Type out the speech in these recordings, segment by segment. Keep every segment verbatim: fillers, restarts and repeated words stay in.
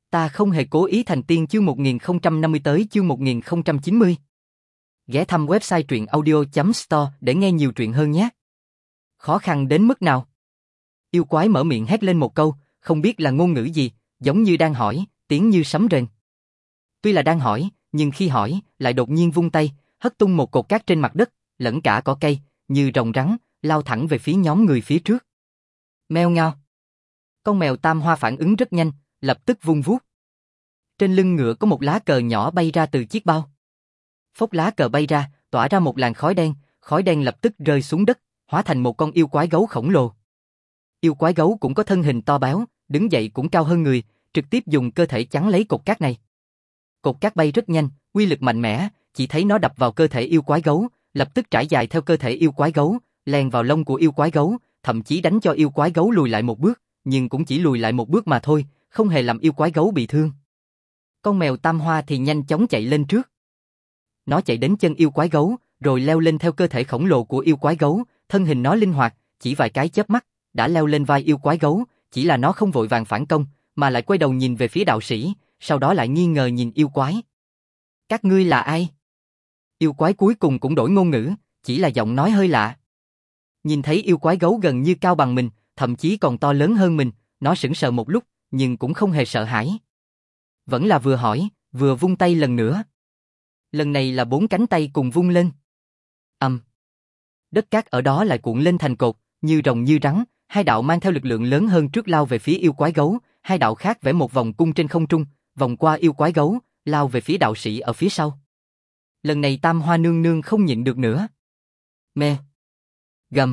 Ta không hề cố ý thành tiên chương một nghìn không trăm năm mươi tới chương một nghìn không trăm chín mươi. Ghé thăm website truyện audio chấm store để nghe nhiều truyện hơn nhé. Khó khăn đến mức nào? Yêu quái mở miệng hét lên một câu, không biết là ngôn ngữ gì, giống như đang hỏi, tiếng như sấm rền. Tuy là đang hỏi, nhưng khi hỏi, lại đột nhiên vung tay, hất tung một cột cát trên mặt đất, lẫn cả cỏ cây, như rồng rắn, lao thẳng về phía nhóm người phía trước. Meo ngao. Con mèo tam hoa phản ứng rất nhanh, lập tức vung vuốt. Trên lưng ngựa có một lá cờ nhỏ bay ra từ chiếc bao. Phốc lá cờ bay ra, tỏa ra một làn khói đen, khói đen lập tức rơi xuống đất, hóa thành một con yêu quái gấu khổng lồ. Yêu quái gấu cũng có thân hình to béo, đứng dậy cũng cao hơn người, trực tiếp dùng cơ thể chắn lấy cột cát này. Cột cát bay rất nhanh, uy lực mạnh mẽ, chỉ thấy nó đập vào cơ thể yêu quái gấu, lập tức trải dài theo cơ thể yêu quái gấu, len vào lông của yêu quái gấu, thậm chí đánh cho yêu quái gấu lùi lại một bước, nhưng cũng chỉ lùi lại một bước mà thôi, không hề làm yêu quái gấu bị thương. Con mèo tam hoa thì nhanh chóng chạy lên trước. Nó chạy đến chân yêu quái gấu, rồi leo lên theo cơ thể khổng lồ của yêu quái gấu, thân hình nó linh hoạt, chỉ vài cái chớp mắt, đã leo lên vai yêu quái gấu, chỉ là nó không vội vàng phản công, mà lại quay đầu nhìn về phía đạo sĩ, sau đó lại nghi ngờ nhìn yêu quái. Các ngươi là ai? Yêu quái cuối cùng cũng đổi ngôn ngữ, chỉ là giọng nói hơi lạ. Nhìn thấy yêu quái gấu gần như cao bằng mình, thậm chí còn to lớn hơn mình, nó sững sờ một lúc, nhưng cũng không hề sợ hãi. Vẫn là vừa hỏi, vừa vung tay lần nữa. Lần này là bốn cánh tay cùng vung lên. Ầm. Um. Đất cát ở đó lại cuộn lên thành cột, như rồng như rắn, hai đạo mang theo lực lượng lớn hơn trước lao về phía yêu quái gấu, hai đạo khác vẽ một vòng cung trên không trung, vòng qua yêu quái gấu, lao về phía đạo sĩ ở phía sau. Lần này Tam Hoa nương nương không nhịn được nữa. Mè. Gầm.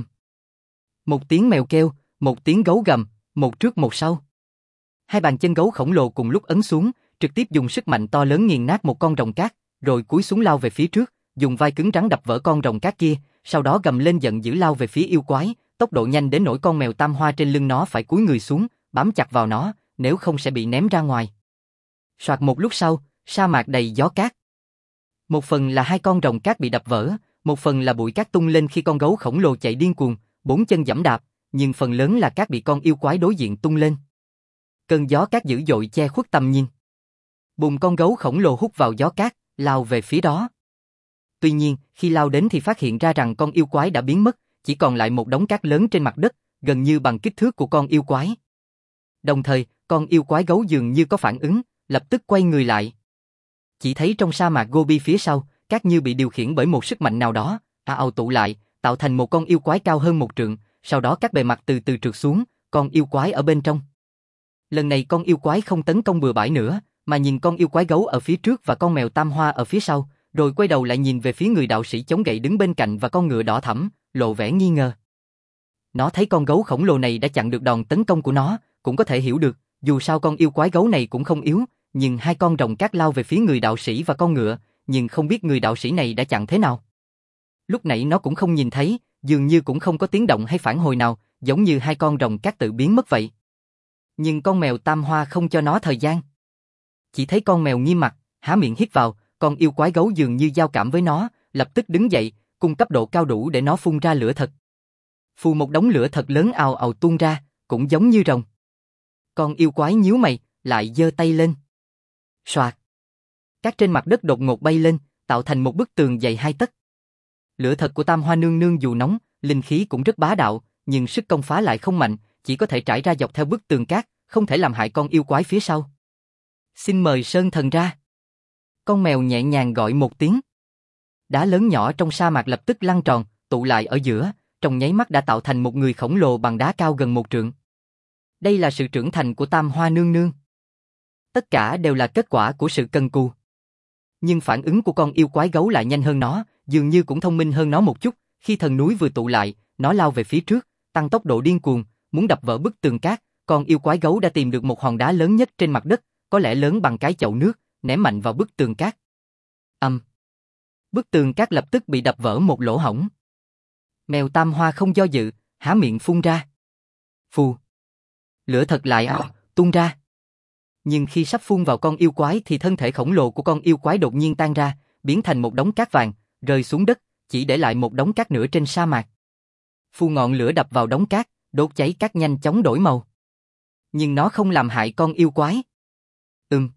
Một tiếng mèo kêu, một tiếng gấu gầm, một trước một sau. Hai bàn chân gấu khổng lồ cùng lúc ấn xuống, trực tiếp dùng sức mạnh to lớn nghiền nát một con rồng cát, rồi cúi xuống lao về phía trước, dùng vai cứng rắn đập vỡ con rồng cát kia, sau đó gầm lên giận dữ lao về phía yêu quái, tốc độ nhanh đến nỗi con mèo tam hoa trên lưng nó phải cúi người xuống, bám chặt vào nó, nếu không sẽ bị ném ra ngoài. Soạt một lúc sau, sa mạc đầy gió cát. Một phần là hai con rồng cát bị đập vỡ, một phần là bụi cát tung lên khi con gấu khổng lồ chạy điên cuồng, bốn chân giẫm đạp, nhưng phần lớn là cát bị con yêu quái đối diện tung lên. Cơn gió cát dữ dội che khuất tầm nhìn. Bùm, con gấu khổng lồ hút vào gió cát, lao về phía đó. Tuy nhiên, khi lao đến thì phát hiện ra rằng con yêu quái đã biến mất, chỉ còn lại một đống cát lớn trên mặt đất, gần như bằng kích thước của con yêu quái. Đồng thời, con yêu quái gấu dường như có phản ứng, lập tức quay người lại. Chỉ thấy trong sa mạc Gobi phía sau, cát như bị điều khiển bởi một sức mạnh nào đó, ào ào tụ lại, tạo thành một con yêu quái cao hơn một trượng, sau đó các bề mặt từ từ trượt xuống, con yêu quái ở bên trong. Lần này con yêu quái không tấn công bừa bãi nữa, mà nhìn con yêu quái gấu ở phía trước và con mèo tam hoa ở phía sau, rồi quay đầu lại nhìn về phía người đạo sĩ chống gậy đứng bên cạnh và con ngựa đỏ thẫm, lộ vẻ nghi ngờ. Nó thấy con gấu khổng lồ này đã chặn được đòn tấn công của nó, cũng có thể hiểu được, dù sao con yêu quái gấu này cũng không yếu, nhưng hai con rồng cát lao về phía người đạo sĩ và con ngựa, nhưng không biết người đạo sĩ này đã chặn thế nào. Lúc nãy nó cũng không nhìn thấy, dường như cũng không có tiếng động hay phản hồi nào, giống như hai con rồng cát tự biến mất vậy. Nhưng con mèo tam hoa không cho nó thời gian. Chỉ thấy con mèo nghiêm mặt, há miệng hít vào, con yêu quái gấu dường như giao cảm với nó, lập tức đứng dậy, cung cấp độ cao đủ để nó phun ra lửa thật. Phù một đống lửa thật lớn ào ào tuôn ra, cũng giống như rồng. Con yêu quái nhíu mày, lại giơ tay lên. Soạt. Cát trên mặt đất đột ngột bay lên, tạo thành một bức tường dày hai tấc. Lửa thật của Tam Hoa nương nương dù nóng, linh khí cũng rất bá đạo, nhưng sức công phá lại không mạnh, chỉ có thể trải ra dọc theo bức tường cát, không thể làm hại con yêu quái phía sau. Xin mời Sơn Thần ra. Con mèo nhẹ nhàng gọi một tiếng. Đá lớn nhỏ trong sa mạc lập tức lăn tròn, tụ lại ở giữa, trong nháy mắt đã tạo thành một người khổng lồ bằng đá cao gần một trượng. Đây là sự trưởng thành của Tam Hoa nương nương. Tất cả đều là kết quả của sự cần cù. Nhưng phản ứng của con yêu quái gấu lại nhanh hơn nó, dường như cũng thông minh hơn nó một chút, khi thần núi vừa tụ lại, nó lao về phía trước, tăng tốc độ điên cuồng, muốn đập vỡ bức tường cát, con yêu quái gấu đã tìm được một hòn đá lớn nhất trên mặt đất, có lẽ lớn bằng cái chậu nước, ném mạnh vào bức tường cát. Ầm. Um. Bức tường cát lập tức bị đập vỡ một lỗ hổng. Mèo tam hoa không do dự, há miệng phun ra. Phù. Lửa thật lại ào, tung ra. Nhưng khi sắp phun vào con yêu quái thì thân thể khổng lồ của con yêu quái đột nhiên tan ra, biến thành một đống cát vàng, rơi xuống đất, chỉ để lại một đống cát nữa trên sa mạc. Phù ngọn lửa đập vào đống cát, đốt cháy cát nhanh chóng đổi màu. Nhưng nó không làm hại con yêu quái. Ừm.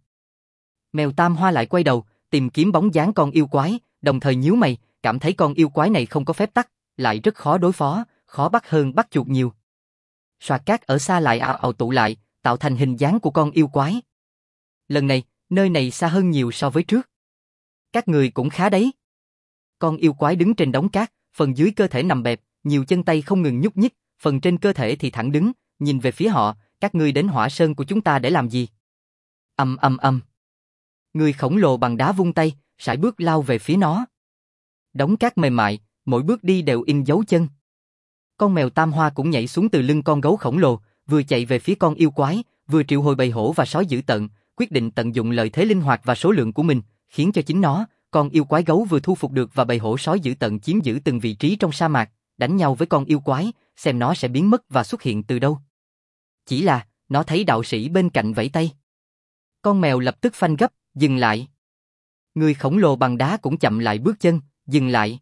Mèo Tam Hoa lại quay đầu, tìm kiếm bóng dáng con yêu quái, đồng thời nhíu mày, cảm thấy con yêu quái này không có phép tắc, lại rất khó đối phó, khó bắt hơn bắt chuột nhiều. Soạt cát ở xa lại ào ào tụ lại, tạo thành hình dáng của con yêu quái. Lần này, nơi này xa hơn nhiều so với trước. Các người cũng khá đấy. Con yêu quái đứng trên đống cát, phần dưới cơ thể nằm bẹp, nhiều chân tay không ngừng nhúc nhích, phần trên cơ thể thì thẳng đứng, nhìn về phía họ, các ngươi đến Hỏa Sơn của chúng ta để làm gì? Ầm ầm ầm. Người khổng lồ bằng đá vung tay, sải bước lao về phía nó. Đống cát mềm mại, mỗi bước đi đều in dấu chân. Con mèo Tam Hoa cũng nhảy xuống từ lưng con gấu khổng lồ, vừa chạy về phía con yêu quái, vừa triệu hồi bầy hổ và sói dữ tợn, quyết định tận dụng lợi thế linh hoạt và số lượng của mình, khiến cho chính nó, con yêu quái gấu vừa thu phục được và bầy hổ sói dữ tợn chiếm giữ từng vị trí trong sa mạc, đánh nhau với con yêu quái, xem nó sẽ biến mất và xuất hiện từ đâu. Chỉ là, nó thấy đạo sĩ bên cạnh vẫy tay. Con mèo lập tức phanh gấp, dừng lại. Người khổng lồ bằng đá cũng chậm lại bước chân, dừng lại.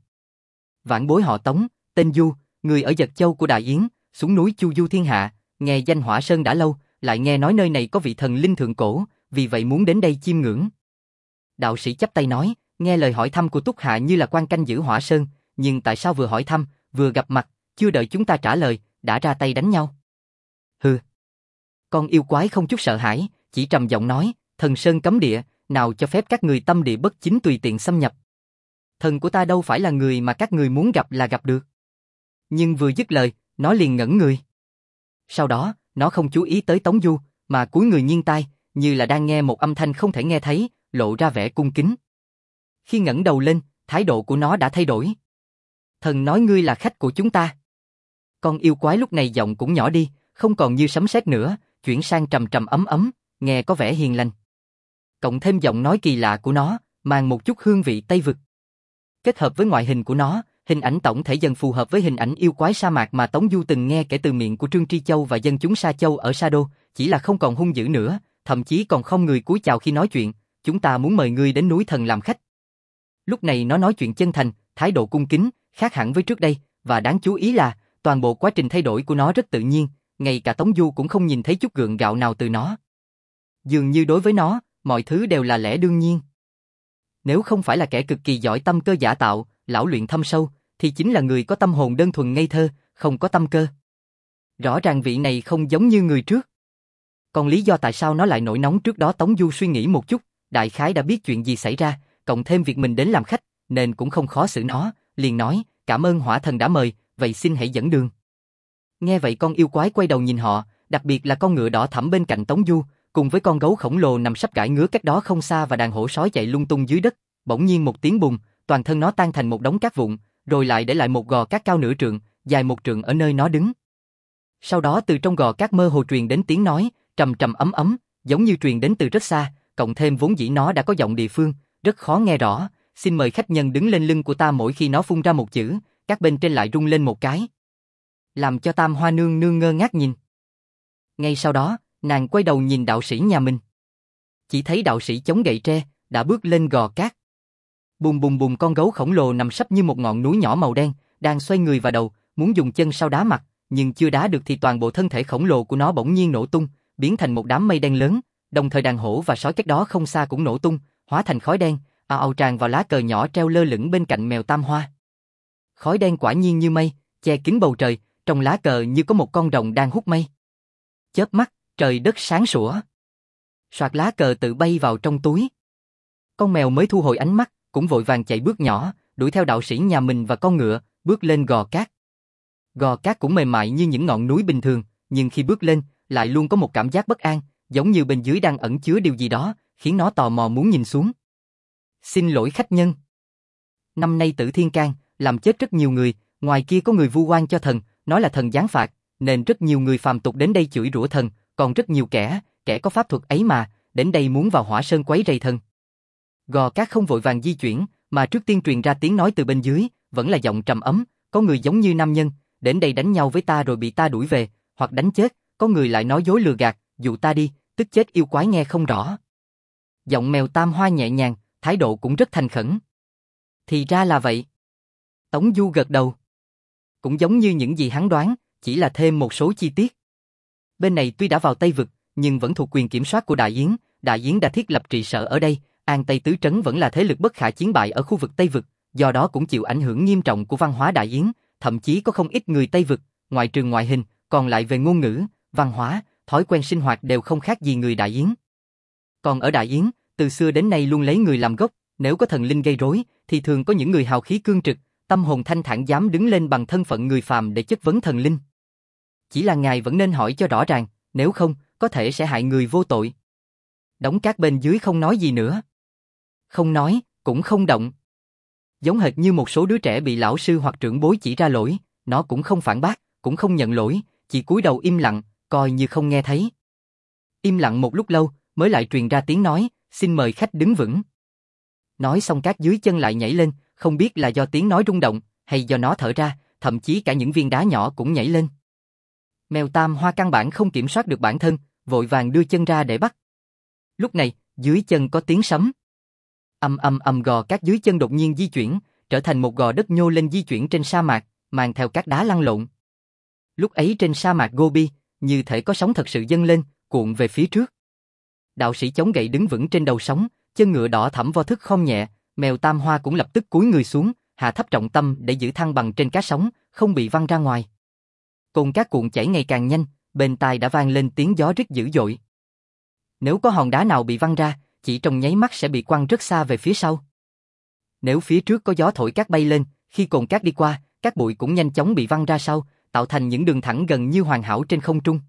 Vãn bối họ Tống, tên Du, người ở Dật Châu của Đại Yến, xuống núi Chu Du thiên hạ, nghe danh Hỏa Sơn đã lâu, lại nghe nói nơi này có vị thần linh thượng cổ, vì vậy muốn đến đây chiêm ngưỡng. Đạo sĩ chắp tay nói, nghe lời hỏi thăm của Túc Hạ như là quan canh giữ Hỏa Sơn, nhưng tại sao vừa hỏi thăm, vừa gặp mặt, chưa đợi chúng ta trả lời, đã ra tay đánh nhau? Hừ. Con yêu quái không chút sợ hãi, chỉ trầm giọng nói, thần sơn cấm địa, nào cho phép các người tâm địa bất chính tùy tiện xâm nhập. Thần của ta đâu phải là người mà các người muốn gặp là gặp được. Nhưng vừa dứt lời, nó liền ngẩn người. Sau đó, nó không chú ý tới Tống Du, mà cúi người nghiêng tai, như là đang nghe một âm thanh không thể nghe thấy, lộ ra vẻ cung kính. Khi ngẩng đầu lên, thái độ của nó đã thay đổi. Thần nói ngươi là khách của chúng ta. Con yêu quái lúc này giọng cũng nhỏ đi, không còn như sấm sét nữa, chuyển sang trầm trầm ấm ấm, nghe có vẻ hiền lành. Cộng thêm giọng nói kỳ lạ của nó, mang một chút hương vị Tây Vực. Kết hợp với ngoại hình của nó, hình ảnh tổng thể dần phù hợp với hình ảnh yêu quái sa mạc mà Tống Du từng nghe kể từ miệng của Trương Tri Châu và dân chúng Sa Châu ở Sa Đô, chỉ là không còn hung dữ nữa, thậm chí còn không người cúi chào khi nói chuyện, chúng ta muốn mời ngươi đến núi thần làm khách. Lúc này nó nói chuyện chân thành, thái độ cung kính, khác hẳn với trước đây, và đáng chú ý là, toàn bộ quá trình thay đổi của nó rất tự nhiên, ngay cả Tống Du cũng không nhìn thấy chút gượng gạo nào từ nó. Dường như đối với nó, mọi thứ đều là lẽ đương nhiên. Nếu không phải là kẻ cực kỳ giỏi tâm cơ giả tạo, lão luyện thâm sâu, thì chính là người có tâm hồn đơn thuần ngây thơ, không có tâm cơ. Rõ ràng vị này không giống như người trước. Còn lý do tại sao nó lại nổi nóng trước đó Tống Du suy nghĩ một chút, đại khái đã biết chuyện gì xảy ra, cộng thêm việc mình đến làm khách, nên cũng không khó xử nó, liền nói, cảm ơn Hỏa Thần đã mời, vậy xin hãy dẫn đường. Nghe vậy con yêu quái quay đầu nhìn họ, đặc biệt là con ngựa đỏ thẫm bên cạnh Tống Du, cùng với con gấu khổng lồ nằm sắp gãi ngứa cách đó không xa và đàn hổ sói chạy lung tung dưới đất, bỗng nhiên một tiếng bùng, toàn thân nó tan thành một đống cát vụn, rồi lại để lại một gò cát cao nửa trượng, dài một trượng ở nơi nó đứng. Sau đó từ trong gò cát mơ hồ truyền đến tiếng nói, trầm trầm ấm ấm, giống như truyền đến từ rất xa, cộng thêm vốn dĩ nó đã có giọng địa phương, rất khó nghe rõ, xin mời khách nhân đứng lên lưng của ta. Mỗi khi nó phun ra một chữ, các bên trên lại rung lên một cái, làm cho Tam Hoa nương nương ngơ ngác nhìn. Ngay sau đó, nàng quay đầu nhìn đạo sĩ nhà mình. Chỉ thấy đạo sĩ chống gậy tre, đã bước lên gò cát. Bùm bùm bùm, con gấu khổng lồ nằm sấp như một ngọn núi nhỏ màu đen, đang xoay người vào đầu, muốn dùng chân sau đá mặt, nhưng chưa đá được thì toàn bộ thân thể khổng lồ của nó bỗng nhiên nổ tung, biến thành một đám mây đen lớn, đồng thời đàn hổ và sói cách đó không xa cũng nổ tung, hóa thành khói đen, ào ào tràn vào lá cờ nhỏ treo lơ lửng bên cạnh mèo Tam Hoa. Khói đen quả nhiên như mây, che kín bầu trời, trong lá cờ như có một con rồng đang hút mây. Chớp mắt, trời đất sáng sủa. Soạt, lá cờ tự bay vào trong túi. Con mèo mới thu hồi ánh mắt, cũng vội vàng chạy bước nhỏ, đuổi theo đạo sĩ nhà mình và con ngựa, bước lên gò cát. Gò cát cũng mềm mại như những ngọn núi bình thường, nhưng khi bước lên, lại luôn có một cảm giác bất an, giống như bên dưới đang ẩn chứa điều gì đó, khiến nó tò mò muốn nhìn xuống. Xin lỗi khách nhân. Năm nay Tử Thiên Can làm chết rất nhiều người, ngoài kia có người vu oan cho thần, nói là thần giáng phạt, nên rất nhiều người phàm tục đến đây chửi rủa thần, còn rất nhiều kẻ, kẻ có pháp thuật ấy mà, đến đây muốn vào Hỏa Sơn quấy rầy thần. Gò cát không vội vàng di chuyển, mà trước tiên truyền ra tiếng nói từ bên dưới, vẫn là giọng trầm ấm, có người giống như nam nhân, đến đây đánh nhau với ta rồi bị ta đuổi về, hoặc đánh chết, có người lại nói dối lừa gạt, dụ ta đi, tức chết yêu quái nghe không rõ. Giọng mèo Tam Hoa nhẹ nhàng, thái độ cũng rất thành khẩn. Thì ra là vậy. Tống Du gật đầu. Cũng giống như những gì hắn đoán, chỉ là thêm một số chi tiết. Bên này tuy đã vào Tây Vực, nhưng vẫn thuộc quyền kiểm soát của Đại Yến, Đại Yến đã thiết lập trị sở ở đây, An Tây Tứ Trấn vẫn là thế lực bất khả chiến bại ở khu vực Tây Vực, do đó cũng chịu ảnh hưởng nghiêm trọng của văn hóa Đại Yến, thậm chí có không ít người Tây Vực, ngoại trừ ngoại hình, còn lại về ngôn ngữ, văn hóa, thói quen sinh hoạt đều không khác gì người Đại Yến. Còn ở Đại Yến, từ xưa đến nay luôn lấy người làm gốc, nếu có thần linh gây rối, thì thường có những người hào khí cương trực, tâm hồn thanh thản dám đứng lên bằng thân phận người phàm để chất vấn thần linh. Chỉ là ngài vẫn nên hỏi cho rõ ràng, nếu không, có thể sẽ hại người vô tội. Đống cát bên dưới không nói gì nữa. Không nói, cũng không động. Giống hệt như một số đứa trẻ bị lão sư hoặc trưởng bối chỉ ra lỗi, nó cũng không phản bác, cũng không nhận lỗi, chỉ cúi đầu im lặng, coi như không nghe thấy. Im lặng một lúc lâu, mới lại truyền ra tiếng nói, xin mời khách đứng vững. Nói xong cát dưới chân lại nhảy lên, không biết là do tiếng nói rung động, hay do nó thở ra, thậm chí cả những viên đá nhỏ cũng nhảy lên. Mèo Tam Hoa căn bản không kiểm soát được bản thân, vội vàng đưa chân ra để bắt. Lúc này, dưới chân có tiếng sấm. Ầm ầm ầm, gò cát dưới chân đột nhiên di chuyển, trở thành một gò đất nhô lên di chuyển trên sa mạc, mang theo các đá lăn lộn. Lúc ấy trên sa mạc Gobi, như thể có sóng thật sự dâng lên, cuộn về phía trước. Đạo sĩ chống gậy đứng vững trên đầu sóng, chân ngựa đỏ thẫm vô thức khom nhẹ, mèo Tam Hoa cũng lập tức cúi người xuống, hạ thấp trọng tâm để giữ thăng bằng trên cát sóng, không bị văng ra ngoài. Cồn cát cuộn chảy ngày càng nhanh, bên tai đã vang lên tiếng gió rít dữ dội. Nếu có hòn đá nào bị văng ra, chỉ trong nháy mắt sẽ bị quăng rất xa về phía sau. Nếu phía trước có gió thổi cát bay lên, khi cồn cát đi qua, cát bụi cũng nhanh chóng bị văng ra sau, tạo thành những đường thẳng gần như hoàn hảo trên không trung.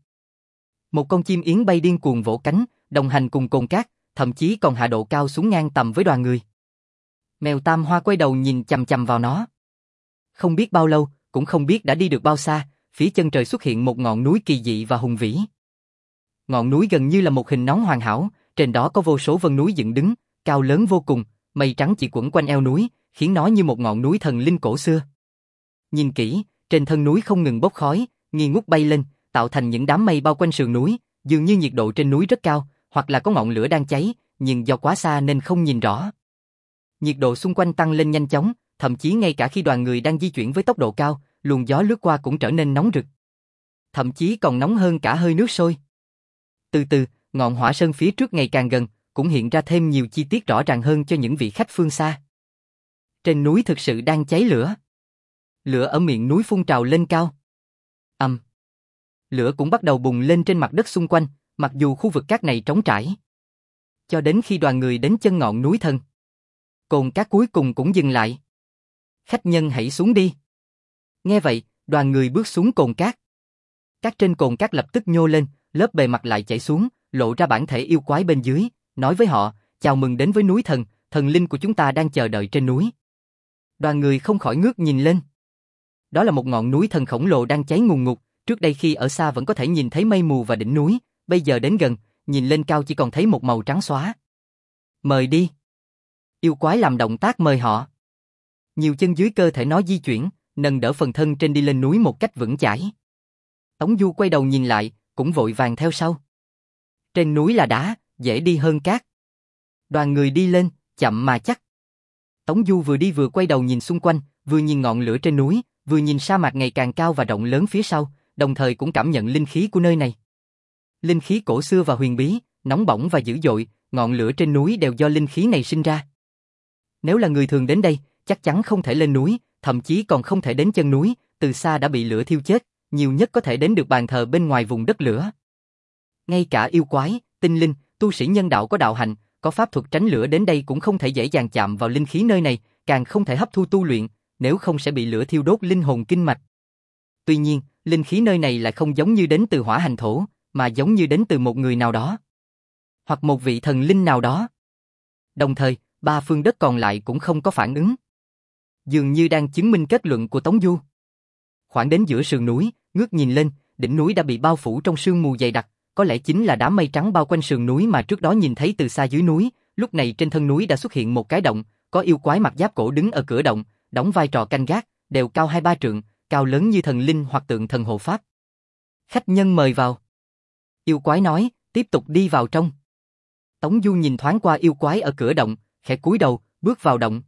Một con chim yến bay điên cuồng vỗ cánh, đồng hành cùng cồn cát, thậm chí còn hạ độ cao xuống ngang tầm với đoàn người. Mèo Tam Hoa quay đầu nhìn chằm chằm vào nó. Không biết bao lâu, cũng không biết đã đi được bao xa, phía chân trời xuất hiện một ngọn núi kỳ dị và hùng vĩ. Ngọn núi gần như là một hình nón hoàn hảo, trên đó có vô số vân núi dựng đứng, cao lớn vô cùng, mây trắng chỉ quẩn quanh eo núi, khiến nó như một ngọn núi thần linh cổ xưa. Nhìn kỹ, trên thân núi không ngừng bốc khói, nghi ngút bay lên, tạo thành những đám mây bao quanh sườn núi, dường như nhiệt độ trên núi rất cao, hoặc là có ngọn lửa đang cháy, nhưng do quá xa nên không nhìn rõ. Nhiệt độ xung quanh tăng lên nhanh chóng, thậm chí ngay cả khi đoàn người đang di chuyển với tốc độ cao, luồng gió lướt qua cũng trở nên nóng rực. Thậm chí còn nóng hơn cả hơi nước sôi. Từ từ, ngọn hỏa sơn phía trước ngày càng gần, cũng hiện ra thêm nhiều chi tiết rõ ràng hơn cho những vị khách phương xa. Trên núi thực sự đang cháy lửa. Lửa ở miệng núi phun trào lên cao. Ầm. Um. Lửa cũng bắt đầu bùng lên trên mặt đất xung quanh, mặc dù khu vực cát này trống trải. Cho đến khi đoàn người đến chân ngọn núi thân, cồn cát cuối cùng cũng dừng lại. Khách nhân hãy xuống đi. Nghe vậy, đoàn người bước xuống cồn cát. Cát trên cồn cát lập tức nhô lên, lớp bề mặt lại chảy xuống, lộ ra bản thể yêu quái bên dưới, nói với họ, chào mừng đến với núi thần, thần linh của chúng ta đang chờ đợi trên núi. Đoàn người không khỏi ngước nhìn lên. Đó là một ngọn núi thần khổng lồ đang cháy ngùn ngụt, trước đây khi ở xa vẫn có thể nhìn thấy mây mù và đỉnh núi, bây giờ đến gần, nhìn lên cao chỉ còn thấy một màu trắng xóa. Mời đi. Yêu quái làm động tác mời họ. Nhiều chân dưới cơ thể nó di chuyển, nâng đỡ phần thân trên đi lên núi một cách vững chãi. Tống Du quay đầu nhìn lại, cũng vội vàng theo sau. Trên núi là đá, dễ đi hơn cát. Đoàn người đi lên, chậm mà chắc. Tống Du vừa đi vừa quay đầu nhìn xung quanh, vừa nhìn ngọn lửa trên núi, vừa nhìn sa mạc ngày càng cao và rộng lớn phía sau, đồng thời cũng cảm nhận linh khí của nơi này. Linh khí cổ xưa và huyền bí, nóng bỏng và dữ dội, ngọn lửa trên núi đều do linh khí này sinh ra. Nếu là người thường đến đây, chắc chắn không thể lên núi, thậm chí còn không thể đến chân núi, từ xa đã bị lửa thiêu chết, nhiều nhất có thể đến được bàn thờ bên ngoài vùng đất lửa. Ngay cả yêu quái, tinh linh, tu sĩ nhân đạo có đạo hành, có pháp thuật tránh lửa đến đây cũng không thể dễ dàng chạm vào linh khí nơi này, càng không thể hấp thu tu luyện, nếu không sẽ bị lửa thiêu đốt linh hồn kinh mạch. Tuy nhiên, linh khí nơi này lại không giống như đến từ hỏa hành thổ, mà giống như đến từ một người nào đó, hoặc một vị thần linh nào đó. Đồng thời, ba phương đất còn lại cũng không có phản ứng, dường như đang chứng minh kết luận của Tống Du. Khoảng đến giữa sườn núi, ngước nhìn lên, đỉnh núi đã bị bao phủ trong sương mù dày đặc, có lẽ chính là đám mây trắng bao quanh sườn núi mà trước đó nhìn thấy từ xa dưới núi. Lúc này trên thân núi đã xuất hiện một cái động, có yêu quái mặc giáp cổ đứng ở cửa động, đóng vai trò canh gác, đều cao hai ba trượng, cao lớn như thần linh hoặc tượng thần hộ pháp. Khách nhân mời vào. Yêu quái nói, tiếp tục đi vào trong. Tống Du nhìn thoáng qua yêu quái ở cửa động, khẽ cúi đầu, bước vào động.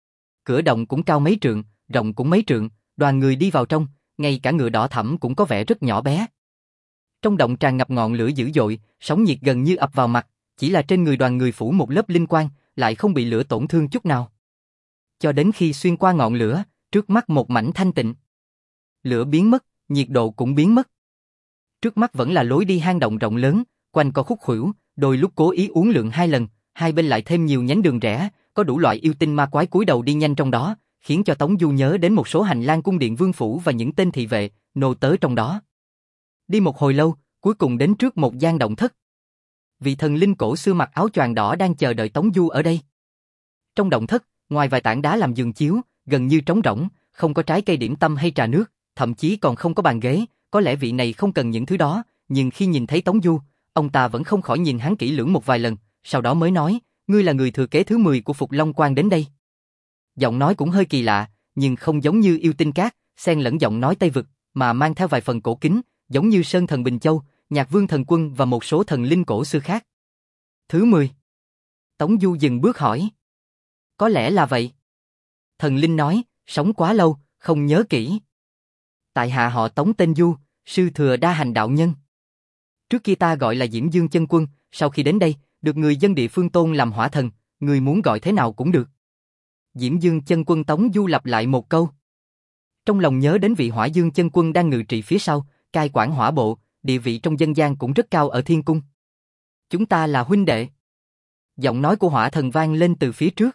Cửa động cũng cao mấy trượng, rộng cũng mấy trượng, đoàn người đi vào trong, ngay cả ngựa đỏ thẫm cũng có vẻ rất nhỏ bé. Trong động tràn ngập ngọn lửa dữ dội, sóng nhiệt gần như ập vào mặt, Chỉ là trên người đoàn người phủ một lớp linh quang, lại không bị lửa tổn thương chút nào. Cho đến khi xuyên qua ngọn lửa, trước mắt một mảnh thanh tịnh. Lửa biến mất, nhiệt độ cũng biến mất. Trước mắt vẫn là lối đi hang động rộng lớn, quanh co khúc khuỷu, đôi lúc cố ý uốn lượn hai lần, hai bên lại thêm nhiều nhánh đường rẽ, có đủ loại yêu tinh ma quái cúi đầu đi nhanh trong đó, khiến cho Tống Du nhớ đến một số hành lang cung điện vương phủ và những tên thị vệ, nô tớ trong đó. Đi một hồi lâu, cuối cùng đến trước một gian động thất. Vị thần linh cổ xưa mặc áo choàng đỏ đang chờ đợi Tống Du ở đây. Trong động thất, ngoài vài tảng đá làm giường chiếu, gần như trống rỗng, không có trái cây điểm tâm hay trà nước, thậm chí còn không có bàn ghế, có lẽ vị này không cần những thứ đó, nhưng khi nhìn thấy Tống Du, ông ta vẫn không khỏi nhìn hắn kỹ lưỡng một vài lần, sau đó mới nói, ngươi là người thừa kế thứ mười của Phục Long Quan đến đây. Giọng nói cũng hơi kỳ lạ, nhưng không giống như yêu tinh cát, xen lẫn giọng nói Tây Vực, mà mang theo vài phần cổ kính, giống như Sơn Thần Bình Châu, Nhạc Vương Thần Quân và một số thần linh cổ xưa khác. Thứ mười. Tống Du dừng bước hỏi. Có lẽ là vậy. Thần linh nói, sống quá lâu, không nhớ kỹ. Tại hạ họ Tống tên Du, sư thừa đa hành đạo nhân. Trước kia ta gọi là Diễm Dương Chân Quân, sau khi đến đây, được người dân địa phương tôn làm hỏa thần, người muốn gọi thế nào cũng được. Diễm Dương Chân Quân Tống Du lặp lại một câu. Trong lòng nhớ đến vị Hỏa Dương Chân Quân đang ngự trị phía sau, cai quản hỏa bộ, địa vị trong dân gian cũng rất cao ở thiên cung. Chúng ta là huynh đệ. Giọng nói của hỏa thần vang lên từ phía trước.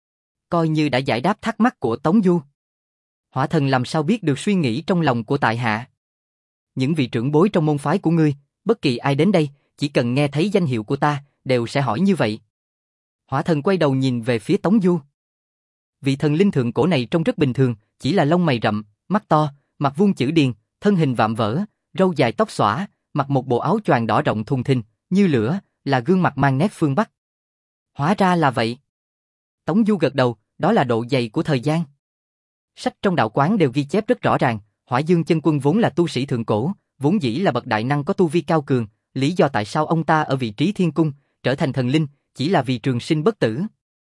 Coi như đã giải đáp thắc mắc của Tống Du. Hỏa thần làm sao biết được suy nghĩ trong lòng của tại hạ. Những vị trưởng bối trong môn phái của ngươi, bất kỳ ai đến đây, chỉ cần nghe thấy danh hiệu của ta, đều sẽ hỏi như vậy. Hỏa thần quay đầu nhìn về phía Tống Du. Vị thần linh thượng cổ này trông rất bình thường, chỉ là lông mày rậm, mắt to, mặt vuông chữ điền, thân hình vạm vỡ, râu dài tóc xõa, mặc một bộ áo choàng đỏ rộng thùng thình, như lửa, là gương mặt mang nét phương Bắc. Hóa ra là vậy. Tống Du gật đầu, đó là độ dày của thời gian. Sách trong đạo quán đều ghi chép rất rõ ràng, Hỏa Dương Chân Quân vốn là tu sĩ thượng cổ, vốn dĩ là bậc đại năng có tu vi cao cường, lý do tại sao ông ta ở vị trí thiên cung, trở thành thần linh, chỉ là vì trường sinh bất tử.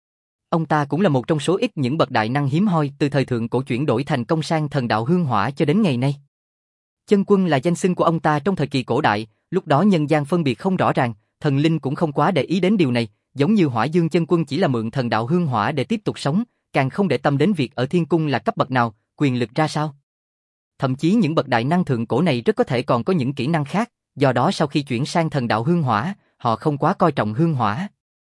Ông ta cũng là một trong số ít những bậc đại năng hiếm hoi từ thời thượng cổ chuyển đổi thành công sang thần đạo hương hỏa cho đến ngày nay. Chân Quân là danh xưng của ông ta trong thời kỳ cổ đại, lúc đó nhân gian phân biệt không rõ ràng, thần linh cũng không quá để ý đến điều này, giống như Hỏa Dương Chân Quân chỉ là mượn thần đạo hương hỏa để tiếp tục sống, càng không để tâm đến việc ở thiên cung là cấp bậc nào, quyền lực ra sao. Thậm chí những bậc đại năng thượng cổ này rất có thể còn có những kỹ năng khác, do đó sau khi chuyển sang thần đạo hương hỏa, họ không quá coi trọng hương hỏa.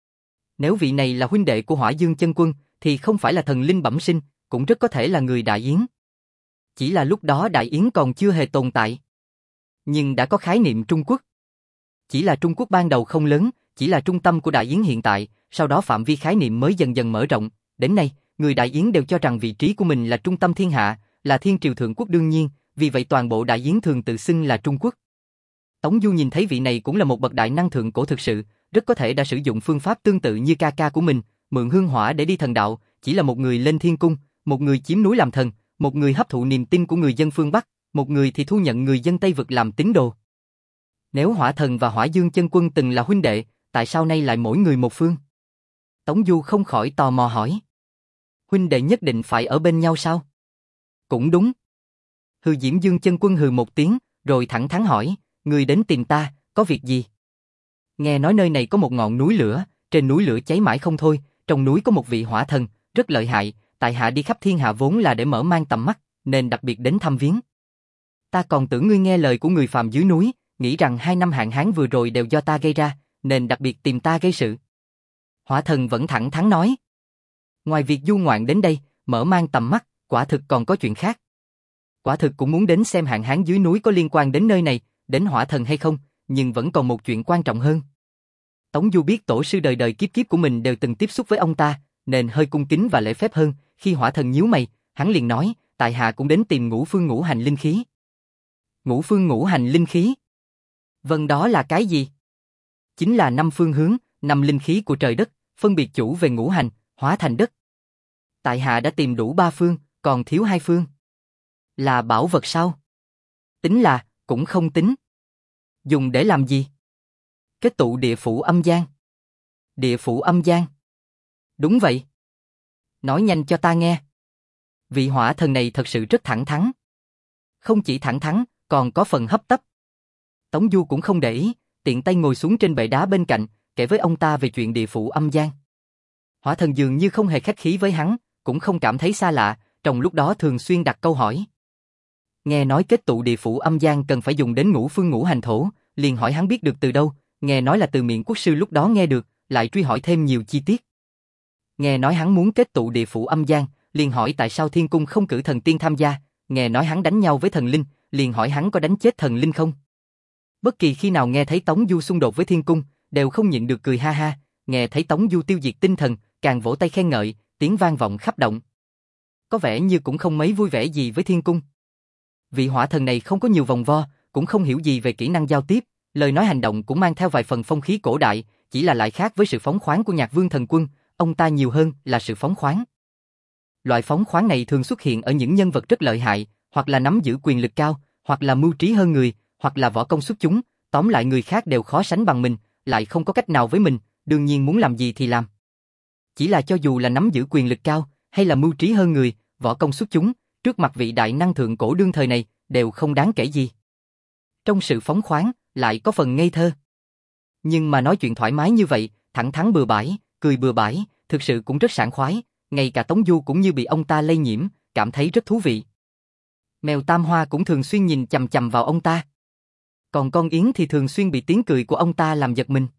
Nếu vị này là huynh đệ của Hỏa Dương Chân Quân, thì không phải là thần linh bẩm sinh, cũng rất có thể là người Đại Yến. Chỉ là lúc đó Đại Yến còn chưa hề tồn tại. Nhưng đã có khái niệm Trung Quốc. Chỉ là Trung Quốc ban đầu không lớn, chỉ là trung tâm của Đại Yến hiện tại, sau đó phạm vi khái niệm mới dần dần mở rộng. Đến nay, người Đại Yến đều cho rằng vị trí của mình là trung tâm thiên hạ, là thiên triều thượng quốc đương nhiên, vì vậy toàn bộ Đại Yến thường tự xưng là Trung Quốc. Tống Du nhìn thấy vị này cũng là một bậc đại năng thượng cổ thực sự, rất có thể đã sử dụng phương pháp tương tự như ca ca của mình, mượn hương hỏa để đi thần đạo, chỉ là một người lên thiên cung, một người chiếm núi làm thần, một người hấp thụ niềm tin của người dân phương Bắc, một người thì thu nhận người dân Tây Vực làm tín đồ. Nếu Hỏa Thần và Hỏa Dương Chân Quân từng là huynh đệ, tại sao nay lại mỗi người một phương? Tống Du không khỏi tò mò hỏi. Huynh đệ nhất định phải ở bên nhau sao? Cũng đúng. Hư Diễm Dương Chân Quân hừ một tiếng, rồi thẳng thắn hỏi, người đến tìm ta, có việc gì? Nghe nói nơi này có một ngọn núi lửa, trên núi lửa cháy mãi không thôi, trong núi có một vị hỏa thần, rất lợi hại, tại hạ đi khắp thiên hạ vốn là để mở mang tầm mắt, nên đặc biệt đến thăm viếng. Ta còn tưởng ngươi nghe lời của người phàm dưới núi, nghĩ rằng hai năm hạn hán vừa rồi đều do ta gây ra, nên đặc biệt tìm ta gây sự. Hỏa thần vẫn thẳng thắn nói. Ngoài việc du ngoạn đến đây, mở mang tầm mắt, quả thực còn có chuyện khác. Quả thực cũng muốn đến xem hạn hán dưới núi có liên quan đến nơi này, đến hỏa thần hay không, nhưng vẫn còn một chuyện quan trọng hơn. Tống Du biết tổ sư đời đời kiếp kiếp của mình đều từng tiếp xúc với ông ta, nên hơi cung kính và lễ phép hơn, khi hỏa thần nhíu mày, hắn liền nói, tại hạ cũng đến tìm ngũ phương ngũ hành linh khí. Ngũ phương ngũ hành linh khí? Vâng, đó là cái gì? Chính là năm phương hướng, năm linh khí của trời đất, phân biệt chủ về ngũ hành, hóa thành đất. Tại hạ đã tìm đủ ba phương, còn thiếu hai phương. Là bảo vật sao? Tính là, cũng không tính. Dùng để làm gì? Kết tụ địa phủ âm gian. Địa phủ âm gian? Đúng vậy. Nói nhanh cho ta nghe. Vị hỏa thần này thật sự rất thẳng thắn. Không chỉ thẳng thắn, còn có phần hấp tấp. Tống Du cũng không để ý, tiện tay ngồi xuống trên bệ đá bên cạnh, kể với ông ta về chuyện địa phủ âm gian. Hỏa Thần dường như không hề khách khí với hắn, cũng không cảm thấy xa lạ, trong lúc đó thường xuyên đặt câu hỏi. Nghe nói kết tụ địa phủ âm gian cần phải dùng đến ngũ phương ngũ hành thổ, liền hỏi hắn biết được từ đâu, nghe nói là từ miệng quốc sư lúc đó nghe được, lại truy hỏi thêm nhiều chi tiết. Nghe nói hắn muốn kết tụ địa phủ âm gian, liền hỏi tại sao thiên cung không cử thần tiên tham gia, nghe nói hắn đánh nhau với thần linh, liền hỏi hắn có đánh chết thần linh không. Bất kỳ khi nào nghe thấy Tống Du xung đột với thiên cung, đều không nhịn được cười ha ha, nghe thấy Tống Du tiêu diệt tinh thần, càng vỗ tay khen ngợi, tiếng vang vọng khắp động. Có vẻ như cũng không mấy vui vẻ gì với thiên cung. Vị hỏa thần này không có nhiều vòng vo, cũng không hiểu gì về kỹ năng giao tiếp, lời nói hành động cũng mang theo vài phần phong khí cổ đại, chỉ là lại khác với sự phóng khoáng của Nhạc Vương Thần Quân, ông ta nhiều hơn là sự phóng khoáng. Loại phóng khoáng này thường xuất hiện ở những nhân vật rất lợi hại, hoặc là nắm giữ quyền lực cao, hoặc là mưu trí hơn người, hoặc là võ công xuất chúng, tóm lại người khác đều khó sánh bằng mình, lại không có cách nào với mình, đương nhiên muốn làm gì thì làm. Chỉ là cho dù là nắm giữ quyền lực cao, hay là mưu trí hơn người, võ công xuất chúng, trước mặt vị đại năng thượng cổ đương thời này, đều không đáng kể gì. Trong sự phóng khoáng, lại có phần ngây thơ. Nhưng mà nói chuyện thoải mái như vậy, thẳng thắn bừa bãi, cười bừa bãi, thực sự cũng rất sảng khoái, ngay cả Tống Du cũng như bị ông ta lây nhiễm, cảm thấy rất thú vị. Mèo Tam Hoa cũng thường xuyên nhìn chằm chằm vào ông ta. Còn con Yến thì thường xuyên bị tiếng cười của ông ta làm giật mình.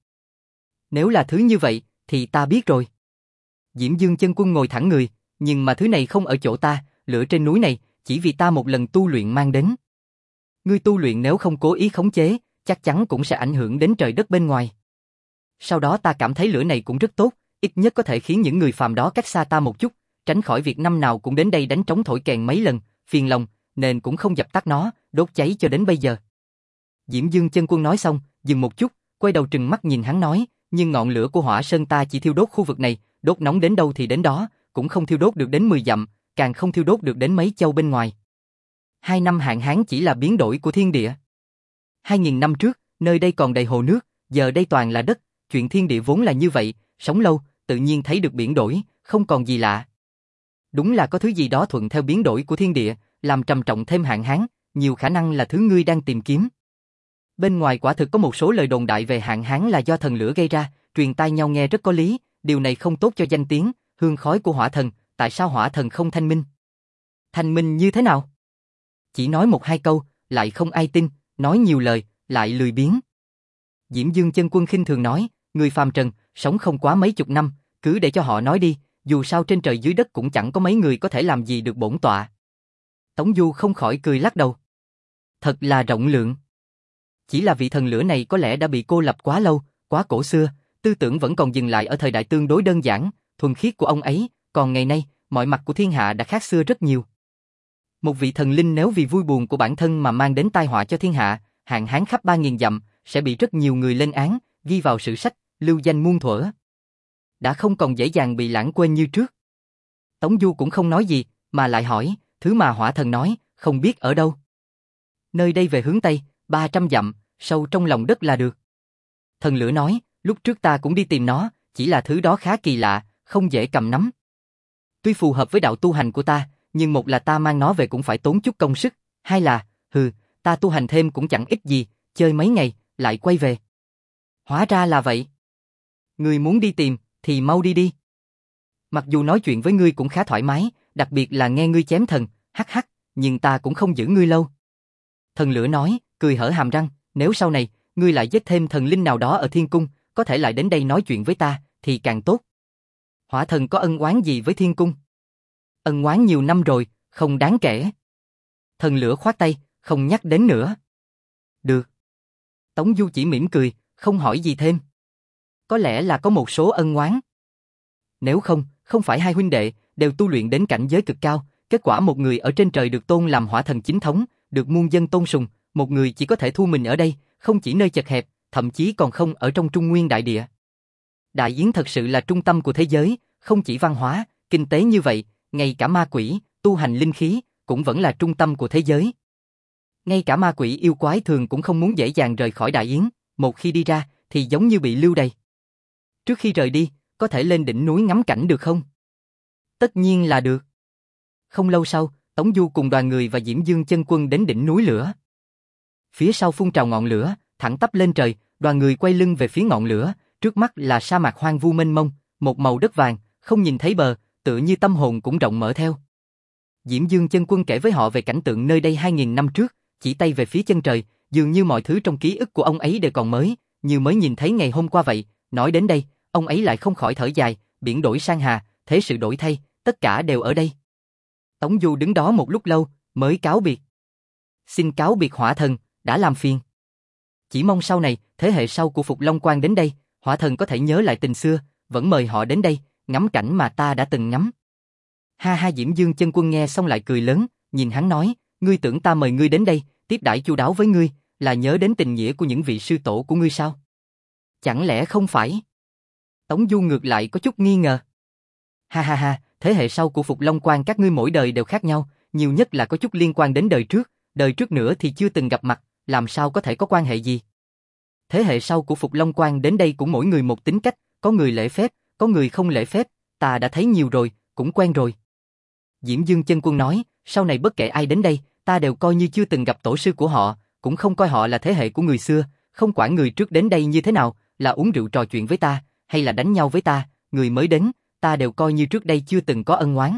Nếu là thứ như vậy, thì ta biết rồi. Diễm Dương Chân Quân ngồi thẳng người, nhưng mà thứ này không ở chỗ ta, lửa trên núi này, chỉ vì ta một lần tu luyện mang đến. Ngươi tu luyện nếu không cố ý khống chế, chắc chắn cũng sẽ ảnh hưởng đến trời đất bên ngoài. Sau đó ta cảm thấy lửa này cũng rất tốt, ít nhất có thể khiến những người phàm đó cách xa ta một chút, tránh khỏi việc năm nào cũng đến đây đánh trống thổi kèn mấy lần, phiền lòng, nên cũng không dập tắt nó, đốt cháy cho đến bây giờ. Diễm Dương Chân Quân nói xong, dừng một chút, quay đầu trừng mắt nhìn hắn nói, nhưng ngọn lửa của Hỏa Sơn ta chỉ thiêu đốt khu vực này, đốt nóng đến đâu thì đến đó, cũng không thiêu đốt được đến mười dặm, càng không thiêu đốt được đến mấy châu bên ngoài. Hai năm hạn hán chỉ là biến đổi của thiên địa. Hai nghìn năm trước, nơi đây còn đầy hồ nước, giờ đây toàn là đất, chuyện thiên địa vốn là như vậy, sống lâu, tự nhiên thấy được biến đổi, không còn gì lạ. Đúng là có thứ gì đó thuận theo biến đổi của thiên địa, làm trầm trọng thêm hạn hán, nhiều khả năng là thứ ngươi đang tìm kiếm. Bên ngoài quả thực có một số lời đồn đại về hạn hán là do thần lửa gây ra, truyền tai nhau nghe rất có lý, điều này không tốt cho danh tiếng, hương khói của hỏa thần, tại sao hỏa thần không thanh minh? Thanh minh như thế nào? Chỉ nói một hai câu, lại không ai tin, nói nhiều lời, lại lười biếng. Diễm Dương Chân Quân khinh thường nói, người phàm trần, sống không quá mấy chục năm, cứ để cho họ nói đi, dù sao trên trời dưới đất cũng chẳng có mấy người có thể làm gì được bổn tọa. Tống Du không khỏi cười lắc đầu. Thật là rộng lượng. Chỉ là vị thần lửa này có lẽ đã bị cô lập quá lâu, quá cổ xưa, tư tưởng vẫn còn dừng lại ở thời đại tương đối đơn giản, thuần khiết của ông ấy, còn ngày nay, mọi mặt của thiên hạ đã khác xưa rất nhiều. Một vị thần linh nếu vì vui buồn của bản thân mà mang đến tai họa cho thiên hạ, hạn hán khắp ba nghìn dặm, sẽ bị rất nhiều người lên án, ghi vào sử sách, lưu danh muôn thuở. Đã không còn dễ dàng bị lãng quên như trước. Tống Du cũng không nói gì, mà lại hỏi, thứ mà hỏa thần nói, không biết ở đâu. Nơi đây về hướng Tây, ba trăm dặm, sâu trong lòng đất là được. Thần lửa nói, lúc trước ta cũng đi tìm nó, chỉ là thứ đó khá kỳ lạ, không dễ cầm nắm. Tuy phù hợp với đạo tu hành của ta, nhưng một là ta mang nó về cũng phải tốn chút công sức, hai là, hừ, ta tu hành thêm cũng chẳng ích gì, chơi mấy ngày, lại quay về. Hóa ra là vậy. Ngươi muốn đi tìm, thì mau đi đi. Mặc dù nói chuyện với ngươi cũng khá thoải mái, đặc biệt là nghe ngươi chém thần, hắc hắc, nhưng ta cũng không giữ ngươi lâu. Thần lửa nói, cười hở hàm răng, nếu sau này, ngươi lại giết thêm thần linh nào đó ở thiên cung, có thể lại đến đây nói chuyện với ta, thì càng tốt. Hỏa thần có ân oán gì với thiên cung? Ân oán nhiều năm rồi, không đáng kể. Thần lửa khoát tay, không nhắc đến nữa. Được. Tống Du chỉ mỉm cười, không hỏi gì thêm. Có lẽ là có một số ân oán. Nếu không, không phải hai huynh đệ, đều tu luyện đến cảnh giới cực cao, kết quả một người ở trên trời được tôn làm hỏa thần chính thống, được muôn dân tôn sùng, một người chỉ có thể thu mình ở đây, không chỉ nơi chật hẹp, thậm chí còn không ở trong Trung Nguyên đại địa. Đại Yến thật sự là trung tâm của thế giới, không chỉ văn hóa, kinh tế như vậy, ngay cả ma quỷ, tu hành linh khí, cũng vẫn là trung tâm của thế giới. Ngay cả ma quỷ yêu quái thường cũng không muốn dễ dàng rời khỏi Đại Yến, một khi đi ra, thì giống như bị lưu đày. Trước khi rời đi, có thể lên đỉnh núi ngắm cảnh được không? Tất nhiên là được. Không lâu sau, Tống Du cùng đoàn người và Diễm Dương Chân Quân đến đỉnh núi lửa. Phía sau phun trào ngọn lửa, thẳng tắp lên trời, đoàn người quay lưng về phía ngọn lửa, Trước mắt là sa mạc hoang vu mênh mông, một màu đất vàng, không nhìn thấy bờ, tựa như tâm hồn cũng rộng mở theo. Diễm Dương Chân Quân kể với họ về cảnh tượng nơi đây hai nghìn năm trước, chỉ tay về phía chân trời, dường như mọi thứ trong ký ức của ông ấy đều còn mới, như mới nhìn thấy ngày hôm qua vậy. Nói đến đây, ông ấy lại không khỏi thở dài, biển đổi sang hà, thế sự đổi thay, tất cả đều ở đây. Tống Du đứng đó một lúc lâu, mới cáo biệt. Xin cáo biệt Hỏa Thần, đã làm phiền. Chỉ mong sau này, thế hệ sau của Phục Long Quan đến đây, Hỏa Thần có thể nhớ lại tình xưa, vẫn mời họ đến đây, ngắm cảnh mà ta đã từng ngắm. Ha ha, Diễm Dương Chân Quân nghe xong lại cười lớn, nhìn hắn nói, ngươi tưởng ta mời ngươi đến đây, tiếp đãi chu đáo với ngươi, là nhớ đến tình nghĩa của những vị sư tổ của ngươi sao? Chẳng lẽ không phải? Tống Du ngược lại có chút nghi ngờ. Ha ha ha, thế hệ sau của Phục Long Quan các ngươi mỗi đời đều khác nhau, nhiều nhất là có chút liên quan đến đời trước, đời trước nữa thì chưa từng gặp mặt, làm sao có thể có quan hệ gì? Thế hệ sau của Phục Long Quan đến đây cũng mỗi người một tính cách, có người lễ phép, có người không lễ phép, ta đã thấy nhiều rồi, cũng quen rồi. Diễm Dương Chân Quân nói, sau này bất kể ai đến đây, ta đều coi như chưa từng gặp tổ sư của họ, cũng không coi họ là thế hệ của người xưa, không quản người trước đến đây như thế nào, là uống rượu trò chuyện với ta, hay là đánh nhau với ta, người mới đến, ta đều coi như trước đây chưa từng có ân oán.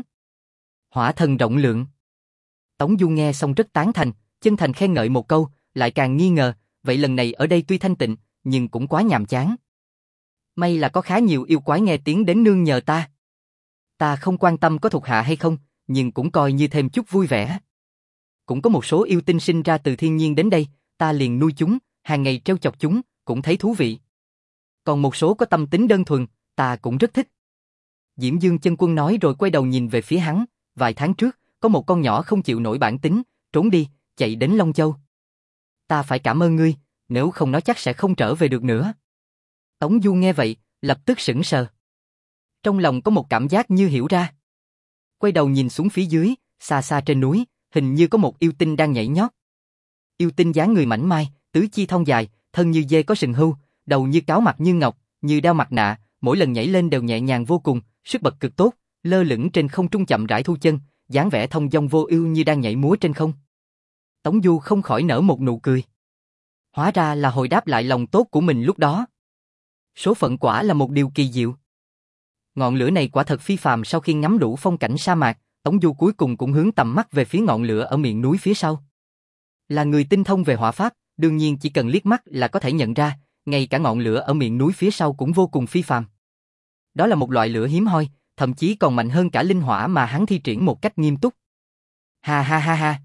Hỏa Thần rộng lượng. Tống Du nghe xong rất tán thành, chân thành khen ngợi một câu, lại càng nghi ngờ, vậy lần này ở đây tuy thanh tịnh, nhưng cũng quá nhàm chán. May là có khá nhiều yêu quái nghe tiếng đến nương nhờ ta. Ta không quan tâm có thuộc hạ hay không, nhưng cũng coi như thêm chút vui vẻ. Cũng có một số yêu tinh sinh ra từ thiên nhiên đến đây, ta liền nuôi chúng, hàng ngày trêu chọc chúng, cũng thấy thú vị. Còn một số có tâm tính đơn thuần, ta cũng rất thích. Diễm Dương Chân Quân nói rồi quay đầu nhìn về phía hắn, vài tháng trước, có một con nhỏ không chịu nổi bản tính, trốn đi, chạy đến Long Châu. Ta phải cảm ơn ngươi, nếu không nó chắc sẽ không trở về được nữa. Tống Du nghe vậy, lập tức sững sờ. Trong lòng có một cảm giác như hiểu ra. Quay đầu nhìn xuống phía dưới, xa xa trên núi, hình như có một yêu tinh đang nhảy nhót. Yêu tinh dáng người mảnh mai, tứ chi thon dài, thân như dê có sừng hưu, đầu như cáo mặt như ngọc, như đeo mặt nạ, mỗi lần nhảy lên đều nhẹ nhàng vô cùng, sức bật cực tốt, lơ lửng trên không trung chậm rãi thu chân, dáng vẻ thông dong vô ưu như đang nhảy múa trên không. Tống Du không khỏi nở một nụ cười. Hóa ra là hồi đáp lại lòng tốt của mình lúc đó. Số phận quả là một điều kỳ diệu. Ngọn lửa này quả thật phi phàm. Sau khi ngắm đủ phong cảnh sa mạc, Tống Du cuối cùng cũng hướng tầm mắt về phía ngọn lửa ở miệng núi phía sau. Là người tinh thông về hỏa pháp, đương nhiên chỉ cần liếc mắt là có thể nhận ra, ngay cả ngọn lửa ở miệng núi phía sau cũng vô cùng phi phàm. Đó là một loại lửa hiếm hoi, thậm chí còn mạnh hơn cả linh hỏa mà hắn thi triển một cách nghiêm túc. Ha ha ha ha.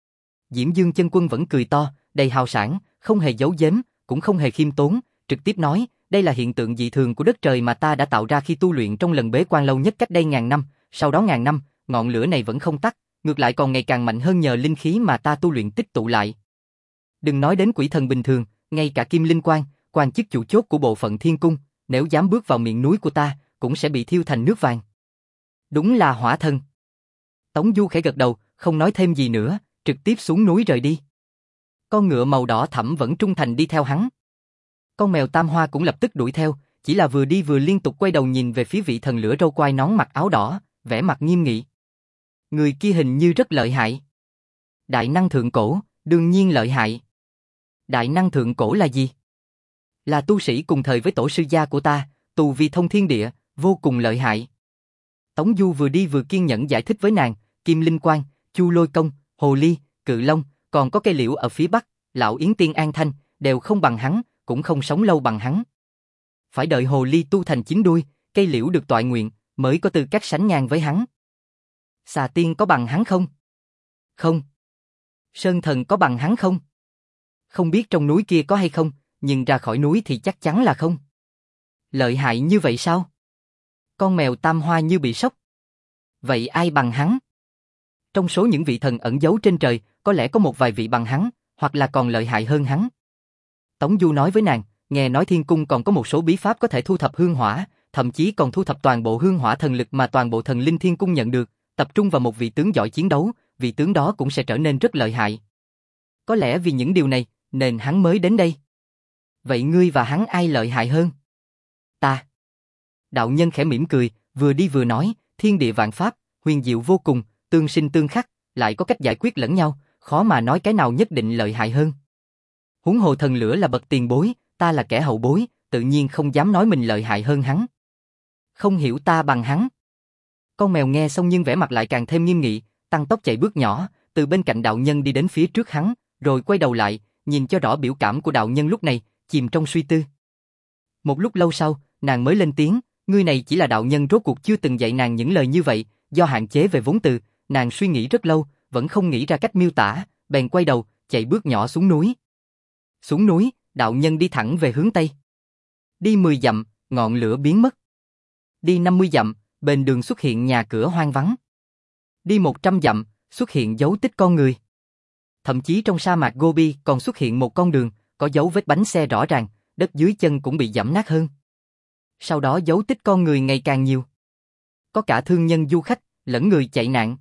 Diễm Dương Chân Quân vẫn cười to, đầy hào sảng, không hề giấu giếm, cũng không hề khiêm tốn, trực tiếp nói, đây là hiện tượng dị thường của đất trời mà ta đã tạo ra khi tu luyện trong lần bế quan lâu nhất cách đây ngàn năm, sau đó ngàn năm, ngọn lửa này vẫn không tắt, ngược lại còn ngày càng mạnh hơn nhờ linh khí mà ta tu luyện tích tụ lại. Đừng nói đến quỷ thần bình thường, ngay cả Kim Linh Quan, quan chức chủ chốt của bộ phận Thiên Cung, nếu dám bước vào miệng núi của ta, cũng sẽ bị thiêu thành nước vàng. Đúng là hỏa thần. Tống Du khẽ gật đầu, không nói thêm gì nữa, trực tiếp xuống núi rời đi. Con ngựa màu đỏ thẫm vẫn trung thành đi theo hắn. Con mèo Tam Hoa cũng lập tức đuổi theo, chỉ là vừa đi vừa liên tục quay đầu nhìn về phía vị thần lửa râu quai nón mặc áo đỏ, vẻ mặt nghiêm nghị. Người kia hình như rất lợi hại. Đại năng thượng cổ, đương nhiên lợi hại. Đại năng thượng cổ là gì? Là tu sĩ cùng thời với tổ sư gia của ta, tu vi thông thiên địa, vô cùng lợi hại. Tống Du vừa đi vừa kiên nhẫn giải thích với nàng, Kim Linh Quan, Chu Lôi Công, Hồ Ly, Cự Long, còn có cây liễu ở phía bắc, Lão Yến Tiên An Thanh, đều không bằng hắn, cũng không sống lâu bằng hắn. Phải đợi Hồ Ly tu thành chín đuôi, cây liễu được toại nguyện, mới có tư cách sánh ngang với hắn. Xà Tiên có bằng hắn không? Không. Sơn Thần có bằng hắn không? Không biết trong núi kia có hay không, nhưng ra khỏi núi thì chắc chắn là không. Lợi hại như vậy sao? Con mèo Tam Hoa như bị sốc. Vậy ai bằng hắn? Trong số những vị thần ẩn giấu trên trời, có lẽ có một vài vị bằng hắn, hoặc là còn lợi hại hơn hắn. Tống Du nói với nàng, nghe nói Thiên Cung còn có một số bí pháp có thể thu thập hương hỏa, thậm chí còn thu thập toàn bộ hương hỏa thần lực mà toàn bộ thần linh Thiên Cung nhận được, tập trung vào một vị tướng giỏi chiến đấu, vị tướng đó cũng sẽ trở nên rất lợi hại. Có lẽ vì những điều này, nên hắn mới đến đây. Vậy ngươi và hắn ai lợi hại hơn? Ta. Đạo nhân khẽ mỉm cười, vừa đi vừa nói, thiên địa vạn pháp, huyền diệu vô cùng, tương sinh tương khắc, lại có cách giải quyết lẫn nhau, khó mà nói cái nào nhất định lợi hại hơn. Huống hồ thần lửa là bậc tiền bối, ta là kẻ hậu bối, tự nhiên không dám nói mình lợi hại hơn hắn. Không hiểu ta bằng hắn. Con mèo nghe xong nhưng vẻ mặt lại càng thêm nghiêm nghị, tăng tốc chạy bước nhỏ, từ bên cạnh đạo nhân đi đến phía trước hắn, rồi quay đầu lại, nhìn cho rõ biểu cảm của đạo nhân lúc này, chìm trong suy tư. Một lúc lâu sau, nàng mới lên tiếng, ngươi này chỉ là đạo nhân rốt cuộc chưa từng dạy nàng những lời như vậy, do hạn chế về vốn từ, nàng suy nghĩ rất lâu, vẫn không nghĩ ra cách miêu tả, bèn quay đầu, chạy bước nhỏ xuống núi. Xuống núi, đạo nhân đi thẳng về hướng Tây. Đi mười dặm, ngọn lửa biến mất. Đi năm mươi dặm, bên đường xuất hiện nhà cửa hoang vắng. Đi một trăm dặm, xuất hiện dấu tích con người. Thậm chí trong sa mạc Gobi còn xuất hiện một con đường, có dấu vết bánh xe rõ ràng, đất dưới chân cũng bị giẫm nát hơn. Sau đó dấu tích con người ngày càng nhiều. Có cả thương nhân du khách, lẫn người chạy nạn.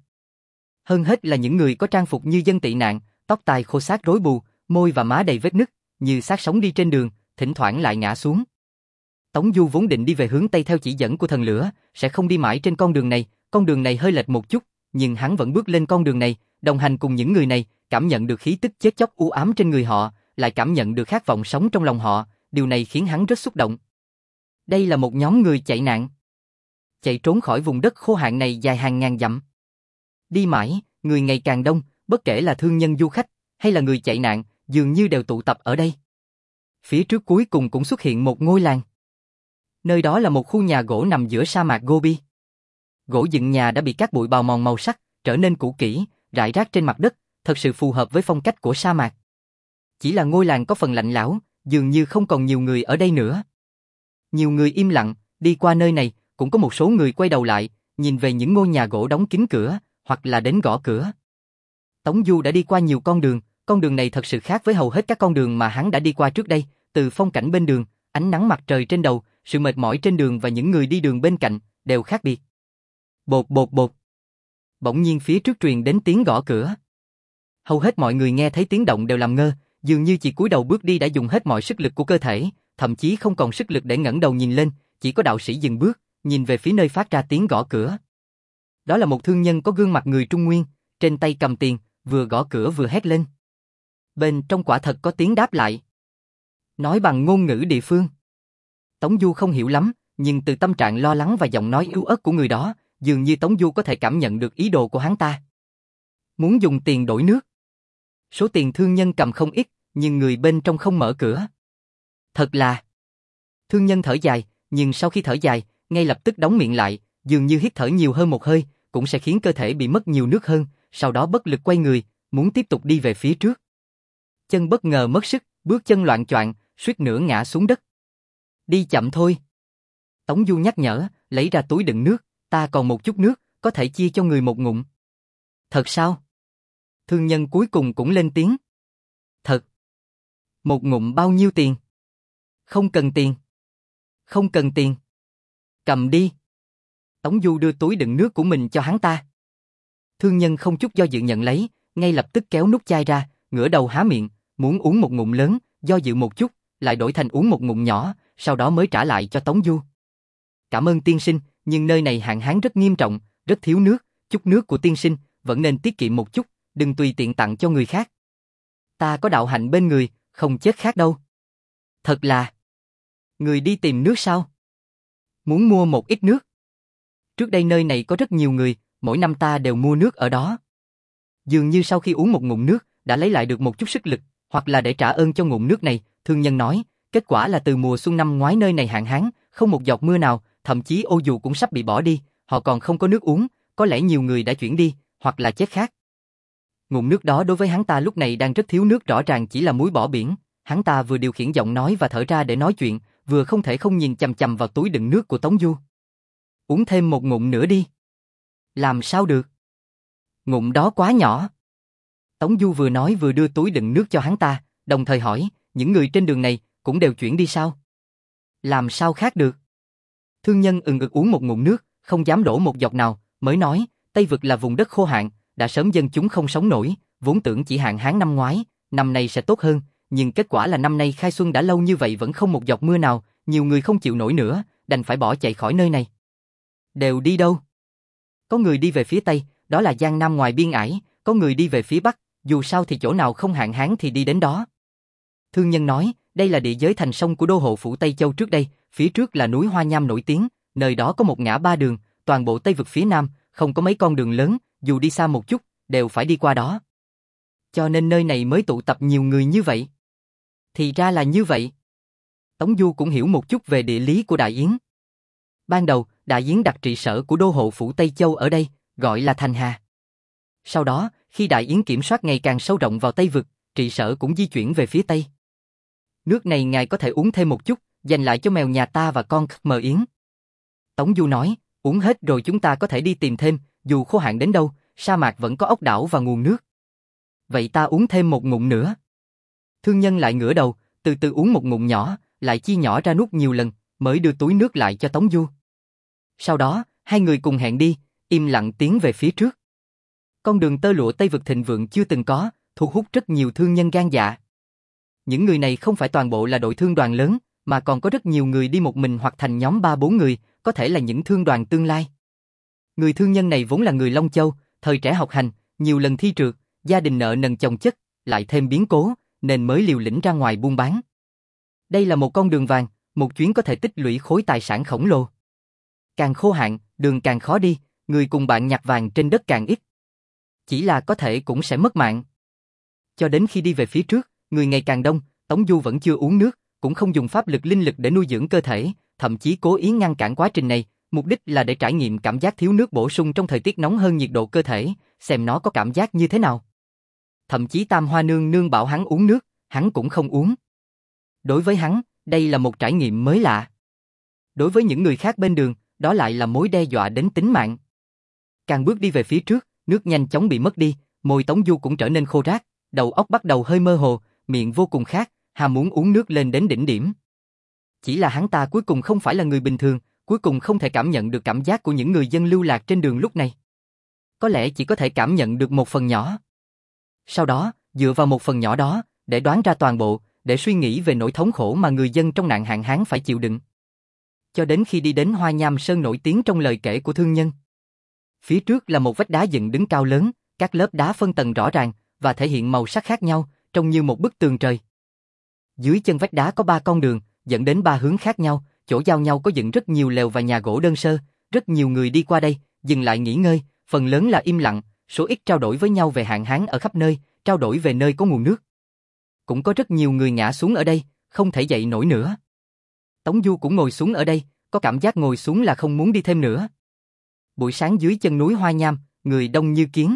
Hơn hết là những người có trang phục như dân tị nạn, tóc tai khô xác rối bù, môi và má đầy vết nứt, như xác sống đi trên đường, thỉnh thoảng lại ngã xuống. Tống Du vốn định đi về hướng Tây theo chỉ dẫn của thần lửa, sẽ không đi mãi trên con đường này, con đường này hơi lệch một chút, nhưng hắn vẫn bước lên con đường này, đồng hành cùng những người này, cảm nhận được khí tức chết chóc u ám trên người họ, lại cảm nhận được khát vọng sống trong lòng họ, điều này khiến hắn rất xúc động. Đây là một nhóm người chạy nạn. Chạy trốn khỏi vùng đất khô hạn này dài hàng ngàn dặm. Đi mãi, người ngày càng đông, bất kể là thương nhân du khách, hay là người chạy nạn, dường như đều tụ tập ở đây. Phía trước cuối cùng cũng xuất hiện một ngôi làng. Nơi đó là một khu nhà gỗ nằm giữa sa mạc Gobi. Gỗ dựng nhà đã bị các bụi bào mòn màu sắc, trở nên cũ kỹ, rải rác trên mặt đất, thật sự phù hợp với phong cách của sa mạc. Chỉ là ngôi làng có phần lạnh lẽo, dường như không còn nhiều người ở đây nữa. Nhiều người im lặng, đi qua nơi này, cũng có một số người quay đầu lại, nhìn về những ngôi nhà gỗ đóng kín cửa, hoặc là đến gõ cửa. Tống Du đã đi qua nhiều con đường, con đường này thật sự khác với hầu hết các con đường mà hắn đã đi qua trước đây, từ phong cảnh bên đường, ánh nắng mặt trời trên đầu, sự mệt mỏi trên đường và những người đi đường bên cạnh, đều khác biệt. Bột bột bột. Bỗng nhiên phía trước truyền đến tiếng gõ cửa. Hầu hết mọi người nghe thấy tiếng động đều làm ngơ, dường như chỉ cúi đầu bước đi đã dùng hết mọi sức lực của cơ thể, thậm chí không còn sức lực để ngẩng đầu nhìn lên, chỉ có đạo sĩ dừng bước, nhìn về phía nơi phát ra tiếng gõ cửa. Đó là một thương nhân có gương mặt người Trung Nguyên, trên tay cầm tiền, vừa gõ cửa vừa hét lên. Bên trong quả thật có tiếng đáp lại. Nói bằng ngôn ngữ địa phương. Tống Du không hiểu lắm, nhưng từ tâm trạng lo lắng và giọng nói yếu ớt của người đó, dường như Tống Du có thể cảm nhận được ý đồ của hắn ta. Muốn dùng tiền đổi nước. Số tiền thương nhân cầm không ít, nhưng người bên trong không mở cửa. Thật là... Thương nhân thở dài, nhưng sau khi thở dài, ngay lập tức đóng miệng lại, dường như hít thở nhiều hơn một hơi, cũng sẽ khiến cơ thể bị mất nhiều nước hơn, sau đó bất lực quay người, muốn tiếp tục đi về phía trước. Chân bất ngờ mất sức, bước chân loạng choạng, suýt nữa ngã xuống đất. Đi chậm thôi. Tống Du nhắc nhở, lấy ra túi đựng nước, ta còn một chút nước, có thể chia cho người một ngụm. Thật sao? Thương nhân cuối cùng cũng lên tiếng. Thật. Một ngụm bao nhiêu tiền? Không cần tiền. Không cần tiền. Cầm đi. Tống Du đưa túi đựng nước của mình cho hắn ta. Thương nhân không chút do dự nhận lấy, ngay lập tức kéo nút chai ra, ngửa đầu há miệng, muốn uống một ngụm lớn, do dự một chút, lại đổi thành uống một ngụm nhỏ, sau đó mới trả lại cho Tống Du. Cảm ơn tiên sinh, nhưng nơi này hạn hán rất nghiêm trọng, rất thiếu nước, chút nước của tiên sinh, vẫn nên tiết kiệm một chút, đừng tùy tiện tặng cho người khác. Ta có đạo hạnh bên người, không chết khác đâu. Thật là... Người đi tìm nước sao? Muốn mua một ít nước. Trước đây nơi này có rất nhiều người, mỗi năm ta đều mua nước ở đó. Dường như sau khi uống một ngụm nước, đã lấy lại được một chút sức lực, hoặc là để trả ơn cho ngụm nước này, thương nhân nói, kết quả là từ mùa xuân năm ngoái nơi này hạn hán, không một giọt mưa nào, thậm chí ô dù cũng sắp bị bỏ đi, họ còn không có nước uống, có lẽ nhiều người đã chuyển đi, hoặc là chết khác. Ngụm nước đó đối với hắn ta lúc này đang rất thiếu nước, rõ ràng chỉ là muối bỏ biển, hắn ta vừa điều khiển giọng nói và thở ra để nói chuyện, vừa không thể không nhìn chằm chằm vào túi đựng nước của Tống Du. Uống thêm một ngụm nữa đi. Làm sao được? Ngụm đó quá nhỏ. Tống Du vừa nói vừa đưa túi đựng nước cho hắn ta, đồng thời hỏi, những người trên đường này cũng đều chuyển đi sao? Làm sao khác được? Thương nhân ừng ực uống một ngụm nước, không dám đổ một giọt nào, mới nói, Tây Vực là vùng đất khô hạn, đã sớm dân chúng không sống nổi, vốn tưởng chỉ hạn hán năm ngoái, năm nay sẽ tốt hơn, nhưng kết quả là năm nay khai xuân đã lâu như vậy vẫn không một giọt mưa nào, nhiều người không chịu nổi nữa, đành phải bỏ chạy khỏi nơi này. Đều đi đâu? Có người đi về phía Tây, đó là Giang Nam ngoài biên ải, có người đi về phía Bắc, dù sao thì chỗ nào không hạn hán thì đi đến đó. Thương nhân nói, đây là địa giới thành sông của đô hộ phủ Tây Châu trước đây, phía trước là núi Hoa Nham nổi tiếng, nơi đó có một ngã ba đường, toàn bộ Tây vực phía Nam, không có mấy con đường lớn, dù đi xa một chút, đều phải đi qua đó. Cho nên nơi này mới tụ tập nhiều người như vậy. Thì ra là như vậy. Tống Du cũng hiểu một chút về địa lý của Đại Yến. Ban đầu, Đại Yến đặt trị sở của đô hộ phủ Tây Châu ở đây, gọi là Thành Hà. Sau đó, khi Đại Yến kiểm soát ngày càng sâu rộng vào Tây vực, trị sở cũng di chuyển về phía Tây. Nước này ngài có thể uống thêm một chút, dành lại cho mèo nhà ta và con Khmer Yến. Tống Du nói, uống hết rồi chúng ta có thể đi tìm thêm, dù khô hạn đến đâu, sa mạc vẫn có ốc đảo và nguồn nước. Vậy ta uống thêm một ngụm nữa. Thương nhân lại ngửa đầu, từ từ uống một ngụm nhỏ, lại chia nhỏ ra nuốt nhiều lần, mới đưa túi nước lại cho Tống Du. Sau đó, hai người cùng hẹn đi, im lặng tiến về phía trước. Con đường tơ lụa Tây vực thịnh vượng chưa từng có, thu hút rất nhiều thương nhân gan dạ. Những người này không phải toàn bộ là đội thương đoàn lớn, mà còn có rất nhiều người đi một mình hoặc thành nhóm ba bốn người, có thể là những thương đoàn tương lai. Người thương nhân này vốn là người Long Châu, thời trẻ học hành, nhiều lần thi trượt, gia đình nợ nần chồng chất, lại thêm biến cố, nên mới liều lĩnh ra ngoài buôn bán. Đây là một con đường vàng, một chuyến có thể tích lũy khối tài sản khổng lồ. Càng khô hạn, đường càng khó đi, người cùng bạn nhặt vàng trên đất càng ít. Chỉ là có thể cũng sẽ mất mạng. Cho đến khi đi về phía trước, người ngày càng đông, Tống Du vẫn chưa uống nước, cũng không dùng pháp lực linh lực để nuôi dưỡng cơ thể, thậm chí cố ý ngăn cản quá trình này, mục đích là để trải nghiệm cảm giác thiếu nước bổ sung trong thời tiết nóng hơn nhiệt độ cơ thể, xem nó có cảm giác như thế nào. Thậm chí Tam Hoa Nương Nương bảo hắn uống nước, hắn cũng không uống. Đối với hắn, đây là một trải nghiệm mới lạ. Đối với những người khác bên đường, đó lại là mối đe dọa đến tính mạng. Càng bước đi về phía trước, nước nhanh chóng bị mất đi, môi Tống Du cũng trở nên khô rác, đầu óc bắt đầu hơi mơ hồ, miệng vô cùng khát, ham muốn uống nước lên đến đỉnh điểm. Chỉ là hắn ta cuối cùng không phải là người bình thường, cuối cùng không thể cảm nhận được cảm giác của những người dân lưu lạc trên đường lúc này. Có lẽ chỉ có thể cảm nhận được một phần nhỏ. Sau đó, dựa vào một phần nhỏ đó, để đoán ra toàn bộ, để suy nghĩ về nỗi thống khổ mà người dân trong nạn hạn hán phải chịu đựng. Cho đến khi đi đến Hoa Nham Sơn nổi tiếng trong lời kể của thương nhân. Phía trước là một vách đá dựng đứng cao lớn, các lớp đá phân tầng rõ ràng, và thể hiện màu sắc khác nhau, trông như một bức tường trời. Dưới chân vách đá có ba con đường, dẫn đến ba hướng khác nhau, chỗ giao nhau có dựng rất nhiều lều và nhà gỗ đơn sơ, rất nhiều người đi qua đây, dừng lại nghỉ ngơi, phần lớn là im lặng, số ít trao đổi với nhau về hạn hán ở khắp nơi, trao đổi về nơi có nguồn nước. Cũng có rất nhiều người ngã xuống ở đây, không thể dậy nổi nữa. Tống Du cũng ngồi xuống ở đây, có cảm giác ngồi xuống là không muốn đi thêm nữa. Buổi sáng dưới chân núi Hoa Nham, người đông như kiến.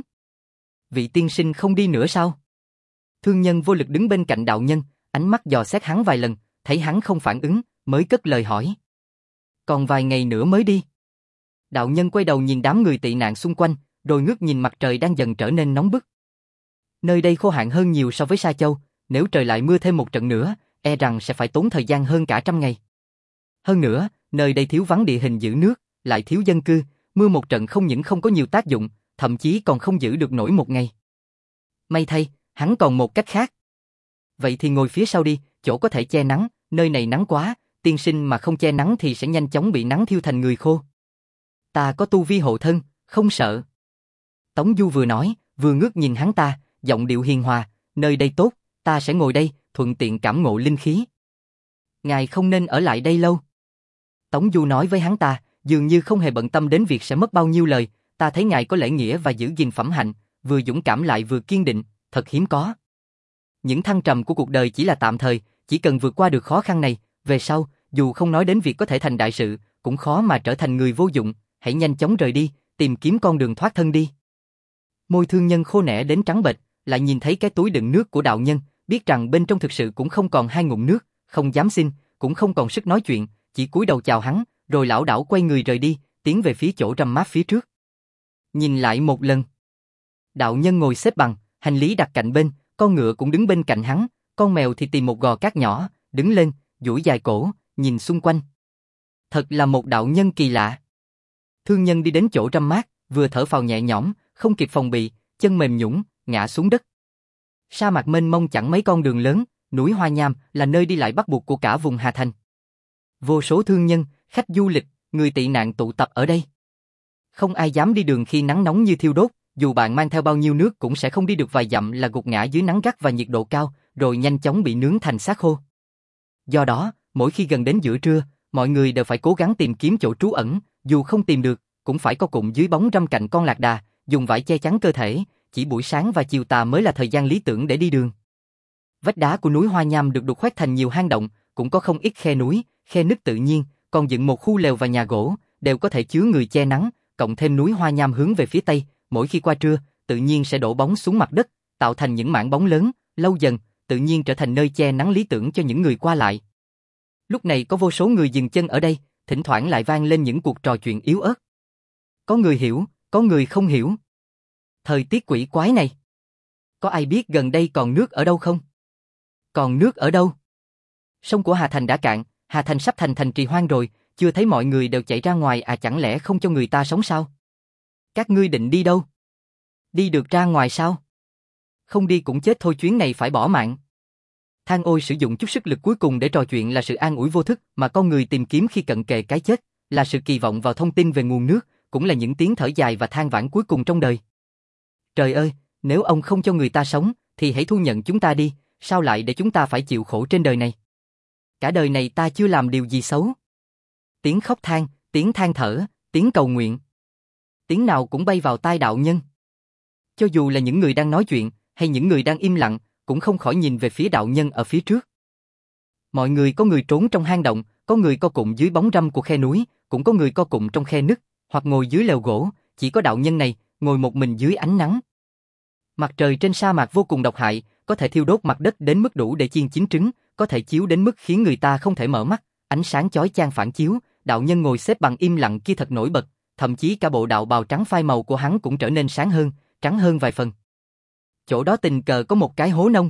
Vị tiên sinh không đi nữa sao? Thương nhân vô lực đứng bên cạnh đạo nhân, ánh mắt dò xét hắn vài lần, thấy hắn không phản ứng, mới cất lời hỏi. Còn vài ngày nữa mới đi. Đạo nhân quay đầu nhìn đám người tị nạn xung quanh, rồi ngước nhìn mặt trời đang dần trở nên nóng bức. Nơi đây khô hạn hơn nhiều so với Sa Châu, nếu trời lại mưa thêm một trận nữa, e rằng sẽ phải tốn thời gian hơn cả trăm ngày. Hơn nữa, nơi đây thiếu vắng địa hình giữ nước, lại thiếu dân cư, mưa một trận không những không có nhiều tác dụng, thậm chí còn không giữ được nổi một ngày. May thay, hắn còn một cách khác. Vậy thì ngồi phía sau đi, chỗ có thể che nắng, nơi này nắng quá, tiên sinh mà không che nắng thì sẽ nhanh chóng bị nắng thiêu thành người khô. Ta có tu vi hộ thân, không sợ. Tống Du vừa nói, vừa ngước nhìn hắn ta, giọng điệu hiền hòa, nơi đây tốt, ta sẽ ngồi đây, thuận tiện cảm ngộ linh khí. Ngài không nên ở lại đây lâu. Tống Du nói với hắn ta, dường như không hề bận tâm đến việc sẽ mất bao nhiêu lời, ta thấy ngài có lễ nghĩa và giữ gìn phẩm hạnh, vừa dũng cảm lại vừa kiên định, thật hiếm có. Những thăng trầm của cuộc đời chỉ là tạm thời, chỉ cần vượt qua được khó khăn này, về sau, dù không nói đến việc có thể thành đại sự, cũng khó mà trở thành người vô dụng, hãy nhanh chóng rời đi, tìm kiếm con đường thoát thân đi. Môi thương nhân khô nẻ đến trắng bệch, lại nhìn thấy cái túi đựng nước của đạo nhân, biết rằng bên trong thực sự cũng không còn hai ngụm nước, không dám xin, cũng không còn sức nói chuyện, chỉ cúi đầu chào hắn, rồi lảo đảo quay người rời đi, tiến về phía chỗ râm mát phía trước. Nhìn lại một lần. Đạo nhân ngồi xếp bằng, hành lý đặt cạnh bên, con ngựa cũng đứng bên cạnh hắn, con mèo thì tìm một gò cát nhỏ, đứng lên, duỗi dài cổ, nhìn xung quanh. Thật là một đạo nhân kỳ lạ. Thương nhân đi đến chỗ râm mát, vừa thở phào nhẹ nhõm, không kịp phòng bị, chân mềm nhũn, ngã xuống đất. Sa mạc mênh mông chẳng mấy con đường lớn, núi Hoa Nham là nơi đi lại bắt buộc của cả vùng Hà Thành. Vô số thương nhân, khách du lịch, người tị nạn tụ tập ở đây. Không ai dám đi đường khi nắng nóng như thiêu đốt, dù bạn mang theo bao nhiêu nước cũng sẽ không đi được vài dặm là gục ngã dưới nắng gắt và nhiệt độ cao, rồi nhanh chóng bị nướng thành xác khô. Do đó, mỗi khi gần đến giữa trưa, mọi người đều phải cố gắng tìm kiếm chỗ trú ẩn, dù không tìm được, cũng phải co cụm dưới bóng râm cạnh con lạc đà, dùng vải che chắn cơ thể, chỉ buổi sáng và chiều tà mới là thời gian lý tưởng để đi đường. Vách đá của núi Hoa Nham được đục khoét thành nhiều hang động, cũng có không ít khe núi, khe nứt tự nhiên, còn dựng một khu lều và nhà gỗ, đều có thể chứa người che nắng, cộng thêm núi Hoa Nham hướng về phía tây, mỗi khi qua trưa, tự nhiên sẽ đổ bóng xuống mặt đất, tạo thành những mảng bóng lớn, lâu dần, tự nhiên trở thành nơi che nắng lý tưởng cho những người qua lại. Lúc này có vô số người dừng chân ở đây, thỉnh thoảng lại vang lên những cuộc trò chuyện yếu ớt. Có người hiểu, có người không hiểu. Thời tiết quỷ quái này. Có ai biết gần đây còn nước ở đâu không? Còn nước ở đâu? Sông của Hà Thành đã cạn, Hà Thành sắp thành thành trì hoang rồi, chưa thấy mọi người đều chạy ra ngoài à, chẳng lẽ không cho người ta sống sao? Các ngươi định đi đâu? Đi được ra ngoài sao? Không đi cũng chết thôi, chuyến này phải bỏ mạng. Thang Ôi sử dụng chút sức lực cuối cùng để trò chuyện là sự an ủi vô thức mà con người tìm kiếm khi cận kề cái chết, là sự kỳ vọng vào thông tin về nguồn nước, cũng là những tiếng thở dài và than vãn cuối cùng trong đời. Trời ơi, nếu ông không cho người ta sống, thì hãy thu nhận chúng ta đi, sao lại để chúng ta phải chịu khổ trên đời này? Cả đời này ta chưa làm điều gì xấu. Tiếng khóc than, tiếng than thở, tiếng cầu nguyện. Tiếng nào cũng bay vào tai đạo nhân. Cho dù là những người đang nói chuyện, hay những người đang im lặng, cũng không khỏi nhìn về phía đạo nhân ở phía trước. Mọi người có người trốn trong hang động, có người co cụm dưới bóng râm của khe núi, cũng có người co cụm trong khe nứt, hoặc ngồi dưới lều gỗ, chỉ có đạo nhân này, ngồi một mình dưới ánh nắng. Mặt trời trên sa mạc vô cùng độc hại, có thể thiêu đốt mặt đất đến mức đủ để chiên chín trứng, có thể chiếu đến mức khiến người ta không thể mở mắt, ánh sáng chói chang phản chiếu, đạo nhân ngồi xếp bằng im lặng kia thật nổi bật, thậm chí cả bộ đạo bào trắng phai màu của hắn cũng trở nên sáng hơn, trắng hơn vài phần. Chỗ đó tình cờ có một cái hố nông.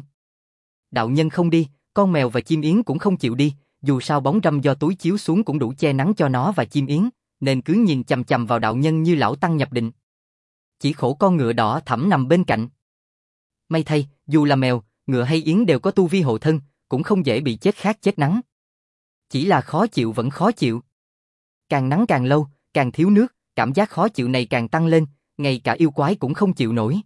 Đạo nhân không đi, con mèo và chim yến cũng không chịu đi, dù sao bóng râm do túi chiếu xuống cũng đủ che nắng cho nó và chim yến, nên cứ nhìn chằm chằm vào đạo nhân như lão tăng nhập định. Chỉ khổ con ngựa đỏ thẫm nằm bên cạnh. May thay, dù là mèo, ngựa hay yến đều có tu vi hộ thân, cũng không dễ bị chết khát chết nắng. Chỉ là khó chịu vẫn khó chịu. Càng nắng càng lâu, càng thiếu nước, cảm giác khó chịu này càng tăng lên, ngay cả yêu quái cũng không chịu nổi.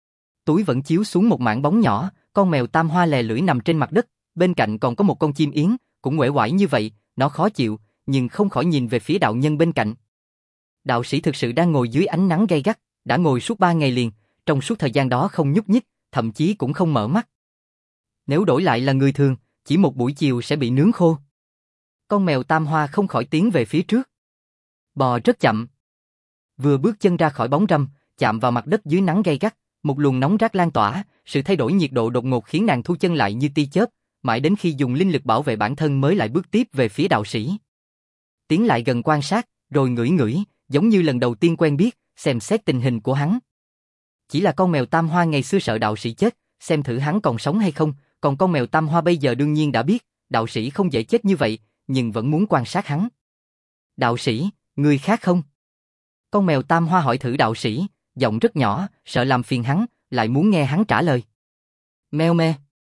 Túi vẫn chiếu xuống một mảng bóng nhỏ, con mèo tam hoa lè lưỡi nằm trên mặt đất, bên cạnh còn có một con chim yến, cũng uể oải như vậy, nó khó chịu, nhưng không khỏi nhìn về phía đạo nhân bên cạnh. Đạo sĩ thực sự đang ngồi dưới ánh nắng gay gắt, đã ngồi suốt ba ngày liền, trong suốt thời gian đó không nhúc nhích, thậm chí cũng không mở mắt. Nếu đổi lại là người thường, chỉ một buổi chiều sẽ bị nướng khô. Con mèo tam hoa không khỏi tiến về phía trước. Bò rất chậm. Vừa bước chân ra khỏi bóng râm, chạm vào mặt đất dưới nắng gay gắt, một luồng nóng rát lan tỏa, sự thay đổi nhiệt độ đột ngột khiến nàng thu chân lại như tia chớp, mãi đến khi dùng linh lực bảo vệ bản thân mới lại bước tiếp về phía đạo sĩ. Tiến lại gần quan sát, rồi ngửi ngửi, giống như lần đầu tiên quen biết, xem xét tình hình của hắn. Chỉ là con mèo tam hoa ngày xưa sợ đạo sĩ chết, xem thử hắn còn sống hay không, còn con mèo tam hoa bây giờ đương nhiên đã biết, đạo sĩ không dễ chết như vậy, nhưng vẫn muốn quan sát hắn. Đạo sĩ, người khác không? Con mèo tam hoa hỏi thử đạo sĩ, giọng rất nhỏ, sợ làm phiền hắn, lại muốn nghe hắn trả lời. Meo me.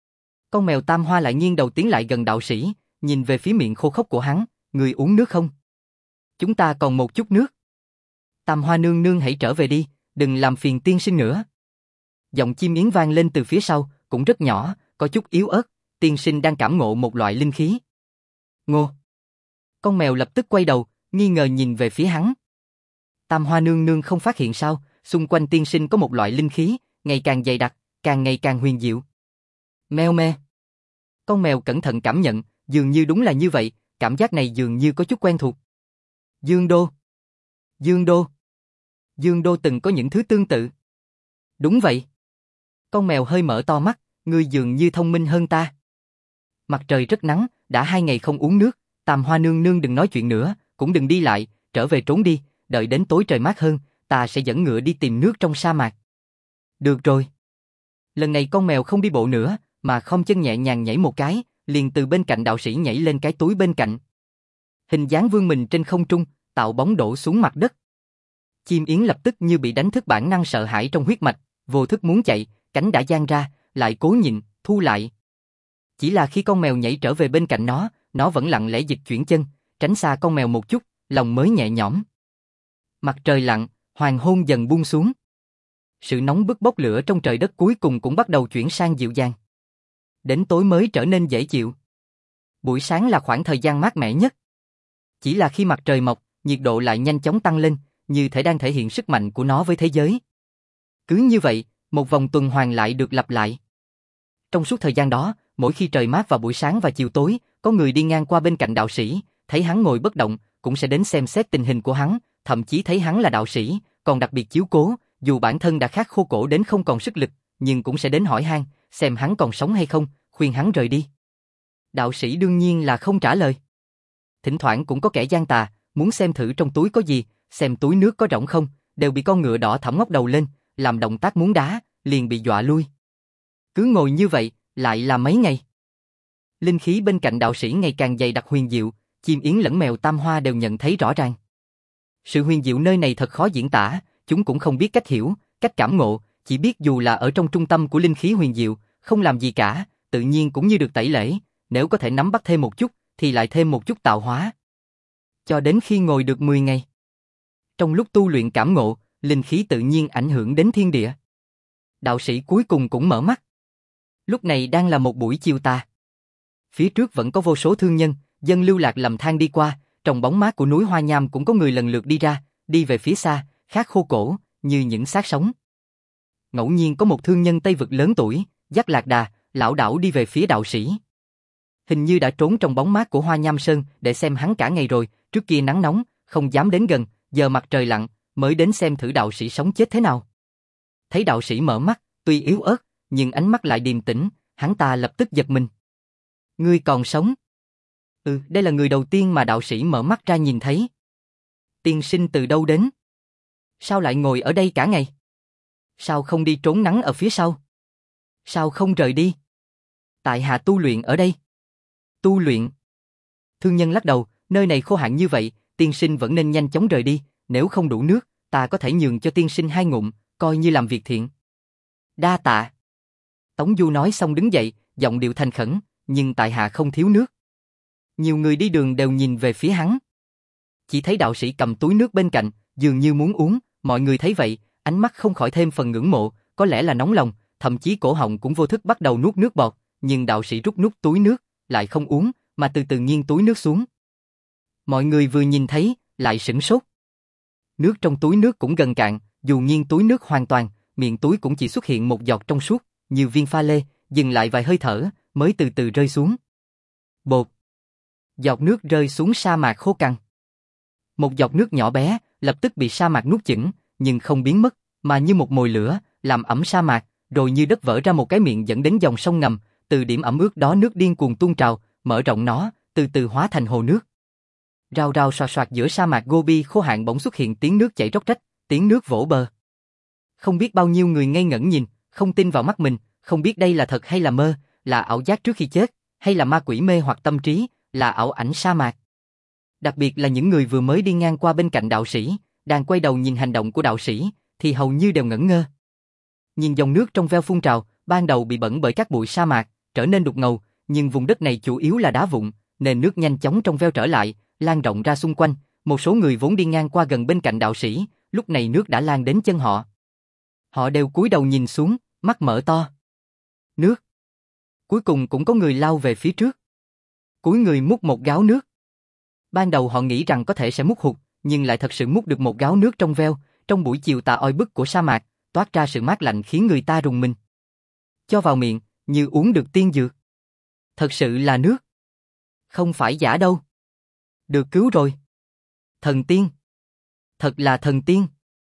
Con mèo tam hoa lại nghiêng đầu tiến lại gần đạo sĩ, nhìn về phía miệng khô khốc của hắn, người uống nước không? Chúng ta còn một chút nước. Tam hoa nương nương hãy trở về đi, đừng làm phiền tiên sinh nữa. Giọng chim yến vang lên từ phía sau, cũng rất nhỏ, có chút yếu ớt, tiên sinh đang cảm ngộ một loại linh khí. Ngô. Con mèo lập tức quay đầu, nghi ngờ nhìn về phía hắn. Tam hoa nương nương không phát hiện sao, xung quanh tiên sinh có một loại linh khí, ngày càng dày đặc, càng ngày càng huyền diệu. Meo me. Con mèo cẩn thận cảm nhận, dường như đúng là như vậy, cảm giác này dường như có chút quen thuộc. Dương Đô. Dương Đô. Dương Đô từng có những thứ tương tự. Đúng vậy. Con mèo hơi mở to mắt, ngươi dường như thông minh hơn ta. Mặt trời rất nắng, đã hai ngày không uống nước, Tam hoa nương nương đừng nói chuyện nữa, cũng đừng đi lại, trở về trốn đi, đợi đến tối trời mát hơn, ta sẽ dẫn ngựa đi tìm nước trong sa mạc. Được rồi. Lần này con mèo không đi bộ nữa, mà khom chân nhẹ nhàng nhảy một cái, liền từ bên cạnh đạo sĩ nhảy lên cái túi bên cạnh. Hình dáng vươn mình trên không trung, tạo bóng đổ xuống mặt đất. Chim yến lập tức như bị đánh thức bản năng sợ hãi trong huyết mạch, vô thức muốn chạy, cánh đã dang ra, lại cố nhịn, thu lại. Chỉ là khi con mèo nhảy trở về bên cạnh nó, nó vẫn lặng lẽ dịch chuyển chân, tránh xa con mèo một chút, lòng mới nhẹ nhõm. Mặt trời lặn, hoàng hôn dần buông xuống. Sự nóng bức bốc lửa trong trời đất cuối cùng cũng bắt đầu chuyển sang dịu dàng. Đến tối mới trở nên dễ chịu. Buổi sáng là khoảng thời gian mát mẻ nhất. Chỉ là khi mặt trời mọc, nhiệt độ lại nhanh chóng tăng lên, như thể đang thể hiện sức mạnh của nó với thế giới. Cứ như vậy, một vòng tuần hoàn lại được lặp lại. Trong suốt thời gian đó, mỗi khi trời mát vào buổi sáng và chiều tối, có người đi ngang qua bên cạnh đạo sĩ, thấy hắn ngồi bất động, cũng sẽ đến xem xét tình hình của hắn, thậm chí thấy hắn là đạo sĩ, còn đặc biệt chiếu cố, dù bản thân đã khát khô cổ đến không còn sức lực, nhưng cũng sẽ đến hỏi han, xem hắn còn sống hay không, khuyên hắn rời đi. Đạo sĩ đương nhiên là không trả lời. Thỉnh thoảng cũng có kẻ gian tà, muốn xem thử trong túi có gì, xem túi nước có rỗng không, đều bị con ngựa đỏ thẫm ngóc đầu lên, làm động tác muốn đá, liền bị dọa lui. Cứ ngồi như vậy, lại là mấy ngày. Linh khí bên cạnh đạo sĩ ngày càng dày đặc huyền diệu, chim yến lẫn mèo tam hoa đều nhận thấy rõ ràng. Sự huyền diệu nơi này thật khó diễn tả, chúng cũng không biết cách hiểu, cách cảm ngộ, chỉ biết dù là ở trong trung tâm của linh khí huyền diệu, không làm gì cả, tự nhiên cũng như được tẩy lễ, nếu có thể nắm bắt thêm một chút, thì lại thêm một chút tạo hóa. Cho đến khi ngồi được mười ngày. Trong lúc tu luyện cảm ngộ, linh khí tự nhiên ảnh hưởng đến thiên địa. Đạo sĩ cuối cùng cũng mở mắt. Lúc này đang là một buổi chiều tà. Phía trước vẫn có vô số thương nhân, dân lưu lạc lầm than đi qua, trong bóng mát của núi Hoa Nham cũng có người lần lượt đi ra, đi về phía xa, khát khô cổ, như những xác sống. Ngẫu nhiên có một thương nhân Tây Vực lớn tuổi, dắt lạc đà, lảo đảo đi về phía đạo sĩ. Hình như đã trốn trong bóng mát của Hoa Nham Sơn để xem hắn cả ngày rồi, trước kia nắng nóng, không dám đến gần, giờ mặt trời lặn, mới đến xem thử đạo sĩ sống chết thế nào. Thấy đạo sĩ mở mắt, tuy yếu ớt, nhưng ánh mắt lại điềm tĩnh, hắn ta lập tức giật mình. Ngươi còn sống? Ừ, đây là người đầu tiên mà đạo sĩ mở mắt ra nhìn thấy. Tiên sinh từ đâu đến? Sao lại ngồi ở đây cả ngày? Sao không đi trốn nắng ở phía sau? Sao không rời đi? Tại hạ tu luyện ở đây. Tu luyện? Thương nhân lắc đầu, nơi này khô hạn như vậy, tiên sinh vẫn nên nhanh chóng rời đi, nếu không đủ nước, ta có thể nhường cho tiên sinh hai ngụm, coi như làm việc thiện. Đa tạ. Tống Du nói xong đứng dậy, giọng điệu thành khẩn, nhưng tại hạ không thiếu nước. Nhiều người đi đường đều nhìn về phía hắn. Chỉ thấy đạo sĩ cầm túi nước bên cạnh, dường như muốn uống, mọi người thấy vậy, ánh mắt không khỏi thêm phần ngưỡng mộ, có lẽ là nóng lòng, thậm chí cổ họng cũng vô thức bắt đầu nuốt nước bọt, nhưng đạo sĩ rút nút túi nước, lại không uống, mà từ từ nghiêng túi nước xuống. Mọi người vừa nhìn thấy, lại sửng sốt. Nước trong túi nước cũng gần cạn, dù nghiêng túi nước hoàn toàn, miệng túi cũng chỉ xuất hiện một giọt trong suốt, như viên pha lê, dừng lại vài hơi thở, mới từ từ rơi xuống. Bột. Giọt nước rơi xuống sa mạc khô cằn. Một giọt nước nhỏ bé, lập tức bị sa mạc nuốt chửng, nhưng không biến mất, mà như một mồi lửa, làm ẩm sa mạc, rồi như đất vỡ ra một cái miệng dẫn đến dòng sông ngầm, từ điểm ẩm ướt đó nước điên cuồng tuôn trào, mở rộng nó, từ từ hóa thành hồ nước. Rào rào xoạt xoạt giữa sa mạc Gobi khô hạn bỗng xuất hiện tiếng nước chảy róc rách, tiếng nước vỗ bờ. Không biết bao nhiêu người ngây ngẩn nhìn, không tin vào mắt mình, không biết đây là thật hay là mơ, là ảo giác trước khi chết, hay là ma quỷ mê hoặc tâm trí, là ảo ảnh sa mạc. Đặc biệt là những người vừa mới đi ngang qua bên cạnh đạo sĩ, đang quay đầu nhìn hành động của đạo sĩ, thì hầu như đều ngẩn ngơ. Nhìn dòng nước trong veo phun trào, ban đầu bị bẩn bởi các bụi sa mạc, trở nên đục ngầu, nhưng vùng đất này chủ yếu là đá vụn, nên nước nhanh chóng trong veo trở lại, lan rộng ra xung quanh. Một số người vốn đi ngang qua gần bên cạnh đạo sĩ, lúc này nước đã lan đến chân họ. Họ đều cúi đầu nhìn xuống, mắt mở to. Nước. Cuối cùng cũng có người lao về phía trước. Cúi người múc một gáo nước. Ban đầu họ nghĩ rằng có thể sẽ múc hụt, nhưng lại thật sự múc được một gáo nước trong veo, trong buổi chiều tà oi bức của sa mạc, toát ra sự mát lạnh khiến người ta rùng mình. Cho vào miệng, như uống được tiên dược. Thật sự là nước. Không phải giả đâu. Được cứu rồi. Thần tiên. Thật là thần tiên.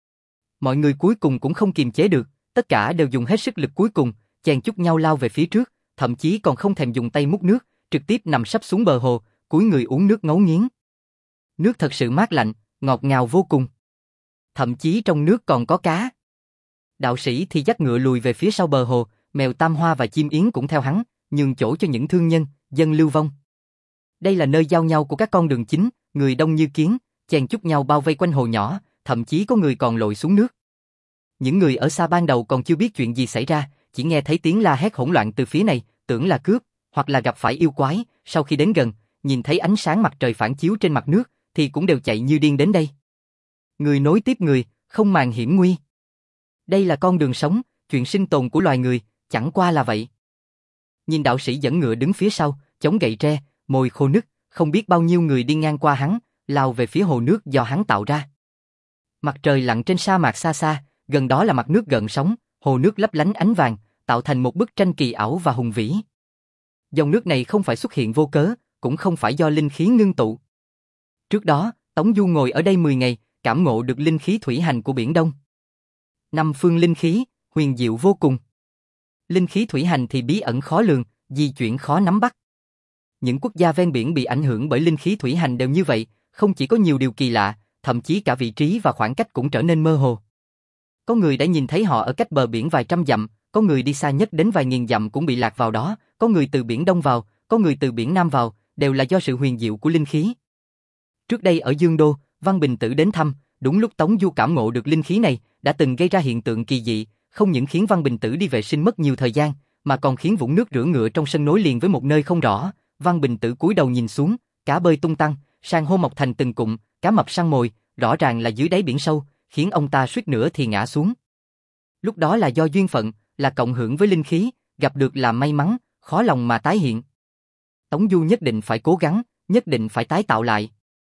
Mọi người cuối cùng cũng không kiềm chế được, tất cả đều dùng hết sức lực cuối cùng, chen chúc nhau lao về phía trước, thậm chí còn không thèm dùng tay múc nước, trực tiếp nằm sấp xuống bờ hồ, cúi người uống nước ngấu nghiến. Nước thật sự mát lạnh, ngọt ngào vô cùng. Thậm chí trong nước còn có cá. Đạo sĩ thì dắt ngựa lùi về phía sau bờ hồ, mèo tam hoa và chim yến cũng theo hắn, nhường chỗ cho những thương nhân, dân lưu vong. Đây là nơi giao nhau của các con đường chính, người đông như kiến, chen chúc nhau bao vây quanh hồ nhỏ, thậm chí có người còn lội xuống nước. Những người ở xa ban đầu còn chưa biết chuyện gì xảy ra, chỉ nghe thấy tiếng la hét hỗn loạn từ phía này, tưởng là cướp, hoặc là gặp phải yêu quái, sau khi đến gần, nhìn thấy ánh sáng mặt trời phản chiếu trên mặt nước, thì cũng đều chạy như điên đến đây. Người nối tiếp người, không màng hiểm nguy. Đây là con đường sống, chuyện sinh tồn của loài người, chẳng qua là vậy. Nhìn đạo sĩ dẫn ngựa đứng phía sau, chống gậy tre, môi khô nứt, không biết bao nhiêu người đi ngang qua hắn, lao về phía hồ nước do hắn tạo ra. Mặt trời lặn trên sa mạc xa xa, gần đó là mặt nước gợn sóng, hồ nước lấp lánh ánh vàng, tạo thành một bức tranh kỳ ảo và hùng vĩ. Dòng nước này không phải xuất hiện vô cớ, cũng không phải do linh khí ngưng tụ. Trước đó, Tống Du ngồi ở đây mười ngày, cảm ngộ được linh khí thủy hành của Biển Đông. Năm phương linh khí, huyền diệu vô cùng. Linh khí thủy hành thì bí ẩn khó lường, di chuyển khó nắm bắt. Những quốc gia ven biển bị ảnh hưởng bởi linh khí thủy hành đều như vậy, không chỉ có nhiều điều kỳ lạ, thậm chí cả vị trí và khoảng cách cũng trở nên mơ hồ. Có người đã nhìn thấy họ ở cách bờ biển vài trăm dặm, có người đi xa nhất đến vài nghìn dặm cũng bị lạc vào đó, có người từ biển Đông vào, có người từ biển Nam vào, đều là do sự huyền diệu của linh khí. Trước đây ở Dương Đô, Văn Bình Tử đến thăm, đúng lúc Tống Du cảm ngộ được linh khí này, đã từng gây ra hiện tượng kỳ dị, không những khiến Văn Bình Tử đi vệ sinh mất nhiều thời gian, mà còn khiến vũng nước rửa ngựa trong sân nối liền với một nơi không rõ. Văn Bình Tử cúi đầu nhìn xuống, cá bơi tung tăng, san hô mọc thành từng cụm, cá mập săn mồi, rõ ràng là dưới đáy biển sâu, khiến ông ta suýt nữa thì ngã xuống. Lúc đó là do duyên phận, là cộng hưởng với linh khí, gặp được là may mắn, khó lòng mà tái hiện. Tống Du nhất định phải cố gắng, nhất định phải tái tạo lại.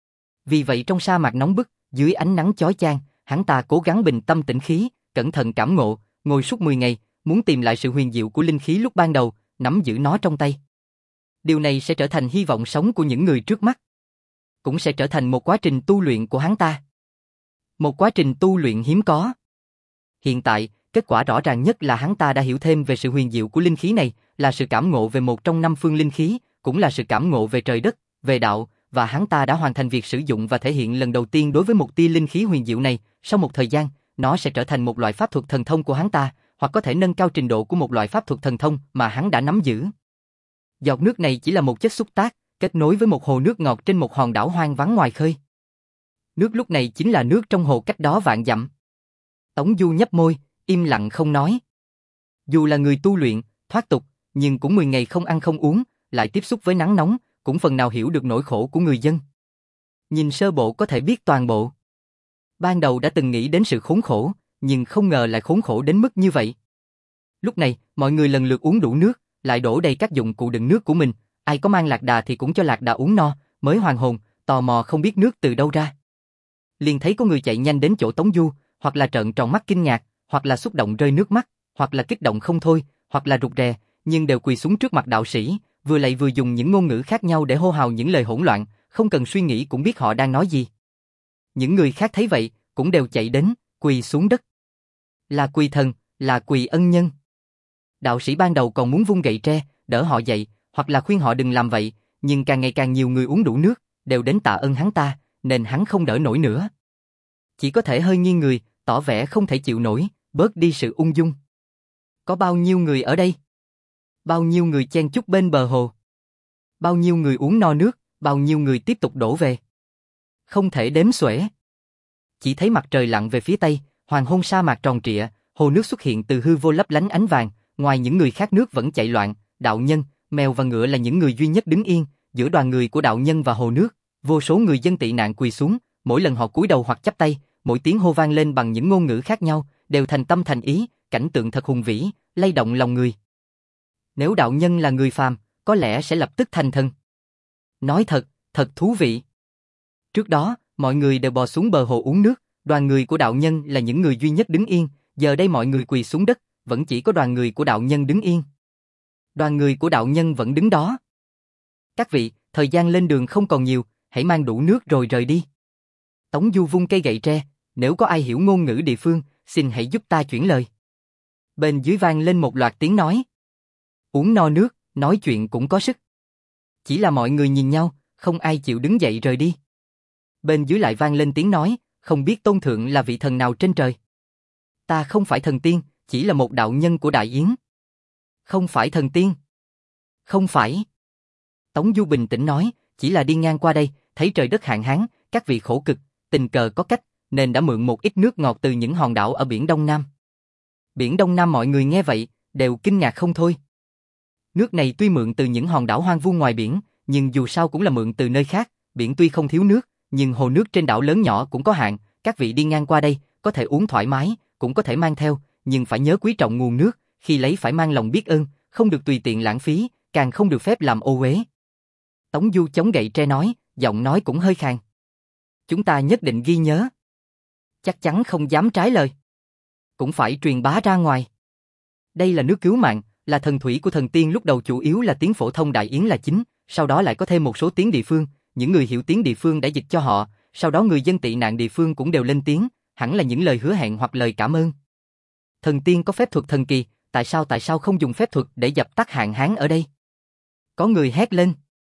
Vì vậy trong sa mạc nóng bức, dưới ánh nắng chói chang, hắn ta cố gắng bình tâm tĩnh khí, cẩn thận cảm ngộ, ngồi suốt mười ngày, muốn tìm lại sự huyền diệu của linh khí lúc ban đầu, nắm giữ nó trong tay. Điều này sẽ trở thành hy vọng sống của những người trước mắt. Cũng sẽ trở thành một quá trình tu luyện của hắn ta. Một quá trình tu luyện hiếm có. Hiện tại, kết quả rõ ràng nhất là hắn ta đã hiểu thêm về sự huyền diệu của linh khí này, là sự cảm ngộ về một trong năm phương linh khí, cũng là sự cảm ngộ về trời đất, về đạo, và hắn ta đã hoàn thành việc sử dụng và thể hiện lần đầu tiên đối với một tia linh khí huyền diệu này. Sau một thời gian, nó sẽ trở thành một loại pháp thuật thần thông của hắn ta, hoặc có thể nâng cao trình độ của một loại pháp thuật thần thông mà hắn đã nắm giữ. Giọt nước này chỉ là một chất xúc tác, kết nối với một hồ nước ngọt trên một hòn đảo hoang vắng ngoài khơi. Nước lúc này chính là nước trong hồ cách đó vạn dặm. Tống Du nhấp môi, im lặng không nói. Dù là người tu luyện, thoát tục, nhưng cũng mười ngày không ăn không uống, lại tiếp xúc với nắng nóng, cũng phần nào hiểu được nỗi khổ của người dân. Nhìn sơ bộ có thể biết toàn bộ. Ban đầu đã từng nghĩ đến sự khốn khổ, nhưng không ngờ lại khốn khổ đến mức như vậy. Lúc này, mọi người lần lượt uống đủ nước, lại đổ đầy các dụng cụ đựng nước của mình, ai có mang lạc đà thì cũng cho lạc đà uống no, mới hoàn hồn, tò mò không biết nước từ đâu ra. Liền thấy có người chạy nhanh đến chỗ Tống Du, hoặc là trợn tròn mắt kinh ngạc, hoặc là xúc động rơi nước mắt, hoặc là kích động không thôi, hoặc là rụt rè, nhưng đều quỳ xuống trước mặt đạo sĩ, vừa lạy vừa dùng những ngôn ngữ khác nhau để hô hào những lời hỗn loạn, không cần suy nghĩ cũng biết họ đang nói gì. Những người khác thấy vậy, cũng đều chạy đến, quỳ xuống đất. Là quỳ thần, là quỳ ân nhân. Đạo sĩ ban đầu còn muốn vung gậy tre, đỡ họ dậy, hoặc là khuyên họ đừng làm vậy, nhưng càng ngày càng nhiều người uống đủ nước, đều đến tạ ơn hắn ta, nên hắn không đỡ nổi nữa. Chỉ có thể hơi nghiêng người, tỏ vẻ không thể chịu nổi, bớt đi sự ung dung. Có bao nhiêu người ở đây? Bao nhiêu người chen chúc bên bờ hồ? Bao nhiêu người uống no nước, bao nhiêu người tiếp tục đổ về? Không thể đếm xuể. Chỉ thấy mặt trời lặn về phía tây, hoàng hôn sa mạc tròn trịa, hồ nước xuất hiện từ hư vô lấp lánh ánh vàng, ngoài những người khác nước vẫn chạy loạn, đạo nhân, mèo và ngựa là những người duy nhất đứng yên, giữa đoàn người của đạo nhân và hồ nước, vô số người dân tị nạn quỳ xuống, mỗi lần họ cúi đầu hoặc chắp tay, mỗi tiếng hô vang lên bằng những ngôn ngữ khác nhau, đều thành tâm thành ý, cảnh tượng thật hùng vĩ, lay động lòng người. Nếu đạo nhân là người phàm, có lẽ sẽ lập tức thành thần. Nói thật, thật thú vị. Trước đó, mọi người đều bò xuống bờ hồ uống nước, đoàn người của đạo nhân là những người duy nhất đứng yên, giờ đây mọi người quỳ xuống đất, vẫn chỉ có đoàn người của đạo nhân đứng yên. Đoàn người của đạo nhân vẫn đứng đó. Các vị, thời gian lên đường không còn nhiều, hãy mang đủ nước rồi rời đi. Tống Du vung cây gậy tre, nếu có ai hiểu ngôn ngữ địa phương, xin hãy giúp ta chuyển lời. Bên dưới vang lên một loạt tiếng nói. Uống no nước, nói chuyện cũng có sức. Chỉ là mọi người nhìn nhau, không ai chịu đứng dậy rời đi. Bên dưới lại vang lên tiếng nói, không biết tôn thượng là vị thần nào trên trời. Ta không phải thần tiên, chỉ là một đạo nhân của Đại Yến. Không phải thần tiên. Không phải. Tống Du bình tĩnh nói, chỉ là đi ngang qua đây, thấy trời đất hạn hán, các vị khổ cực, tình cờ có cách, nên đã mượn một ít nước ngọt từ những hòn đảo ở biển Đông Nam. Biển Đông Nam mọi người nghe vậy, đều kinh ngạc không thôi. Nước này tuy mượn từ những hòn đảo hoang vu ngoài biển, nhưng dù sao cũng là mượn từ nơi khác, biển tuy không thiếu nước, nhưng hồ nước trên đảo lớn nhỏ cũng có hạn, các vị đi ngang qua đây, có thể uống thoải mái, cũng có thể mang theo, nhưng phải nhớ quý trọng nguồn nước, khi lấy phải mang lòng biết ơn, không được tùy tiện lãng phí, càng không được phép làm ô uế. Tống Du chống gậy tre nói, giọng nói cũng hơi khàn. Chúng ta nhất định ghi nhớ. Chắc chắn không dám trái lời. Cũng phải truyền bá ra ngoài. Đây là nước cứu mạng, là thần thủy của thần tiên, lúc đầu chủ yếu là tiếng phổ thông Đại Yến là chính, sau đó lại có thêm một số tiếng địa phương, những người hiểu tiếng địa phương đã dịch cho họ, sau đó người dân tị nạn địa phương cũng đều lên tiếng, hẳn là những lời hứa hẹn hoặc lời cảm ơn. Thần tiên có phép thuật thần kỳ, tại sao tại sao không dùng phép thuật để dập tắt hạn hán ở đây? Có người hét lên.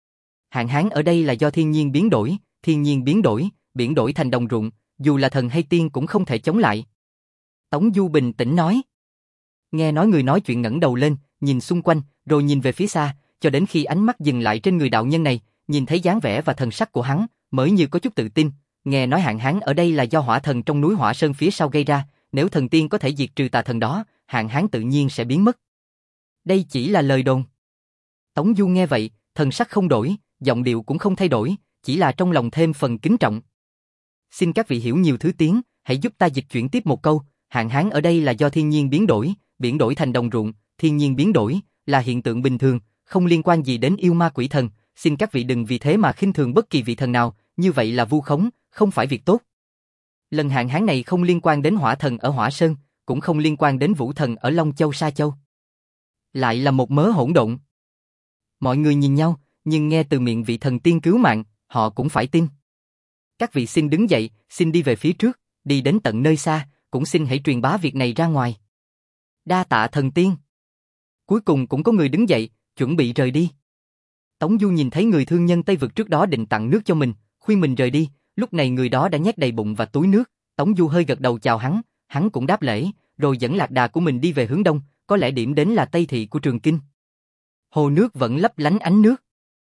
Hạn hán ở đây là do thiên nhiên biến đổi, thiên nhiên biến đổi, biển đổi thành đồng ruộng, dù là thần hay tiên cũng không thể chống lại. Tống Du bình tĩnh nói. Nghe nói người nói chuyện ngẩng đầu lên, nhìn xung quanh, rồi nhìn về phía xa, cho đến khi ánh mắt dừng lại trên người đạo nhân này, nhìn thấy dáng vẻ và thần sắc của hắn, mới như có chút tự tin. Nghe nói hạn hán ở đây là do hỏa thần trong núi Hỏa Sơn phía sau gây ra, nếu thần tiên có thể diệt trừ tà thần đó, hạn hán tự nhiên sẽ biến mất. Đây chỉ là lời đồn. Tống Du nghe vậy, thần sắc không đổi, giọng điệu cũng không thay đổi, chỉ là trong lòng thêm phần kính trọng. Xin các vị hiểu nhiều thứ tiếng, hãy giúp ta dịch chuyển tiếp một câu, hạn hán ở đây là do thiên nhiên biến đổi, biển đổi thành đồng ruộng, thiên nhiên biến đổi, là hiện tượng bình thường, không liên quan gì đến yêu ma quỷ thần, xin các vị đừng vì thế mà khinh thường bất kỳ vị thần nào, như vậy là vu khống, không phải việc tốt. Lần hạn hán này không liên quan đến hỏa thần ở Hỏa Sơn, cũng không liên quan đến vũ thần ở Long Châu Sa Châu. Lại là một mớ hỗn độn. Mọi người nhìn nhau, nhưng nghe từ miệng vị thần tiên cứu mạng, họ cũng phải tin. Các vị xin đứng dậy, xin đi về phía trước, đi đến tận nơi xa, cũng xin hãy truyền bá việc này ra ngoài. Đa tạ thần tiên. Cuối cùng cũng có người đứng dậy, chuẩn bị rời đi. Tống Du nhìn thấy người thương nhân Tây Vực trước đó định tặng nước cho mình, khuyên mình rời đi, lúc này người đó đã nhét đầy bụng và túi nước, Tống Du hơi gật đầu chào hắn, hắn cũng đáp lễ, rồi dẫn lạc đà của mình đi về hướng đông, có lẽ điểm đến là Tây thị của Trường Kinh. Hồ nước vẫn lấp lánh ánh nước.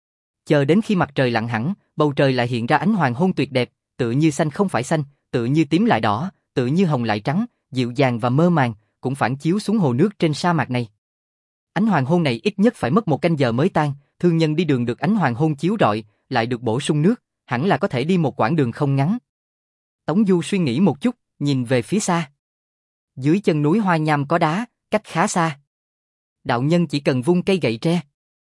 Chờ đến khi mặt trời lặn hẳn, bầu trời lại hiện ra ánh hoàng hôn tuyệt đẹp, tựa như xanh không phải xanh, tựa như tím lại đỏ, tựa như hồng lại trắng, dịu dàng và mơ màng, cũng phản chiếu xuống hồ nước trên sa mạc này. Ánh hoàng hôn này ít nhất phải mất một canh giờ mới tan, thương nhân đi đường được ánh hoàng hôn chiếu rọi, lại được bổ sung nước, hẳn là có thể đi một quãng đường không ngắn. Tống Du suy nghĩ một chút, nhìn về phía xa. Dưới chân núi Hoa Nham có đá, cách khá xa. Đạo nhân chỉ cần vung cây gậy tre.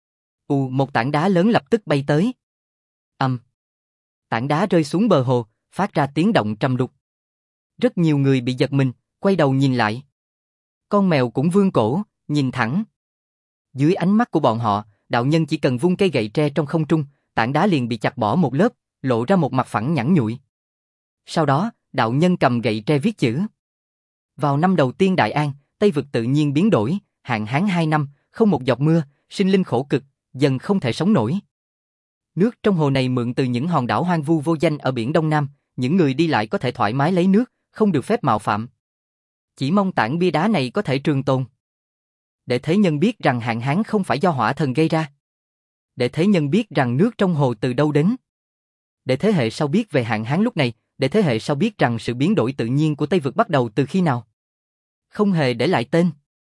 Ù, một tảng đá lớn lập tức bay tới. Ầm. Um. Tảng đá rơi xuống bờ hồ, phát ra tiếng động trầm đục. Rất nhiều người bị giật mình, quay đầu nhìn lại. Con mèo cũng vươn cổ, nhìn thẳng. Dưới ánh mắt của bọn họ, đạo nhân chỉ cần vung cây gậy tre trong không trung, tảng đá liền bị chặt bỏ một lớp, lộ ra một mặt phẳng nhẵn nhụi. Sau đó, đạo nhân cầm gậy tre viết chữ. Vào năm đầu tiên Đại An, Tây Vực tự nhiên biến đổi, hạn hán hai năm, không một giọt mưa, sinh linh khổ cực, dần không thể sống nổi. Nước trong hồ này mượn từ những hòn đảo hoang vu vô danh ở biển Đông Nam, những người đi lại có thể thoải mái lấy nước, không được phép mạo phạm. Chỉ mong tảng bia đá này có thể trường tồn. Để thế nhân biết rằng hạn hán không phải do hỏa thần gây ra. Để thế nhân biết rằng nước trong hồ từ đâu đến. Để thế hệ sau biết về hạn hán lúc này, để thế hệ sau biết rằng sự biến đổi tự nhiên của Tây Vực bắt đầu từ khi nào. Không hề để lại tên.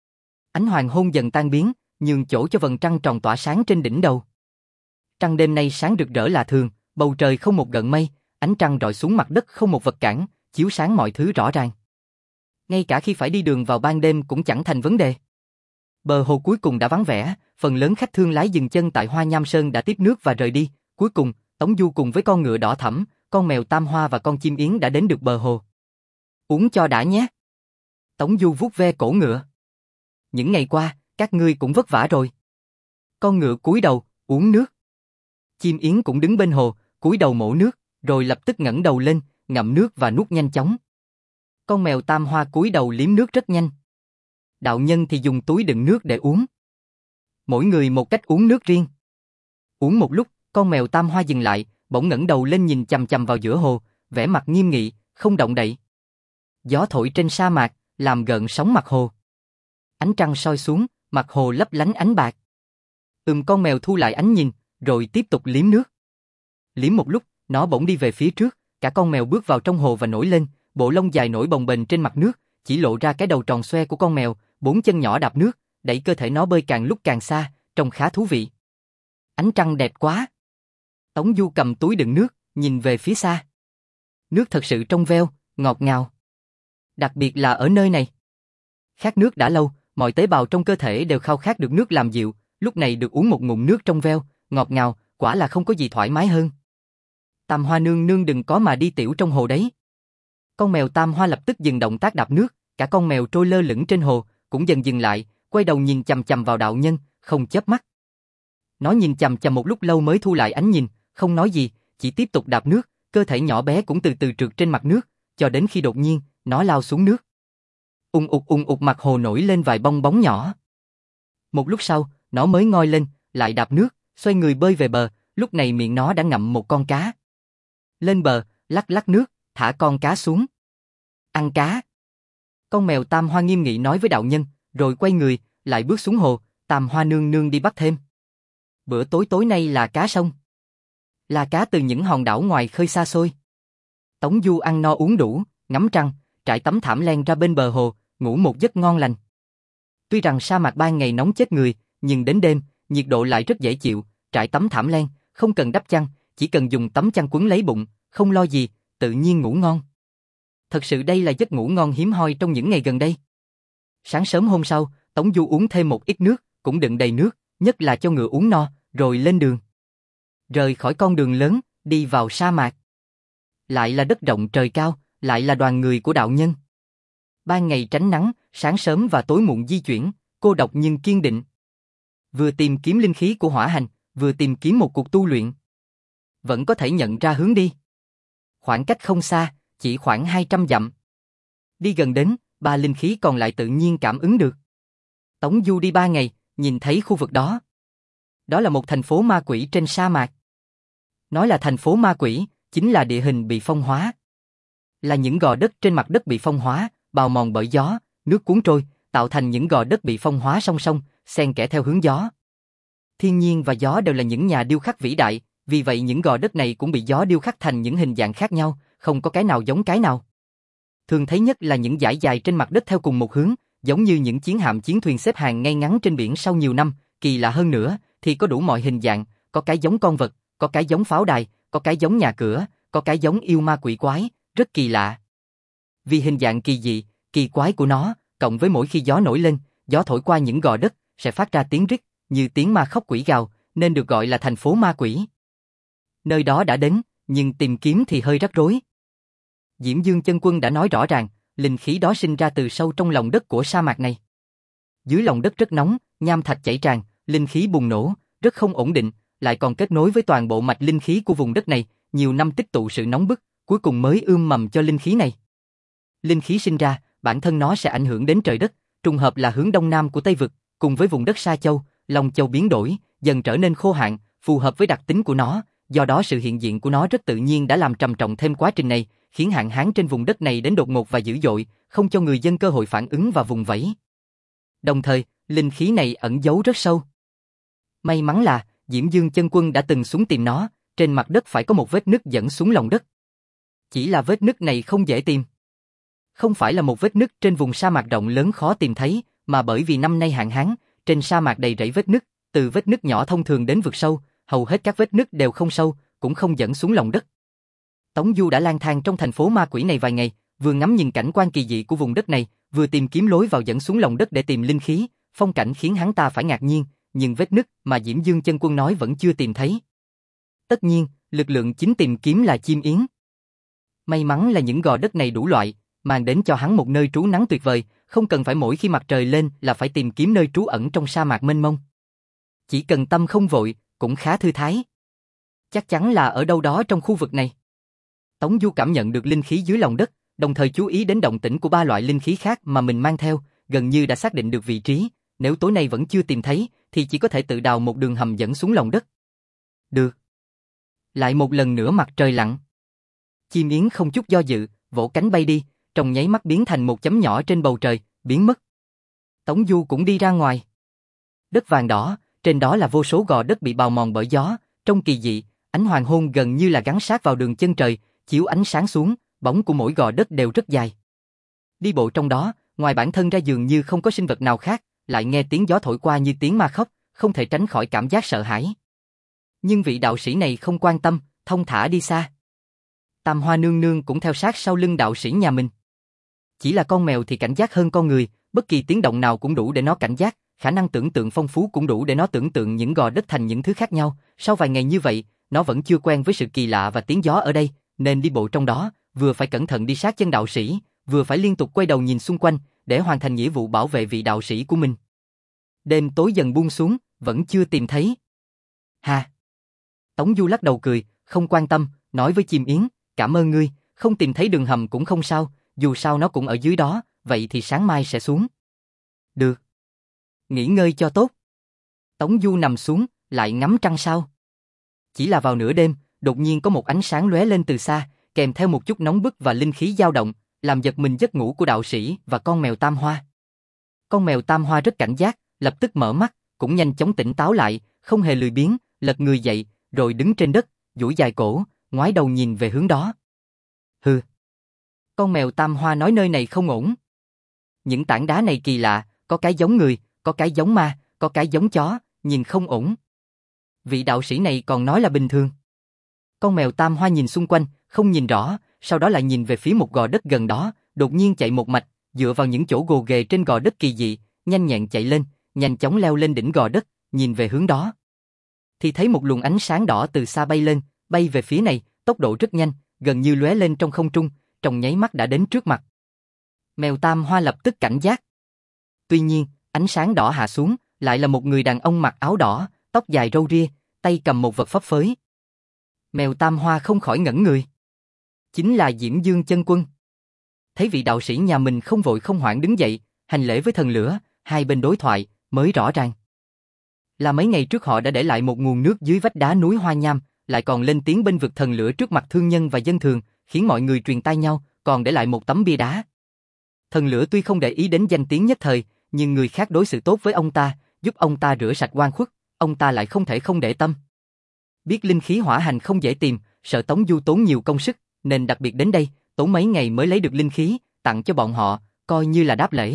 Ánh hoàng hôn dần tan biến, nhường chỗ cho vầng trăng tròn tỏa sáng trên đỉnh đầu. Trăng đêm nay sáng rực rỡ lạ thường, bầu trời không một gợn mây, ánh trăng rọi xuống mặt đất không một vật cản, chiếu sáng mọi thứ rõ ràng. Ngay cả khi phải đi đường vào ban đêm cũng chẳng thành vấn đề. Bờ hồ cuối cùng đã vắng vẻ, phần lớn khách thương lái dừng chân tại Hoa Nham Sơn đã tiếp nước và rời đi. Cuối cùng, Tống Du cùng với con ngựa đỏ thẫm, con mèo Tam Hoa và con chim yến đã đến được bờ hồ. Uống cho đã nhé. Tống Du vuốt ve cổ ngựa. Những ngày qua, các ngươi cũng vất vả rồi. Con ngựa cúi đầu, uống nước. Chim yến cũng đứng bên hồ, cúi đầu mổ nước, rồi lập tức ngẩng đầu lên, ngậm nước và nuốt nhanh chóng. Con mèo Tam Hoa cúi đầu liếm nước rất nhanh. Đạo nhân thì dùng túi đựng nước để uống. Mỗi người một cách uống nước riêng. Uống một lúc, con mèo Tam Hoa dừng lại, bỗng ngẩng đầu lên nhìn chằm chằm vào giữa hồ, vẻ mặt nghiêm nghị, không động đậy. Gió thổi trên sa mạc, làm gợn sóng mặt hồ. Ánh trăng soi xuống, mặt hồ lấp lánh ánh bạc. Ừm con mèo thu lại ánh nhìn, rồi tiếp tục liếm nước. Liếm một lúc, nó bỗng đi về phía trước, cả con mèo bước vào trong hồ và nổi lên, bộ lông dài nổi bồng bềnh trên mặt nước, chỉ lộ ra cái đầu tròn xoe của con mèo, bốn chân nhỏ đạp nước, đẩy cơ thể nó bơi càng lúc càng xa, trông khá thú vị. Ánh trăng đẹp quá. Tống Du cầm túi đựng nước, nhìn về phía xa. Nước thật sự trong veo, ngọt ngào. Đặc biệt là ở nơi này. Khát nước đã lâu, mọi tế bào trong cơ thể đều khao khát được nước làm dịu, lúc này được uống một ngụm nước trong veo, ngọt ngào, quả là không có gì thoải mái hơn. Tam Hoa nương nương đừng có mà đi tiểu trong hồ đấy. Con mèo Tam Hoa lập tức dừng động tác đạp nước, cả con mèo trôi lơ lửng trên hồ, cũng dần dừng lại, quay đầu nhìn chằm chằm vào đạo nhân, không chớp mắt. Nó nhìn chằm chằm một lúc lâu mới thu lại ánh nhìn, không nói gì, chỉ tiếp tục đạp nước, cơ thể nhỏ bé cũng từ từ trượt trên mặt nước, cho đến khi đột nhiên, nó lao xuống nước. Ung ục ung ục mặt hồ nổi lên vài bong bóng nhỏ. Một lúc sau, nó mới ngoi lên, lại đạp nước, xoay người bơi về bờ, lúc này miệng nó đã ngậm một con cá. Lên bờ, lắc lắc nước, thả con cá xuống. Ăn cá. Con mèo Tam Hoa nghiêm nghị nói với đạo nhân, rồi quay người, lại bước xuống hồ, Tam Hoa nương nương đi bắt thêm. Bữa tối tối nay là cá sông. Là cá từ những hòn đảo ngoài khơi xa xôi. Tống Du ăn no uống đủ, ngắm trăng, trải tấm thảm len ra bên bờ hồ, ngủ một giấc ngon lành. Tuy rằng sa mạc ban ngày nóng chết người, nhưng đến đêm, nhiệt độ lại rất dễ chịu, trải tấm thảm len, không cần đắp chăn, chỉ cần dùng tấm chăn quấn lấy bụng, không lo gì, tự nhiên ngủ ngon. Thật sự đây là giấc ngủ ngon hiếm hoi trong những ngày gần đây. Sáng sớm hôm sau, Tống Du uống thêm một ít nước, cũng đựng đầy nước, nhất là cho ngựa uống no, rồi lên đường. Rời khỏi con đường lớn, đi vào sa mạc. Lại là đất rộng trời cao, lại là đoàn người của đạo nhân. Ban ngày tránh nắng, sáng sớm và tối muộn di chuyển, cô độc nhưng kiên định. Vừa tìm kiếm linh khí của hỏa hành, vừa tìm kiếm một cuộc tu luyện. Vẫn có thể nhận ra hướng đi. Khoảng cách không xa, chỉ khoảng hai trăm dặm. Đi gần đến, ba linh khí còn lại tự nhiên cảm ứng được. Tống Du đi ba ngày, nhìn thấy khu vực đó. Đó là một thành phố ma quỷ trên sa mạc. Nói là thành phố ma quỷ, chính là địa hình bị phong hóa. Là những gò đất trên mặt đất bị phong hóa, bào mòn bởi gió, nước cuốn trôi, tạo thành những gò đất bị phong hóa song song, xen kẽ theo hướng gió. Thiên nhiên và gió đều là những nhà điêu khắc vĩ đại, vì vậy những gò đất này cũng bị gió điêu khắc thành những hình dạng khác nhau, không có cái nào giống cái nào. Thường thấy nhất là những dải dài trên mặt đất theo cùng một hướng, giống như những chiến hạm chiến thuyền xếp hàng ngay ngắn trên biển sau nhiều năm, kỳ lạ hơn nữa, thì có đủ mọi hình dạng, có cái giống con vật, có cái giống pháo đài, có cái giống nhà cửa, có cái giống yêu ma quỷ quái, rất kỳ lạ. Vì hình dạng kỳ dị, kỳ quái của nó, cộng với mỗi khi gió nổi lên, gió thổi qua những gò đất, sẽ phát ra tiếng rít, như tiếng ma khóc quỷ gào, nên được gọi là thành phố ma quỷ. Nơi đó đã đến, nhưng tìm kiếm thì hơi rắc rối. Diễm Dương Chân Quân đã nói rõ ràng, linh khí đó sinh ra từ sâu trong lòng đất của sa mạc này. Dưới lòng đất rất nóng, nham thạch chảy tràn, linh khí bùng nổ, rất không ổn định, lại còn kết nối với toàn bộ mạch linh khí của vùng đất này, nhiều năm tích tụ sự nóng bức, cuối cùng mới ươm mầm cho linh khí này. Linh khí sinh ra, bản thân nó sẽ ảnh hưởng đến trời đất, trùng hợp là hướng đông nam của Tây Vực, cùng với vùng đất Sa Châu, Long Châu biến đổi, dần trở nên khô hạn, phù hợp với đặc tính của nó, do đó sự hiện diện của nó rất tự nhiên đã làm trầm trọng thêm quá trình này, khiến hạn hán trên vùng đất này đến đột ngột và dữ dội, không cho người dân cơ hội phản ứng và vùng vẫy. Đồng thời, linh khí này ẩn giấu rất sâu. May mắn là, Diễm Dương Chân Quân đã từng xuống tìm nó, trên mặt đất phải có một vết nứt dẫn xuống lòng đất. Chỉ là vết nứt này không dễ tìm. Không phải là một vết nứt trên vùng sa mạc rộng lớn khó tìm thấy, mà bởi vì năm nay hạn hán, trên sa mạc đầy rẫy vết nứt, từ vết nứt nhỏ thông thường đến vực sâu, hầu hết các vết nứt đều không sâu, cũng không dẫn xuống lòng đất. Tống Du đã lang thang trong thành phố ma quỷ này vài ngày, vừa ngắm nhìn cảnh quan kỳ dị của vùng đất này, vừa tìm kiếm lối vào dẫn xuống lòng đất để tìm linh khí, phong cảnh khiến hắn ta phải ngạc nhiên, nhưng vết nứt mà Diễm Dương Chân Quân nói vẫn chưa tìm thấy. Tất nhiên, lực lượng chính tìm kiếm là chim yến. May mắn là những gò đất này đủ loại, mang đến cho hắn một nơi trú nắng tuyệt vời, không cần phải mỗi khi mặt trời lên là phải tìm kiếm nơi trú ẩn trong sa mạc mênh mông. Chỉ cần tâm không vội, cũng khá thư thái. Chắc chắn là ở đâu đó trong khu vực này. Tống Du cảm nhận được linh khí dưới lòng đất, đồng thời chú ý đến động tĩnh của ba loại linh khí khác mà mình mang theo, gần như đã xác định được vị trí, nếu tối nay vẫn chưa tìm thấy, thì chỉ có thể tự đào một đường hầm dẫn xuống lòng đất. Được. Lại một lần nữa mặt trời lặn. Chim yến không chút do dự, vỗ cánh bay đi, trong nháy mắt biến thành một chấm nhỏ trên bầu trời, biến mất. Tống Du cũng đi ra ngoài. Đất vàng đỏ, trên đó là vô số gò đất bị bào mòn bởi gió, trông kỳ dị, ánh hoàng hôn gần như là gắn sát vào đường chân trời, chiếu ánh sáng xuống, bóng của mỗi gò đất đều rất dài. Đi bộ trong đó, ngoài bản thân ra dường như không có sinh vật nào khác, lại nghe tiếng gió thổi qua như tiếng ma khóc, không thể tránh khỏi cảm giác sợ hãi. Nhưng vị đạo sĩ này không quan tâm, thông thả đi xa. Tam Hoa nương nương cũng theo sát sau lưng đạo sĩ nhà mình. Chỉ là con mèo thì cảnh giác hơn con người, bất kỳ tiếng động nào cũng đủ để nó cảnh giác, khả năng tưởng tượng phong phú cũng đủ để nó tưởng tượng những gò đất thành những thứ khác nhau. Sau vài ngày như vậy, nó vẫn chưa quen với sự kỳ lạ và tiếng gió ở đây, nên đi bộ trong đó, vừa phải cẩn thận đi sát chân đạo sĩ, vừa phải liên tục quay đầu nhìn xung quanh, để hoàn thành nghĩa vụ bảo vệ vị đạo sĩ của mình. Đêm tối dần buông xuống, vẫn chưa tìm thấy. Hà. Tống Du lắc đầu cười, không quan tâm, nói với chim yến, cảm ơn ngươi, không tìm thấy đường hầm cũng không sao, dù sao nó cũng ở dưới đó, vậy thì sáng mai sẽ xuống. Được. Nghỉ ngơi cho tốt. Tống Du nằm xuống, lại ngắm trăng sao. Chỉ là vào nửa đêm, đột nhiên có một ánh sáng lóe lên từ xa, kèm theo một chút nóng bức và linh khí dao động, làm giật mình giấc ngủ của đạo sĩ và con mèo Tam Hoa. Con mèo Tam Hoa rất cảnh giác, lập tức mở mắt, cũng nhanh chóng tỉnh táo lại, không hề lười biếng, lật người dậy, rồi đứng trên đất, duỗi dài cổ, ngoái đầu nhìn về hướng đó. Hừ. Con mèo Tam Hoa nói nơi này không ổn. Những tảng đá này kỳ lạ, có cái giống người, có cái giống ma, có cái giống chó, nhìn không ổn. Vị đạo sĩ này còn nói là bình thường. Con mèo Tam Hoa nhìn xung quanh, không nhìn rõ, sau đó lại nhìn về phía một gò đất gần đó, đột nhiên chạy một mạch, dựa vào những chỗ gồ ghề trên gò đất kỳ dị, nhanh nhẹn chạy lên, nhanh chóng leo lên đỉnh gò đất, nhìn về hướng đó. Thì thấy một luồng ánh sáng đỏ từ xa bay lên, bay về phía này, tốc độ rất nhanh, gần như lóe lên trong không trung, trong nháy mắt đã đến trước mặt. Mèo Tam Hoa lập tức cảnh giác. Tuy nhiên, ánh sáng đỏ hạ xuống, lại là một người đàn ông mặc áo đỏ, tóc dài râu ria, tay cầm một vật phấp phới. Mèo Tam Hoa không khỏi ngẩn người. Chính là Diễm Dương Chân Quân. Thấy vị đạo sĩ nhà mình không vội không hoảng đứng dậy, hành lễ với thần lửa, hai bên đối thoại, mới rõ ràng. Là mấy ngày trước họ đã để lại một nguồn nước dưới vách đá núi Hoa Nham, lại còn lên tiếng bên vực thần lửa trước mặt thương nhân và dân thường, khiến mọi người truyền tai nhau, còn để lại một tấm bia đá. Thần lửa tuy không để ý đến danh tiếng nhất thời, nhưng người khác đối xử tốt với ông ta, giúp ông ta rửa sạch oan khuất, ông ta lại không thể không để tâm. Biết linh khí hỏa hành không dễ tìm, sợ Tống Du tốn nhiều công sức, nên đặc biệt đến đây, tốn mấy ngày mới lấy được linh khí, tặng cho bọn họ, coi như là đáp lễ.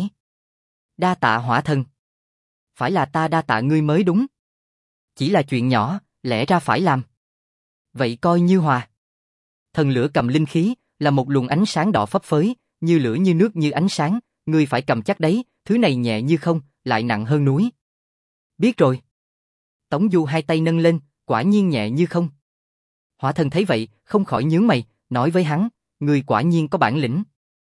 Đa tạ hỏa thần. Phải là ta đa tạ ngươi mới đúng. Chỉ là chuyện nhỏ, lẽ ra phải làm. Vậy coi như hòa. Thần lửa cầm linh khí, là một luồng ánh sáng đỏ phấp phới, như lửa như nước như ánh sáng, ngươi phải cầm chắc đấy, thứ này nhẹ như không, lại nặng hơn núi. Biết rồi. Tống Du hai tay nâng lên, quả nhiên nhẹ như không. Hỏa thần thấy vậy, không khỏi nhướng mày, nói với hắn, ngươi quả nhiên có bản lĩnh.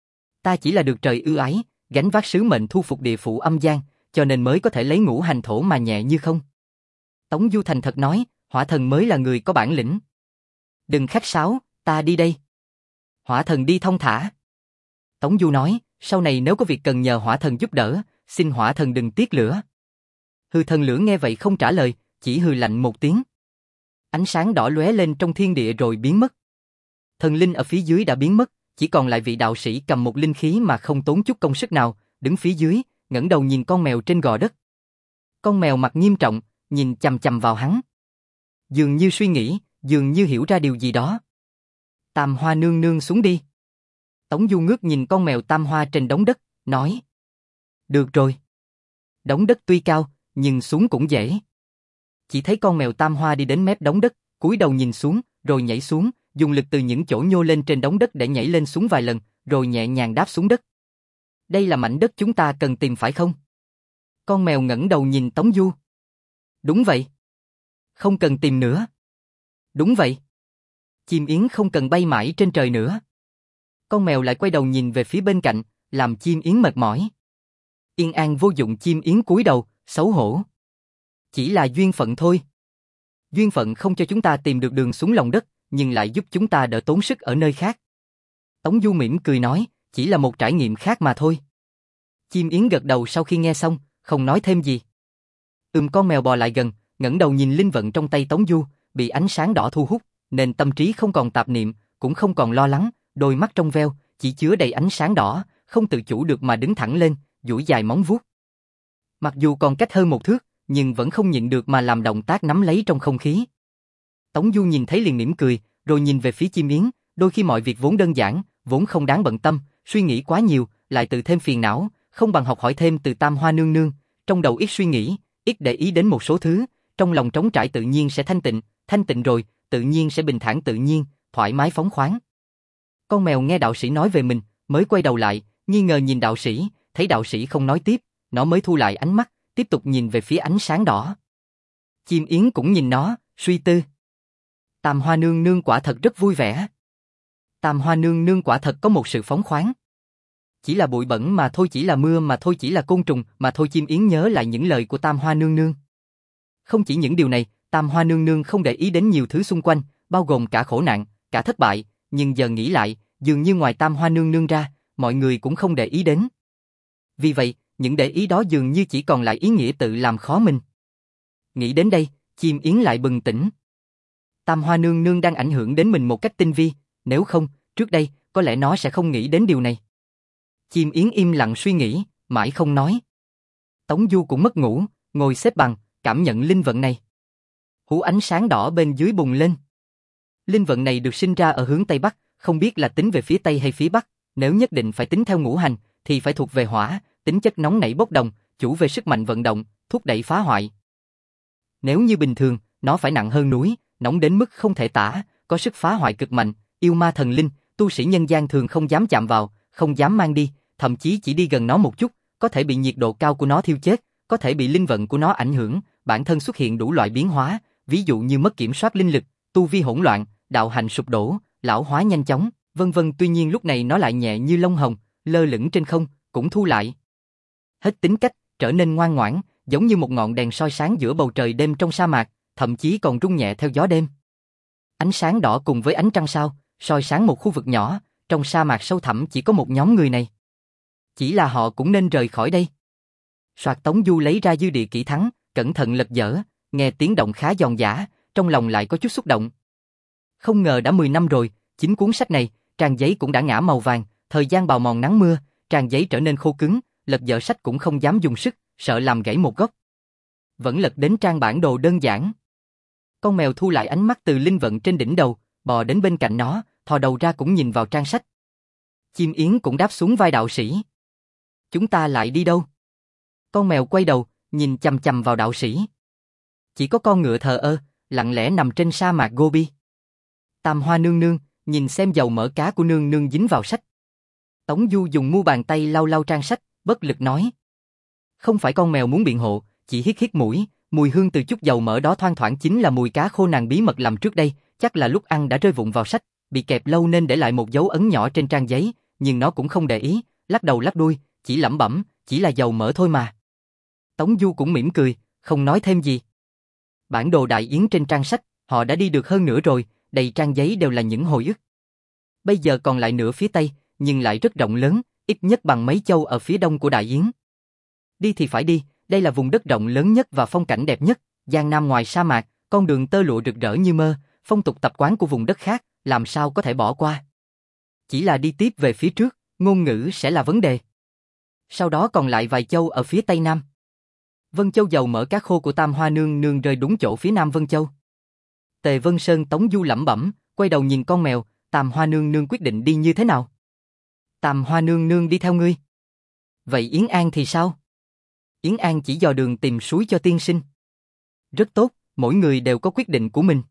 Ta chỉ là được trời ưu ái, gánh vác sứ mệnh thu phục địa phủ âm gian, cho nên mới có thể lấy ngũ hành thổ mà nhẹ như không. Tống Du thành thật nói, hỏa thần mới là người có bản lĩnh. Đừng khách sáo, ta đi đây. Hỏa thần đi thong thả. Tống Du nói, sau này nếu có việc cần nhờ hỏa thần giúp đỡ, xin hỏa thần đừng tiếc lửa. Hư thần lửa nghe vậy không trả lời, chỉ hừ lạnh một tiếng. Ánh sáng đỏ lóe lên trong thiên địa rồi biến mất. Thần linh ở phía dưới đã biến mất, chỉ còn lại vị đạo sĩ cầm một linh khí mà không tốn chút công sức nào, đứng phía dưới, ngẩng đầu nhìn con mèo trên gò đất. Con mèo mặt nghiêm trọng, nhìn chằm chằm vào hắn. Dường như suy nghĩ, dường như hiểu ra điều gì đó. Tam Hoa nương nương xuống đi. Tống Du ngước nhìn con mèo Tam Hoa trên đống đất, nói. Được rồi. Đống đất tuy cao, nhưng xuống cũng dễ. Chỉ thấy con mèo Tam Hoa đi đến mép đống đất, cúi đầu nhìn xuống, rồi nhảy xuống, dùng lực từ những chỗ nhô lên trên đống đất để nhảy lên xuống vài lần, rồi nhẹ nhàng đáp xuống đất. Đây là mảnh đất chúng ta cần tìm phải không? Con mèo ngẩng đầu nhìn Tống Du. Đúng vậy. Không cần tìm nữa. Đúng vậy. Chim yến không cần bay mãi trên trời nữa. Con mèo lại quay đầu nhìn về phía bên cạnh, làm chim yến mệt mỏi. Yên an vô dụng chim yến cúi đầu, xấu hổ. Chỉ là duyên phận thôi. Duyên phận không cho chúng ta tìm được đường xuống lòng đất, nhưng lại giúp chúng ta đỡ tốn sức ở nơi khác. Tống Du mỉm cười nói, chỉ là một trải nghiệm khác mà thôi. Chim yến gật đầu sau khi nghe xong, không nói thêm gì. Ừm con mèo bò lại gần, ngẩng đầu nhìn linh vận trong tay Tống Du, bị ánh sáng đỏ thu hút, nên tâm trí không còn tạp niệm, cũng không còn lo lắng, đôi mắt trong veo, chỉ chứa đầy ánh sáng đỏ, không tự chủ được mà đứng thẳng lên, duỗi dài móng vuốt. Mặc dù còn cách hơn một thước, nhưng vẫn không nhịn được mà làm động tác nắm lấy trong không khí. Tống Du nhìn thấy liền mỉm cười, rồi nhìn về phía chim yến, đôi khi mọi việc vốn đơn giản, vốn không đáng bận tâm, suy nghĩ quá nhiều, lại tự thêm phiền não, không bằng học hỏi thêm từ Tam Hoa nương nương, trong đầu ít suy nghĩ, ít để ý đến một số thứ, trong lòng trống trải tự nhiên sẽ thanh tịnh, thanh tịnh rồi, tự nhiên sẽ bình thản tự nhiên, thoải mái phóng khoáng. Con mèo nghe đạo sĩ nói về mình, mới quay đầu lại, nghi ngờ nhìn đạo sĩ, thấy đạo sĩ không nói tiếp, nó mới thu lại ánh mắt, tiếp tục nhìn về phía ánh sáng đỏ. Chim yến cũng nhìn nó, suy tư. Tam Hoa nương nương quả thật rất vui vẻ. Tam Hoa nương nương quả thật có một sự phóng khoáng. Chỉ là bụi bẩn mà thôi, chỉ là mưa mà thôi, chỉ là côn trùng mà thôi. Chim yến nhớ lại những lời của Tam Hoa nương nương. Không chỉ những điều này, Tam Hoa nương nương không để ý đến nhiều thứ xung quanh, bao gồm cả khổ nạn, cả thất bại, nhưng giờ nghĩ lại, dường như ngoài Tam Hoa nương nương ra, mọi người cũng không để ý đến. Vì vậy, những để ý đó dường như chỉ còn lại ý nghĩa tự làm khó mình. Nghĩ đến đây, chim yến lại bừng tỉnh. Tam Hoa nương nương đang ảnh hưởng đến mình một cách tinh vi, nếu không, trước đây, có lẽ nó sẽ không nghĩ đến điều này. Chim yến im lặng suy nghĩ, mãi không nói. Tống Du cũng mất ngủ, ngồi xếp bằng, cảm nhận linh vận này. Hú ánh sáng đỏ bên dưới bùng lên. Linh vận này được sinh ra ở hướng Tây Bắc, không biết là tính về phía Tây hay phía Bắc, nếu nhất định phải tính theo ngũ hành, thì phải thuộc về hỏa, tính chất nóng nảy bốc đồng, chủ về sức mạnh vận động, thúc đẩy phá hoại. Nếu như bình thường, nó phải nặng hơn núi, nóng đến mức không thể tả, có sức phá hoại cực mạnh, yêu ma thần linh, tu sĩ nhân gian thường không dám chạm vào, không dám mang đi, thậm chí chỉ đi gần nó một chút, có thể bị nhiệt độ cao của nó thiêu chết, có thể bị linh vận của nó ảnh hưởng, bản thân xuất hiện đủ loại biến hóa, ví dụ như mất kiểm soát linh lực, tu vi hỗn loạn, đạo hạnh sụp đổ, lão hóa nhanh chóng, vân vân. Tuy nhiên lúc này nó lại nhẹ như lông hồng, lơ lửng trên không, cũng thu lại. Hết tính cách, trở nên ngoan ngoãn, giống như một ngọn đèn soi sáng giữa bầu trời đêm trong sa mạc, thậm chí còn rung nhẹ theo gió đêm. Ánh sáng đỏ cùng với ánh trăng sao, soi sáng một khu vực nhỏ, trong sa mạc sâu thẳm chỉ có một nhóm người này. Chỉ là họ cũng nên rời khỏi đây. Soạt, Tống Du lấy ra dư địa kỹ thắng, cẩn thận lật dở, nghe tiếng động khá giòn giã, trong lòng lại có chút xúc động. Không ngờ đã mười năm rồi, chính cuốn sách này, trang giấy cũng đã ngã màu vàng, thời gian bào mòn nắng mưa, trang giấy trở nên khô cứng, lật dở sách cũng không dám dùng sức, sợ làm gãy một góc. Vẫn lật đến trang bản đồ đơn giản. Con mèo thu lại ánh mắt từ linh vận trên đỉnh đầu, bò đến bên cạnh nó, thò đầu ra cũng nhìn vào trang sách. Chim yến cũng đáp xuống vai đạo sĩ. Chúng ta lại đi đâu? Con mèo quay đầu, nhìn chằm chằm vào đạo sĩ. Chỉ có con ngựa thờ ơ, lặng lẽ nằm trên sa mạc Gobi. Tam Hoa nương nương, nhìn xem dầu mỡ cá của nương nương dính vào sách. Tống Du dùng mu bàn tay lau lau trang sách, bất lực nói. Không phải con mèo muốn biện hộ, chỉ hít hít mũi, mùi hương từ chút dầu mỡ đó thoang thoảng chính là mùi cá khô nàng bí mật làm trước đây, chắc là lúc ăn đã rơi vụn vào sách, bị kẹp lâu nên để lại một dấu ấn nhỏ trên trang giấy, nhưng nó cũng không để ý, lắc đầu lắc đuôi, chỉ lẩm bẩm, chỉ là dầu mỡ thôi mà. Tống Du cũng mỉm cười, không nói thêm gì. Bản đồ đại yến trên trang sách, họ đã đi được hơn nửa rồi, đầy trang giấy đều là những hồi ức. Bây giờ còn lại nửa phía tây, nhưng lại rất rộng lớn, ít nhất bằng mấy châu ở phía đông của đại yến. Đi thì phải đi, đây là vùng đất rộng lớn nhất và phong cảnh đẹp nhất, Giang Nam ngoài sa mạc, con đường tơ lụa rực rỡ như mơ, phong tục tập quán của vùng đất khác, làm sao có thể bỏ qua. Chỉ là đi tiếp về phía trước, ngôn ngữ sẽ là vấn đề. Sau đó còn lại vài châu ở phía tây nam. Vân Châu dầu mỡ cá khô của Tam Hoa nương nương rơi đúng chỗ phía nam Vân Châu. Tề Vân Sơn Tống Du lẩm bẩm, quay đầu nhìn con mèo, Tam Hoa nương nương quyết định đi như thế nào? Tam Hoa nương nương đi theo ngươi. Vậy Yến An thì sao? Yến An chỉ dò đường tìm suối cho tiên sinh. Rất tốt, mỗi người đều có quyết định của mình.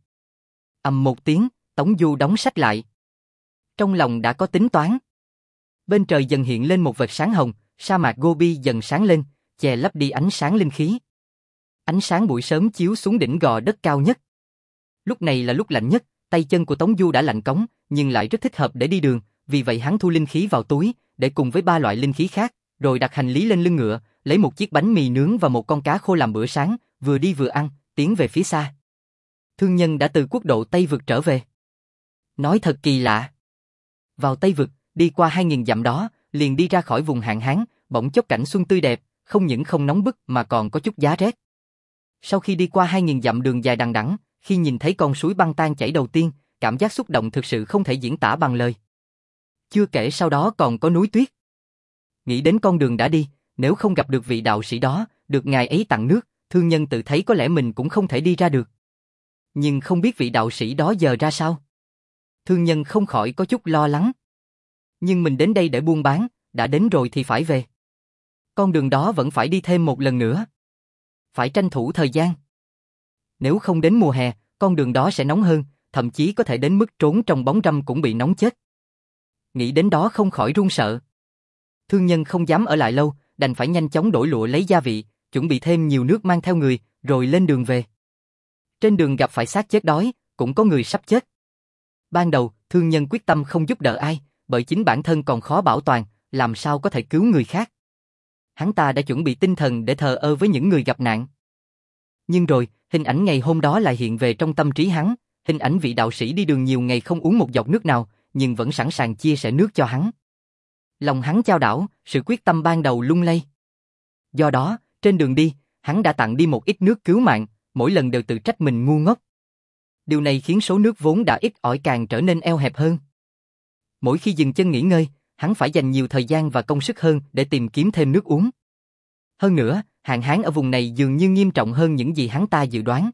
Ầm một tiếng, Tống Du đóng sách lại. Trong lòng đã có tính toán. Bên trời dần hiện lên một vệt sáng hồng, sa mạc Gobi dần sáng lên, che lấp đi ánh sáng linh khí. Ánh sáng buổi sớm chiếu xuống đỉnh gò đất cao nhất. Lúc này là lúc lạnh nhất, tay chân của Tống Du đã lạnh cống, nhưng lại rất thích hợp để đi đường, vì vậy hắn thu linh khí vào túi, để cùng với ba loại linh khí khác, rồi đặt hành lý lên lưng ngựa, lấy một chiếc bánh mì nướng và một con cá khô làm bữa sáng, vừa đi vừa ăn, tiến về phía xa. Thương nhân đã từ quốc độ Tây Vực trở về. Nói thật kỳ lạ. Vào Tây Vực, đi qua hai nghìn dặm đó, liền đi ra khỏi vùng hạn hán, bỗng chốc cảnh xuân tươi đẹp, không những không nóng bức mà còn có chút giá rét. Sau khi đi qua hai nghìn dặm đường dài đằng đẵng, khi nhìn thấy con suối băng tan chảy đầu tiên, cảm giác xúc động thực sự không thể diễn tả bằng lời. Chưa kể sau đó còn có núi tuyết. Nghĩ đến con đường đã đi, nếu không gặp được vị đạo sĩ đó, được ngài ấy tặng nước, thương nhân tự thấy có lẽ mình cũng không thể đi ra được. Nhưng không biết vị đạo sĩ đó giờ ra sao? Thương nhân không khỏi có chút lo lắng. Nhưng mình đến đây để buôn bán, đã đến rồi thì phải về. Con đường đó vẫn phải đi thêm một lần nữa. Phải tranh thủ thời gian. Nếu không đến mùa hè, con đường đó sẽ nóng hơn, thậm chí có thể đến mức trốn trong bóng râm cũng bị nóng chết. Nghĩ đến đó không khỏi run sợ. Thương nhân không dám ở lại lâu, đành phải nhanh chóng đổi lụa lấy gia vị, chuẩn bị thêm nhiều nước mang theo người, rồi lên đường về. Trên đường gặp phải xác chết đói, cũng có người sắp chết. Ban đầu, thương nhân quyết tâm không giúp đỡ ai, bởi chính bản thân còn khó bảo toàn, làm sao có thể cứu người khác. Hắn ta đã chuẩn bị tinh thần để thờ ơ với những người gặp nạn. Nhưng rồi, hình ảnh ngày hôm đó lại hiện về trong tâm trí hắn, hình ảnh vị đạo sĩ đi đường nhiều ngày không uống một giọt nước nào, nhưng vẫn sẵn sàng chia sẻ nước cho hắn. Lòng hắn chao đảo, sự quyết tâm ban đầu lung lay. Do đó, trên đường đi, hắn đã tặng đi một ít nước cứu mạng, mỗi lần đều tự trách mình ngu ngốc. Điều này khiến số nước vốn đã ít ỏi càng trở nên eo hẹp hơn. Mỗi khi dừng chân nghỉ ngơi, hắn phải dành nhiều thời gian và công sức hơn để tìm kiếm thêm nước uống. Hơn nữa, hạn hán ở vùng này dường như nghiêm trọng hơn những gì hắn ta dự đoán.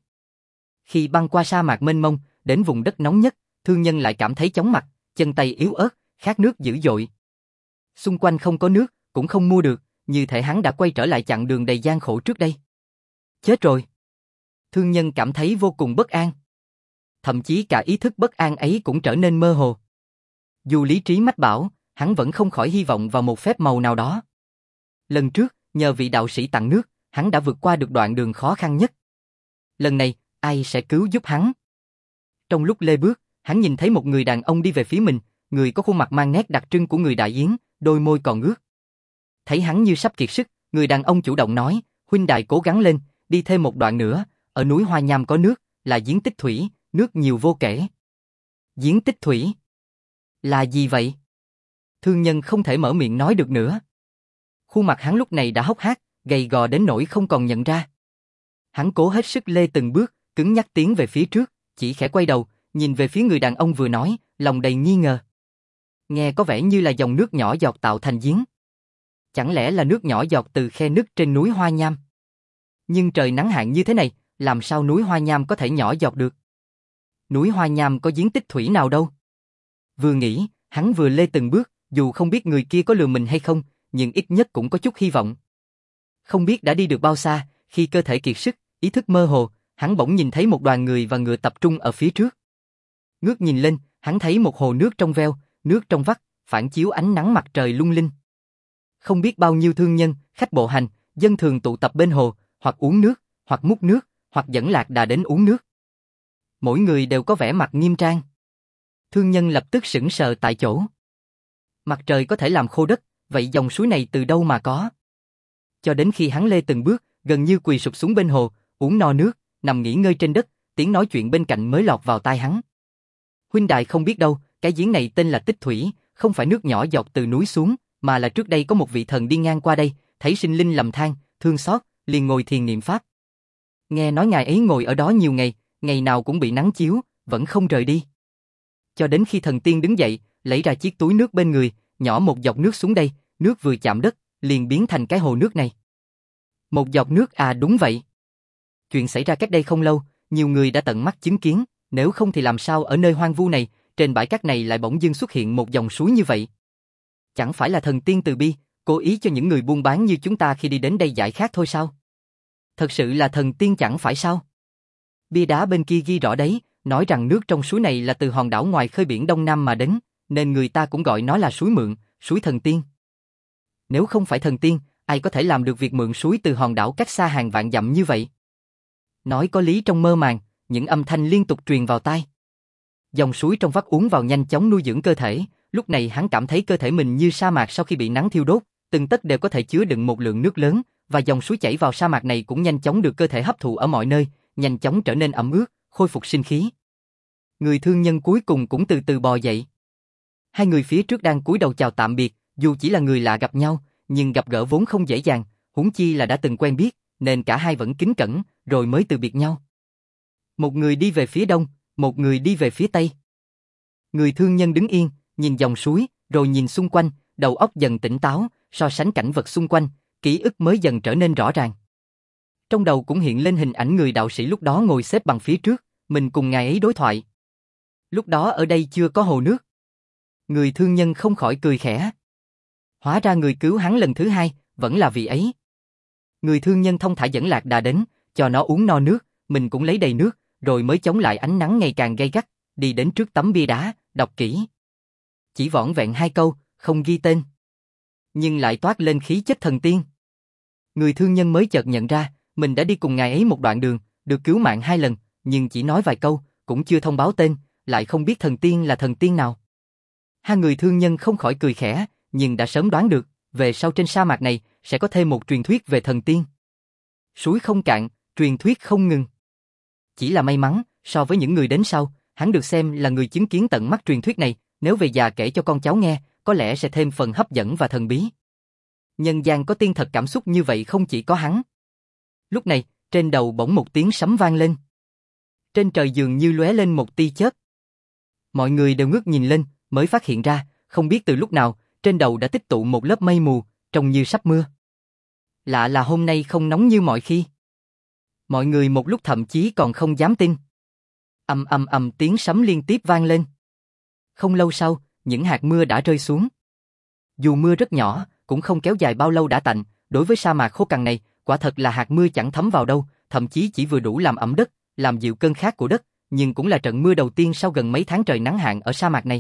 Khi băng qua sa mạc mênh mông, đến vùng đất nóng nhất, thương nhân lại cảm thấy chóng mặt, chân tay yếu ớt, khát nước dữ dội. Xung quanh không có nước, cũng không mua được, như thể hắn đã quay trở lại chặng đường đầy gian khổ trước đây. Chết rồi! Thương nhân cảm thấy vô cùng bất an. Thậm chí cả ý thức bất an ấy cũng trở nên mơ hồ. Dù lý trí mách bảo, hắn vẫn không khỏi hy vọng vào một phép màu nào đó. Lần trước, nhờ vị đạo sĩ tặng nước, hắn đã vượt qua được đoạn đường khó khăn nhất. Lần này, ai sẽ cứu giúp hắn? Trong lúc lê bước, hắn nhìn thấy một người đàn ông đi về phía mình, người có khuôn mặt mang nét đặc trưng của người Đại Yến, đôi môi còn ướt. Thấy hắn như sắp kiệt sức, người đàn ông chủ động nói, huynh đài cố gắng lên, đi thêm một đoạn nữa, ở núi Hoa Nham có nước, là giếng tích thủy, nước nhiều vô kể. Giếng tích thủy? Là gì vậy? Thương nhân không thể mở miệng nói được nữa. Khuôn mặt hắn lúc này đã hốc hác, gầy gò đến nỗi không còn nhận ra. Hắn cố hết sức lê từng bước, cứng nhắc tiến về phía trước, chỉ khẽ quay đầu, nhìn về phía người đàn ông vừa nói, lòng đầy nghi ngờ. Nghe có vẻ như là dòng nước nhỏ giọt tạo thành giếng. Chẳng lẽ là nước nhỏ giọt từ khe nứt trên núi Hoa Nham? Nhưng trời nắng hạn như thế này, làm sao núi Hoa Nham có thể nhỏ giọt được? Núi Hoa Nham có giếng tích thủy nào đâu? Vừa nghĩ, hắn vừa lê từng bước, dù không biết người kia có lừa mình hay không, nhưng ít nhất cũng có chút hy vọng. Không biết đã đi được bao xa, khi cơ thể kiệt sức, ý thức mơ hồ, hắn bỗng nhìn thấy một đoàn người và ngựa tập trung ở phía trước. Ngước nhìn lên, hắn thấy một hồ nước trong veo, nước trong vắt, phản chiếu ánh nắng mặt trời lung linh. Không biết bao nhiêu thương nhân, khách bộ hành, dân thường tụ tập bên hồ, hoặc uống nước, hoặc múc nước, hoặc dẫn lạc đà đến uống nước. Mỗi người đều có vẻ mặt nghiêm trang. Thương nhân lập tức sững sờ tại chỗ. Mặt trời có thể làm khô đất, vậy dòng suối này từ đâu mà có? Cho đến khi hắn lê từng bước, gần như quỳ sụp xuống bên hồ, uống no nước, nằm nghỉ ngơi trên đất, tiếng nói chuyện bên cạnh mới lọt vào tai hắn. Huynh đài không biết đâu, cái giếng này tên là Tích Thủy, không phải nước nhỏ giọt từ núi xuống, mà là trước đây có một vị thần đi ngang qua đây, thấy sinh linh lầm than, thương xót, liền ngồi thiền niệm pháp. Nghe nói ngài ấy ngồi ở đó nhiều ngày, ngày nào cũng bị nắng chiếu, vẫn không rời đi. Cho đến khi thần tiên đứng dậy, lấy ra chiếc túi nước bên người, nhỏ một giọt nước xuống đây, nước vừa chạm đất, liền biến thành cái hồ nước này. Một giọt nước à? Đúng vậy. Chuyện xảy ra cách đây không lâu, nhiều người đã tận mắt chứng kiến, nếu không thì làm sao ở nơi hoang vu này, trên bãi cát này lại bỗng dưng xuất hiện một dòng suối như vậy? Chẳng phải là thần tiên từ bi, cố ý cho những người buôn bán như chúng ta khi đi đến đây giải khát thôi sao? Thật sự là thần tiên chẳng phải sao? Bia đá bên kia ghi rõ đấy, nói rằng nước trong suối này là từ hòn đảo ngoài khơi biển Đông Nam mà đến, nên người ta cũng gọi nó là suối mượn, suối thần tiên. Nếu không phải thần tiên, ai có thể làm được việc mượn suối từ hòn đảo cách xa hàng vạn dặm như vậy? Nói có lý trong mơ màng, những âm thanh liên tục truyền vào tai. Dòng suối trong vắt uống vào nhanh chóng nuôi dưỡng cơ thể, lúc này hắn cảm thấy cơ thể mình như sa mạc sau khi bị nắng thiêu đốt, từng tấc đều có thể chứa đựng một lượng nước lớn, và dòng suối chảy vào sa mạc này cũng nhanh chóng được cơ thể hấp thụ ở mọi nơi, nhanh chóng trở nên ẩm ướt, khôi phục sinh khí. Người thương nhân cuối cùng cũng từ từ bò dậy. Hai người phía trước đang cúi đầu chào tạm biệt, dù chỉ là người lạ gặp nhau, nhưng gặp gỡ vốn không dễ dàng, huống chi là đã từng quen biết, nên cả hai vẫn kính cẩn, rồi mới từ biệt nhau. Một người đi về phía đông, một người đi về phía tây. Người thương nhân đứng yên, nhìn dòng suối, rồi nhìn xung quanh, đầu óc dần tỉnh táo, so sánh cảnh vật xung quanh, ký ức mới dần trở nên rõ ràng. Trong đầu cũng hiện lên hình ảnh người đạo sĩ lúc đó ngồi xếp bằng phía trước, mình cùng ngài ấy đối thoại. Lúc đó ở đây chưa có hồ nước. Người thương nhân không khỏi cười khẽ. Hóa ra người cứu hắn lần thứ hai, vẫn là vị ấy. Người thương nhân thông thả dẫn lạc đà đến, cho nó uống no nước, mình cũng lấy đầy nước, rồi mới chống lại ánh nắng ngày càng gay gắt, đi đến trước tấm bia đá, đọc kỹ. Chỉ vỏn vẹn hai câu, không ghi tên. nhưng lại toát lên khí chất thần tiên. Người thương nhân mới chợt nhận ra, mình đã đi cùng ngài ấy một đoạn đường, được cứu mạng hai lần, nhưng chỉ nói vài câu, cũng chưa thông báo tên, lại không biết thần tiên là thần tiên nào. Hai người thương nhân không khỏi cười khẽ, nhưng đã sớm đoán được, về sau trên sa mạc này sẽ có thêm một truyền thuyết về thần tiên. Suối không cạn, truyền thuyết không ngừng. Chỉ là may mắn, so với những người đến sau, hắn được xem là người chứng kiến tận mắt truyền thuyết này, nếu về già kể cho con cháu nghe, có lẽ sẽ thêm phần hấp dẫn và thần bí. Nhân gian có tiên thật cảm xúc như vậy không chỉ có hắn. Lúc này, trên đầu bỗng một tiếng sấm vang lên. Trên trời dường như lóe lên một tia chớp. Mọi người đều ngước nhìn lên, mới phát hiện ra, không biết từ lúc nào, trên đầu đã tích tụ một lớp mây mù, trông như sắp mưa. Lạ là hôm nay không nóng như mọi khi. Mọi người một lúc thậm chí còn không dám tin. Ầm ầm ầm tiếng sấm liên tiếp vang lên. Không lâu sau, những hạt mưa đã rơi xuống. Dù mưa rất nhỏ, cũng không kéo dài bao lâu đã tạnh, đối với sa mạc khô cằn này, quả thật là hạt mưa chẳng thấm vào đâu, thậm chí chỉ vừa đủ làm ẩm đất, làm dịu cơn khát của đất, nhưng cũng là trận mưa đầu tiên sau gần mấy tháng trời nắng hạn ở sa mạc này.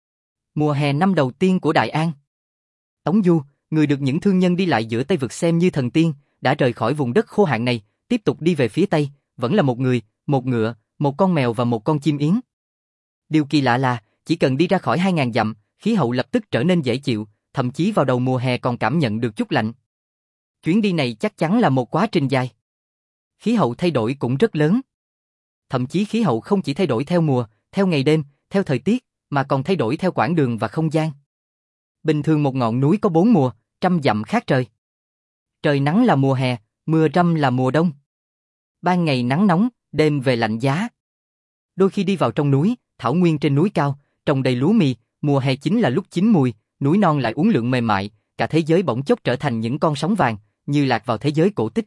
Mùa hè năm đầu tiên của Đại An. Tống Du, người được những thương nhân đi lại giữa Tây vực xem như thần tiên, đã rời khỏi vùng đất khô hạn này, tiếp tục đi về phía Tây, vẫn là một người, một ngựa, một con mèo và một con chim yến. Điều kỳ lạ là, chỉ cần đi ra khỏi hai ngàn dặm, khí hậu lập tức trở nên dễ chịu, thậm chí vào đầu mùa hè còn cảm nhận được chút lạnh. Chuyến đi này chắc chắn là một quá trình dài. Khí hậu thay đổi cũng rất lớn. Thậm chí khí hậu không chỉ thay đổi theo mùa, theo ngày đêm, theo thời tiết, mà còn thay đổi theo quãng đường và không gian. Bình thường một ngọn núi có bốn mùa, trăm dặm khác trời. Trời nắng là mùa hè, mưa râm là mùa đông. Ban ngày nắng nóng, đêm về lạnh giá. Đôi khi đi vào trong núi, thảo nguyên trên núi cao, trồng đầy lúa mì, mùa hè chính là lúc chín mùi, núi non lại uốn lượn mềm mại, cả thế giới bỗng chốc trở thành những con sóng vàng, như lạc vào thế giới cổ tích.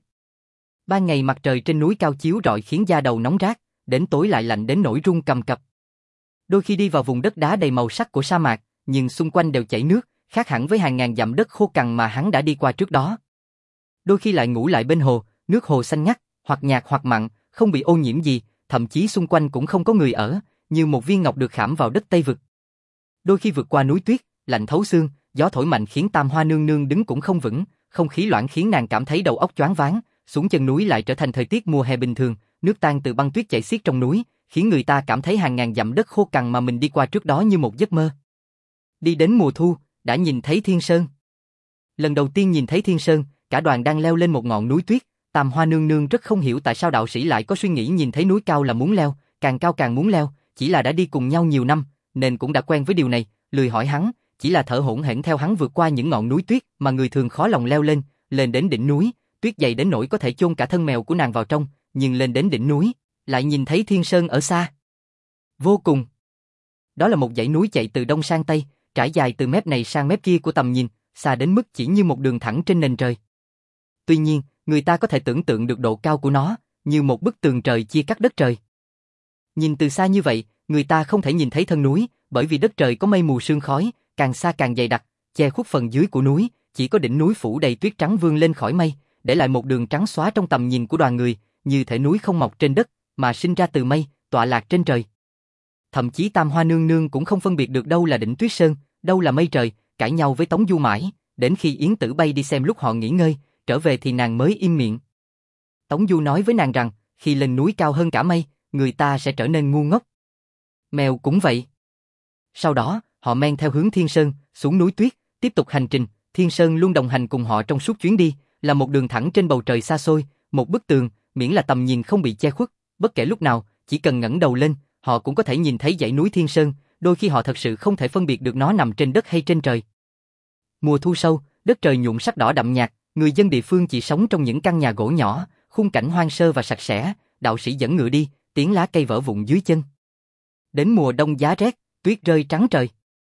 Ban ngày mặt trời trên núi cao chiếu rọi khiến da đầu nóng rát, đến tối lại lạnh đến nỗi run cầm cập. Đôi khi đi vào vùng đất đá đầy màu sắc của sa mạc, nhưng xung quanh đều chảy nước, khác hẳn với hàng ngàn dặm đất khô cằn mà hắn đã đi qua trước đó. Đôi khi lại ngủ lại bên hồ, nước hồ xanh ngắt, hoặc nhạt hoặc mặn, không bị ô nhiễm gì, thậm chí xung quanh cũng không có người ở, như một viên ngọc được khảm vào đất Tây vực. Đôi khi vượt qua núi tuyết, lạnh thấu xương, gió thổi mạnh khiến Tam Hoa nương nương đứng cũng không vững, không khí loãng khiến nàng cảm thấy đầu óc choáng váng, xuống chân núi lại trở thành thời tiết mùa hè bình thường, nước tan từ băng tuyết chảy xiết trong núi, khiến người ta cảm thấy hàng ngàn dặm đất khô cằn mà mình đi qua trước đó như một giấc mơ. Đi đến mùa thu, đã nhìn thấy Thiên Sơn. Lần đầu tiên nhìn thấy Thiên Sơn, cả đoàn đang leo lên một ngọn núi tuyết, Tam Hoa nương nương rất không hiểu tại sao đạo sĩ lại có suy nghĩ nhìn thấy núi cao là muốn leo, càng cao càng muốn leo, chỉ là đã đi cùng nhau nhiều năm, nên cũng đã quen với điều này, lười hỏi hắn, chỉ là thở hổn hển theo hắn vượt qua những ngọn núi tuyết mà người thường khó lòng leo lên, lên đến đỉnh núi, tuyết dày đến nỗi có thể chôn cả thân mèo của nàng vào trong, nhưng lên đến đỉnh núi, lại nhìn thấy Thiên Sơn ở xa. Vô cùng. Đó là một dãy núi chạy từ đông sang tây, trải dài từ mép này sang mép kia của tầm nhìn, xa đến mức chỉ như một đường thẳng trên nền trời. Tuy nhiên, người ta có thể tưởng tượng được độ cao của nó, như một bức tường trời chia cắt đất trời. Nhìn từ xa như vậy, người ta không thể nhìn thấy thân núi, bởi vì đất trời có mây mù sương khói, càng xa càng dày đặc, che khuất phần dưới của núi, chỉ có đỉnh núi phủ đầy tuyết trắng vươn lên khỏi mây, để lại một đường trắng xóa trong tầm nhìn của đoàn người, như thể núi không mọc trên đất, mà sinh ra từ mây, tọa lạc trên trời. Thậm chí Tam Hoa nương nương cũng không phân biệt được đâu là đỉnh Tuyết Sơn, đâu là mây trời, cãi nhau với Tống Du mãi, đến khi Yến Tử bay đi xem lúc họ nghỉ ngơi, trở về thì nàng mới im miệng. Tống Du nói với nàng rằng, khi lên núi cao hơn cả mây, người ta sẽ trở nên ngu ngốc. Mèo cũng vậy. Sau đó, họ men theo hướng Thiên Sơn, xuống núi tuyết, tiếp tục hành trình, Thiên Sơn luôn đồng hành cùng họ trong suốt chuyến đi, là một đường thẳng trên bầu trời xa xôi, một bức tường, miễn là tầm nhìn không bị che khuất, bất kể lúc nào, chỉ cần ngẩng đầu lên, họ cũng có thể nhìn thấy dãy núi Thiên Sơn, đôi khi họ thật sự không thể phân biệt được nó nằm trên đất hay trên trời. Mùa thu sâu, đất trời nhuộm sắc đỏ đậm nhạt, người dân địa phương chỉ sống trong những căn nhà gỗ nhỏ, khung cảnh hoang sơ và sạch sẽ, đạo sĩ dẫn ngựa đi, tiếng lá cây vỡ vụn dưới chân. Đến mùa đông giá rét, tuyết rơi trắng trời.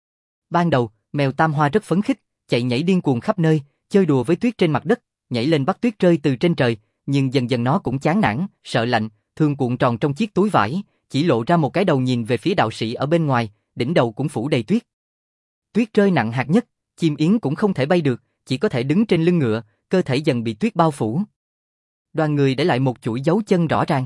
Ban đầu, mèo Tam Hoa rất phấn khích, chạy nhảy điên cuồng khắp nơi, chơi đùa với tuyết trên mặt đất, nhảy lên bắt tuyết rơi từ trên trời, nhưng dần dần nó cũng chán nản, sợ lạnh, thường cuộn tròn trong chiếc túi vải, chỉ lộ ra một cái đầu nhìn về phía đạo sĩ ở bên ngoài, đỉnh đầu cũng phủ đầy tuyết. Tuyết rơi nặng hạt nhất, chim yến cũng không thể bay được, chỉ có thể đứng trên lưng ngựa, cơ thể dần bị tuyết bao phủ. Đoàn người để lại một chuỗi dấu chân rõ ràng.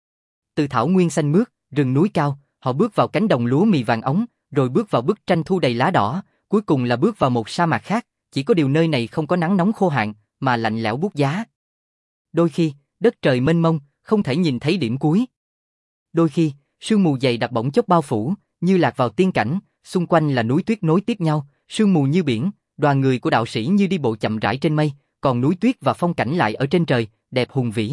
Từ thảo nguyên xanh mướt, rừng núi cao, họ bước vào cánh đồng lúa mì vàng óng, rồi bước vào bức tranh thu đầy lá đỏ, cuối cùng là bước vào một sa mạc khác, chỉ có điều nơi này không có nắng nóng khô hạn, mà lạnh lẽo buốt giá. Đôi khi, đất trời mênh mông, không thể nhìn thấy điểm cuối. Đôi khi, sương mù dày đặc bỗng chốc bao phủ, như lạc vào tiên cảnh, xung quanh là núi tuyết nối tiếp nhau, sương mù như biển, đoàn người của đạo sĩ như đi bộ chậm rãi trên mây, còn núi tuyết và phong cảnh lại ở trên trời, đẹp hùng vĩ.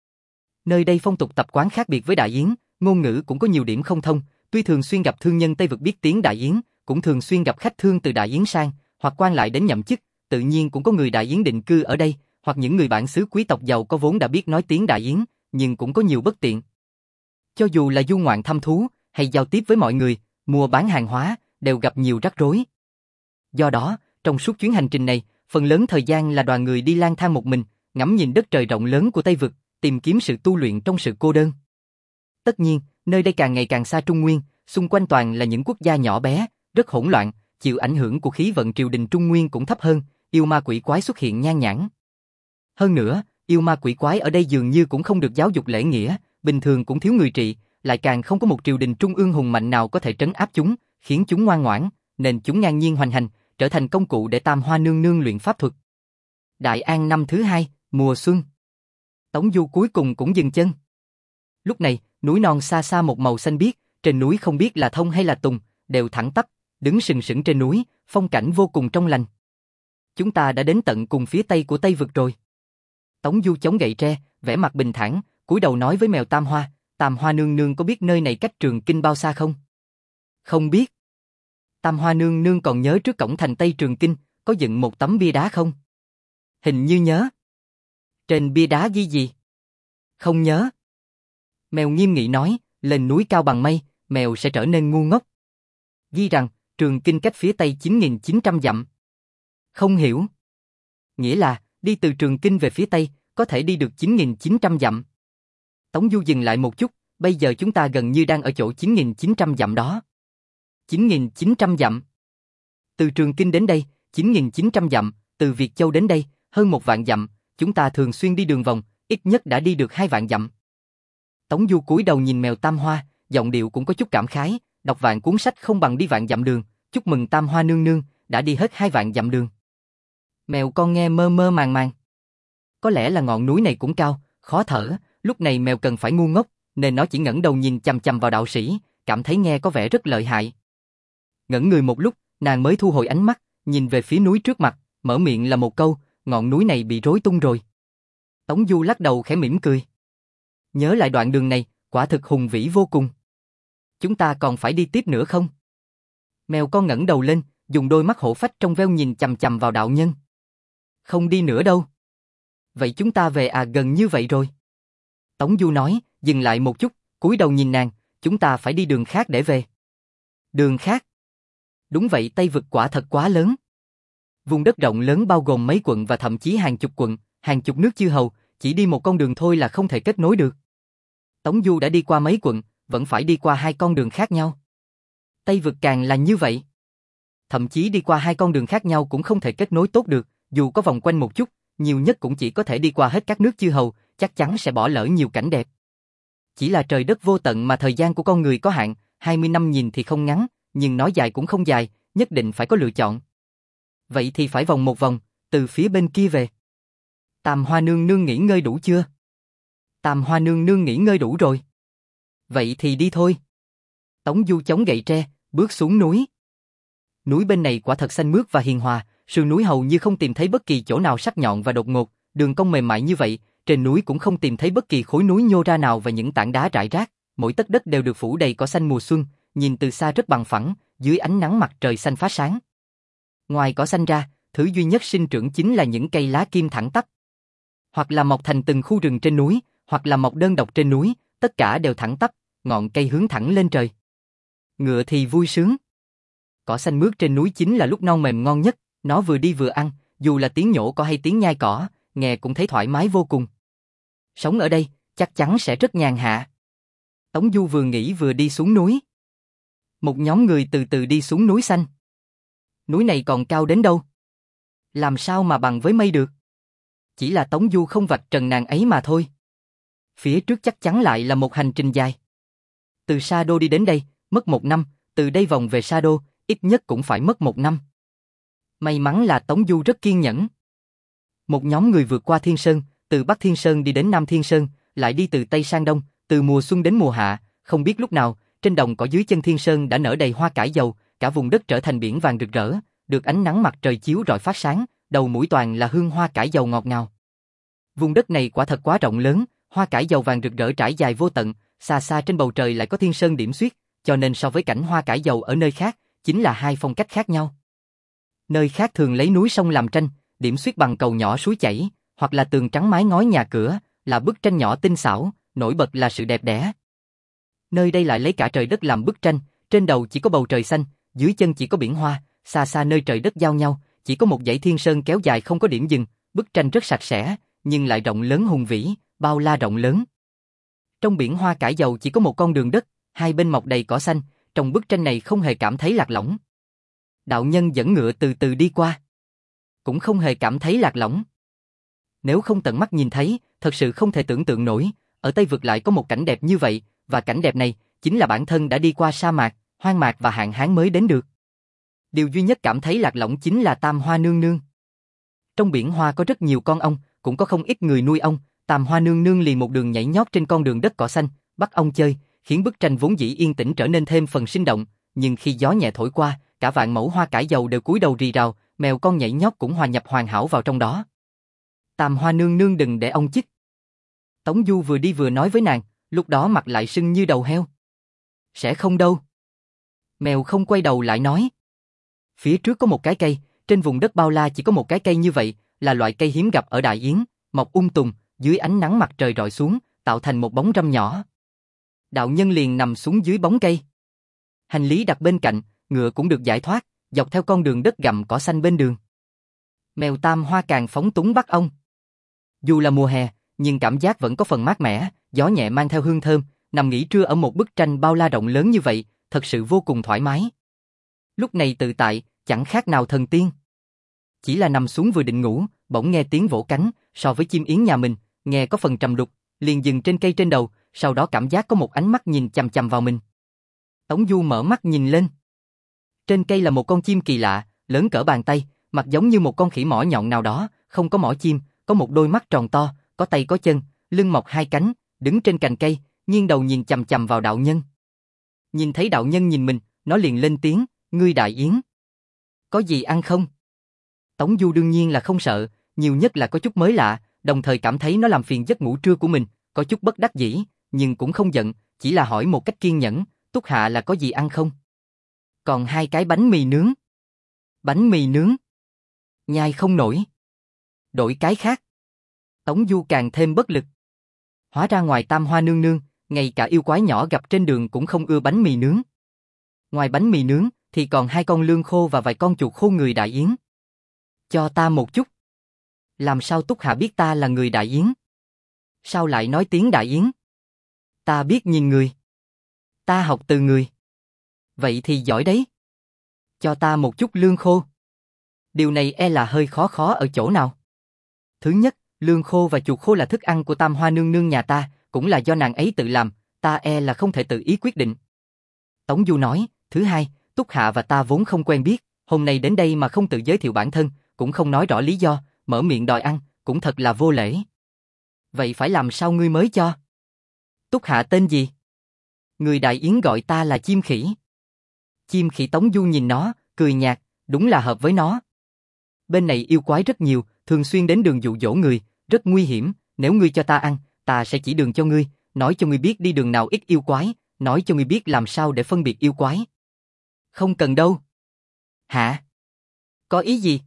Nơi đây phong tục tập quán khác biệt với Đại Yến, ngôn ngữ cũng có nhiều điểm không thông, tuy thường xuyên gặp thương nhân Tây vực biết tiếng Đại Yến, cũng thường xuyên gặp khách thương từ Đại Yến sang, hoặc quan lại đến nhậm chức, tự nhiên cũng có người Đại Yến định cư ở đây, hoặc những người bản xứ quý tộc giàu có vốn đã biết nói tiếng Đại Yến, nhưng cũng có nhiều bất tiện. Cho dù là du ngoạn thăm thú, hay giao tiếp với mọi người, mua bán hàng hóa, đều gặp nhiều rắc rối. Do đó, trong suốt chuyến hành trình này, phần lớn thời gian là đoàn người đi lang thang một mình, ngắm nhìn đất trời rộng lớn của Tây vực, tìm kiếm sự tu luyện trong sự cô đơn. Tất nhiên, nơi đây càng ngày càng xa Trung Nguyên, xung quanh toàn là những quốc gia nhỏ bé, rất hỗn loạn, chịu ảnh hưởng của khí vận triều đình Trung Nguyên cũng thấp hơn, yêu ma quỷ quái xuất hiện nhan nhản. Hơn nữa, yêu ma quỷ quái ở đây dường như cũng không được giáo dục lễ nghĩa, bình thường cũng thiếu người trị, lại càng không có một triều đình trung ương hùng mạnh nào có thể trấn áp chúng, khiến chúng ngoan ngoãn, nên chúng ngang nhiên hoành hành, trở thành công cụ để Tam Hoa nương nương luyện pháp thuật. Đại An năm thứ hai, mùa xuân. Tống Du cuối cùng cũng dừng chân. Lúc này, núi non xa xa một màu xanh biếc, trên núi không biết là thông hay là tùng, đều thẳng tắp, đứng sừng sững trên núi, phong cảnh vô cùng trong lành. Chúng ta đã đến tận cùng phía tây của Tây vực rồi. Tống Du chống gậy tre, vẻ mặt bình thản, cúi đầu nói với mèo Tam Hoa, Tam Hoa nương nương có biết nơi này cách Trường Kinh bao xa không? Không biết. Tam Hoa nương nương còn nhớ trước cổng thành Tây Trường Kinh, có dựng một tấm bia đá không? Hình như nhớ. Trên bia đá ghi gì? Không nhớ. Mèo nghiêm nghị nói, lên núi cao bằng mây, mèo sẽ trở nên ngu ngốc. Ghi rằng, Trường Kinh cách phía Tây chín nghìn chín trăm dặm. Không hiểu. Nghĩa là, đi từ Trường Kinh về phía Tây, có thể đi được chín nghìn chín trăm dặm. Tống Du dừng lại một chút, bây giờ chúng ta gần như đang ở chỗ chín nghìn chín trăm dặm đó. chín nghìn chín trăm dặm. Từ Trường Kinh đến đây, chín nghìn chín trăm dặm, từ Việt Châu đến đây, hơn một vạn dặm, chúng ta thường xuyên đi đường vòng, ít nhất đã đi được hai vạn dặm. Tống Du cúi đầu nhìn mèo Tam Hoa, giọng điệu cũng có chút cảm khái, đọc vạn cuốn sách không bằng đi vạn dặm đường, chúc mừng Tam Hoa nương nương, đã đi hết hai vạn dặm đường. Mèo con nghe mơ mơ màng màng. Có lẽ là ngọn núi này cũng cao, khó thở, lúc này mèo cần phải ngu ngốc, nên nó chỉ ngẩng đầu nhìn chằm chằm vào đạo sĩ, cảm thấy nghe có vẻ rất lợi hại. Ngẩn người một lúc, nàng mới thu hồi ánh mắt, nhìn về phía núi trước mặt, mở miệng là một câu, ngọn núi này bị rối tung rồi. Tống Du lắc đầu khẽ mỉm cười. Nhớ lại đoạn đường này, quả thực hùng vĩ vô cùng. Chúng ta còn phải đi tiếp nữa không? Mèo con ngẩng đầu lên, dùng đôi mắt hổ phách trong veo nhìn chằm chằm vào đạo nhân. Không đi nữa đâu. Vậy chúng ta về à, gần như vậy rồi. Tống Du nói, dừng lại một chút, cúi đầu nhìn nàng, chúng ta phải đi đường khác để về. Đường khác? Đúng vậy, Tây vực quả thật quá lớn. Vùng đất rộng lớn bao gồm mấy quận và thậm chí hàng chục quận, hàng chục nước chư hầu, chỉ đi một con đường thôi là không thể kết nối được. Tống Du đã đi qua mấy quận, vẫn phải đi qua hai con đường khác nhau. Tây vực càng là như vậy. Thậm chí đi qua hai con đường khác nhau cũng không thể kết nối tốt được, dù có vòng quanh một chút, nhiều nhất cũng chỉ có thể đi qua hết các nước chư hầu, chắc chắn sẽ bỏ lỡ nhiều cảnh đẹp. Chỉ là trời đất vô tận mà thời gian của con người có hạn, hai mươi năm nhìn thì không ngắn, nhưng nói dài cũng không dài, nhất định phải có lựa chọn. Vậy thì phải vòng một vòng, từ phía bên kia về. Tam Hoa nương nương nghỉ ngơi đủ chưa? Tam Hoa nương nương nghỉ ngơi đủ rồi. Vậy thì đi thôi. Tống Du chống gậy tre, bước xuống núi. Núi bên này quả thật xanh mướt và hiền hòa, sườn núi hầu như không tìm thấy bất kỳ chỗ nào sắc nhọn và đột ngột, đường cong mềm mại như vậy, trên núi cũng không tìm thấy bất kỳ khối núi nhô ra nào và những tảng đá rải rác, mỗi tấc đất đều được phủ đầy cỏ xanh mùa xuân, nhìn từ xa rất bằng phẳng, dưới ánh nắng mặt trời xanh phá sáng. Ngoài cỏ xanh ra, thứ duy nhất sinh trưởng chính là những cây lá kim thẳng tắp. Hoặc là mọc thành từng khu rừng trên núi, hoặc là mọc đơn độc trên núi, tất cả đều thẳng tắp, ngọn cây hướng thẳng lên trời. Ngựa thì vui sướng. Cỏ xanh mướt trên núi chính là lúc non mềm ngon nhất, nó vừa đi vừa ăn, dù là tiếng nhổ cỏ hay tiếng nhai cỏ, nghe cũng thấy thoải mái vô cùng. Sống ở đây, chắc chắn sẽ rất nhàn hạ. Tống Du vừa nghĩ vừa đi xuống núi. Một nhóm người từ từ đi xuống núi xanh. Núi này còn cao đến đâu? Làm sao mà bằng với mây được? Chỉ là Tống Du không vạch trần nàng ấy mà thôi. Phía trước chắc chắn lại là một hành trình dài. Từ Sa Đô đi đến đây, mất một năm, từ đây vòng về Sa Đô, ít nhất cũng phải mất một năm. May mắn là Tống Du rất kiên nhẫn. Một nhóm người vượt qua Thiên Sơn, từ Bắc Thiên Sơn đi đến Nam Thiên Sơn, lại đi từ Tây sang Đông, từ mùa xuân đến mùa hạ, không biết lúc nào, trên đồng cỏ dưới chân Thiên Sơn đã nở đầy hoa cải dầu, cả vùng đất trở thành biển vàng rực rỡ, được ánh nắng mặt trời chiếu rọi phát sáng, đầu mũi toàn là hương hoa cải dầu ngọt ngào. Vùng đất này quả thật quá rộng lớn, hoa cải dầu vàng rực rỡ trải dài vô tận, xa xa trên bầu trời lại có Thiên Sơn điểm xuyết, cho nên so với cảnh hoa cải dầu ở nơi khác, chính là hai phong cách khác nhau. Nơi khác thường lấy núi sông làm tranh, điểm xuyết bằng cầu nhỏ suối chảy, hoặc là tường trắng mái ngói nhà cửa, là bức tranh nhỏ tinh xảo, nổi bật là sự đẹp đẽ. Nơi đây lại lấy cả trời đất làm bức tranh, trên đầu chỉ có bầu trời xanh, dưới chân chỉ có biển hoa, xa xa nơi trời đất giao nhau, chỉ có một dãy Thiên Sơn kéo dài không có điểm dừng, bức tranh rất sạch sẽ, nhưng lại rộng lớn hùng vĩ, bao la rộng lớn. Trong biển hoa cải dầu chỉ có một con đường đất, hai bên mọc đầy cỏ xanh, trong bức tranh này không hề cảm thấy lạc lõng. Đạo nhân dẫn ngựa từ từ đi qua, cũng không hề cảm thấy lạc lõng. Nếu không tận mắt nhìn thấy, thật sự không thể tưởng tượng nổi, ở Tây Vực lại có một cảnh đẹp như vậy, và cảnh đẹp này chính là bản thân đã đi qua sa mạc, hoang mạc và hạn hán mới đến được. Điều duy nhất cảm thấy lạc lõng chính là Tam Hoa Nương Nương. Trong biển hoa có rất nhiều con ong, cũng có không ít người nuôi ong, Tam Hoa Nương Nương liền một đường nhảy nhót trên con đường đất cỏ xanh, bắt ong chơi, khiến bức tranh vốn dĩ yên tĩnh trở nên thêm phần sinh động, nhưng khi gió nhẹ thổi qua, cả vạn mẫu hoa cải dầu đều cúi đầu rì rào, mèo con nhảy nhót cũng hòa nhập hoàn hảo vào trong đó. Tam Hoa Nương Nương đừng để ong chích. Tống Du vừa đi vừa nói với nàng, lúc đó mặt lại sưng như đầu heo. Sẽ không đâu. Mèo không quay đầu lại nói. Phía trước có một cái cây, trên vùng đất bao la chỉ có một cái cây như vậy, là loại cây hiếm gặp ở Đại Yến, mọc um tùm, dưới ánh nắng mặt trời rọi xuống, tạo thành một bóng râm nhỏ. Đạo nhân liền nằm xuống dưới bóng cây. Hành lý đặt bên cạnh, ngựa cũng được giải thoát, dọc theo con đường đất gặm cỏ xanh bên đường. Mèo Tam Hoa càng phóng túng bắt ong. Dù là mùa hè, nhưng cảm giác vẫn có phần mát mẻ, gió nhẹ mang theo hương thơm, nằm nghỉ trưa ở một bức tranh bao la rộng lớn như vậy, thật sự vô cùng thoải mái. Lúc này tự tại, chẳng khác nào thần tiên. Chỉ là nằm xuống vừa định ngủ, bỗng nghe tiếng vỗ cánh, so với chim yến nhà mình, nghe có phần trầm đục, liền dừng trên cây trên đầu, sau đó cảm giác có một ánh mắt nhìn chằm chằm vào mình. Tống Du mở mắt nhìn lên. Trên cây là một con chim kỳ lạ, lớn cỡ bàn tay, mặt giống như một con khỉ mỏ nhọn nào đó, không có mỏ chim, có một đôi mắt tròn to, có tay có chân, lưng mọc hai cánh, đứng trên cành cây, nghiêng đầu nhìn chằm chằm vào đạo nhân. Nhìn thấy đạo nhân nhìn mình, nó liền lên tiếng, ngươi Đại Yến. Có gì ăn không? Tống Du đương nhiên là không sợ, nhiều nhất là có chút mới lạ, đồng thời cảm thấy nó làm phiền giấc ngủ trưa của mình, có chút bất đắc dĩ, nhưng cũng không giận, chỉ là hỏi một cách kiên nhẫn, Túc Hạ là có gì ăn không? Còn hai cái bánh mì nướng. Bánh mì nướng. Nhai không nổi. Đổi cái khác. Tống Du càng thêm bất lực. Hóa ra ngoài Tam Hoa Nương Nương, ngay cả yêu quái nhỏ gặp trên đường cũng không ưa bánh mì nướng. Ngoài bánh mì nướng, thì còn hai con lương khô và vài con chuột khô người Đại Yến. Cho ta một chút. Làm sao Túc Hạ biết ta là người Đại Yến? Sao lại nói tiếng Đại Yến? Ta biết nhìn người. Ta học từ người. Vậy thì giỏi đấy. Cho ta một chút lương khô. Điều này e là hơi khó khó ở chỗ nào. Thứ nhất, lương khô và chuột khô là thức ăn của Tam Hoa Nương Nương nhà ta, cũng là do nàng ấy tự làm, ta e là không thể tự ý quyết định. Tống Du nói, thứ hai, Túc Hạ và ta vốn không quen biết, hôm nay đến đây mà không tự giới thiệu bản thân, cũng không nói rõ lý do, mở miệng đòi ăn, cũng thật là vô lễ. Vậy phải làm sao ngươi mới cho? Túc Hạ tên gì? Người Đại Yến gọi ta là chim khỉ. Chim khỉ. Tống Du nhìn nó, cười nhạt, đúng là hợp với nó. Bên này yêu quái rất nhiều, thường xuyên đến đường dụ dỗ người, rất nguy hiểm, nếu ngươi cho ta ăn, ta sẽ chỉ đường cho ngươi, nói cho ngươi biết đi đường nào ít yêu quái, nói cho ngươi biết làm sao để phân biệt yêu quái. Không cần đâu. Hả? Có ý gì?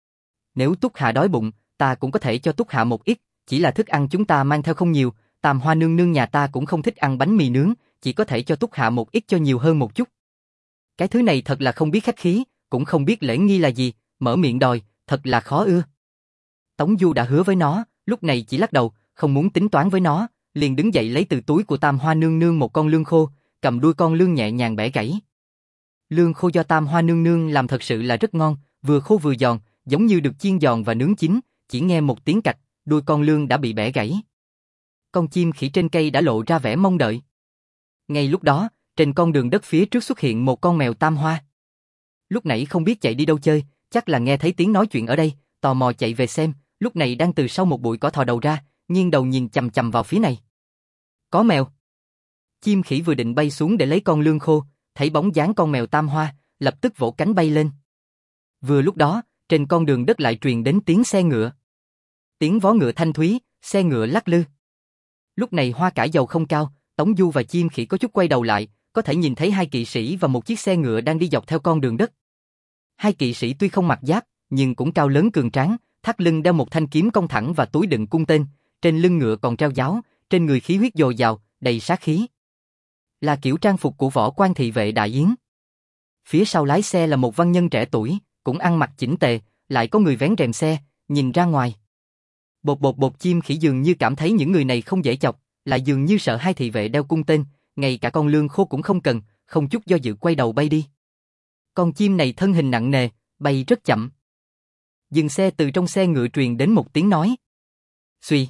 Nếu Túc Hạ đói bụng, ta cũng có thể cho Túc Hạ một ít, chỉ là thức ăn chúng ta mang theo không nhiều, Tam Hoa Nương Nương nhà ta cũng không thích ăn bánh mì nướng, chỉ có thể cho Túc Hạ một ít cho nhiều hơn một chút. Cái thứ này thật là không biết khách khí, cũng không biết lễ nghi là gì, mở miệng đòi, thật là khó ưa. Tống Du đã hứa với nó, lúc này chỉ lắc đầu, không muốn tính toán với nó, liền đứng dậy lấy từ túi của Tam Hoa Nương Nương một con lương khô, cầm đuôi con lương nhẹ nhàng bẻ gãy. Lương khô do Tam Hoa Nương Nương làm thật sự là rất ngon, vừa khô vừa giòn, giống như được chiên giòn và nướng chín, chỉ nghe một tiếng cạch, đuôi con lương đã bị bẻ gãy. Con chim khỉ trên cây đã lộ ra vẻ mong đợi. Ngay lúc đó, trên con đường đất phía trước xuất hiện một con mèo tam hoa. Lúc nãy không biết chạy đi đâu chơi, chắc là nghe thấy tiếng nói chuyện ở đây, tò mò chạy về xem, lúc này đang từ sau một bụi cỏ thò đầu ra, nghiêng đầu nhìn chằm chằm vào phía này. Có mèo. Chim khỉ vừa định bay xuống để lấy con lương khô, thấy bóng dáng con mèo tam hoa, lập tức vỗ cánh bay lên. Vừa lúc đó, trên con đường đất lại truyền đến tiếng xe ngựa. Tiếng vó ngựa thanh thúy, xe ngựa lắc lư. Lúc này hoa cải dầu không cao, Tống Du và chim khỉ có chút quay đầu lại, có thể nhìn thấy hai kỵ sĩ và một chiếc xe ngựa đang đi dọc theo con đường đất. Hai kỵ sĩ tuy không mặc giáp, nhưng cũng cao lớn cường tráng, thắt lưng đeo một thanh kiếm cong thẳng và túi đựng cung tên, trên lưng ngựa còn treo giáo, trên người khí huyết dồi dào, đầy sát khí. Là kiểu trang phục của võ quan thị vệ Đại Yến. Phía sau lái xe là một văn nhân trẻ tuổi, cũng ăn mặc chỉnh tề, lại có người vén rèm xe, nhìn ra ngoài. Bột bột bột chim khỉ dường như cảm thấy những người này không dễ chọc, lại dường như sợ hai thị vệ đeo cung tên, ngay cả con lương khô cũng không cần, không chút do dự quay đầu bay đi. Con chim này thân hình nặng nề, bay rất chậm. Dừng xe, từ trong xe ngựa truyền đến một tiếng nói. Xuy.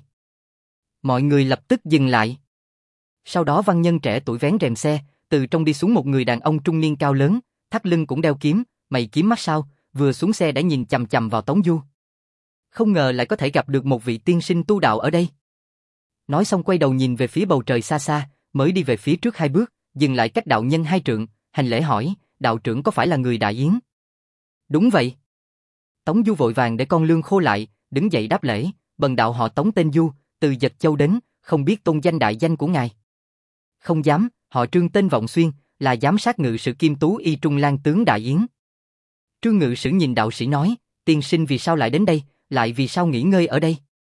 Mọi người lập tức dừng lại. Sau đó văn nhân trẻ tuổi vén rèm xe, từ trong đi xuống một người đàn ông trung niên cao lớn, thắt lưng cũng đeo kiếm, mày kiếm mắt sao, vừa xuống xe đã nhìn chằm chằm vào Tống Du. Không ngờ lại có thể gặp được một vị tiên sinh tu đạo ở đây. Nói xong quay đầu nhìn về phía bầu trời xa xa, mới đi về phía trước hai bước, dừng lại cách đạo nhân hai trượng, hành lễ hỏi, đạo trưởng có phải là người Đại Yến? Đúng vậy. Tống Du vội vàng để con lương khô lại, đứng dậy đáp lễ, bần đạo họ Tống tên Du, từ Dật Châu đến, không biết tôn danh đại danh của ngài. Không dám, họ Trương tên Vọng Xuyên, là giám sát ngự sử Kim Tú Y Trung Lang tướng Đại Yến. Trương ngự sử nhìn đạo sĩ nói, tiên sinh vì sao lại đến đây, lại vì sao nghỉ ngơi ở đây?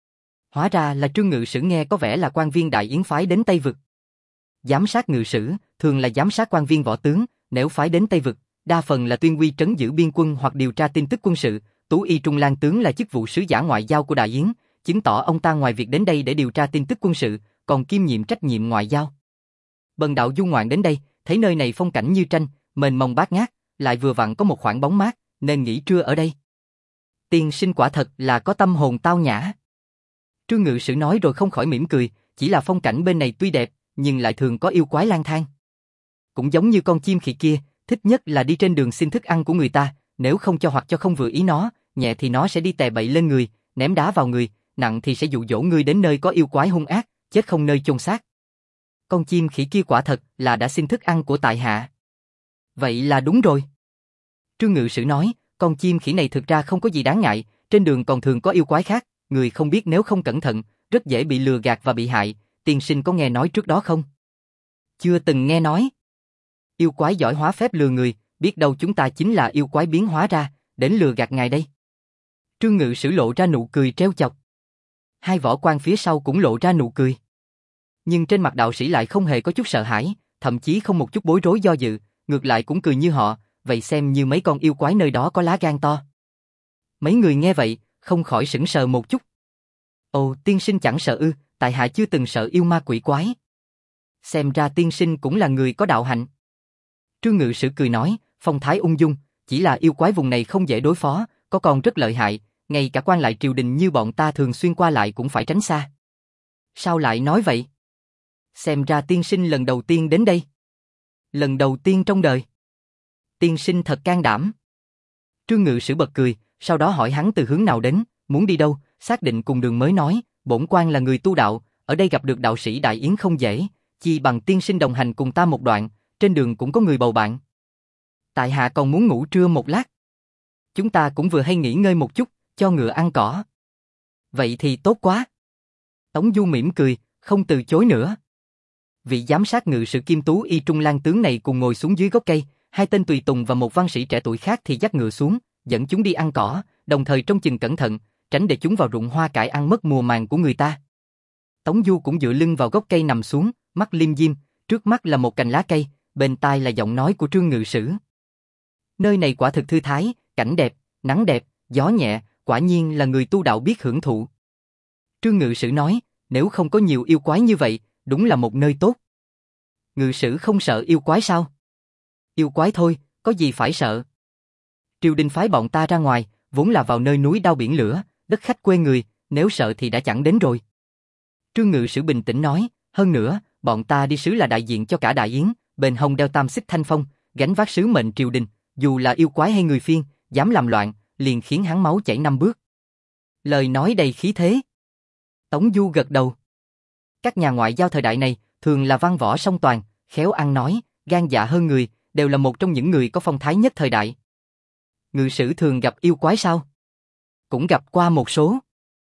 Hóa ra là Trương ngự sử nghe có vẻ là quan viên Đại Yến phái đến Tây Vực. Giám sát ngự sử, thường là giám sát quan viên võ tướng, nếu phái đến Tây Vực, đa phần là tuyên quy trấn giữ biên quân hoặc điều tra tin tức quân sự. Tú Y Trung Lang tướng là chức vụ sứ giả ngoại giao của Đại Yến, chứng tỏ ông ta ngoài việc đến đây để điều tra tin tức quân sự, còn kiêm nhiệm trách nhiệm ngoại giao. Bần đạo du ngoạn đến đây, thấy nơi này phong cảnh như tranh, mênh mông bát ngát, lại vừa vặn có một khoảng bóng mát, nên nghỉ trưa ở đây. Tiên sinh quả thật là có tâm hồn tao nhã. Trương ngự sử nói rồi không khỏi mỉm cười, chỉ là phong cảnh bên này tuy đẹp, nhưng lại thường có yêu quái lang thang. Cũng giống như con chim khỉ kia, thích nhất là đi trên đường xin thức ăn của người ta, nếu không cho hoặc cho không vừa ý nó, nhẹ thì nó sẽ đi tè bậy lên người, ném đá vào người, nặng thì sẽ dụ dỗ ngươi đến nơi có yêu quái hung ác, chết không nơi chôn xác. Con chim khỉ kia quả thật là đã xin thức ăn của tại hạ. Vậy là đúng rồi. Trương ngự sử nói, con chim khỉ này thực ra không có gì đáng ngại, trên đường còn thường có yêu quái khác, người không biết nếu không cẩn thận, rất dễ bị lừa gạt và bị hại, tiên sinh có nghe nói trước đó không? Chưa từng nghe nói. Yêu quái giỏi hóa phép lừa người, biết đâu chúng ta chính là yêu quái biến hóa ra, đến lừa gạt ngài đây. Trương ngự sử lộ ra nụ cười trêu chọc. Hai võ quan phía sau cũng lộ ra nụ cười. Nhưng trên mặt đạo sĩ lại không hề có chút sợ hãi, thậm chí không một chút bối rối do dự, ngược lại cũng cười như họ, vậy xem như mấy con yêu quái nơi đó có lá gan to. Mấy người nghe vậy, không khỏi sững sờ một chút. Ồ, tiên sinh chẳng sợ ư, tại hạ chưa từng sợ yêu ma quỷ quái. Xem ra tiên sinh cũng là người có đạo hạnh. Trương ngự sử cười nói, phong thái ung dung, chỉ là yêu quái vùng này không dễ đối phó, có con rất lợi hại, ngay cả quan lại triều đình như bọn ta thường xuyên qua lại cũng phải tránh xa. Sao lại nói vậy? Xem ra tiên sinh lần đầu tiên đến đây. Lần đầu tiên trong đời. Tiên sinh thật can đảm. Trương ngự sử bật cười, sau đó hỏi hắn từ hướng nào đến, muốn đi đâu, xác định cùng đường mới nói, bổn quan là người tu đạo, ở đây gặp được đạo sĩ Đại Yến không dễ, chi bằng tiên sinh đồng hành cùng ta một đoạn, trên đường cũng có người bầu bạn. Tại hạ còn muốn ngủ trưa một lát. Chúng ta cũng vừa hay nghỉ ngơi một chút, cho ngựa ăn cỏ. Vậy thì tốt quá. Tống Du mỉm cười, không từ chối nữa. Vị giám sát ngự sử Kim Tú Y Trung Lang tướng này cùng ngồi xuống dưới gốc cây, hai tên tùy tùng và một văn sĩ trẻ tuổi khác thì dắt ngựa xuống, dẫn chúng đi ăn cỏ, đồng thời trông chừng cẩn thận, tránh để chúng vào ruộng hoa cải ăn mất mùa màng của người ta. Tống Du cũng dựa lưng vào gốc cây nằm xuống, mắt liêm diêm, trước mắt là một cành lá cây, bên tai là giọng nói của Trương ngự sử. Nơi này quả thực thư thái, cảnh đẹp, nắng đẹp, gió nhẹ, quả nhiên là người tu đạo biết hưởng thụ. Trương ngự sử nói, nếu không có nhiều yêu quái như vậy, đúng là một nơi tốt. Ngự sử không sợ yêu quái sao? Yêu quái thôi, có gì phải sợ? Triều đình phái bọn ta ra ngoài, vốn là vào nơi núi đao biển lửa, đất khách quê người, nếu sợ thì đã chẳng đến rồi. Trương ngự sử bình tĩnh nói, hơn nữa, bọn ta đi sứ là đại diện cho cả Đại Yến, bên hông đeo tam xích thanh phong, gánh vác sứ mệnh triều đình, dù là yêu quái hay người phiên, dám làm loạn, liền khiến hắn máu chảy năm bước. Lời nói đầy khí thế. Tống Du gật đầu. Các nhà ngoại giao thời đại này thường là văn võ song toàn, khéo ăn nói, gan dạ hơn người, đều là một trong những người có phong thái nhất thời đại. Ngự sử thường gặp yêu quái sao? Cũng gặp qua một số.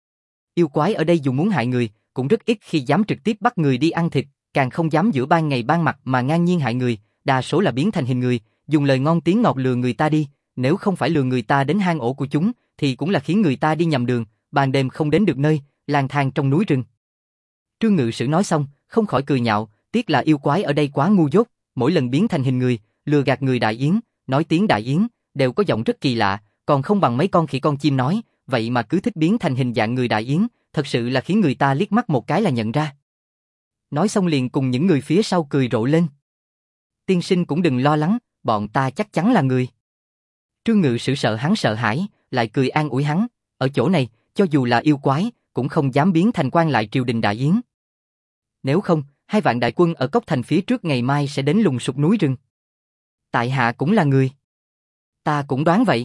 Yêu quái ở đây dù muốn hại người, cũng rất ít khi dám trực tiếp bắt người đi ăn thịt, càng không dám giữa ban ngày ban mặt mà ngang nhiên hại người, đa số là biến thành hình người, dùng lời ngon tiếng ngọt lừa người ta đi, nếu không phải lừa người ta đến hang ổ của chúng, thì cũng là khiến người ta đi nhầm đường, ban đêm không đến được nơi, lang thang trong núi rừng. Trương Ngự Sử nói xong, không khỏi cười nhạo, tiếc là yêu quái ở đây quá ngu dốt, mỗi lần biến thành hình người, lừa gạt người Đại Yến, nói tiếng Đại Yến, đều có giọng rất kỳ lạ, còn không bằng mấy con khỉ con chim nói, vậy mà cứ thích biến thành hình dạng người Đại Yến, thật sự là khiến người ta liếc mắt một cái là nhận ra. Nói xong liền cùng những người phía sau cười rộ lên. Tiên sinh cũng đừng lo lắng, bọn ta chắc chắn là người. Trương Ngự Sử sợ hắn sợ hãi, lại cười an ủi hắn, ở chỗ này, cho dù là yêu quái, cũng không dám biến thành quan lại triều đình Đại Yến. Nếu không, hai vạn đại quân ở Cốc Thành phía trước ngày mai sẽ đến lùng sục núi rừng. Tại hạ cũng là người. Ta cũng đoán vậy.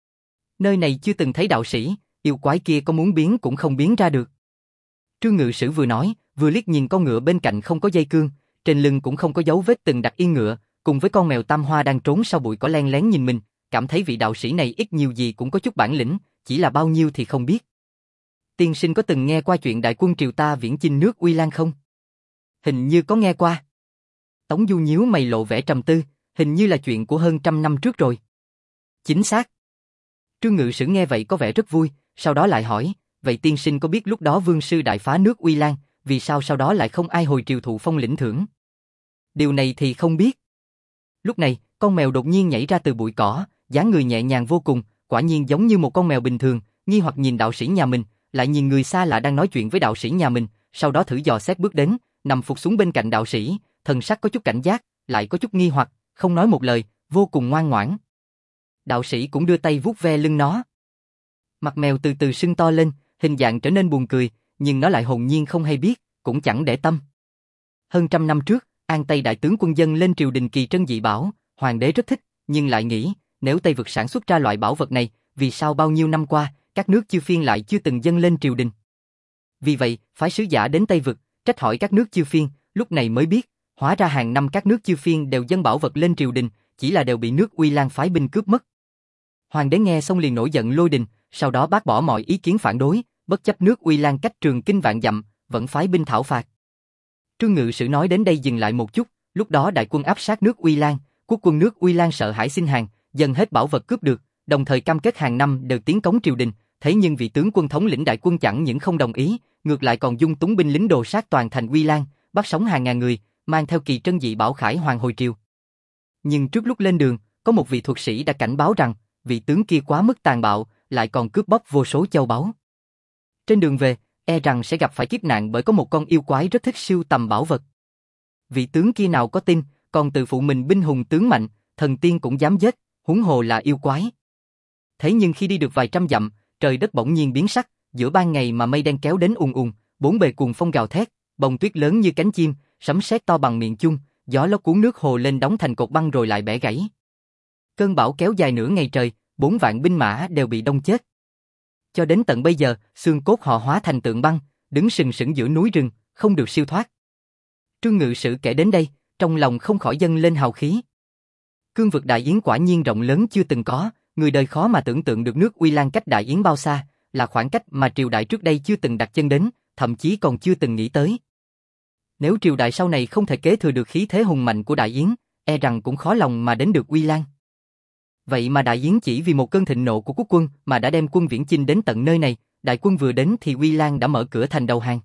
Nơi này chưa từng thấy đạo sĩ, yêu quái kia có muốn biến cũng không biến ra được. Trương Ngự Sử vừa nói, vừa liếc nhìn con ngựa bên cạnh không có dây cương, trên lưng cũng không có dấu vết từng đặt yên ngựa, cùng với con mèo tam hoa đang trốn sau bụi cỏ len lén nhìn mình, cảm thấy vị đạo sĩ này ít nhiều gì cũng có chút bản lĩnh, chỉ là bao nhiêu thì không biết. Tiên sinh có từng nghe qua chuyện đại quân triều ta viễn chinh nước Uy Lan không? Hình như có nghe qua. Tống Du nhíu mày lộ vẻ trầm tư, hình như là chuyện của hơn trăm năm trước rồi. Chính xác. Trương Ngự Sử nghe vậy có vẻ rất vui, sau đó lại hỏi, vậy tiên sinh có biết lúc đó vương sư đại phá nước Uy Lan, vì sao sau đó lại không ai hồi triều thụ phong lĩnh thưởng? Điều này thì không biết. Lúc này, con mèo đột nhiên nhảy ra từ bụi cỏ, dáng người nhẹ nhàng vô cùng, quả nhiên giống như một con mèo bình thường, nghi hoặc nhìn đạo sĩ nhà mình, lại nhìn người xa lạ đang nói chuyện với đạo sĩ nhà mình, sau đó thử dò xét bước đến, nằm phục xuống bên cạnh đạo sĩ, thần sắc có chút cảnh giác, lại có chút nghi hoặc, không nói một lời, vô cùng ngoan ngoãn. Đạo sĩ cũng đưa tay vuốt ve lưng nó. Mặt mèo từ từ sưng to lên, hình dạng trở nên buồn cười, nhưng nó lại hồn nhiên không hay biết, cũng chẳng để tâm. Hơn trăm năm trước, An Tây đại tướng quân dân lên triều đình kỳ trân dị bảo, hoàng đế rất thích, nhưng lại nghĩ, nếu Tây vực sản xuất ra loại bảo vật này, vì sao bao nhiêu năm qua, các nước chư phiên lại chưa từng dâng lên triều đình? Vì vậy, phái sứ giả đến Tây vực, trách hỏi các nước chư phiên, lúc này mới biết, hóa ra hàng năm các nước chư phiên đều dâng bảo vật lên triều đình, chỉ là đều bị nước Uy Lan phái binh cướp mất. Hoàng đế nghe xong liền nổi giận lôi đình, sau đó bác bỏ mọi ý kiến phản đối, bất chấp nước Uy Lan cách Trường Kinh vạn dặm, vẫn phái binh thảo phạt. Trương Ngự Sử nói đến đây dừng lại một chút, lúc đó đại quân áp sát nước Uy Lan, quốc quân nước Uy Lan sợ hãi xin hàng, dâng hết bảo vật cướp được, đồng thời cam kết hàng năm đều tiến cống triều đình, thế nhưng vị tướng quân thống lĩnh đại quân chẳng những không đồng ý, ngược lại còn dung túng binh lính đồ sát toàn thành Uy Lan, bắt sống hàng ngàn người, mang theo kỳ trân dị bảo khải hoàng hồi triều. Nhưng trước lúc lên đường, có một vị thuật sĩ đã cảnh báo rằng, vị tướng kia quá mức tàn bạo, lại còn cướp bóc vô số châu báu. Trên đường về, e rằng sẽ gặp phải kiếp nạn bởi có một con yêu quái rất thích sưu tầm bảo vật. Vị tướng kia nào có tin, còn tự phụ mình binh hùng tướng mạnh, thần tiên cũng dám giết, huống hồ là yêu quái. Thế nhưng khi đi được vài trăm dặm, trời đất bỗng nhiên biến sắc, giữa ban ngày mà mây đen kéo đến ùn ùn, bốn bề cuồng phong gào thét, bông tuyết lớn như cánh chim, sấm sét to bằng miệng chung, gió lốc cuốn nước hồ lên đóng thành cột băng rồi lại bẻ gãy. Cơn bão kéo dài nửa ngày trời, bốn vạn binh mã đều bị đông chết. Cho đến tận bây giờ, xương cốt họ hóa thành tượng băng, đứng sừng sững giữa núi rừng, không được siêu thoát. Trương Ngự Sử kể đến đây, trong lòng không khỏi dâng lên hào khí. Cương vực Đại Yến quả nhiên rộng lớn chưa từng có, người đời khó mà tưởng tượng được nước Uy Lan cách Đại Yến bao xa, là khoảng cách mà triều đại trước đây chưa từng đặt chân đến, thậm chí còn chưa từng nghĩ tới. Nếu triều đại sau này không thể kế thừa được khí thế hùng mạnh của Đại Yến, e rằng cũng khó lòng mà đến được Uy Lan. Vậy mà Đại Yến chỉ vì một cơn thịnh nộ của quốc quân mà đã đem quân viễn chinh đến tận nơi này, đại quân vừa đến thì Uy Lan đã mở cửa thành đầu hàng.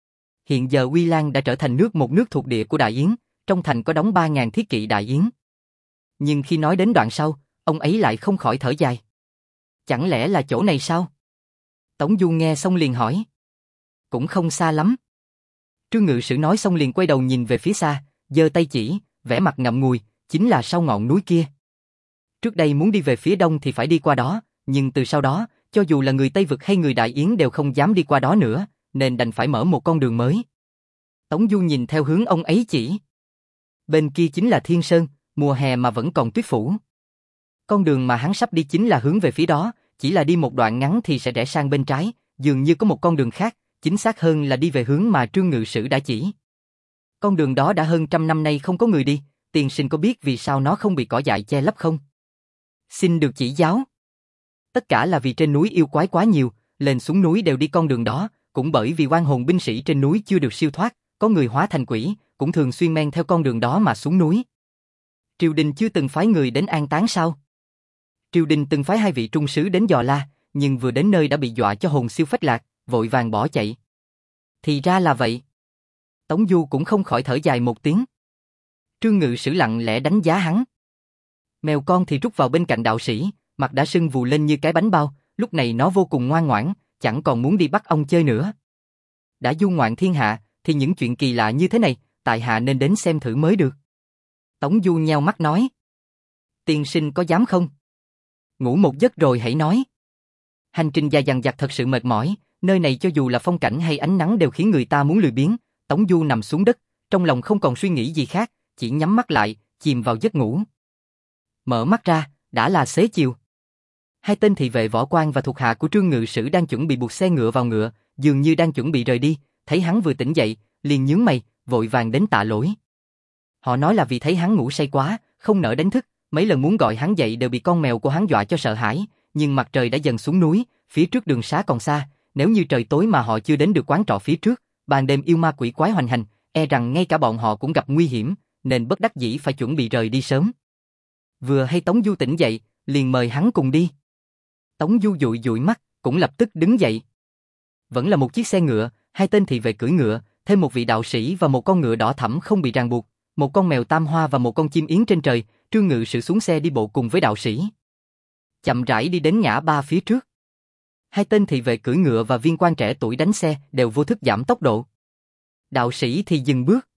Hiện giờ Uy Lan đã trở thành nước một nước thuộc địa của Đại Yến, trong thành có đóng ba ngàn thiết kỵ Đại Yến. Nhưng khi nói đến đoạn sau, ông ấy lại không khỏi thở dài. Chẳng lẽ là chỗ này sao? Tống Du nghe xong liền hỏi. Cũng không xa lắm. Trương Ngự Sử nói xong liền quay đầu nhìn về phía xa, giơ tay chỉ, vẻ mặt ngậm ngùi, chính là sau ngọn núi kia. Trước đây muốn đi về phía đông thì phải đi qua đó, nhưng từ sau đó, cho dù là người Tây Vực hay người Đại Yến đều không dám đi qua đó nữa, nên đành phải mở một con đường mới. Tống Du nhìn theo hướng ông ấy chỉ. Bên kia chính là Thiên Sơn, mùa hè mà vẫn còn tuyết phủ. Con đường mà hắn sắp đi chính là hướng về phía đó, chỉ là đi một đoạn ngắn thì sẽ rẽ sang bên trái, dường như có một con đường khác, chính xác hơn là đi về hướng mà Trương Ngự Sử đã chỉ. Con đường đó đã hơn trăm năm nay không có người đi, tiên sinh có biết vì sao nó không bị cỏ dại che lấp không? Xin được chỉ giáo. Tất cả là vì trên núi yêu quái quá nhiều, lên xuống núi đều đi con đường đó, cũng bởi vì oan hồn binh sĩ trên núi chưa được siêu thoát, có người hóa thành quỷ, cũng thường xuyên men theo con đường đó mà xuống núi. Triều đình chưa từng phái người đến an táng sao? Triều đình từng phái hai vị trung sứ đến dò la, nhưng vừa đến nơi đã bị dọa cho hồn siêu phách lạc, vội vàng bỏ chạy. Thì ra là vậy. Tống Du cũng không khỏi thở dài một tiếng. Trương Ngự Sử lặng lẽ đánh giá hắn. Mèo con thì rút vào bên cạnh đạo sĩ, mặt đã sưng vù lên như cái bánh bao, lúc này nó vô cùng ngoan ngoãn, chẳng còn muốn đi bắt ông chơi nữa. Đã du ngoạn thiên hạ, thì những chuyện kỳ lạ như thế này, tại hạ nên đến xem thử mới được. Tống Du nheo mắt nói. Tiên sinh có dám không? Ngủ một giấc rồi hãy nói. Hành trình dài dằng dặc thật sự mệt mỏi, nơi này cho dù là phong cảnh hay ánh nắng đều khiến người ta muốn lười biếng. Tống Du nằm xuống đất, trong lòng không còn suy nghĩ gì khác, chỉ nhắm mắt lại, chìm vào giấc ngủ. Mở mắt ra, đã là xế chiều. Hai tên thị vệ võ quan và thuộc hạ của Trương Ngự Sử đang chuẩn bị buộc xe ngựa vào ngựa, dường như đang chuẩn bị rời đi, thấy hắn vừa tỉnh dậy, liền nhướng mày, vội vàng đến tạ lỗi. Họ nói là vì thấy hắn ngủ say quá, không nỡ đánh thức, mấy lần muốn gọi hắn dậy đều bị con mèo của hắn dọa cho sợ hãi, nhưng mặt trời đã dần xuống núi, phía trước đường xá còn xa, nếu như trời tối mà họ chưa đến được quán trọ phía trước, ban đêm yêu ma quỷ quái hoành hành, e rằng ngay cả bọn họ cũng gặp nguy hiểm, nên bất đắc dĩ phải chuẩn bị rời đi sớm. Vừa hay Tống Du tỉnh dậy, liền mời hắn cùng đi. Tống Du dụi dụi mắt, cũng lập tức đứng dậy. Vẫn là một chiếc xe ngựa, hai tên thị vệ cưỡi ngựa, thêm một vị đạo sĩ và một con ngựa đỏ thẫm không bị ràng buộc, một con mèo tam hoa và một con chim yến trên trời. Trương Ngự Sử xuống xe đi bộ cùng với đạo sĩ. Chậm rãi đi đến ngã ba phía trước. Hai tên thị vệ cưỡi ngựa và viên quan trẻ tuổi đánh xe đều vô thức giảm tốc độ. Đạo sĩ thì dừng bước.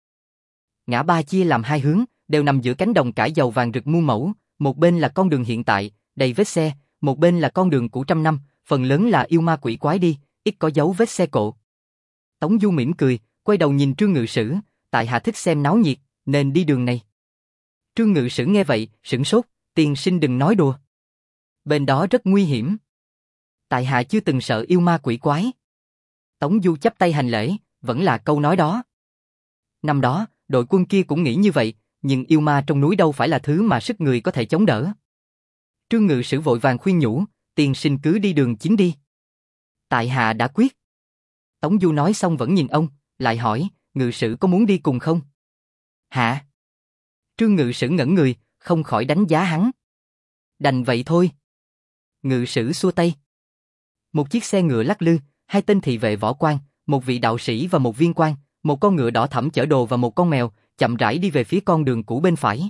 Ngã ba chia làm hai hướng, đều nằm giữa cánh đồng cải dầu vàng rực muôn mẫu, một bên là con đường hiện tại, đầy vết xe, một bên là con đường cũ trăm năm, phần lớn là yêu ma quỷ quái đi, ít có dấu vết xe cộ. Tống Du mỉm cười, quay đầu nhìn Trương Ngự Sử, tại hạ thích xem náo nhiệt, nên đi đường này. Trương Ngự Sử nghe vậy, sửng sốt, tiên sinh đừng nói đùa. Bên đó rất nguy hiểm. Tại hạ chưa từng sợ yêu ma quỷ quái. Tống Du chắp tay hành lễ, vẫn là câu nói đó. Năm đó, đội quân kia cũng nghĩ như vậy, nhưng yêu ma trong núi đâu phải là thứ mà sức người có thể chống đỡ. Trương Ngự Sử vội vàng khuyên nhủ, tiên sinh cứ đi đường chính đi. Tại hạ đã quyết. Tống Du nói xong vẫn nhìn ông, lại hỏi, Ngự Sử có muốn đi cùng không? Hả? Trương Ngự Sử ngẩn người, không khỏi đánh giá hắn. Đành vậy thôi. Ngự Sử xua tay. Một chiếc xe ngựa lắc lư, hai tên thị vệ võ quan, một vị đạo sĩ và một viên quan, một con ngựa đỏ thẫm chở đồ và một con mèo, chậm rãi đi về phía con đường cũ bên phải.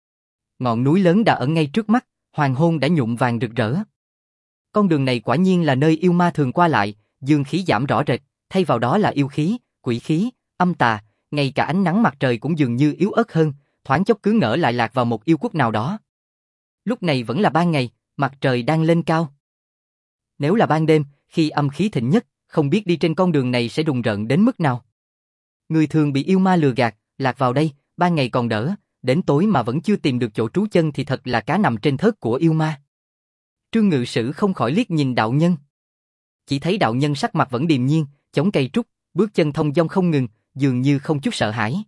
Ngọn núi lớn đã ở ngay trước mắt, hoàng hôn đã nhuộm vàng rực rỡ. Con đường này quả nhiên là nơi yêu ma thường qua lại, dương khí giảm rõ rệt, thay vào đó là yêu khí, quỷ khí, âm tà, ngay cả ánh nắng mặt trời cũng dường như yếu ớt hơn, thoáng chốc cứ ngỡ lại lạc vào một yêu quốc nào đó. Lúc này vẫn là ban ngày, mặt trời đang lên cao. Nếu là ban đêm, khi âm khí thịnh nhất, không biết đi trên con đường này sẽ rùng rợn đến mức nào. Người thường bị yêu ma lừa gạt, lạc vào đây, ban ngày còn đỡ, đến tối mà vẫn chưa tìm được chỗ trú chân thì thật là cá nằm trên thớt của yêu ma. Trương Ngự Sử không khỏi liếc nhìn đạo nhân. Chỉ thấy đạo nhân sắc mặt vẫn điềm nhiên, chống cây trúc, bước chân thông dong không ngừng, dường như không chút sợ hãi.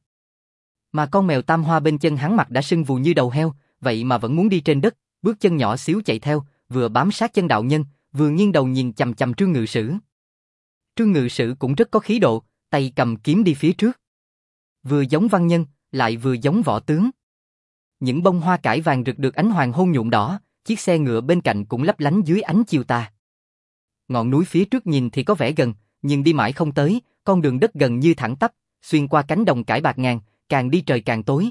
Mà con mèo tam hoa bên chân hắn mặt đã sưng vù như đầu heo, vậy mà vẫn muốn đi trên đất, bước chân nhỏ xíu chạy theo, vừa bám sát chân đạo nhân, vừa nghiêng đầu nhìn chằm chằm Trương Ngự Sử. Trương Ngự Sử cũng rất có khí độ, tay cầm kiếm đi phía trước. Vừa giống văn nhân, lại vừa giống võ tướng. Những bông hoa cải vàng rực được ánh hoàng hôn nhuộm đỏ, chiếc xe ngựa bên cạnh cũng lấp lánh dưới ánh chiều tà. Ngọn núi phía trước nhìn thì có vẻ gần, nhưng đi mãi không tới, con đường đất gần như thẳng tắp, xuyên qua cánh đồng cải bạc ngàn, càng đi trời càng tối.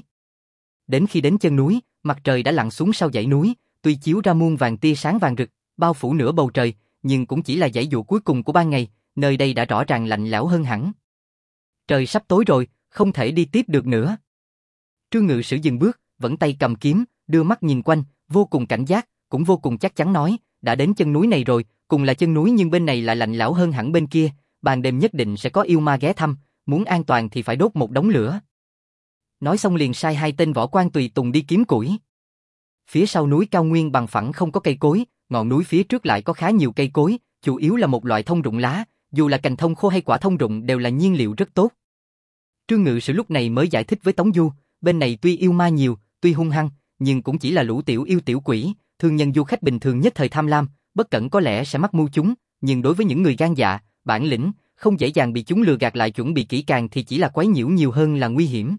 Đến khi đến chân núi, mặt trời đã lặn xuống sau dãy núi, tuy chiếu ra muôn vàng tia sáng vàng rực, bao phủ nửa bầu trời, nhưng cũng chỉ là dãy dụ cuối cùng của ban ngày, nơi đây đã rõ ràng lạnh lẽo hơn hẳn. Trời sắp tối rồi, không thể đi tiếp được nữa. Trương Ngự Sử dừng bước, vẫn tay cầm kiếm, đưa mắt nhìn quanh, vô cùng cảnh giác, cũng vô cùng chắc chắn nói, đã đến chân núi này rồi, cùng là chân núi nhưng bên này lại lạnh lẽo hơn hẳn bên kia, ban đêm nhất định sẽ có yêu ma ghé thăm, muốn an toàn thì phải đốt một đống lửa. Nói xong liền sai hai tên võ quan tùy tùng đi kiếm củi. Phía sau núi cao nguyên bằng phẳng không có cây cối, ngọn núi phía trước lại có khá nhiều cây cối, chủ yếu là một loại thông rụng lá, dù là cành thông khô hay quả thông rụng đều là nhiên liệu rất tốt. Trương Ngự Sử lúc này mới giải thích với Tống Du, bên này tuy yêu ma nhiều, tuy hung hăng, nhưng cũng chỉ là lũ tiểu yêu tiểu quỷ, thương nhân du khách bình thường nhất thời tham lam, bất cẩn có lẽ sẽ mắc mưu chúng, nhưng đối với những người gan dạ, bản lĩnh, không dễ dàng bị chúng lừa gạt lại chuẩn bị kỹ càng thì chỉ là quấy nhiễu nhiều hơn là nguy hiểm.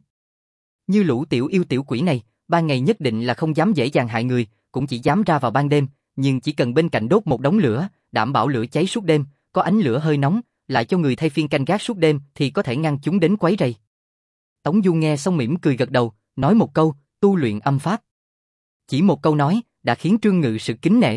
Như lũ tiểu yêu tiểu quỷ này, ban ngày nhất định là không dám dễ dàng hại người, cũng chỉ dám ra vào ban đêm, nhưng chỉ cần bên cạnh đốt một đống lửa, đảm bảo lửa cháy suốt đêm, có ánh lửa hơi nóng, lại cho người thay phiên canh gác suốt đêm thì có thể ngăn chúng đến quấy rầy. Tống Du nghe xong mỉm cười gật đầu, nói một câu, tu luyện âm pháp. Chỉ một câu nói, đã khiến Trương Ngự Sử kính nể.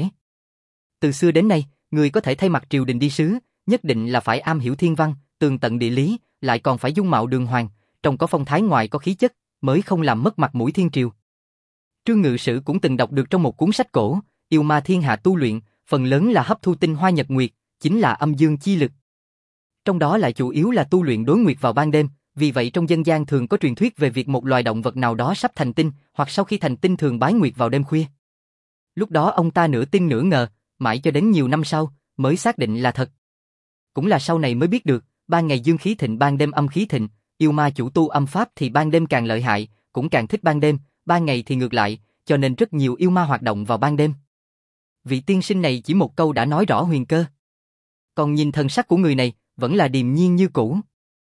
Từ xưa đến nay, người có thể thay mặt triều đình đi sứ, nhất định là phải am hiểu thiên văn, tường tận địa lý, lại còn phải dung mạo đường hoàng, trông có phong thái ngoài có khí chất, mới không làm mất mặt mũi thiên triều. Trương Ngự Sử cũng từng đọc được trong một cuốn sách cổ, yêu ma thiên hạ tu luyện, phần lớn là hấp thu tinh hoa nhật nguyệt, chính là âm dương chi lực. Trong đó lại chủ yếu là tu luyện đối nguyệt vào ban đêm, vì vậy trong dân gian thường có truyền thuyết về việc một loài động vật nào đó sắp thành tinh, hoặc sau khi thành tinh thường bái nguyệt vào đêm khuya. Lúc đó ông ta nửa tin nửa ngờ, mãi cho đến nhiều năm sau, mới xác định là thật. Cũng là sau này mới biết được, ban ngày dương khí thịnh ban đêm âm khí thịnh, yêu ma chủ tu âm pháp thì ban đêm càng lợi hại, cũng càng thích ban đêm, ban ngày thì ngược lại, cho nên rất nhiều yêu ma hoạt động vào ban đêm. Vị tiên sinh này chỉ một câu đã nói rõ huyền cơ. Còn nhìn thần sắc của người này, vẫn là điềm nhiên như cũ.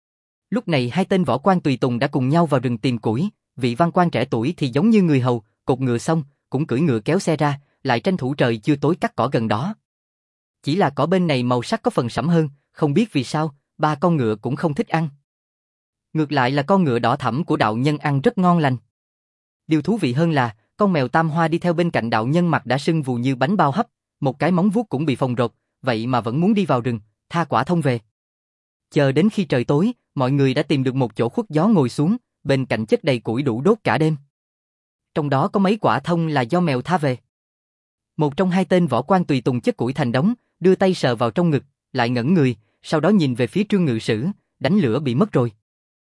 Lúc này hai tên võ quan tùy tùng đã cùng nhau vào rừng tìm củi, vị văn quan trẻ tuổi thì giống như người hầu, cột ngựa xong, cũng cưỡi ngựa kéo xe ra, lại tranh thủ trời chưa tối cắt cỏ gần đó. Chỉ là cỏ bên này màu sắc có phần sẫm hơn, không biết vì sao, ba con ngựa cũng không thích ăn. Ngược lại là con ngựa đỏ thẫm của đạo nhân ăn rất ngon lành. Điều thú vị hơn là, con mèo tam hoa đi theo bên cạnh đạo nhân mặt đã sưng vù như bánh bao hấp, một cái móng vuốt cũng bị phồng rộp, vậy mà vẫn muốn đi vào rừng, tha quả thông về. Chờ đến khi trời tối, mọi người đã tìm được một chỗ khuất gió ngồi xuống, bên cạnh chất đầy củi đủ đốt cả đêm. Trong đó có mấy quả thông là do mèo tha về. Một trong hai tên võ quan tùy tùng chất củi thành đống, đưa tay sờ vào trong ngực, lại ngẩn người, sau đó nhìn về phía Trương Ngự Sử, đánh lửa bị mất rồi.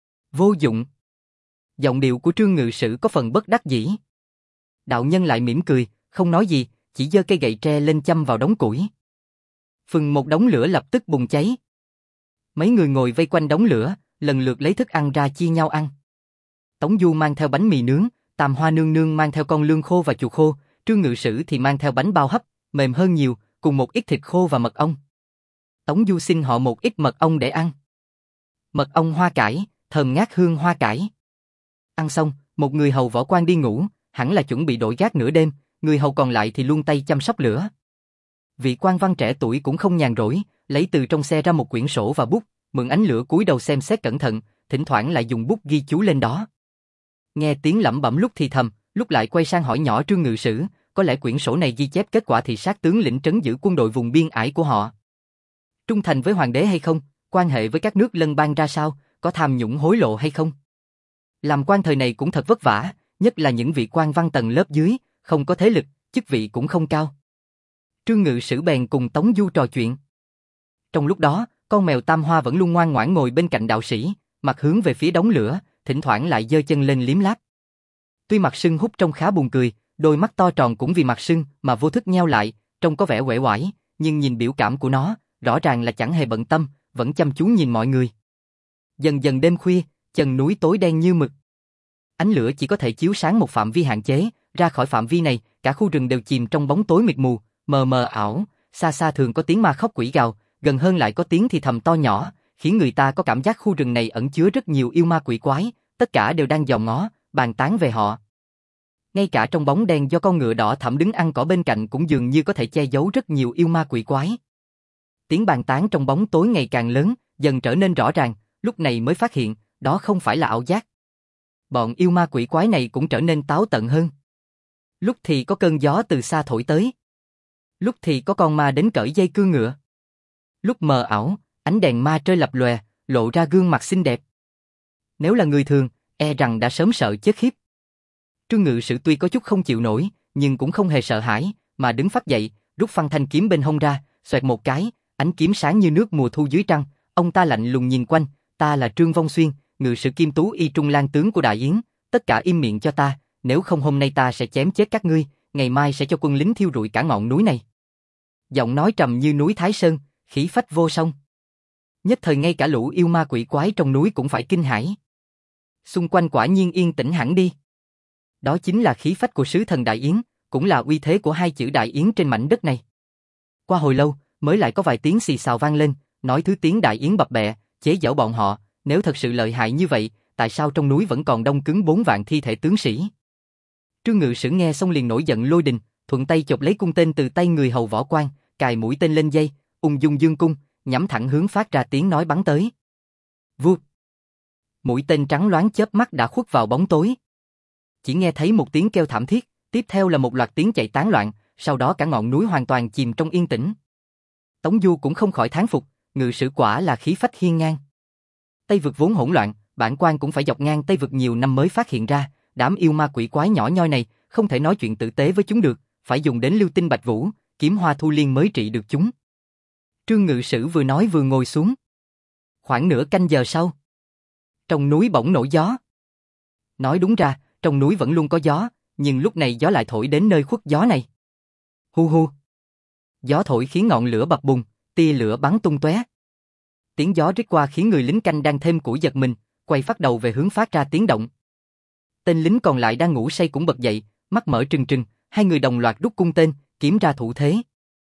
Vô dụng. Giọng điệu của Trương Ngự Sử có phần bất đắc dĩ. Đạo nhân lại mỉm cười, không nói gì, chỉ giơ cây gậy tre lên châm vào đống củi. Phừng một đống lửa lập tức bùng cháy. Mấy người ngồi vây quanh đống lửa, lần lượt lấy thức ăn ra chia nhau ăn. Tống Du mang theo bánh mì nướng, Tam Hoa nương nương mang theo con lương khô và chuột khô, Trương Ngự Sử thì mang theo bánh bao hấp, mềm hơn nhiều, cùng một ít thịt khô và mật ong. Tống Du xin họ một ít mật ong để ăn. Mật ong hoa cải, thơm ngát hương hoa cải. Ăn xong, một người hầu võ quan đi ngủ, hẳn là chuẩn bị đổi gác nửa đêm, người hầu còn lại thì luôn tay chăm sóc lửa. Vị quan văn trẻ tuổi cũng không nhàn rỗi, lấy từ trong xe ra một quyển sổ và bút, mượn ánh lửa cúi đầu xem xét cẩn thận, thỉnh thoảng lại dùng bút ghi chú lên đó. Nghe tiếng lẩm bẩm lúc thì thầm, lúc lại quay sang hỏi nhỏ Trương Ngự Sử, có lẽ quyển sổ này ghi chép kết quả thị sát tướng lĩnh trấn giữ quân đội vùng biên ải của họ. Trung thành với hoàng đế hay không, quan hệ với các nước lân bang ra sao, có tham nhũng hối lộ hay không. Làm quan thời này cũng thật vất vả, nhất là những vị quan văn tầng lớp dưới, không có thế lực, chức vị cũng không cao. Trương Ngự Sử bèn cùng Tống Du trò chuyện. Trong lúc đó, con mèo Tam Hoa vẫn luôn ngoan ngoãn ngồi bên cạnh đạo sĩ, mặt hướng về phía đống lửa, thỉnh thoảng lại giơ chân lên liếm láp. Tuy mặt sưng húp trông khá buồn cười, đôi mắt to tròn cũng vì mặt sưng mà vô thức nheo lại, trông có vẻ uể oải, nhưng nhìn biểu cảm của nó, rõ ràng là chẳng hề bận tâm, vẫn chăm chú nhìn mọi người. Dần dần đêm khuya, chân núi tối đen như mực. Ánh lửa chỉ có thể chiếu sáng một phạm vi hạn chế, ra khỏi phạm vi này, cả khu rừng đều chìm trong bóng tối mịt mù, mờ mờ ảo, xa xa thường có tiếng ma khóc quỷ gào, gần hơn lại có tiếng thì thầm to nhỏ, khiến người ta có cảm giác khu rừng này ẩn chứa rất nhiều yêu ma quỷ quái, tất cả đều đang dòm ngó, bàn tán về họ. Ngay cả trong bóng đen do con ngựa đỏ thẫm đứng ăn cỏ bên cạnh cũng dường như có thể che giấu rất nhiều yêu ma quỷ quái. Tiếng bàn tán trong bóng tối ngày càng lớn, dần trở nên rõ ràng, lúc này mới phát hiện, đó không phải là ảo giác. Bọn yêu ma quỷ quái này cũng trở nên táo tận hơn. Lúc thì có cơn gió từ xa thổi tới. Lúc thì có con ma đến cởi dây cương ngựa. Lúc mờ ảo, ánh đèn ma trơi lập lòe, lộ ra gương mặt xinh đẹp. Nếu là người thường, e rằng đã sớm sợ chết khiếp. Trương Ngự Sử tuy có chút không chịu nổi, nhưng cũng không hề sợ hãi, mà đứng phắt dậy, rút phăng thanh kiếm bên hông ra, xoẹt một cái, ánh kiếm sáng như nước mùa thu dưới trăng. Ông ta lạnh lùng nhìn quanh, ta là Trương Vong Xuyên, Ngự Sử Kim Tú Y Trung Lang tướng của Đại Yến, tất cả im miệng cho ta, nếu không hôm nay ta sẽ chém chết các ngươi, ngày mai sẽ cho quân lính thiêu rụi cả ngọn núi này. Giọng nói trầm như núi Thái Sơn, khí phách vô song. Nhất thời ngay cả lũ yêu ma quỷ quái trong núi cũng phải kinh hãi. Xung quanh quả nhiên yên tĩnh hẳn đi. Đó chính là khí phách của sứ thần Đại Yến, cũng là uy thế của hai chữ Đại Yến trên mảnh đất này. Qua hồi lâu, mới lại có vài tiếng xì xào vang lên, nói thứ tiếng Đại Yến bập bẹ, chế giễu bọn họ, nếu thật sự lợi hại như vậy, tại sao trong núi vẫn còn đông cứng bốn vạn thi thể tướng sĩ? Trương Ngự Sử nghe xong liền nổi giận lôi đình, thuận tay chộp lấy cung tên từ tay người hầu Võ Quan, cài mũi tên lên dây, ung dung dương cung, nhắm thẳng hướng phát ra tiếng nói bắn tới. Vút. Mũi tên trắng loáng chớp mắt đã khuất vào bóng tối. Chỉ nghe thấy một tiếng kêu thảm thiết, tiếp theo là một loạt tiếng chạy tán loạn, sau đó cả ngọn núi hoàn toàn chìm trong yên tĩnh. Tống Du cũng không khỏi thán phục, Ngự Sử quả là khí phách hiên ngang. Tây vực vốn hỗn loạn, bản quan cũng phải dọc ngang Tây vực nhiều năm mới phát hiện ra, đám yêu ma quỷ quái nhỏ nhoi này không thể nói chuyện tử tế với chúng được, phải dùng đến lưu tinh bạch vũ, kiếm hoa thu liên mới trị được chúng. Trương Ngự Sử vừa nói vừa ngồi xuống. Khoảng nửa canh giờ sau, trong núi bỗng nổi gió. Nói đúng ra, trong núi vẫn luôn có gió, nhưng lúc này gió lại thổi đến nơi khuất gió này. Hu hu. Gió thổi khiến ngọn lửa bập bùng, tia lửa bắn tung tóe. Tiếng gió rít qua khiến người lính canh đang thêm củi giật mình, quay phát đầu về hướng phát ra tiếng động. Tên lính còn lại đang ngủ say cũng bật dậy, mắt mở trừng trừng, hai người đồng loạt rút cung tên, kiếm ra thủ thế.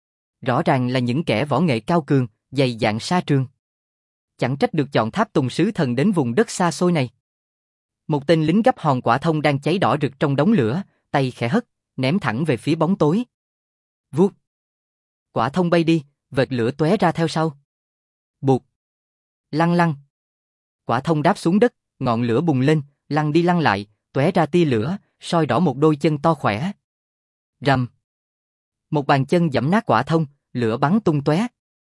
Rõ ràng là những kẻ võ nghệ cao cường, dày dạn sa trường. Chẳng trách được chọn tháp tùng sứ thần đến vùng đất xa xôi này. Một tên lính gấp hòn quả thông đang cháy đỏ rực trong đống lửa, tay khẽ hất, ném thẳng về phía bóng tối. Vuốt. Quả thông bay đi, vệt lửa tóe ra theo sau. Bụt. Lăn lăn. Quả thông đáp xuống đất, ngọn lửa bùng lên, lăn đi lăn lại, tóe ra tia lửa, soi đỏ một đôi chân to khỏe. Rầm. Một bàn chân giẫm nát quả thông, lửa bắn tung tóe.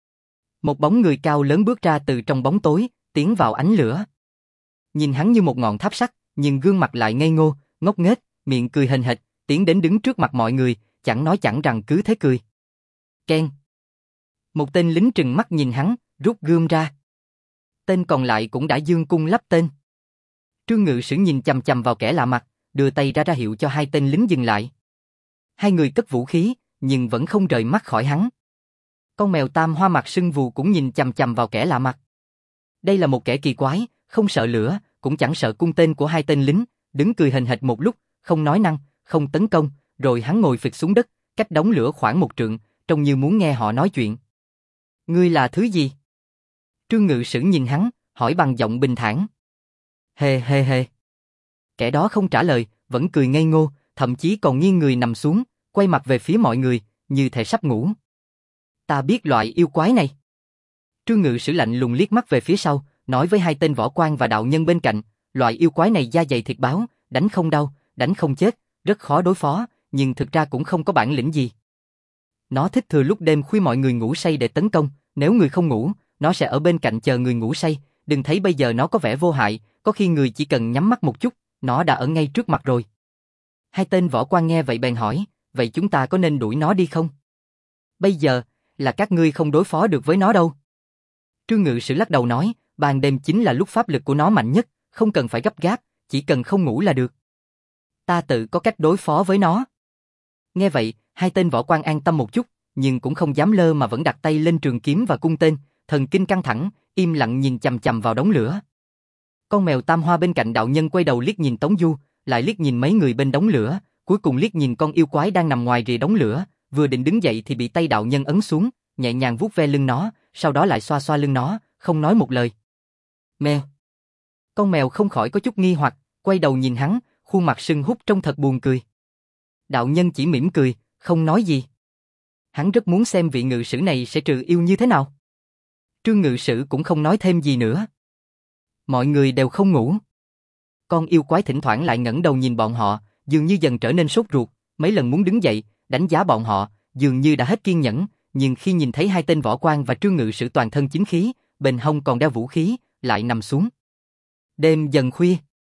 Một bóng người cao lớn bước ra từ trong bóng tối, tiến vào ánh lửa. Nhìn hắn như một ngọn tháp sắt, nhưng gương mặt lại ngây ngô, ngốc nghếch, miệng cười hềnh hệch, tiến đến đứng trước mặt mọi người, chẳng nói chẳng rằng cứ thế cười. Keng. Một tên lính trừng mắt nhìn hắn, rút gươm ra. Tên còn lại cũng đã giương cung lắp tên. Trương Ngự Sử nhìn chằm chằm vào kẻ lạ mặt, đưa tay ra ra hiệu cho hai tên lính dừng lại. Hai người cất vũ khí, nhưng vẫn không rời mắt khỏi hắn. Con mèo tam hoa mặt sưng vù cũng nhìn chằm chằm vào kẻ lạ mặt. Đây là một kẻ kỳ quái, không sợ lửa, cũng chẳng sợ cung tên của hai tên lính, đứng cười hềnh hệch một lúc, không nói năng, không tấn công, rồi hắn ngồi phịch xuống đất, cách đống lửa khoảng một trượng, trông như muốn nghe họ nói chuyện. Ngươi là thứ gì? Trương Ngự Sử nhìn hắn, hỏi bằng giọng bình thản. Hề hề hề. Kẻ đó không trả lời, vẫn cười ngây ngô, thậm chí còn nghiêng người nằm xuống, quay mặt về phía mọi người, như thể sắp ngủ. Ta biết loại yêu quái này. Trương Ngự Sử lạnh lùng liếc mắt về phía sau, nói với hai tên võ quan và đạo nhân bên cạnh, loại yêu quái này da dày thịt báo, đánh không đau, đánh không chết, rất khó đối phó, nhưng thực ra cũng không có bản lĩnh gì. Nó thích thừa lúc đêm khuya mọi người ngủ say để tấn công, nếu người không ngủ, nó sẽ ở bên cạnh chờ người ngủ say, đừng thấy bây giờ nó có vẻ vô hại, có khi người chỉ cần nhắm mắt một chút, nó đã ở ngay trước mặt rồi. Hai tên võ quan nghe vậy bèn hỏi, vậy chúng ta có nên đuổi nó đi không? Bây giờ, là các ngươi không đối phó được với nó đâu. Trương Ngự Sử lắc đầu nói, ban đêm chính là lúc pháp lực của nó mạnh nhất, không cần phải gấp gáp, chỉ cần không ngủ là được. Ta tự có cách đối phó với nó. Nghe vậy, hai tên võ quan an tâm một chút, nhưng cũng không dám lơ mà vẫn đặt tay lên trường kiếm và cung tên, thần kinh căng thẳng, im lặng nhìn chằm chằm vào đống lửa. Con mèo tam hoa bên cạnh đạo nhân quay đầu liếc nhìn Tống Du, lại liếc nhìn mấy người bên đống lửa, cuối cùng liếc nhìn con yêu quái đang nằm ngoài rìa đống lửa, vừa định đứng dậy thì bị tay đạo nhân ấn xuống, nhẹ nhàng vuốt ve lưng nó, sau đó lại xoa xoa lưng nó, không nói một lời. Mèo. Con mèo không khỏi có chút nghi hoặc, quay đầu nhìn hắn, khuôn mặt sưng húp trông thật buồn cười. Đạo nhân chỉ mỉm cười, không nói gì. Hắn rất muốn xem vị ngự sử này sẽ trừ yêu như thế nào. Trương Ngự Sử cũng không nói thêm gì nữa. Mọi người đều không ngủ. Con yêu quái thỉnh thoảng lại ngẩng đầu nhìn bọn họ, dường như dần trở nên sốt ruột, mấy lần muốn đứng dậy, đánh giá bọn họ, dường như đã hết kiên nhẫn, nhưng khi nhìn thấy hai tên võ quan và Trương Ngự Sử toàn thân chính khí, bên hông còn đeo vũ khí, lại nằm xuống. Đêm dần khuya.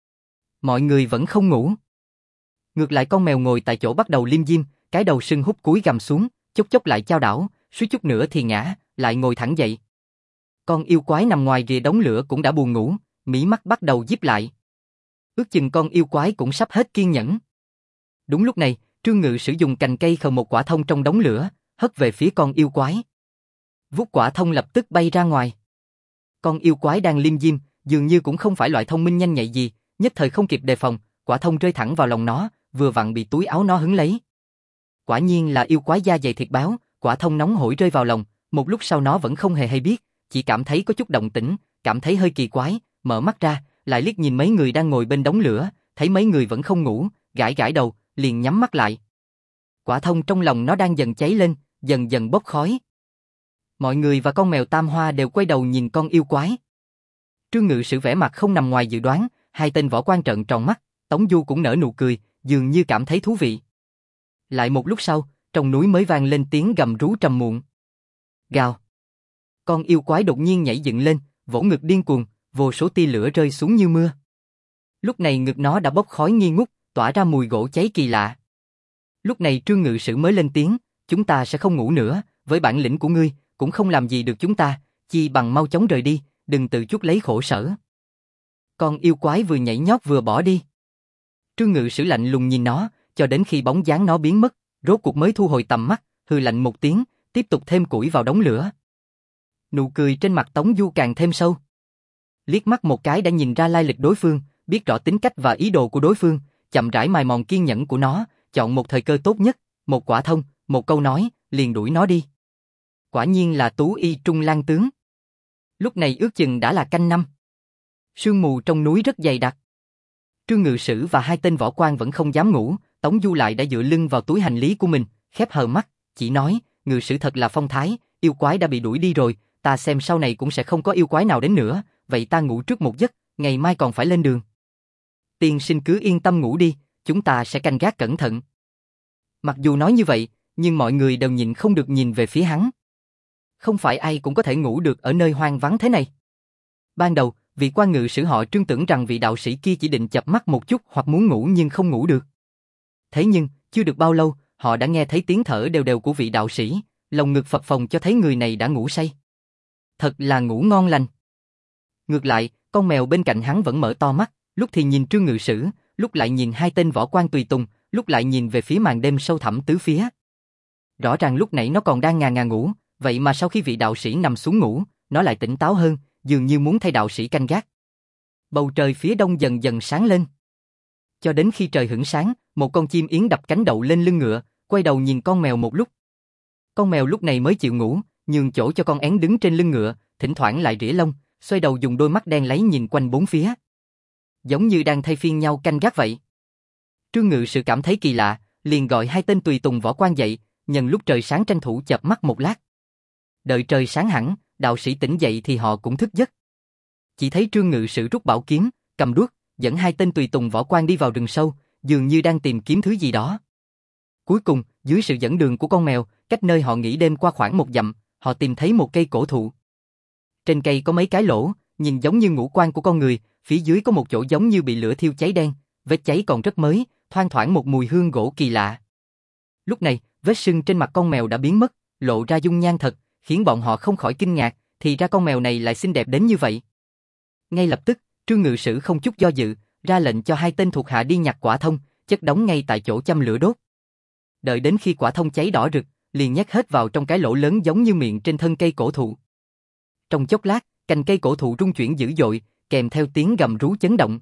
Mọi người vẫn không ngủ. Ngược lại con mèo ngồi tại chỗ bắt đầu liêm diêm, cái đầu sưng húp cúi gằm xuống, chốc chốc lại chao đảo, suýt chút nữa thì ngã, lại ngồi thẳng dậy. Con yêu quái nằm ngoài rìa đống lửa cũng đã buồn ngủ, mí mắt bắt đầu díp lại. Ước chừng con yêu quái cũng sắp hết kiên nhẫn. Đúng lúc này, Trương Ngự sử dụng cành cây khều một quả thông trong đống lửa, hất về phía con yêu quái. Vút quả thông lập tức bay ra ngoài. Con yêu quái đang lim dim, dường như cũng không phải loại thông minh nhanh nhạy gì, nhất thời không kịp đề phòng, quả thông rơi thẳng vào lòng nó, vừa vặn bị túi áo nó hứng lấy. Quả nhiên là yêu quái da dày thịt báo, quả thông nóng hổi rơi vào lòng, một lúc sau nó vẫn không hề hay biết, chỉ cảm thấy có chút động tĩnh, cảm thấy hơi kỳ quái, mở mắt ra, lại liếc nhìn mấy người đang ngồi bên đống lửa, thấy mấy người vẫn không ngủ, gãi gãi đầu, liền nhắm mắt lại. Quả thông trong lòng nó đang dần cháy lên, dần dần bốc khói. Mọi người và con mèo Tam Hoa đều quay đầu nhìn con yêu quái. Trương Ngự Sử vẻ mặt không nằm ngoài dự đoán, hai tên võ quan trợn tròn mắt, Tống Du cũng nở nụ cười, dường như cảm thấy thú vị. Lại một lúc sau, trong núi mới vang lên tiếng gầm rú trầm muộn. Gào. Con yêu quái đột nhiên nhảy dựng lên, vỗ ngực điên cuồng, vô số tia lửa rơi xuống như mưa. Lúc này ngực nó đã bốc khói nghi ngút, tỏa ra mùi gỗ cháy kỳ lạ. Lúc này Trương Ngự Sử mới lên tiếng, chúng ta sẽ không ngủ nữa, với bản lĩnh của ngươi, cũng không làm gì được chúng ta, chi bằng mau chóng rời đi, đừng tự chuốc lấy khổ sở. Con yêu quái vừa nhảy nhót vừa bỏ đi. Trương Ngự Sử lạnh lùng nhìn nó, cho đến khi bóng dáng nó biến mất, rốt cuộc mới thu hồi tầm mắt, hừ lạnh một tiếng, tiếp tục thêm củi vào đống lửa. Nụ cười trên mặt Tống Du càng thêm sâu. Liếc mắt một cái đã nhìn ra lai lịch đối phương, biết rõ tính cách và ý đồ của đối phương, chậm rãi mài mòn kiên nhẫn của nó, chọn một thời cơ tốt nhất, một quả thông, một câu nói, liền đuổi nó đi. Quả nhiên là Tú Y Trung Lang tướng. Lúc này ước chừng đã là canh năm. Sương mù trong núi rất dày đặc. Trương Ngự Sử và hai tên võ quan vẫn không dám ngủ, Tống Du lại đã dựa lưng vào túi hành lý của mình, khép hờ mắt, chỉ nói, Ngự Sử thật là phong thái, yêu quái đã bị đuổi đi rồi, ta xem sau này cũng sẽ không có yêu quái nào đến nữa, vậy ta ngủ trước một giấc, ngày mai còn phải lên đường. Tiên sinh cứ yên tâm ngủ đi, chúng ta sẽ canh gác cẩn thận. Mặc dù nói như vậy, nhưng mọi người đều nhịn không được nhìn về phía hắn. Không phải ai cũng có thể ngủ được ở nơi hoang vắng thế này. Ban đầu, vị quan ngự sử họ Trương tưởng rằng vị đạo sĩ kia chỉ định chợp mắt một chút hoặc muốn ngủ nhưng không ngủ được. Thế nhưng, chưa được bao lâu, họ đã nghe thấy tiếng thở đều đều của vị đạo sĩ, lồng ngực phập phồng cho thấy người này đã ngủ say. Thật là ngủ ngon lành. Ngược lại, con mèo bên cạnh hắn vẫn mở to mắt, lúc thì nhìn Trương Ngự Sử, lúc lại nhìn hai tên võ quan tùy tùng, lúc lại nhìn về phía màn đêm sâu thẳm tứ phía. Rõ ràng lúc nãy nó còn đang ngà ngà ngủ, vậy mà sau khi vị đạo sĩ nằm xuống ngủ, nó lại tỉnh táo hơn, dường như muốn thay đạo sĩ canh gác. Bầu trời phía đông dần dần sáng lên. Cho đến khi trời hửng sáng, một con chim yến đập cánh đậu lên lưng ngựa, quay đầu nhìn con mèo một lúc. Con mèo lúc này mới chịu ngủ, nhường chỗ cho con én đứng trên lưng ngựa, thỉnh thoảng lại rỉa lông, xoay đầu dùng đôi mắt đen láy nhìn quanh bốn phía. Giống như đang thay phiên nhau canh gác vậy. Trương Ngự Sử cảm thấy kỳ lạ, liền gọi hai tên tùy tùng võ quan dậy, nhân lúc trời sáng tranh thủ chợp mắt một lát. Đợi trời sáng hẳn, đạo sĩ tỉnh dậy thì họ cũng thức giấc. Chỉ thấy Trương Ngự Sử rút bảo kiếm, cầm đuốc, dẫn hai tên tùy tùng võ quan đi vào rừng sâu, dường như đang tìm kiếm thứ gì đó. Cuối cùng, dưới sự dẫn đường của con mèo, cách nơi họ nghỉ đêm qua khoảng một dặm, họ tìm thấy một cây cổ thụ. Trên cây có mấy cái lỗ, nhìn giống như ngũ quan của con người, phía dưới có một chỗ giống như bị lửa thiêu cháy đen, vết cháy còn rất mới, thoang thoảng một mùi hương gỗ kỳ lạ. Lúc này, vết sưng trên mặt con mèo đã biến mất, lộ ra dung nhan thật, khiến bọn họ không khỏi kinh ngạc, thì ra con mèo này lại xinh đẹp đến như vậy. Ngay lập tức, Trương Ngự Sử không chút do dự, ra lệnh cho hai tên thuộc hạ đi nhặt quả thông, chất đống ngay tại chỗ châm lửa đốt. Đợi đến khi quả thông cháy đỏ rực, liền nhét hết vào trong cái lỗ lớn giống như miệng trên thân cây cổ thụ. Trong chốc lát, cành cây cổ thụ rung chuyển dữ dội, kèm theo tiếng gầm rú chấn động.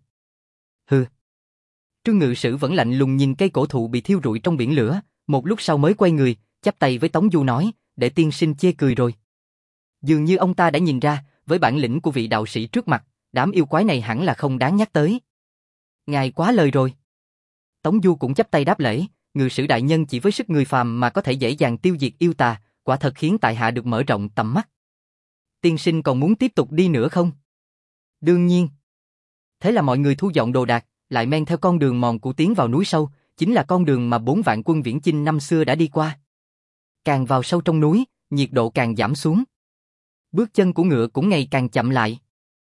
Hừ. Trương Ngự Sử vẫn lạnh lùng nhìn cây cổ thụ bị thiêu rụi trong biển lửa, một lúc sau mới quay người, chắp tay với Tống Du nói, để tiên sinh chê cười rồi. Dường như ông ta đã nhìn ra, với bản lĩnh của vị đạo sĩ trước mặt, đám yêu quái này hẳn là không đáng nhắc tới. Ngài quá lời rồi. Tống Du cũng chắp tay đáp lễ, Ngự Sử đại nhân chỉ với sức người phàm mà có thể dễ dàng tiêu diệt yêu tà, quả thật khiến tại hạ được mở rộng tầm mắt. Tiên sinh còn muốn tiếp tục đi nữa không? Đương nhiên. Thế là mọi người thu dọn đồ đạc, lại men theo con đường mòn cũ tiến vào núi sâu, chính là con đường mà bốn vạn quân viễn chinh năm xưa đã đi qua. Càng vào sâu trong núi, nhiệt độ càng giảm xuống. Bước chân của ngựa cũng ngày càng chậm lại.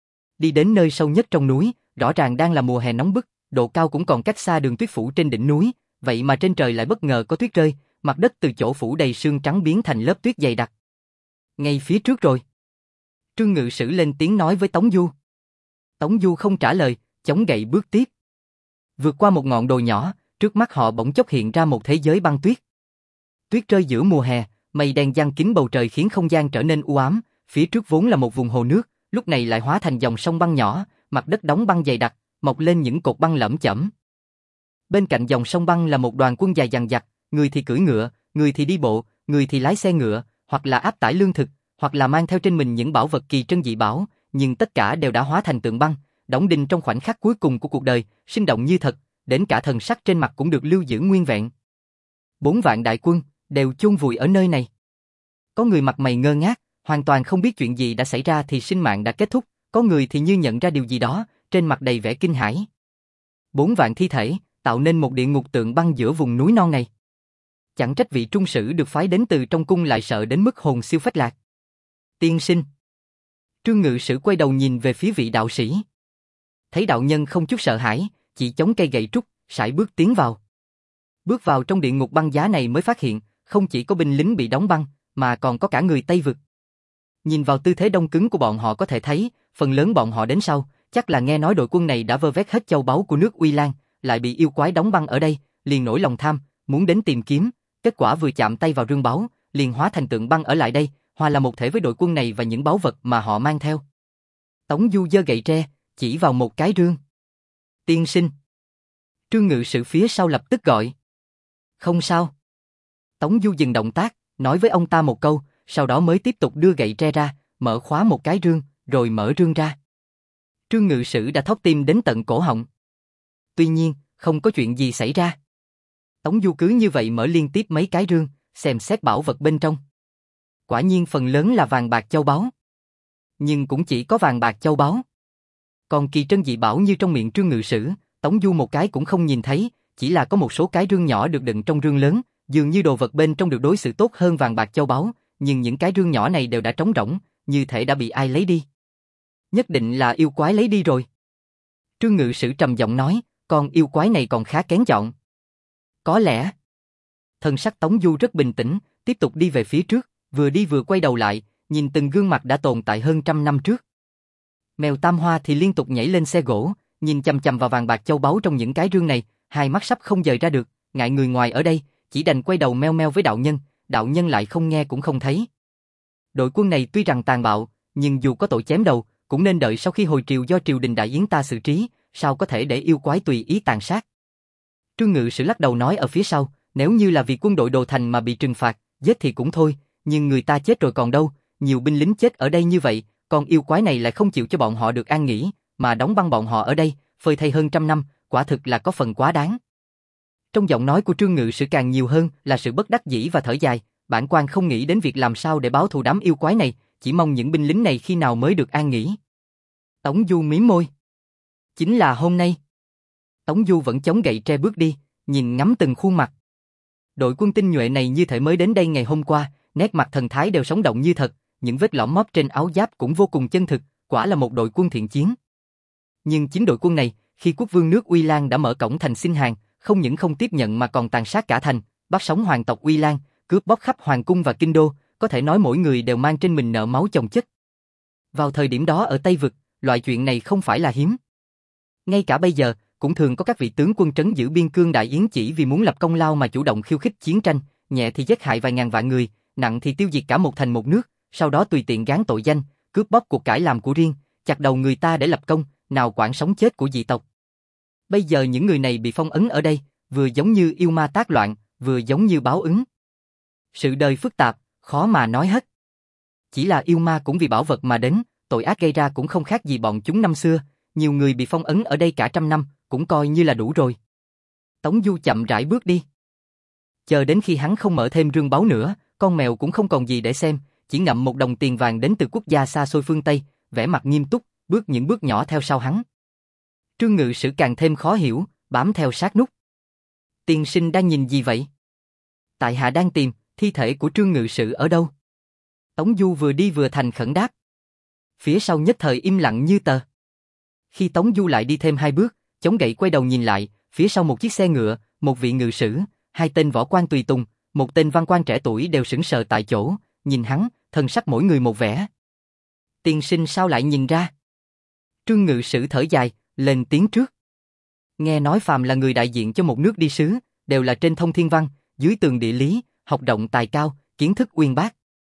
Đi đến nơi sâu nhất trong núi, rõ ràng đang là mùa hè nóng bức, độ cao cũng còn cách xa đường tuyết phủ trên đỉnh núi, vậy mà trên trời lại bất ngờ có tuyết rơi, mặt đất từ chỗ phủ đầy sương trắng biến thành lớp tuyết dày đặc. Ngay phía trước rồi. Trương Ngự Sử lên tiếng nói với Tống Du. Tống Du không trả lời, chống gậy bước tiếp. Vượt qua một ngọn đồi nhỏ, trước mắt họ bỗng chốc hiện ra một thế giới băng tuyết. Tuyết rơi giữa mùa hè, Mây đen giăng kín bầu trời khiến không gian trở nên u ám, phía trước vốn là một vùng hồ nước, lúc này lại hóa thành dòng sông băng nhỏ, mặt đất đóng băng dày đặc, mọc lên những cột băng lởm chởm. Bên cạnh dòng sông băng là một đoàn quân dài dằng dặc, người thì cưỡi ngựa, người thì đi bộ, người thì lái xe ngựa, hoặc là áp tải lương thực, hoặc là mang theo trên mình những bảo vật kỳ trân dị bảo, nhưng tất cả đều đã hóa thành tượng băng, đóng đinh trong khoảnh khắc cuối cùng của cuộc đời, sinh động như thật, đến cả thần sắc trên mặt cũng được lưu giữ nguyên vẹn. Bốn vạn đại quân đều chôn vùi ở nơi này. Có người mặt mày ngơ ngác, hoàn toàn không biết chuyện gì đã xảy ra thì sinh mạng đã kết thúc, có người thì như nhận ra điều gì đó, trên mặt đầy vẻ kinh hãi. Bốn vạn thi thể, tạo nên một địa ngục tượng băng giữa vùng núi non này. Chẳng trách vị trung sử được phái đến từ trong cung lại sợ đến mức hồn siêu phách lạc. Tiên sinh. Trương Ngự Sử quay đầu nhìn về phía vị đạo sĩ. Thấy đạo nhân không chút sợ hãi, chỉ chống cây gậy trúc, sải bước tiến vào. Bước vào trong địa ngục băng giá này mới phát hiện, không chỉ có binh lính bị đóng băng, mà còn có cả người Tây Vực. Nhìn vào tư thế đông cứng của bọn họ có thể thấy, phần lớn bọn họ đến sau, chắc là nghe nói đội quân này đã vơ vét hết châu báu của nước Uy Lan, lại bị yêu quái đóng băng ở đây, liền nổi lòng tham, muốn đến tìm kiếm, kết quả vừa chạm tay vào rương báu, liền hóa thành tượng băng ở lại đây, hòa là một thể với đội quân này và những báu vật mà họ mang theo. Tống Du giơ gậy tre, chỉ vào một cái rương. Tiên sinh. Trương Ngự Sử phía sau lập tức gọi. Không sao. Tống Du dừng động tác, nói với ông ta một câu, sau đó mới tiếp tục đưa gậy tre ra, mở khóa một cái rương, rồi mở rương ra. Trương Ngự Sử đã thót tim đến tận cổ họng. Tuy nhiên, không có chuyện gì xảy ra. Tống Du cứ như vậy mở liên tiếp mấy cái rương, xem xét bảo vật bên trong. Quả nhiên phần lớn là vàng bạc châu báu. Nhưng cũng chỉ có vàng bạc châu báu. Còn kỳ trân dị bảo như trong miệng Trương Ngự Sử, Tống Du một cái cũng không nhìn thấy, chỉ là có một số cái rương nhỏ được đựng trong rương lớn, dường như đồ vật bên trong được đối xử tốt hơn vàng bạc châu báu, nhưng những cái rương nhỏ này đều đã trống rỗng, như thể đã bị ai lấy đi. Nhất định là yêu quái lấy đi rồi. Trương Ngự Sử trầm giọng nói, con yêu quái này còn khá kén chọn. Có lẽ. Thần sắc Tống Du rất bình tĩnh, tiếp tục đi về phía trước, vừa đi vừa quay đầu lại, nhìn từng gương mặt đã tồn tại hơn trăm năm trước. Mèo Tam Hoa thì liên tục nhảy lên xe gỗ, nhìn chằm chằm vào vàng bạc châu báu trong những cái rương này, hai mắt sắp không dời ra được, ngại người ngoài ở đây, chỉ đành quay đầu meo meo với đạo nhân, đạo nhân lại không nghe cũng không thấy. Đội quân này tuy rằng tàn bạo, nhưng dù có tội chém đầu, cũng nên đợi sau khi hồi triều do triều đình đại yến ta xử trí, sao có thể để yêu quái tùy ý tàn sát. Trương Ngự Sử lắc đầu nói ở phía sau, nếu như là vì quân đội đồ thành mà bị trừng phạt, giết thì cũng thôi, nhưng người ta chết rồi còn đâu, nhiều binh lính chết ở đây như vậy, còn yêu quái này lại không chịu cho bọn họ được an nghỉ, mà đóng băng bọn họ ở đây, phơi thây hơn trăm năm, quả thực là có phần quá đáng. Trong giọng nói của Trương Ngự Sử càng nhiều hơn là sự bất đắc dĩ và thở dài, bản quan không nghĩ đến việc làm sao để báo thù đám yêu quái này, chỉ mong những binh lính này khi nào mới được an nghỉ. Tống Du mím môi. Chính là hôm nay. Tống Du vẫn chống gậy tre bước đi, nhìn ngắm từng khuôn mặt. Đội quân tinh nhuệ này như thể mới đến đây ngày hôm qua, nét mặt thần thái đều sống động như thật, những vết lõm móp trên áo giáp cũng vô cùng chân thực, quả là một đội quân thiện chiến. Nhưng chính đội quân này, khi quốc vương nước Uy Lan đã mở cổng thành xin hàng, không những không tiếp nhận mà còn tàn sát cả thành, bắt sống hoàng tộc Uy Lan, cướp bóc khắp hoàng cung và kinh đô, có thể nói mỗi người đều mang trên mình nợ máu chồng chất. Vào thời điểm đó ở Tây Vực, loại chuyện này không phải là hiếm. Ngay cả bây giờ, cũng thường có các vị tướng quân trấn giữ biên cương Đại Yến chỉ vì muốn lập công lao mà chủ động khiêu khích chiến tranh, nhẹ thì giết hại vài ngàn vạn người, nặng thì tiêu diệt cả một thành một nước, sau đó tùy tiện gán tội danh, cướp bóc cuộc cải làm của riêng, chặt đầu người ta để lập công, nào quản sống chết của dị tộc. Bây giờ những người này bị phong ấn ở đây, vừa giống như yêu ma tác loạn, vừa giống như báo ứng. Sự đời phức tạp, khó mà nói hết. Chỉ là yêu ma cũng vì bảo vật mà đến, tội ác gây ra cũng không khác gì bọn chúng năm xưa, nhiều người bị phong ấn ở đây cả trăm năm, cũng coi như là đủ rồi. Tống Du chậm rãi bước đi. Chờ đến khi hắn không mở thêm rương báu nữa, con mèo cũng không còn gì để xem, chỉ ngậm một đồng tiền vàng đến từ quốc gia xa xôi phương Tây, vẻ mặt nghiêm túc, bước những bước nhỏ theo sau hắn. Trương Ngự Sử càng thêm khó hiểu, bám theo sát nút. Tiên sinh đang nhìn gì vậy? Tại hạ đang tìm, thi thể của Trương Ngự Sử ở đâu? Tống Du vừa đi vừa thành khẩn đáp. Phía sau nhất thời im lặng như tờ. Khi Tống Du lại đi thêm hai bước, chống gậy quay đầu nhìn lại, phía sau một chiếc xe ngựa, một vị ngự sử, hai tên võ quan tùy tùng, một tên văn quan trẻ tuổi đều sững sờ tại chỗ, nhìn hắn, thân sắc mỗi người một vẻ. Tiên sinh sao lại nhìn ra? Trương Ngự Sử thở dài, lên tiếng trước. Nghe nói phàm là người đại diện cho một nước đi sứ, đều là trên thông thiên văn, dưới tường địa lý, học rộng tài cao, kiến thức uyên bác.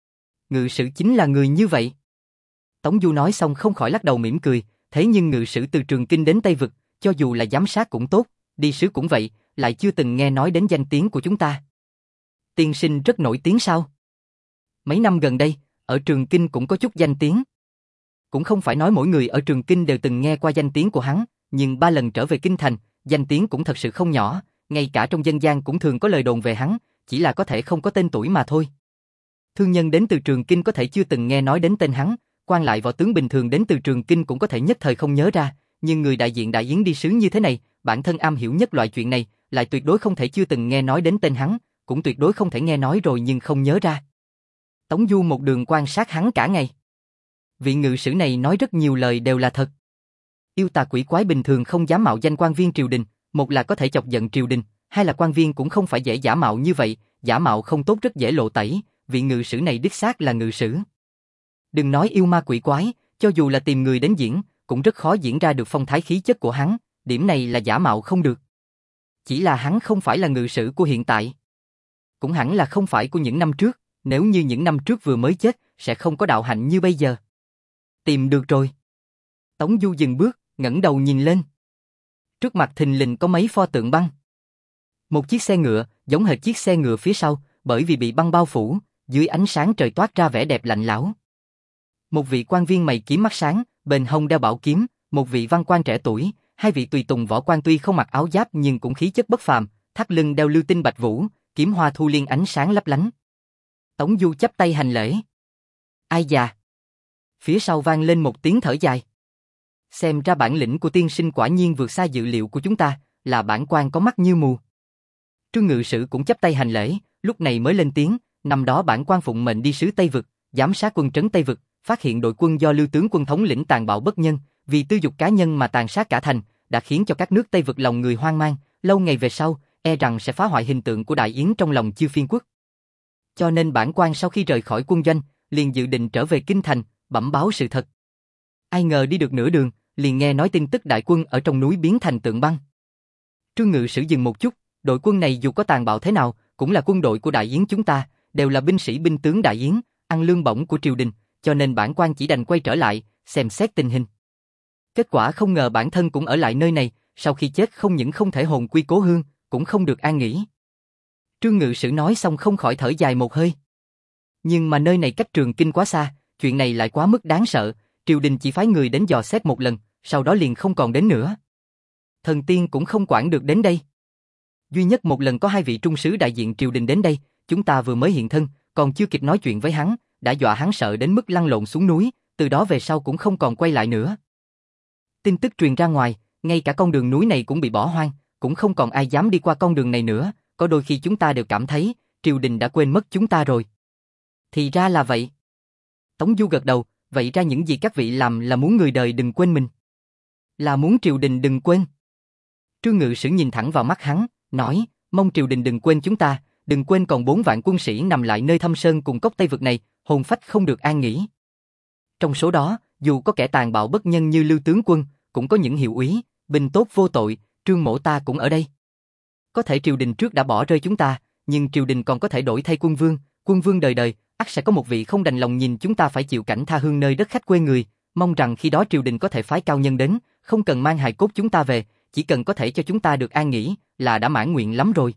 Ngự sử chính là người như vậy. Tống Du nói xong không khỏi lắc đầu mỉm cười, thế nhưng ngự sử từ Trường Kinh đến Tây Vực, cho dù là giám sát cũng tốt, đi sứ cũng vậy, lại chưa từng nghe nói đến danh tiếng của chúng ta. Tiên sinh rất nổi tiếng sao? Mấy năm gần đây, ở Trường Kinh cũng có chút danh tiếng. Cũng không phải nói mỗi người ở Trường Kinh đều từng nghe qua danh tiếng của hắn, nhưng ba lần trở về Kinh Thành, danh tiếng cũng thật sự không nhỏ, ngay cả trong dân gian cũng thường có lời đồn về hắn, chỉ là có thể không có tên tuổi mà thôi. Thương nhân đến từ Trường Kinh có thể chưa từng nghe nói đến tên hắn, quan lại võ tướng bình thường đến từ Trường Kinh cũng có thể nhất thời không nhớ ra, nhưng người đại diện Đại Yến đi sứ như thế này, bản thân am hiểu nhất loại chuyện này, lại tuyệt đối không thể chưa từng nghe nói đến tên hắn, cũng tuyệt đối không thể nghe nói rồi nhưng không nhớ ra. Tống Du một đường quan sát hắn cả ngày. Vị ngự sử này nói rất nhiều lời đều là thật. Yêu tà quỷ quái bình thường không dám mạo danh quan viên triều đình, một là có thể chọc giận triều đình, hai là quan viên cũng không phải dễ giả mạo như vậy, giả mạo không tốt rất dễ lộ tẩy, vị ngự sử này đích xác là ngự sử. Đừng nói yêu ma quỷ quái, cho dù là tìm người đến diễn, cũng rất khó diễn ra được phong thái khí chất của hắn, điểm này là giả mạo không được. Chỉ là hắn không phải là ngự sử của hiện tại. Cũng hẳn là không phải của những năm trước, nếu như những năm trước vừa mới chết, sẽ không có đạo hạnh như bây giờ. Tìm được rồi. Tống Du dừng bước, ngẩng đầu nhìn lên. Trước mặt thình lình có mấy pho tượng băng. Một chiếc xe ngựa, giống hệt chiếc xe ngựa phía sau, bởi vì bị băng bao phủ, dưới ánh sáng trời toát ra vẻ đẹp lạnh lẽo. Một vị quan viên mày kiếm mắt sáng, bên hông đeo bảo kiếm, một vị văn quan trẻ tuổi, hai vị tùy tùng võ quan tuy không mặc áo giáp nhưng cũng khí chất bất phàm, thắt lưng đeo lưu tinh bạch vũ, kiếm hoa thu liên ánh sáng lấp lánh. Tống Du chắp tay hành lễ. Ai già? Phía sau vang lên một tiếng thở dài. Xem ra bản lĩnh của tiên sinh quả nhiên vượt xa dự liệu của chúng ta, là bản quan có mắt như mù. Trương ngự sử cũng chắp tay hành lễ, lúc này mới lên tiếng, năm đó bản quan phụng mệnh đi sứ Tây Vực, giám sát quân trấn Tây Vực, phát hiện đội quân do Lưu tướng quân thống lĩnh tàn bạo bất nhân, vì tư dục cá nhân mà tàn sát cả thành, đã khiến cho các nước Tây Vực lòng người hoang mang, lâu ngày về sau, e rằng sẽ phá hoại hình tượng của Đại Yến trong lòng chư phiên quốc. Cho nên bản quan sau khi rời khỏi quân doanh, liền dự định trở về Kinh Thành, bẩm báo sự thật. Ai ngờ đi được nửa đường, liền nghe nói tin tức đại quân ở trong núi biến thành tượng băng. Trương ngự sử dừng một chút, đội quân này dù có tàn bạo thế nào, cũng là quân đội của Đại Yến chúng ta, đều là binh sĩ binh tướng Đại Yến, ăn lương bổng của triều đình, cho nên bản quan chỉ đành quay trở lại, xem xét tình hình. Kết quả không ngờ bản thân cũng ở lại nơi này, sau khi chết không những không thể hồn quy cố hương, cũng không được an nghỉ. Trương ngự sử nói xong không khỏi thở dài một hơi. Nhưng mà nơi này cách Trường Kinh quá xa, chuyện này lại quá mức đáng sợ, triều đình chỉ phái người đến dò xét một lần, sau đó liền không còn đến nữa. Thần tiên cũng không quản được đến đây. Duy nhất một lần có hai vị trung sứ đại diện triều đình đến đây, chúng ta vừa mới hiện thân, còn chưa kịp nói chuyện với hắn, đã dọa hắn sợ đến mức lăn lộn xuống núi, từ đó về sau cũng không còn quay lại nữa. Tin tức truyền ra ngoài, ngay cả con đường núi này cũng bị bỏ hoang, cũng không còn ai dám đi qua con đường này nữa, có đôi khi chúng ta đều cảm thấy, triều đình đã quên mất chúng ta rồi. Thì ra là vậy. Tống Du gật đầu, vậy ra những gì các vị làm là muốn người đời đừng quên mình. Là muốn triều đình đừng quên. Trương ngự sử nhìn thẳng vào mắt hắn, nói, mong triều đình đừng quên chúng ta, đừng quên còn bốn vạn quân sĩ nằm lại nơi thâm sơn cùng cốc Tây Vực này, hồn phách không được an nghỉ. Trong số đó, dù có kẻ tàn bạo bất nhân như Lưu tướng quân, cũng có những hiệu úy, binh tốt vô tội, Trương mỗ ta cũng ở đây. Có thể triều đình trước đã bỏ rơi chúng ta, nhưng triều đình còn có thể đổi thay quân vương, quân vương đời đời, ắt sẽ có một vị không đành lòng nhìn chúng ta phải chịu cảnh tha hương nơi đất khách quê người, mong rằng khi đó triều đình có thể phái cao nhân đến, không cần mang hài cốt chúng ta về, chỉ cần có thể cho chúng ta được an nghỉ, là đã mãn nguyện lắm rồi.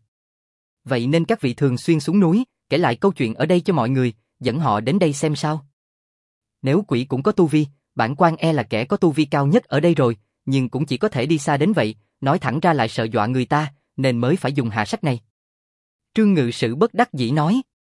Vậy nên các vị thường xuyên xuống núi, kể lại câu chuyện ở đây cho mọi người, dẫn họ đến đây xem sao. Nếu quỷ cũng có tu vi, bản quan e là kẻ có tu vi cao nhất ở đây rồi, nhưng cũng chỉ có thể đi xa đến vậy, nói thẳng ra lại sợ dọa người ta, nên mới phải dùng hạ sách này. Trương ngự sử bất đắc dĩ nói.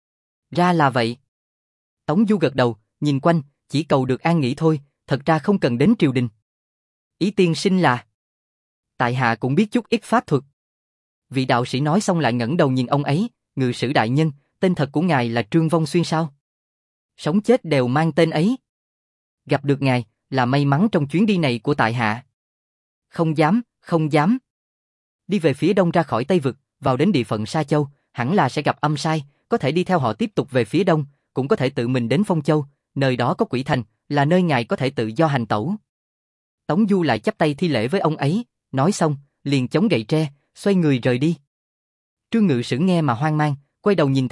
Ra là vậy. Tống Du gật đầu, nhìn quanh, chỉ cầu được an nghỉ thôi, thật ra không cần đến triều đình. Ý tiên sinh là... Tại hạ cũng biết chút ít pháp thuật. Vị đạo sĩ nói xong lại ngẩng đầu nhìn ông ấy, ngự sử đại nhân, tên thật của ngài là Trương Vong Xuyên sao? Sống chết đều mang tên ấy. Gặp được ngài, là may mắn trong chuyến đi này của tại hạ. Không dám, không dám. Đi về phía đông ra khỏi Tây Vực, vào đến địa phận Sa Châu, hẳn là sẽ gặp âm sai, có thể đi theo họ tiếp tục về phía đông, cũng có thể tự mình đến Phong Châu, nơi đó có quỷ thành, là nơi ngài có thể tự do hành tẩu. Tống Du lại chắp tay thi lễ với ông ấy, nói xong, liền chống gậy tre, xoay người rời đi. Trương ngự sử nghe mà hoang mang, quay đầu nhìn theo, còn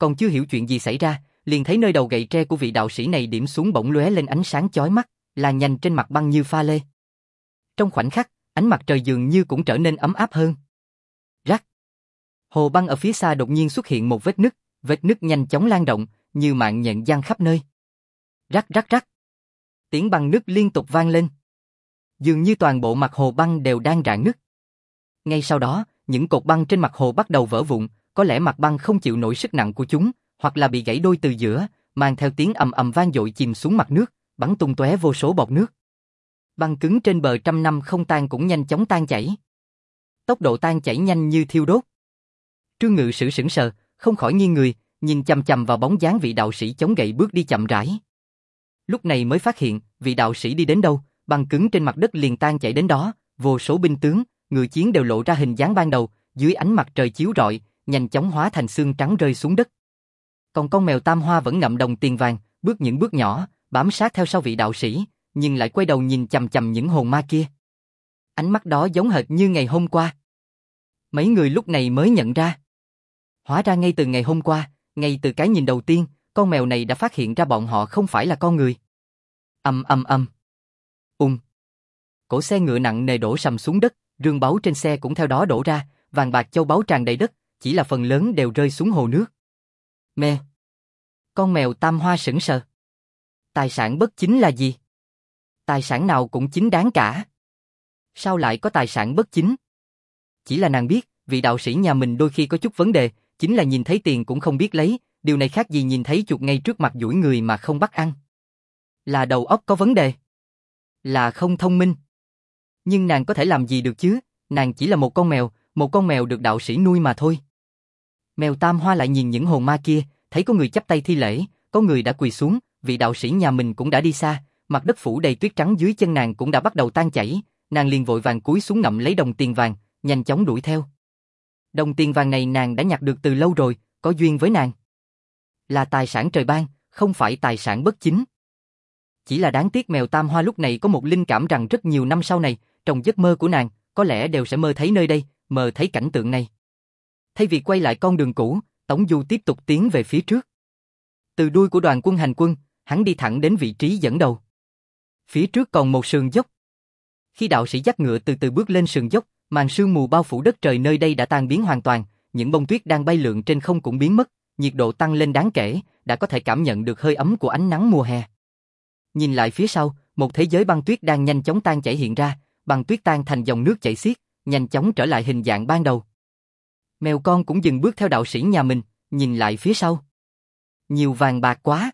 còn chưa hiểu chuyện gì xảy ra, liền thấy nơi đầu gậy tre của vị đạo sĩ này điểm xuống bỗng lóe lên ánh sáng chói mắt, là nhanh trên mặt băng như pha lê. Trong khoảnh khắc, ánh mặt trời dường như cũng trở nên ấm áp hơn. Rắc. Hồ băng ở phía xa đột nhiên xuất hiện một vết nứt, vết nứt nhanh chóng lan rộng, như mạng nhện giăng khắp nơi. Rắc rắc rắc. Tiếng băng nứt liên tục vang lên. Dường như toàn bộ mặt hồ băng đều đang rạn nứt. Ngay sau đó, những cột băng trên mặt hồ bắt đầu vỡ vụn, có lẽ mặt băng không chịu nổi sức nặng của chúng, hoặc là bị gãy đôi từ giữa, mang theo tiếng ầm ầm vang dội chìm xuống mặt nước, bắn tung tóe vô số bọt nước. Băng cứng trên bờ trăm năm không tan cũng nhanh chóng tan chảy. Tốc độ tan chảy nhanh như thiêu đốt. Trương Ngự Sử sững sờ, không khỏi nghiêng người, nhìn chằm chằm vào bóng dáng vị đạo sĩ chống gậy bước đi chậm rãi. Lúc này mới phát hiện, vị đạo sĩ đi đến đâu, băng cứng trên mặt đất liền tan chảy đến đó, vô số binh tướng, ngựa chiến đều lộ ra hình dáng ban đầu, dưới ánh mặt trời chiếu rọi, nhanh chóng hóa thành xương trắng rơi xuống đất. Còn con mèo Tam Hoa vẫn ngậm đồng tiền vàng, bước những bước nhỏ, bám sát theo sau vị đạo sĩ, nhưng lại quay đầu nhìn chằm chằm những hồn ma kia. Ánh mắt đó giống hệt như ngày hôm qua. Mấy người lúc này mới nhận ra. Hóa ra ngay từ ngày hôm qua, ngay từ cái nhìn đầu tiên, con mèo này đã phát hiện ra bọn họ không phải là con người. Ầm ầm ầm. Ung. Cổ xe ngựa nặng nề đổ sầm xuống đất, rương báu trên xe cũng theo đó đổ ra, vàng bạc châu báu tràn đầy đất, chỉ là phần lớn đều rơi xuống hồ nước. Mèo. Con mèo Tam Hoa sững sờ. Tài sản bất chính là gì? Tài sản nào cũng chính đáng cả. Sao lại có tài sản bất chính? Chỉ là nàng biết, vị đạo sĩ nhà mình đôi khi có chút vấn đề, chính là nhìn thấy tiền cũng không biết lấy, điều này khác gì nhìn thấy chuột ngay trước mặt duỗi người mà không bắt ăn. Là đầu óc có vấn đề. Là không thông minh. Nhưng nàng có thể làm gì được chứ, nàng chỉ là một con mèo, một con mèo được đạo sĩ nuôi mà thôi. Mèo Tam Hoa lại nhìn những hồn ma kia, thấy có người chắp tay thi lễ, có người đã quỳ xuống, vị đạo sĩ nhà mình cũng đã đi xa, mặt đất phủ đầy tuyết trắng dưới chân nàng cũng đã bắt đầu tan chảy, nàng liền vội vàng cúi xuống ngậm lấy đồng tiền vàng, nhanh chóng đuổi theo. Đồng tiền vàng này nàng đã nhặt được từ lâu rồi, có duyên với nàng. Là tài sản trời ban, không phải tài sản bất chính. Chỉ là đáng tiếc mèo Tam Hoa lúc này có một linh cảm rằng rất nhiều năm sau này, trong giấc mơ của nàng, có lẽ đều sẽ mơ thấy nơi đây, mơ thấy cảnh tượng này. Thay vì quay lại con đường cũ, Tống Du tiếp tục tiến về phía trước. Từ đuôi của đoàn quân hành quân, hắn đi thẳng đến vị trí dẫn đầu. Phía trước còn một sườn dốc. Khi đạo sĩ dắt ngựa từ từ bước lên sườn dốc, màn sương mù bao phủ đất trời nơi đây đã tan biến hoàn toàn, những bông tuyết đang bay lượn trên không cũng biến mất, nhiệt độ tăng lên đáng kể, đã có thể cảm nhận được hơi ấm của ánh nắng mùa hè. Nhìn lại phía sau, một thế giới băng tuyết đang nhanh chóng tan chảy hiện ra, băng tuyết tan thành dòng nước chảy xiết, nhanh chóng trở lại hình dạng ban đầu. Mèo con cũng dừng bước theo đạo sĩ nhà mình, nhìn lại phía sau. Nhiều vàng bạc quá.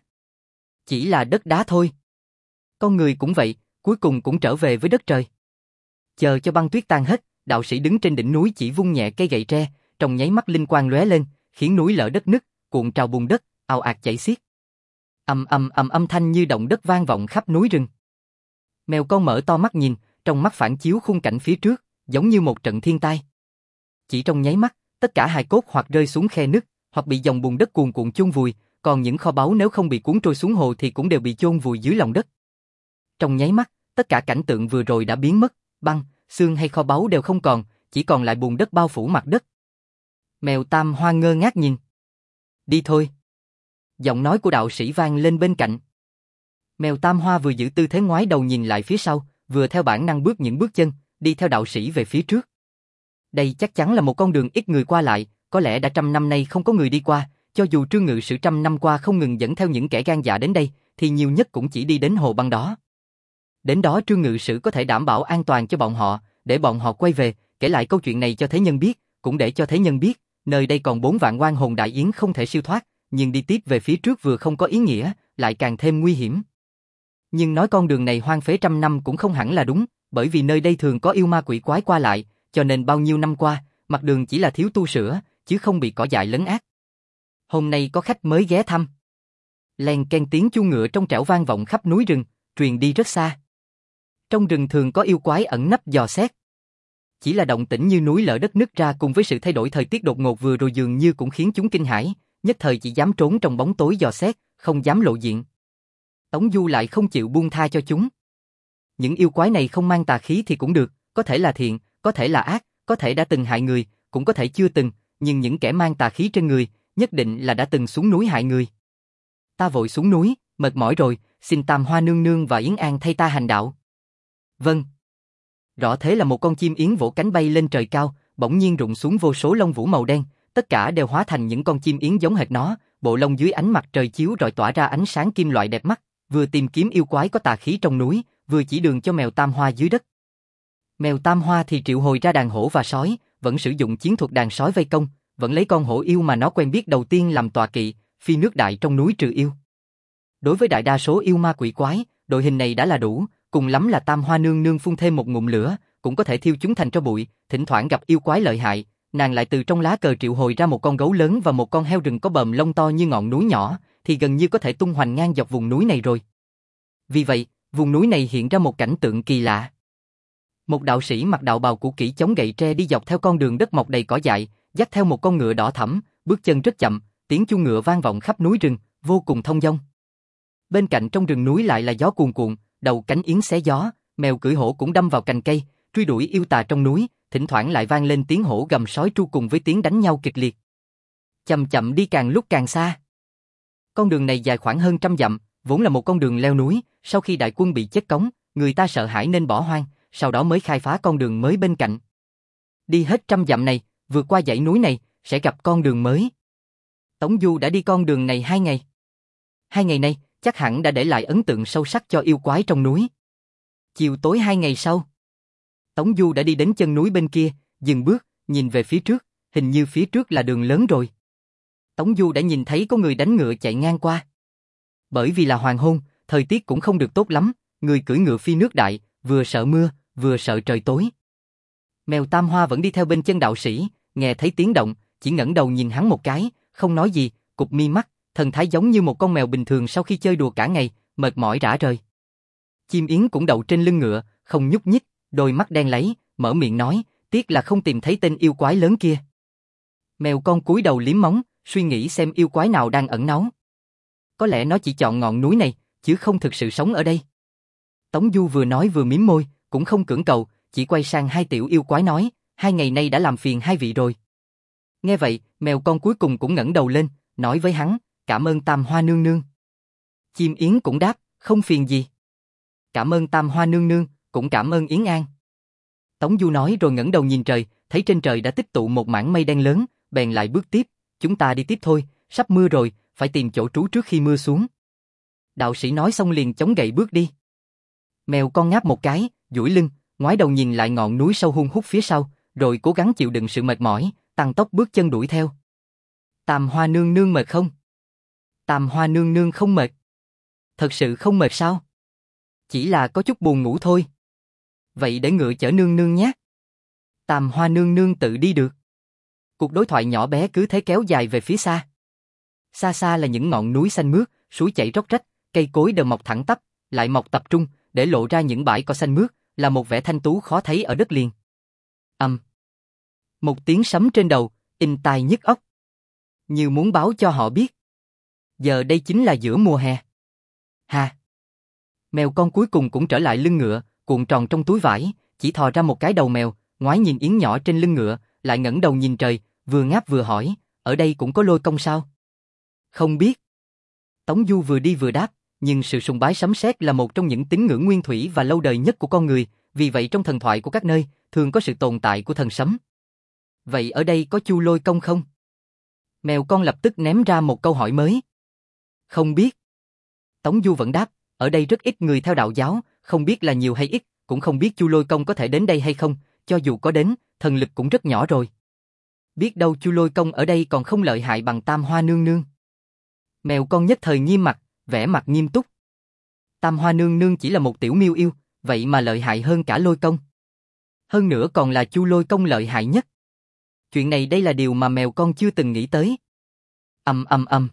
Chỉ là đất đá thôi. Con người cũng vậy, cuối cùng cũng trở về với đất trời. Chờ cho băng tuyết tan hết, đạo sĩ đứng trên đỉnh núi chỉ vung nhẹ cây gậy tre, trong nháy mắt linh quang lóe lên, khiến núi lở đất nứt, cuộn trào bùn đất, ào ạt chảy xiết. Ầm ầm ầm âm thanh như động đất vang vọng khắp núi rừng. Mèo con mở to mắt nhìn, trong mắt phản chiếu khung cảnh phía trước, giống như một trận thiên tai. Chỉ trong nháy mắt, tất cả hài cốt hoặc rơi xuống khe nứt, hoặc bị dòng bùn đất cuồn cuộn chôn vùi, còn những kho báu nếu không bị cuốn trôi xuống hồ thì cũng đều bị chôn vùi dưới lòng đất. Trong nháy mắt, tất cả cảnh tượng vừa rồi đã biến mất, băng, xương hay kho báu đều không còn, chỉ còn lại bùn đất bao phủ mặt đất. Mèo Tam Hoa ngơ ngác nhìn. Đi thôi. Giọng nói của đạo sĩ vang lên bên cạnh. Mèo Tam Hoa vừa giữ tư thế ngoái đầu nhìn lại phía sau, vừa theo bản năng bước những bước chân, đi theo đạo sĩ về phía trước. Đây chắc chắn là một con đường ít người qua lại, có lẽ đã trăm năm nay không có người đi qua, cho dù Trương Ngự Sử trăm năm qua không ngừng dẫn theo những kẻ gan dạ đến đây, thì nhiều nhất cũng chỉ đi đến hồ băng đó. Đến đó Trương Ngự Sử có thể đảm bảo an toàn cho bọn họ, để bọn họ quay về, kể lại câu chuyện này cho thế nhân biết, cũng để cho thế nhân biết, nơi đây còn bốn vạn oan hồn đại yến không thể siêu thoát, nhưng đi tiếp về phía trước vừa không có ý nghĩa, lại càng thêm nguy hiểm. Nhưng nói con đường này hoang phế trăm năm cũng không hẳn là đúng, bởi vì nơi đây thường có yêu ma quỷ quái qua lại, cho nên bao nhiêu năm qua, mặt đường chỉ là thiếu tu sửa, chứ không bị cỏ dại lấn át. Hôm nay có khách mới ghé thăm. Len ken tiếng chuông ngựa trong trẻo vang vọng khắp núi rừng, truyền đi rất xa. Trong rừng thường có yêu quái ẩn nấp dò xét. Chỉ là động tĩnh như núi lở đất nứt ra cùng với sự thay đổi thời tiết đột ngột vừa rồi dường như cũng khiến chúng kinh hãi, nhất thời chỉ dám trốn trong bóng tối dò xét, không dám lộ diện. Tống Du lại không chịu buông tha cho chúng. Những yêu quái này không mang tà khí thì cũng được, có thể là thiện, có thể là ác, có thể đã từng hại người, cũng có thể chưa từng, nhưng những kẻ mang tà khí trên người, nhất định là đã từng xuống núi hại người. Ta vội xuống núi, mệt mỏi rồi, xin Tam Hoa nương nương và Yến An thay ta hành đạo. Vâng. Rõ thế là một con chim yến vỗ cánh bay lên trời cao, bỗng nhiên rụng xuống vô số lông vũ màu đen, tất cả đều hóa thành những con chim yến giống hệt nó, bộ lông dưới ánh mặt trời chiếu rọi tỏa ra ánh sáng kim loại đẹp mắt, vừa tìm kiếm yêu quái có tà khí trong núi, vừa chỉ đường cho mèo Tam Hoa dưới đất. Mèo Tam Hoa thì triệu hồi ra đàn hổ và sói, vẫn sử dụng chiến thuật đàn sói vây công, vẫn lấy con hổ yêu mà nó quen biết đầu tiên làm tọa kỵ, phi nước đại trong núi trừ yêu. Đối với đại đa số yêu ma quỷ quái, đội hình này đã là đủ, cùng lắm là Tam Hoa nương nương phun thêm một ngụm lửa, cũng có thể thiêu chúng thành tro bụi. Thỉnh thoảng gặp yêu quái lợi hại, nàng lại từ trong lá cờ triệu hồi ra một con gấu lớn và một con heo rừng có bờm lông to như ngọn núi nhỏ, thì gần như có thể tung hoành ngang dọc vùng núi này rồi. Vì vậy, vùng núi này hiện ra một cảnh tượng kỳ lạ. Một đạo sĩ mặc đạo bào cũ kỹ chống gậy tre đi dọc theo con đường đất mọc đầy cỏ dại, dắt theo một con ngựa đỏ thẫm, bước chân rất chậm, tiếng chuông ngựa vang vọng khắp núi rừng, vô cùng thông dong. Bên cạnh trong rừng núi lại là gió cuồn cuộn, đầu cánh yến xé gió, mèo cưỡi hổ cũng đâm vào cành cây, truy đuổi yêu tà trong núi, thỉnh thoảng lại vang lên tiếng hổ gầm sói tru cùng với tiếng đánh nhau kịch liệt. Chậm chậm đi càng lúc càng xa. Con đường này dài khoảng hơn trăm dặm, vốn là một con đường leo núi, sau khi đại quân bị chết cống, người ta sợ hãi nên bỏ hoang, sau đó mới khai phá con đường mới bên cạnh. Đi hết trăm dặm này, vượt qua dãy núi này, sẽ gặp con đường mới. Tống Du đã đi con đường này hai ngày. Hai ngày nay, chắc hẳn đã để lại ấn tượng sâu sắc cho yêu quái trong núi. Chiều tối hai ngày sau, Tống Du đã đi đến chân núi bên kia, dừng bước, nhìn về phía trước, hình như phía trước là đường lớn rồi. Tống Du đã nhìn thấy có người đánh ngựa chạy ngang qua. Bởi vì là hoàng hôn, thời tiết cũng không được tốt lắm, người cưỡi ngựa phi nước đại, vừa sợ mưa, vừa sợ trời tối. Mèo Tam Hoa vẫn đi theo bên chân đạo sĩ, nghe thấy tiếng động, chỉ ngẩng đầu nhìn hắn một cái, không nói gì, cụp mi mắt, thần thái giống như một con mèo bình thường sau khi chơi đùa cả ngày, mệt mỏi rã rời. Chim yến cũng đậu trên lưng ngựa, không nhúc nhích, đôi mắt đen láy, mở miệng nói, tiếc là không tìm thấy tên yêu quái lớn kia. Mèo con cúi đầu liếm móng, suy nghĩ xem yêu quái nào đang ẩn náu. Có lẽ nó chỉ chọn ngọn núi này, chứ không thực sự sống ở đây. Tống Du vừa nói vừa mím môi, cũng không cưỡng cầu, chỉ quay sang hai tiểu yêu quái nói, hai ngày nay đã làm phiền hai vị rồi. Nghe vậy, mèo con cuối cùng cũng ngẩng đầu lên, nói với hắn, cảm ơn Tam Hoa nương nương. Chim yến cũng đáp, không phiền gì. Cảm ơn Tam Hoa nương nương, cũng cảm ơn Yến An. Tống Du nói rồi ngẩng đầu nhìn trời, thấy trên trời đã tích tụ một mảng mây đen lớn, bèn lại bước tiếp, chúng ta đi tiếp thôi, sắp mưa rồi, phải tìm chỗ trú trước khi mưa xuống. Đạo sĩ nói xong liền chống gậy bước đi. Mèo con ngáp một cái, duỗi lưng, ngoái đầu nhìn lại ngọn núi sâu hun hút phía sau, rồi cố gắng chịu đựng sự mệt mỏi, tăng tốc bước chân đuổi theo. Tam Hoa nương nương mệt không? Tam Hoa nương nương không mệt. Thật sự không mệt sao? Chỉ là có chút buồn ngủ thôi. Vậy để ngựa chở nương nương nhé. Tam Hoa nương nương tự đi được. Cuộc đối thoại nhỏ bé cứ thế kéo dài về phía xa. Xa xa là những ngọn núi xanh mướt, suối chảy róc rách, cây cối đều mọc thẳng tắp, lại mọc tập trung, để lộ ra những bãi cỏ xanh mướt, là một vẻ thanh tú khó thấy ở đất liền. Ầm. Um. Một tiếng sấm trên đầu, inh tai nhức óc. Như muốn báo cho họ biết. Giờ đây chính là giữa mùa hè. Ha. Mèo con cuối cùng cũng trở lại lưng ngựa, cuộn tròn trong túi vải, chỉ thò ra một cái đầu mèo, ngoái nhìn yến nhỏ trên lưng ngựa, lại ngẩng đầu nhìn trời, vừa ngáp vừa hỏi, ở đây cũng có lôi công sao? Không biết. Tống Du vừa đi vừa đáp, nhưng sự sùng bái sấm sét là một trong những tín ngưỡng nguyên thủy và lâu đời nhất của con người, vì vậy trong thần thoại của các nơi, thường có sự tồn tại của thần sấm. Vậy ở đây có chu lôi công không? Mèo con lập tức ném ra một câu hỏi mới. Không biết. Tống Du vẫn đáp, ở đây rất ít người theo đạo giáo, không biết là nhiều hay ít, cũng không biết chu lôi công có thể đến đây hay không, cho dù có đến, thần lực cũng rất nhỏ rồi. Biết đâu chu lôi công ở đây còn không lợi hại bằng Tam Hoa nương nương. Mèo con nhất thời nghiêm mặt, vẻ mặt nghiêm túc. Tam Hoa nương nương chỉ là một tiểu miêu yêu, vậy mà lợi hại hơn cả lôi công. Hơn nữa còn là chu lôi công lợi hại nhất. Chuyện này đây là điều mà mèo con chưa từng nghĩ tới. Ầm ầm ầm.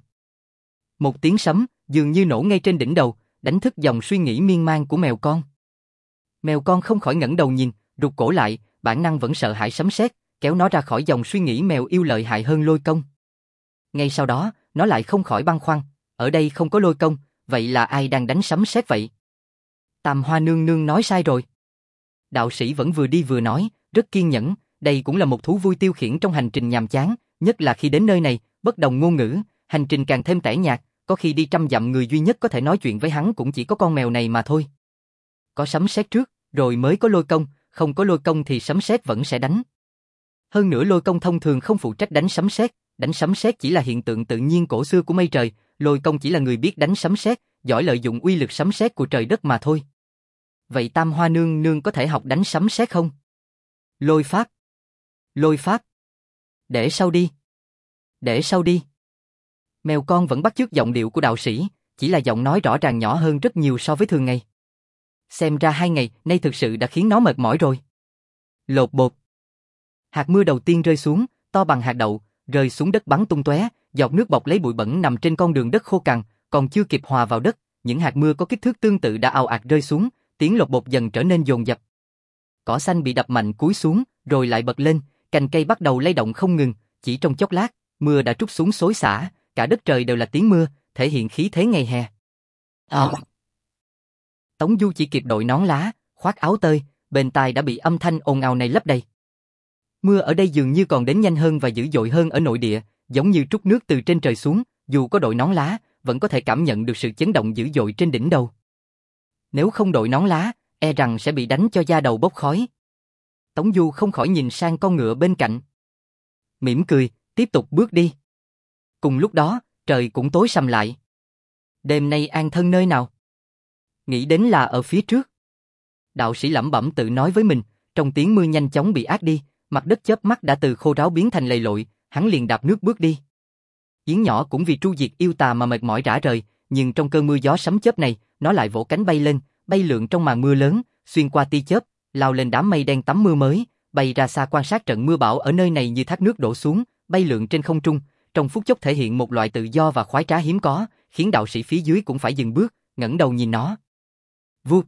Một tiếng sấm, dường như nổ ngay trên đỉnh đầu, đánh thức dòng suy nghĩ miên man của mèo con. Mèo con không khỏi ngẩng đầu nhìn, rụt cổ lại, bản năng vẫn sợ hãi sấm sét, kéo nó ra khỏi dòng suy nghĩ mèo yêu lợi hại hơn lôi công. Ngay sau đó, nó lại không khỏi băn khoăn, ở đây không có lôi công, vậy là ai đang đánh sấm sét vậy? Tam Hoa nương nương nói sai rồi. Đạo sĩ vẫn vừa đi vừa nói, rất kiên nhẫn, đây cũng là một thú vui tiêu khiển trong hành trình nhàm chán, nhất là khi đến nơi này, bất Bất đồng ngôn ngữ, hành trình càng thêm tẻ nhạt, có khi đi trăm dặm người duy nhất có thể nói chuyện với hắn cũng chỉ có con mèo này mà thôi. Có sấm sét trước, rồi mới có lôi công, không có lôi công thì sấm sét vẫn sẽ đánh. Hơn nữa lôi công thông thường không phụ trách đánh sấm sét, đánh sấm sét chỉ là hiện tượng tự nhiên cổ xưa của mây trời, lôi công chỉ là người biết đánh sấm sét, giỏi lợi dụng uy lực sấm sét của trời đất mà thôi. Vậy Tam Hoa nương nương có thể học đánh sấm sét không? Lôi pháp. Lôi pháp. Để sau đi. Để sau đi. Mèo con vẫn bắt chước giọng điệu của đạo sĩ, chỉ là giọng nói rõ ràng nhỏ hơn rất nhiều so với thường ngày. Xem ra hai ngày nay thực sự đã khiến nó mệt mỏi rồi. Lột bột. Hạt mưa đầu tiên rơi xuống, to bằng hạt đậu, rơi xuống đất bắn tung tóe, giọt nước bọc lấy bụi bẩn nằm trên con đường đất khô cằn, còn chưa kịp hòa vào đất, những hạt mưa có kích thước tương tự đã ào ạt rơi xuống, tiếng lột bột dần trở nên dồn dập. Cỏ xanh bị đập mạnh cúi xuống, rồi lại bật lên, cành cây bắt đầu lay động không ngừng, chỉ trong chốc lát, mưa đã trút xuống xối xả, cả đất trời đều là tiếng mưa, thể hiện khí thế ngày hè. À. Tống Du chỉ kịp đội nón lá, khoác áo tơi, bên tai đã bị âm thanh ồn ào này lấp đầy. Mưa ở đây dường như còn đến nhanh hơn và dữ dội hơn ở nội địa, giống như trút nước từ trên trời xuống, dù có đội nón lá, vẫn có thể cảm nhận được sự chấn động dữ dội trên đỉnh đầu. Nếu không đội nón lá, e rằng sẽ bị đánh cho da đầu bốc khói. Tống Du không khỏi nhìn sang con ngựa bên cạnh. Mỉm cười, tiếp tục bước đi. Cùng lúc đó, trời cũng tối sầm lại. Đêm nay an thân nơi nào? Nghĩ đến là ở phía trước. Đạo sĩ lẩm bẩm tự nói với mình, trong tiếng mưa nhanh chóng bị át đi, mặt đất chớp mắt đã từ khô ráo biến thành lầy lội, hắn liền đạp nước bước đi. Yến nhỏ cũng vì tru diệt yêu tà mà mệt mỏi rã rời, nhưng trong cơn mưa gió sấm chớp này, nó lại vỗ cánh bay lên, bay lượn trong màn mưa lớn, xuyên qua tia chớp, lao lên đám mây đen tắm mưa mới, bay ra xa quan sát trận mưa bão ở nơi này như thác nước đổ xuống, bay lượn trên không trung, trong phút chốc thể hiện một loại tự do và khoái trá hiếm có, khiến đạo sĩ phía dưới cũng phải dừng bước, ngẩng đầu nhìn nó. Vút.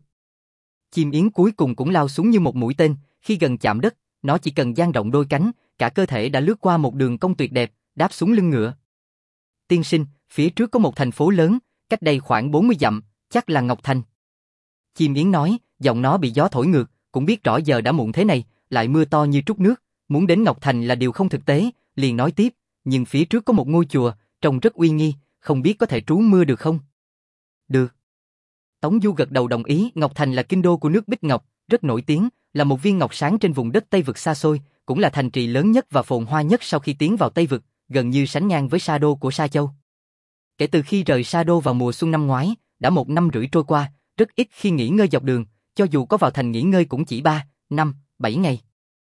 Chim yến cuối cùng cũng lao xuống như một mũi tên, khi gần chạm đất, nó chỉ cần dang rộng đôi cánh, cả cơ thể đã lướt qua một đường cong tuyệt đẹp, đáp xuống lưng ngựa. Tiên sinh, phía trước có một thành phố lớn, cách đây khoảng bốn mươi dặm, chắc là Ngọc Thành. Chim yến nói, giọng nó bị gió thổi ngược, cũng biết rõ giờ đã muộn thế này, lại mưa to như trút nước, muốn đến Ngọc Thành là điều không thực tế, liền nói tiếp, nhưng phía trước có một ngôi chùa, trông rất uy nghi, không biết có thể trú mưa được không? Được. Tống Du gật đầu đồng ý, Ngọc Thành là kinh đô của nước Bích Ngọc, rất nổi tiếng, là một viên ngọc sáng trên vùng đất Tây Vực xa xôi, cũng là thành trì lớn nhất và phồn hoa nhất sau khi tiến vào Tây Vực, gần như sánh ngang với Sa Đô của Sa Châu. Kể từ khi rời Sa Đô vào mùa xuân năm ngoái, đã một năm rưỡi trôi qua, rất ít khi nghỉ ngơi dọc đường, cho dù có vào thành nghỉ ngơi cũng chỉ ba, năm, bảy ngày.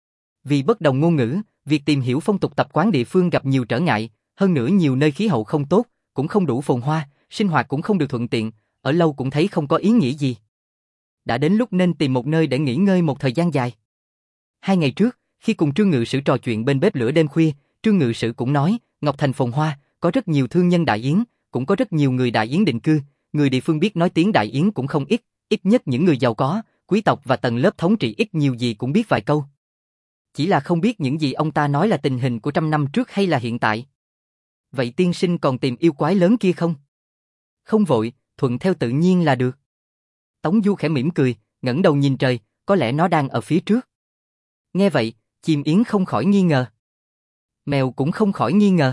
Vì bất đồng ngôn ngữ, việc tìm hiểu phong tục tập quán địa phương gặp nhiều trở ngại, hơn nữa nhiều nơi khí hậu không tốt, cũng không đủ phồn hoa, sinh hoạt cũng không được thuận tiện, ở lâu cũng thấy không có ý nghĩa gì. Đã đến lúc nên tìm một nơi để nghỉ ngơi một thời gian dài. Hai ngày trước, khi cùng Trương Ngự Sử trò chuyện bên bếp lửa đêm khuya, Trương Ngự Sử cũng nói, Ngọc Thành phồn hoa, có rất nhiều thương nhân Đại Yến, cũng có rất nhiều người Đại Yến định cư, người địa phương biết nói tiếng Đại Yến cũng không ít, ít nhất những người giàu có, quý tộc và tầng lớp thống trị ít nhiều gì cũng biết vài câu. Chỉ là không biết những gì ông ta nói là tình hình của trăm năm trước hay là hiện tại. Vậy tiên sinh còn tìm yêu quái lớn kia không? Không vội, thuận theo tự nhiên là được. Tống Du khẽ mỉm cười, ngẩng đầu nhìn trời, có lẽ nó đang ở phía trước. Nghe vậy, chim yến không khỏi nghi ngờ. Mèo cũng không khỏi nghi ngờ.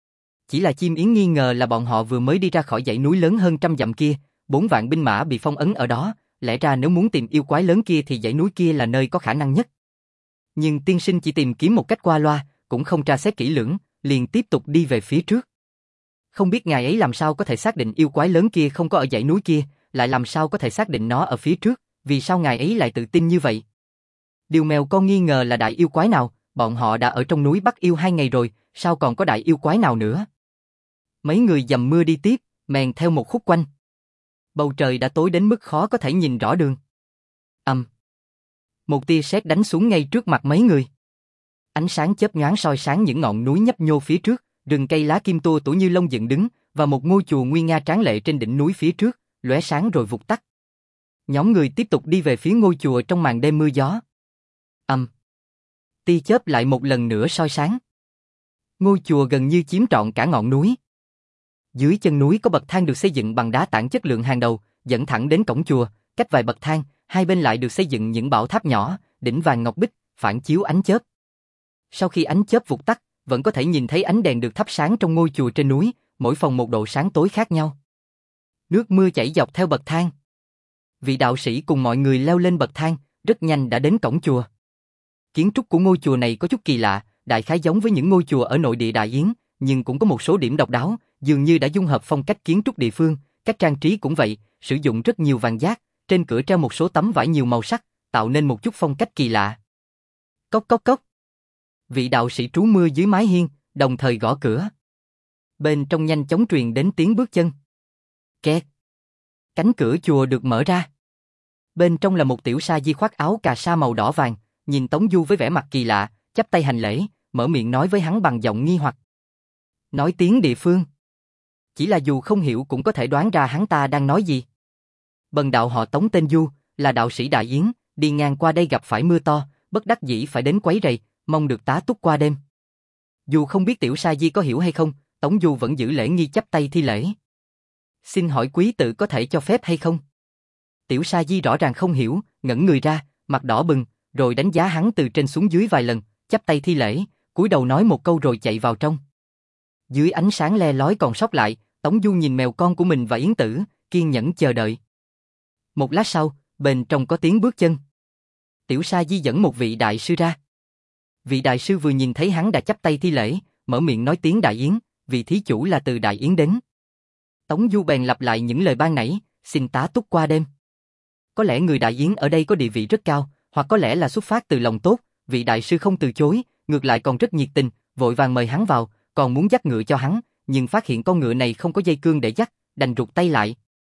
Chỉ là chim yến nghi ngờ là bọn họ vừa mới đi ra khỏi dãy núi lớn hơn trăm dặm kia, bốn vạn binh mã bị phong ấn ở đó, lẽ ra nếu muốn tìm yêu quái lớn kia thì dãy núi kia là nơi có khả năng nhất. Nhưng tiên sinh chỉ tìm kiếm một cách qua loa, cũng không tra xét kỹ lưỡng, liền tiếp tục đi về phía trước. Không biết ngài ấy làm sao có thể xác định yêu quái lớn kia không có ở dãy núi kia, lại làm sao có thể xác định nó ở phía trước, vì sao ngài ấy lại tự tin như vậy? Điều mèo con nghi ngờ là đại yêu quái nào, bọn họ đã ở trong núi bắt yêu hai ngày rồi, sao còn có đại yêu quái nào nữa? Mấy người dầm mưa đi tiếp, mèn theo một khúc quanh. Bầu trời đã tối đến mức khó có thể nhìn rõ đường. Ầm. Um. Một tia sét đánh xuống ngay trước mặt mấy người. Ánh sáng chớp nhoáng soi sáng những ngọn núi nhấp nhô phía trước, rừng cây lá kim tua tủa như lông dựng đứng, và một ngôi chùa nguy nga tráng lệ trên đỉnh núi phía trước, lóe sáng rồi vụt tắt. Nhóm người tiếp tục đi về phía ngôi chùa trong màn đêm mưa gió. Ầm. Um. Tia chớp lại một lần nữa soi sáng. Ngôi chùa gần như chiếm trọn cả ngọn núi. Dưới chân núi có bậc thang được xây dựng bằng đá tảng chất lượng hàng đầu, dẫn thẳng đến cổng chùa, cách vài bậc thang, hai bên lại được xây dựng những bảo tháp nhỏ, đỉnh vàng ngọc bích, phản chiếu ánh chớp. Sau khi ánh chớp vụt tắt, vẫn có thể nhìn thấy ánh đèn được thắp sáng trong ngôi chùa trên núi, mỗi phòng một độ sáng tối khác nhau. Nước mưa chảy dọc theo bậc thang. Vị đạo sĩ cùng mọi người leo lên bậc thang, rất nhanh đã đến cổng chùa. Kiến trúc của ngôi chùa này có chút kỳ lạ, đại khái giống với những ngôi chùa ở nội địa Đại Yến, nhưng cũng có một số điểm độc đáo, dường như đã dung hợp phong cách kiến trúc địa phương, cách trang trí cũng vậy, sử dụng rất nhiều vàng giác, trên cửa treo một số tấm vải nhiều màu sắc, tạo nên một chút phong cách kỳ lạ. Cốc cốc cốc. Vị đạo sĩ trú mưa dưới mái hiên, đồng thời gõ cửa. Bên trong nhanh chóng truyền đến tiếng bước chân. Kẹt. Cánh cửa chùa được mở ra. Bên trong là một tiểu sa di khoác áo cà sa màu đỏ vàng, nhìn Tống Du với vẻ mặt kỳ lạ, chắp tay hành lễ, mở miệng nói với hắn bằng giọng nghi hoặc. Nói tiếng địa phương. Chỉ là dù không hiểu cũng có thể đoán ra hắn ta đang nói gì. Bần đạo họ Tống tên Du, là đạo sĩ Đại Yến, đi ngang qua đây gặp phải mưa to, bất đắc dĩ phải đến quấy rầy, mong được tá túc qua đêm. Dù không biết tiểu sa di có hiểu hay không, Tống Du vẫn giữ lễ nghi chắp tay thi lễ. Xin hỏi quý tự có thể cho phép hay không? Tiểu sa di rõ ràng không hiểu, ngẩng người ra, mặt đỏ bừng, rồi đánh giá hắn từ trên xuống dưới vài lần, chắp tay thi lễ, cúi đầu nói một câu rồi chạy vào trong. Dưới ánh sáng le lói còn sót lại, Tống Du nhìn mèo con của mình và Yến Tử, kiên nhẫn chờ đợi. Một lát sau, bên trong có tiếng bước chân. Tiểu sa di dẫn một vị đại sư ra. Vị đại sư vừa nhìn thấy hắn đã chắp tay thi lễ, mở miệng nói tiếng Đại Yến, vị thí chủ là từ Đại Yến đến. Tống Du bèn lặp lại những lời ban nãy, xin tá túc qua đêm. Có lẽ người Đại Yến ở đây có địa vị rất cao, hoặc có lẽ là xuất phát từ lòng tốt, vị đại sư không từ chối, ngược lại còn rất nhiệt tình, vội vàng mời hắn vào, còn muốn dắt ngựa cho hắn, nhưng phát hiện con ngựa này không có dây cương để dắt, đành rụt tay lại.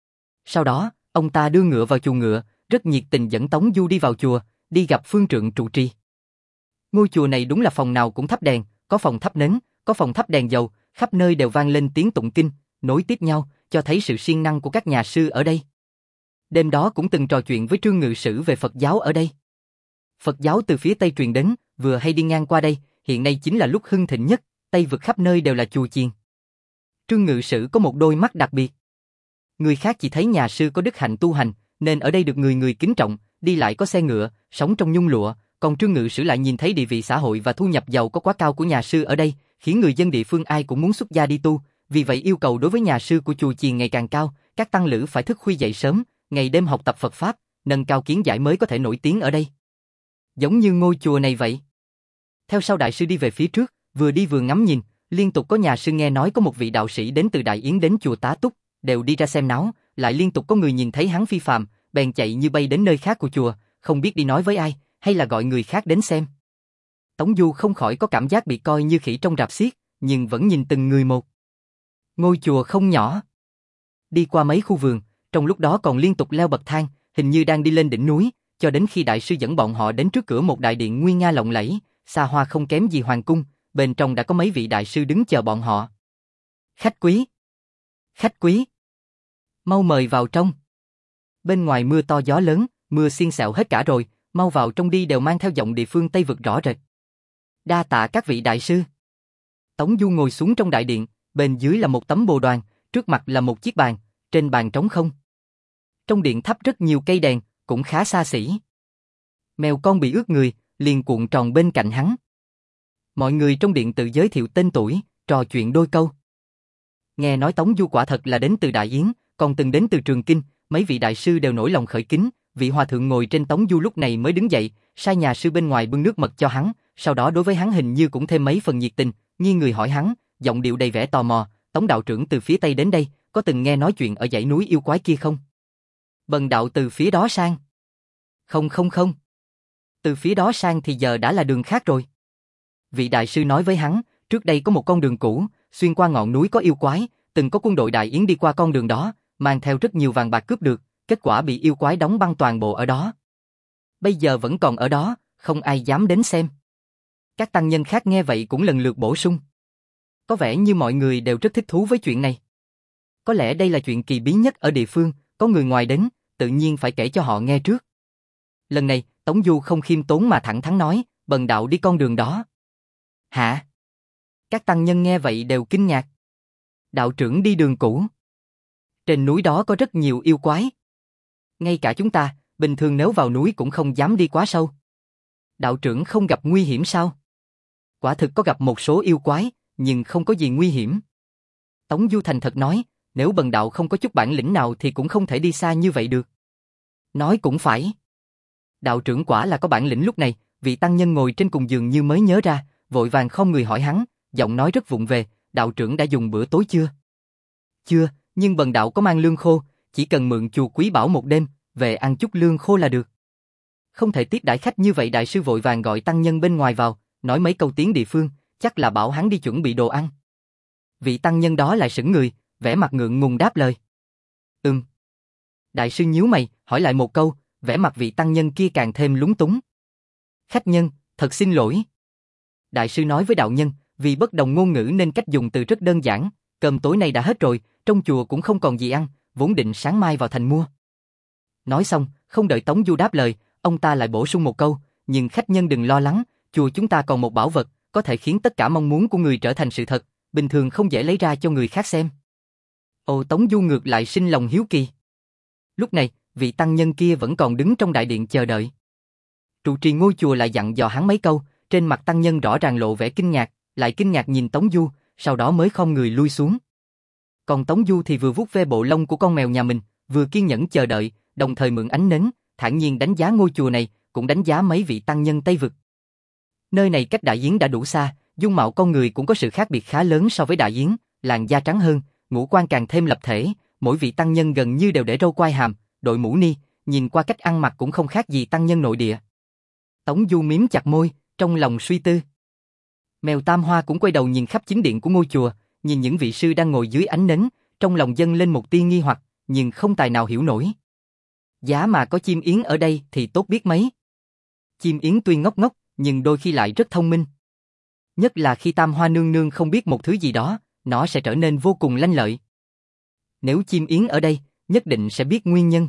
Sau đó, ông ta đưa ngựa vào chuồng ngựa, rất nhiệt tình dẫn Tống Du đi vào chùa, đi gặp phương trượng trụ trì. Ngôi chùa này đúng là phòng nào cũng thắp đèn, có phòng thắp nến, có phòng thắp đèn dầu, khắp nơi đều vang lên tiếng tụng kinh, nối tiếp nhau, cho thấy sự siêng năng của các nhà sư ở đây. Đêm đó cũng từng trò chuyện với Trương Ngự Sử về Phật giáo ở đây. Phật giáo từ phía Tây truyền đến, vừa hay đi ngang qua đây, hiện nay chính là lúc hưng thịnh nhất, Tây vực khắp nơi đều là chùa chiền. Trương Ngự Sử có một đôi mắt đặc biệt. Người khác chỉ thấy nhà sư có đức hạnh tu hành, nên ở đây được người người kính trọng, đi lại có xe ngựa, sống trong nhung lụa, còn Trương Ngự Sử lại nhìn thấy địa vị xã hội và thu nhập giàu có quá cao của nhà sư ở đây, khiến người dân địa phương ai cũng muốn xuất gia đi tu, vì vậy yêu cầu đối với nhà sư của chùa chiền ngày càng cao, các tăng lữ phải thức khuya dậy sớm, ngày đêm học tập Phật pháp, nâng cao kiến giải mới có thể nổi tiếng ở đây. Giống như ngôi chùa này vậy. Theo sau đại sư đi về phía trước, vừa đi vừa ngắm nhìn, liên tục có nhà sư nghe nói có một vị đạo sĩ đến từ Đại Yến đến chùa tá túc, đều đi ra xem náo, lại liên tục có người nhìn thấy hắn phi phàm, bèn chạy như bay đến nơi khác của chùa, không biết đi nói với ai, hay là gọi người khác đến xem. Tống Du không khỏi có cảm giác bị coi như khỉ trong rạp xiếc, nhưng vẫn nhìn từng người một. Ngôi chùa không nhỏ. Đi qua mấy khu vườn, trong lúc đó còn liên tục leo bậc thang, hình như đang đi lên đỉnh núi, cho đến khi đại sư dẫn bọn họ đến trước cửa một đại điện nguy nga lộng lẫy, xa hoa không kém gì hoàng cung, bên trong đã có mấy vị đại sư đứng chờ bọn họ. Khách quý! Khách quý! Mau mời vào trong. Bên ngoài mưa to gió lớn, mưa xiên xẹo hết cả rồi, mau vào trong đi đều mang theo giọng địa phương Tây vực rõ rệt. Đa tạ các vị đại sư. Tống Du ngồi xuống trong đại điện, bên dưới là một tấm bồ đoàn, trước mặt là một chiếc bàn, trên bàn trống không. Trong điện thắp rất nhiều cây đèn, cũng khá xa xỉ. Mèo con bị ướt người, liền cuộn tròn bên cạnh hắn. Mọi người trong điện tự giới thiệu tên tuổi, trò chuyện đôi câu. Nghe nói Tống Du quả thật là đến từ Đại Yến, còn từng đến từ Trường Kinh, mấy vị đại sư đều nổi lòng khởi kính, vị hòa thượng ngồi trên Tống Du lúc này mới đứng dậy, sai nhà sư bên ngoài bưng nước mật cho hắn, sau đó đối với hắn hình như cũng thêm mấy phần nhiệt tình, nghi người hỏi hắn, giọng điệu đầy vẻ tò mò, Tống đạo trưởng từ phía Tây đến đây, có từng nghe nói chuyện ở dãy núi yêu quái kia không? Bần đạo từ phía đó sang. Không không không. Từ phía đó sang thì giờ đã là đường khác rồi. Vị đại sư nói với hắn, trước đây có một con đường cũ, xuyên qua ngọn núi có yêu quái, từng có quân đội Đại Yến đi qua con đường đó, mang theo rất nhiều vàng bạc cướp được, kết quả bị yêu quái đóng băng toàn bộ ở đó. Bây giờ vẫn còn ở đó, không ai dám đến xem. Các tăng nhân khác nghe vậy cũng lần lượt bổ sung. Có vẻ như mọi người đều rất thích thú với chuyện này. Có lẽ đây là chuyện kỳ bí nhất ở địa phương, có người ngoài đến, tự nhiên phải kể cho họ nghe trước. Lần này, Tống Du không khiêm tốn mà thẳng thắn nói, bần đạo đi con đường đó. Hả? Các tăng nhân nghe vậy đều kinh ngạc. Đạo trưởng đi đường cũ. Trên núi đó có rất nhiều yêu quái. Ngay cả chúng ta, bình thường nếu vào núi cũng không dám đi quá sâu. Đạo trưởng không gặp nguy hiểm sao? Quả thực có gặp một số yêu quái, nhưng không có gì nguy hiểm. Tống Du thành thật nói, nếu bần đạo không có chút bản lĩnh nào thì cũng không thể đi xa như vậy được. Nói cũng phải. Đạo trưởng quả là có bản lĩnh. Lúc này, vị tăng nhân ngồi trên cùng giường như mới nhớ ra, vội vàng không người hỏi hắn, giọng nói rất vụng về, đạo trưởng đã dùng bữa tối chưa? Chưa, nhưng bần đạo có mang lương khô, chỉ cần mượn chùa Quý Bảo một đêm, về ăn chút lương khô là được. Không thể tiếp đãi khách như vậy. Đại sư vội vàng gọi tăng nhân bên ngoài vào, nói mấy câu tiếng địa phương, chắc là bảo hắn đi chuẩn bị đồ ăn. Vị tăng nhân đó lại sững người, vẻ mặt ngượng ngùng đáp lời. Ừm. Đại sư nhíu mày, hỏi lại một câu, vẻ mặt vị tăng nhân kia càng thêm lúng túng. Khách nhân, thật xin lỗi. Đại sư nói với đạo nhân, vì bất đồng ngôn ngữ nên cách dùng từ rất đơn giản, cơm tối nay đã hết rồi, trong chùa cũng không còn gì ăn, vốn định sáng mai vào thành mua. Nói xong, không đợi Tống Du đáp lời, ông ta lại bổ sung một câu, nhưng khách nhân đừng lo lắng, chùa chúng ta còn một bảo vật, có thể khiến tất cả mong muốn của người trở thành sự thật, bình thường không dễ lấy ra cho người khác xem. Ồ, Tống Du ngược lại sinh lòng hiếu kỳ. Lúc này, vị tăng nhân kia vẫn còn đứng trong đại điện chờ đợi. Trụ trì ngôi chùa lại dặn dò hắn mấy câu, trên mặt tăng nhân rõ ràng lộ vẻ kinh ngạc, lại kinh ngạc nhìn Tống Du, sau đó mới khom người lui xuống. Còn Tống Du thì vừa vuốt ve bộ lông của con mèo nhà mình, vừa kiên nhẫn chờ đợi, đồng thời mượn ánh nến, thản nhiên đánh giá ngôi chùa này, cũng đánh giá mấy vị tăng nhân Tây Vực. Nơi này cách Đại Yến đã đủ xa, dung mạo con người cũng có sự khác biệt khá lớn so với Đại Yến, làn da trắng hơn, ngũ quan càng thêm lập thể, mỗi vị tăng nhân gần như đều để râu quai hàm, đội mũ ni, nhìn qua cách ăn mặc cũng không khác gì tăng nhân nội địa. Tống Du mím chặt môi, trong lòng suy tư. Mèo Tam Hoa cũng quay đầu nhìn khắp chính điện của ngôi chùa, nhìn những vị sư đang ngồi dưới ánh nến, trong lòng dâng lên một tia nghi hoặc, nhưng không tài nào hiểu nổi. Giá mà có chim yến ở đây thì tốt biết mấy. Chim yến tuy ngốc ngốc, nhưng đôi khi lại rất thông minh. Nhất là khi Tam Hoa nương nương không biết một thứ gì đó, nó sẽ trở nên vô cùng lanh lợi. Nếu chim yến ở đây, nhất định sẽ biết nguyên nhân.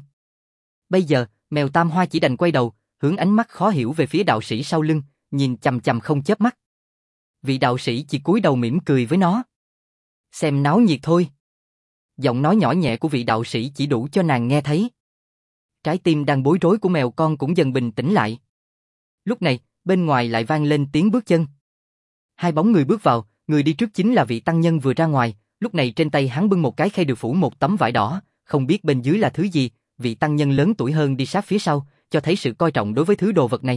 Bây giờ, mèo Tam Hoa chỉ đành quay đầu, hướng ánh mắt khó hiểu về phía đạo sĩ sau lưng, nhìn chằm chằm không chớp mắt. Vị đạo sĩ chỉ cúi đầu mỉm cười với nó. Xem náo nhiệt thôi. Giọng nói nhỏ nhẹ của vị đạo sĩ chỉ đủ cho nàng nghe thấy. Trái tim đang bối rối của mèo con cũng dần bình tĩnh lại. Lúc này, bên ngoài lại vang lên tiếng bước chân. Hai bóng người bước vào, người đi trước chính là vị tăng nhân vừa ra ngoài, lúc này trên tay hắn bưng một cái khay được phủ một tấm vải đỏ, không biết bên dưới là thứ gì, vị tăng nhân lớn tuổi hơn đi sát phía sau, cho thấy sự coi trọng đối với thứ đồ vật này.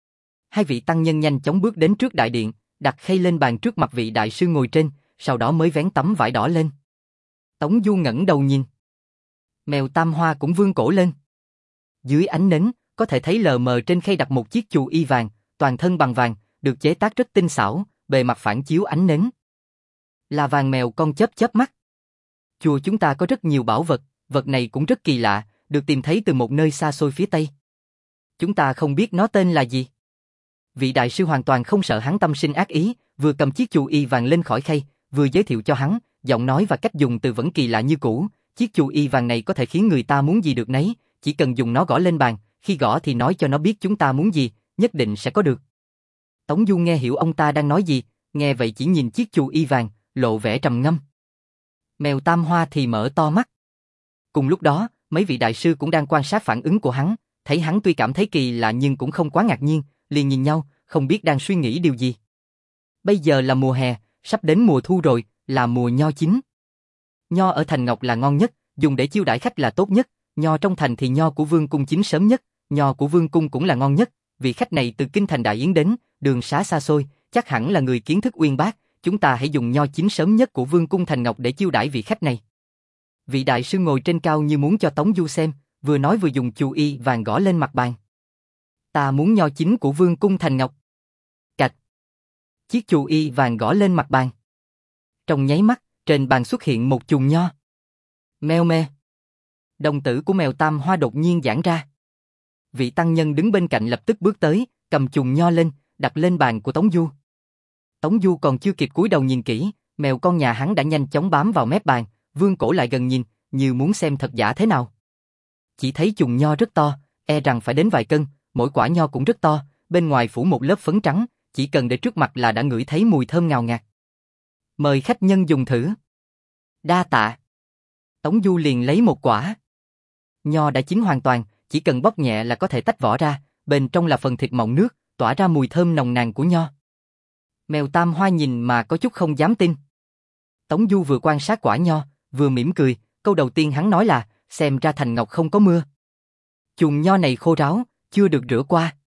Hai vị tăng nhân nhanh chóng bước đến trước đại điện, đặt khay lên bàn trước mặt vị đại sư ngồi trên, sau đó mới vén tấm vải đỏ lên. Tống Du ngẩng đầu nhìn. Mèo Tam Hoa cũng vươn cổ lên. Dưới ánh nến, có thể thấy lờ mờ trên khay đặt một chiếc chù y vàng, toàn thân bằng vàng, được chế tác rất tinh xảo, bề mặt phản chiếu ánh nến. Là vàng. Mèo con chớp chớp mắt. Chùa chúng ta có rất nhiều bảo vật, vật này cũng rất kỳ lạ, được tìm thấy từ một nơi xa xôi phía Tây. Chúng ta không biết nó tên là gì. Vị đại sư hoàn toàn không sợ hắn tâm sinh ác ý, vừa cầm chiếc chù y vàng lên khỏi khay, vừa giới thiệu cho hắn, giọng nói và cách dùng từ vẫn kỳ lạ như cũ. Chiếc chù y vàng này có thể khiến người ta muốn gì được nấy, chỉ cần dùng nó gõ lên bàn, khi gõ thì nói cho nó biết chúng ta muốn gì, nhất định sẽ có được. Tống Du nghe hiểu ông ta đang nói gì, nghe vậy chỉ nhìn chiếc chù y vàng, lộ vẻ trầm ngâm. Mèo Tam Hoa thì mở to mắt. Cùng lúc đó, mấy vị đại sư cũng đang quan sát phản ứng của hắn, thấy hắn tuy cảm thấy kỳ lạ nhưng cũng không quá ngạc nhiên, liền nhìn nhau, không biết đang suy nghĩ điều gì. Bây giờ là mùa hè, sắp đến mùa thu rồi, là mùa nho chín. Nho ở thành Ngọc là ngon nhất, dùng để chiêu đãi khách là tốt nhất, nho trong thành thì nho của Vương cung chín sớm nhất, nho của Vương cung cũng là ngon nhất, vị khách này từ kinh thành Đại Yến đến, đường xá xa xôi, chắc hẳn là người kiến thức uyên bác, chúng ta hãy dùng nho chín sớm nhất của Vương cung thành Ngọc để chiêu đãi vị khách này. Vị đại sư ngồi trên cao như muốn cho Tống Du xem, vừa nói vừa dùng chù y vàng gõ lên mặt bàn. Ta muốn nho chín của Vương cung thành Ngọc. Cạch. Chiếc chù y vàng gõ lên mặt bàn. Trong nháy mắt, trên bàn xuất hiện một chùm nho. Meo me. Đồng tử của mèo Tam Hoa đột nhiên giãn ra. Vị tăng nhân đứng bên cạnh lập tức bước tới, cầm chùm nho lên, đặt lên bàn của Tống Du. Tống Du còn chưa kịp cúi đầu nhìn kỹ, mèo con nhà hắn đã nhanh chóng bám vào mép bàn, vươn cổ lại gần nhìn, như muốn xem thật giả thế nào. Chỉ thấy chùm nho rất to, e rằng phải đến vài cân, mỗi quả nho cũng rất to, bên ngoài phủ một lớp phấn trắng, chỉ cần để trước mặt là đã ngửi thấy mùi thơm ngào ngạt. Mời khách nhân dùng thử. Đa tạ. Tống Du liền lấy một quả. Nho đã chín hoàn toàn, chỉ cần bóp nhẹ là có thể tách vỏ ra, bên trong là phần thịt mọng nước, tỏa ra mùi thơm nồng nàn của nho. Mèo Tam Hoa nhìn mà có chút không dám tin. Tống Du vừa quan sát quả nho, vừa mỉm cười, câu đầu tiên hắn nói là, xem ra thành ngọc không có mưa. Chùm nho này khô ráo, chưa được rửa qua.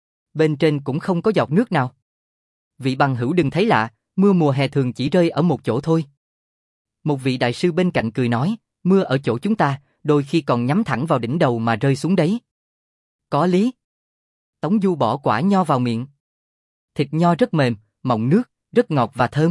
Bên trên cũng không có giọt nước nào. Vị bằng hữu đừng thấy lạ, mưa mùa hè thường chỉ rơi ở một chỗ thôi. Một vị đại sư bên cạnh cười nói, mưa ở chỗ chúng ta, đôi khi còn nhắm thẳng vào đỉnh đầu mà rơi xuống đấy. Có lý. Tống Du bỏ quả nho vào miệng. Thịt nho rất mềm, mọng nước, rất ngọt và thơm.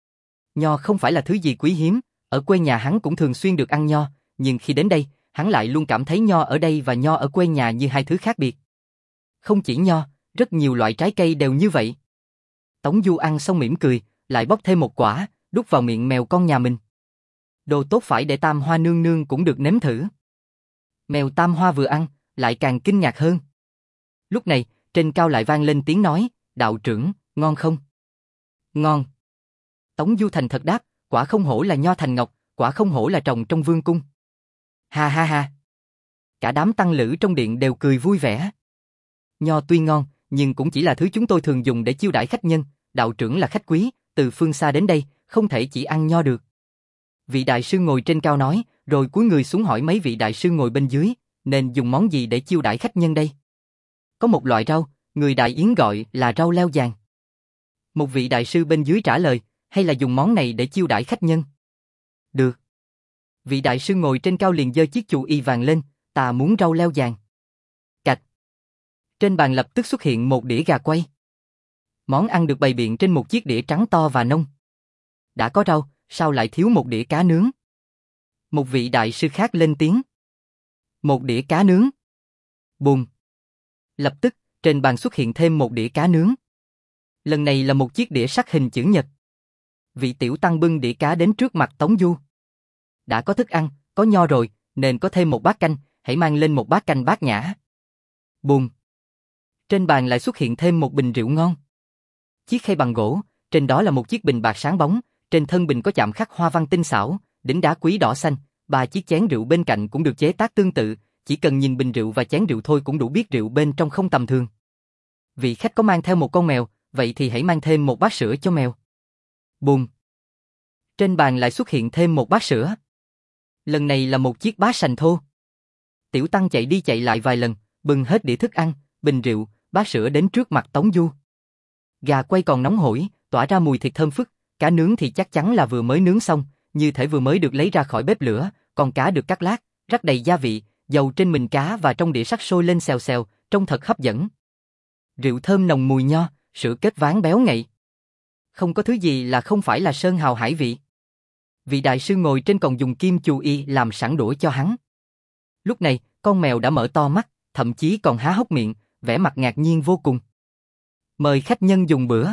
Nho không phải là thứ gì quý hiếm, ở quê nhà hắn cũng thường xuyên được ăn nho, nhưng khi đến đây, hắn lại luôn cảm thấy nho ở đây và nho ở quê nhà như hai thứ khác biệt. Không chỉ nho, rất nhiều loại trái cây đều như vậy. Tống Du ăn xong mỉm cười, lại bóc thêm một quả, đút vào miệng mèo con nhà mình. Đồ tốt phải để Tam Hoa nương nương cũng được nếm thử. Mèo Tam Hoa vừa ăn, lại càng kinh ngạc hơn. Lúc này, trên cao lại vang lên tiếng nói, đạo trưởng, ngon không? Ngon. Tống Du thành thật đáp, quả không hổ là nho thành ngọc, quả không hổ là trồng trong vương cung. Ha ha ha. Cả đám tăng lữ trong điện đều cười vui vẻ. Nho tuy ngon, nhưng cũng chỉ là thứ chúng tôi thường dùng để chiêu đãi khách nhân, đạo trưởng là khách quý, từ phương xa đến đây, không thể chỉ ăn nho được. Vị đại sư ngồi trên cao nói, rồi cúi người xuống hỏi mấy vị đại sư ngồi bên dưới, nên dùng món gì để chiêu đãi khách nhân đây? Có một loại rau, người Đại Yến gọi là rau leo vàng. Một vị đại sư bên dưới trả lời, hay là dùng món này để chiêu đãi khách nhân? Được. Vị đại sư ngồi trên cao liền giơ chiếc chù y vàng lên, ta muốn rau leo vàng. Cạch. Trên bàn lập tức xuất hiện một đĩa gà quay. Món ăn được bày biện trên một chiếc đĩa trắng to và nông. Đã có rau, sao lại thiếu một đĩa cá nướng? Một vị đại sư khác lên tiếng. Một đĩa cá nướng. Bùm. Lập tức, trên bàn xuất hiện thêm một đĩa cá nướng. Lần này là một chiếc đĩa sắt hình chữ nhật. Vị tiểu tăng bưng đĩa cá đến trước mặt Tống Du. Đã có thức ăn, có nho rồi, nên có thêm một bát canh, hãy mang lên một bát canh bát nhã. Bùm. Trên bàn lại xuất hiện thêm một bình rượu ngon. Chiếc khay bằng gỗ, trên đó là một chiếc bình bạc sáng bóng, trên thân bình có chạm khắc hoa văn tinh xảo, đính đá quý đỏ xanh, ba chiếc chén rượu bên cạnh cũng được chế tác tương tự, chỉ cần nhìn bình rượu và chén rượu thôi cũng đủ biết rượu bên trong không tầm thường. Vị khách có mang theo một con mèo, vậy thì hãy mang thêm một bát sữa cho mèo. Bùm. Trên bàn lại xuất hiện thêm một bát sữa. Lần này là một chiếc bát sành thô. Tiểu tăng chạy đi chạy lại vài lần, bưng hết đĩa thức ăn, bình rượu, bát sữa đến trước mặt Tống Du. Gà quay còn nóng hổi, tỏa ra mùi thịt thơm phức, cá nướng thì chắc chắn là vừa mới nướng xong, như thể vừa mới được lấy ra khỏi bếp lửa, còn cá được cắt lát, rắc đầy gia vị, dầu trên mình cá và trong đĩa sắt sôi lên xèo xèo, trông thật hấp dẫn. Rượu thơm nồng mùi nho, sữa kết ván béo ngậy. Không có thứ gì là không phải là sơn hào hải vị. Vị đại sư ngồi trên còn dùng kim chù y làm sẵn đũa cho hắn. Lúc này, con mèo đã mở to mắt, thậm chí còn há hốc miệng, vẻ mặt ngạc nhiên vô cùng. Mời khách nhân dùng bữa.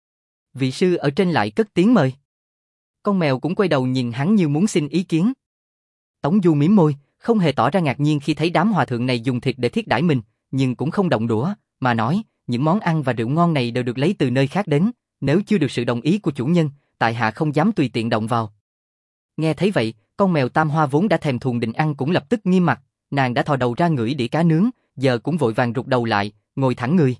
Vị sư ở trên lại cất tiếng mời. Con mèo cũng quay đầu nhìn hắn như muốn xin ý kiến. Tống Du mím môi, không hề tỏ ra ngạc nhiên khi thấy đám hòa thượng này dùng thịt để thiết đãi mình, nhưng cũng không động đũa, mà nói, những món ăn và rượu ngon này đều được lấy từ nơi khác đến, nếu chưa được sự đồng ý của chủ nhân, tại hạ không dám tùy tiện động vào. Nghe thấy vậy, con mèo Tam Hoa vốn đã thèm thuồng định ăn cũng lập tức nghiêm mặt, nàng đã thò đầu ra ngửi đĩa cá nướng, giờ cũng vội vàng rụt đầu lại, ngồi thẳng người.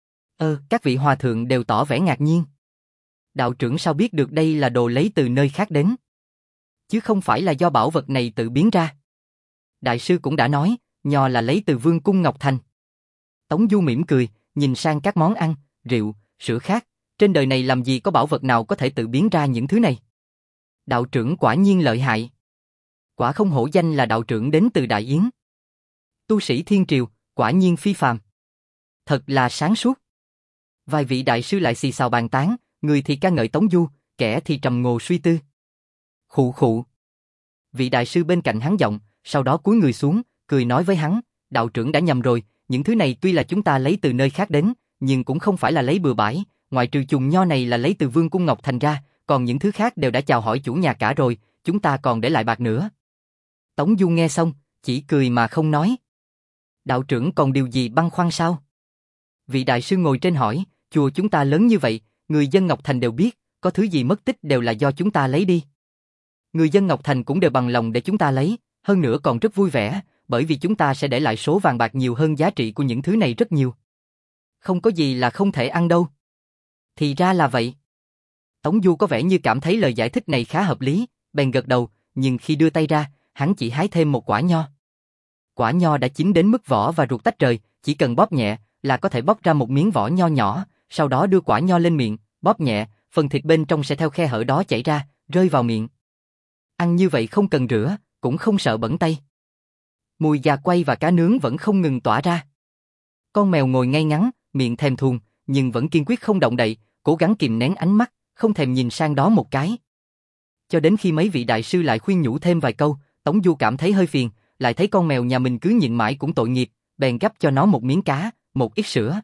Ơ, các vị hòa thượng đều tỏ vẻ ngạc nhiên. Đạo trưởng sao biết được đây là đồ lấy từ nơi khác đến? Chứ không phải là do bảo vật này tự biến ra. Đại sư cũng đã nói, nho là lấy từ vương cung Ngọc Thành. Tống Du mỉm cười, nhìn sang các món ăn, rượu, sữa khác, trên đời này làm gì có bảo vật nào có thể tự biến ra những thứ này. Đạo trưởng quả nhiên lợi hại. Quả không hổ danh là đạo trưởng đến từ Đại Yến. Tu sĩ thiên triều, quả nhiên phi phàm. Thật là sáng suốt. Vài vị đại sư lại xì xào bàn tán, người thì ca ngợi Tống Du, kẻ thì trầm ngồ suy tư. Khụ khụ. Vị đại sư bên cạnh hắn giọng, sau đó cúi người xuống, cười nói với hắn, đạo trưởng đã nhầm rồi, những thứ này tuy là chúng ta lấy từ nơi khác đến, nhưng cũng không phải là lấy bừa bãi, ngoại trừ chùm nho này là lấy từ vương cung Ngọc Thành ra, còn những thứ khác đều đã chào hỏi chủ nhà cả rồi, chúng ta còn để lại bạc nữa. Tống Du nghe xong, chỉ cười mà không nói. Đạo trưởng còn điều gì băn khoăn sao? Vị đại sư ngồi trên hỏi, chùa chúng ta lớn như vậy, người dân Ngọc Thành đều biết, có thứ gì mất tích đều là do chúng ta lấy đi. Người dân Ngọc Thành cũng đều bằng lòng để chúng ta lấy, hơn nữa còn rất vui vẻ, bởi vì chúng ta sẽ để lại số vàng bạc nhiều hơn giá trị của những thứ này rất nhiều. Không có gì là không thể ăn đâu. Thì ra là vậy. Tống Du có vẻ như cảm thấy lời giải thích này khá hợp lý, bèn gật đầu, nhưng khi đưa tay ra, hắn chỉ hái thêm một quả nho. Quả nho đã chín đến mức vỏ và ruột tách rời, chỉ cần bóp nhẹ là có thể bóc ra một miếng vỏ nho nhỏ, sau đó đưa quả nho lên miệng, bóp nhẹ, phần thịt bên trong sẽ theo khe hở đó chảy ra, rơi vào miệng. Ăn như vậy không cần rửa, cũng không sợ bẩn tay. Mùi gà quay và cá nướng vẫn không ngừng tỏa ra. Con mèo ngồi ngay ngắn, miệng thèm thuồng, nhưng vẫn kiên quyết không động đậy, cố gắng kìm nén ánh mắt, không thèm nhìn sang đó một cái. Cho đến khi mấy vị đại sư lại khuyên nhủ thêm vài câu, Tống Du cảm thấy hơi phiền, lại thấy con mèo nhà mình cứ nhịn mãi cũng tội nghiệp, bèn gắp cho nó một miếng cá, một ít sữa.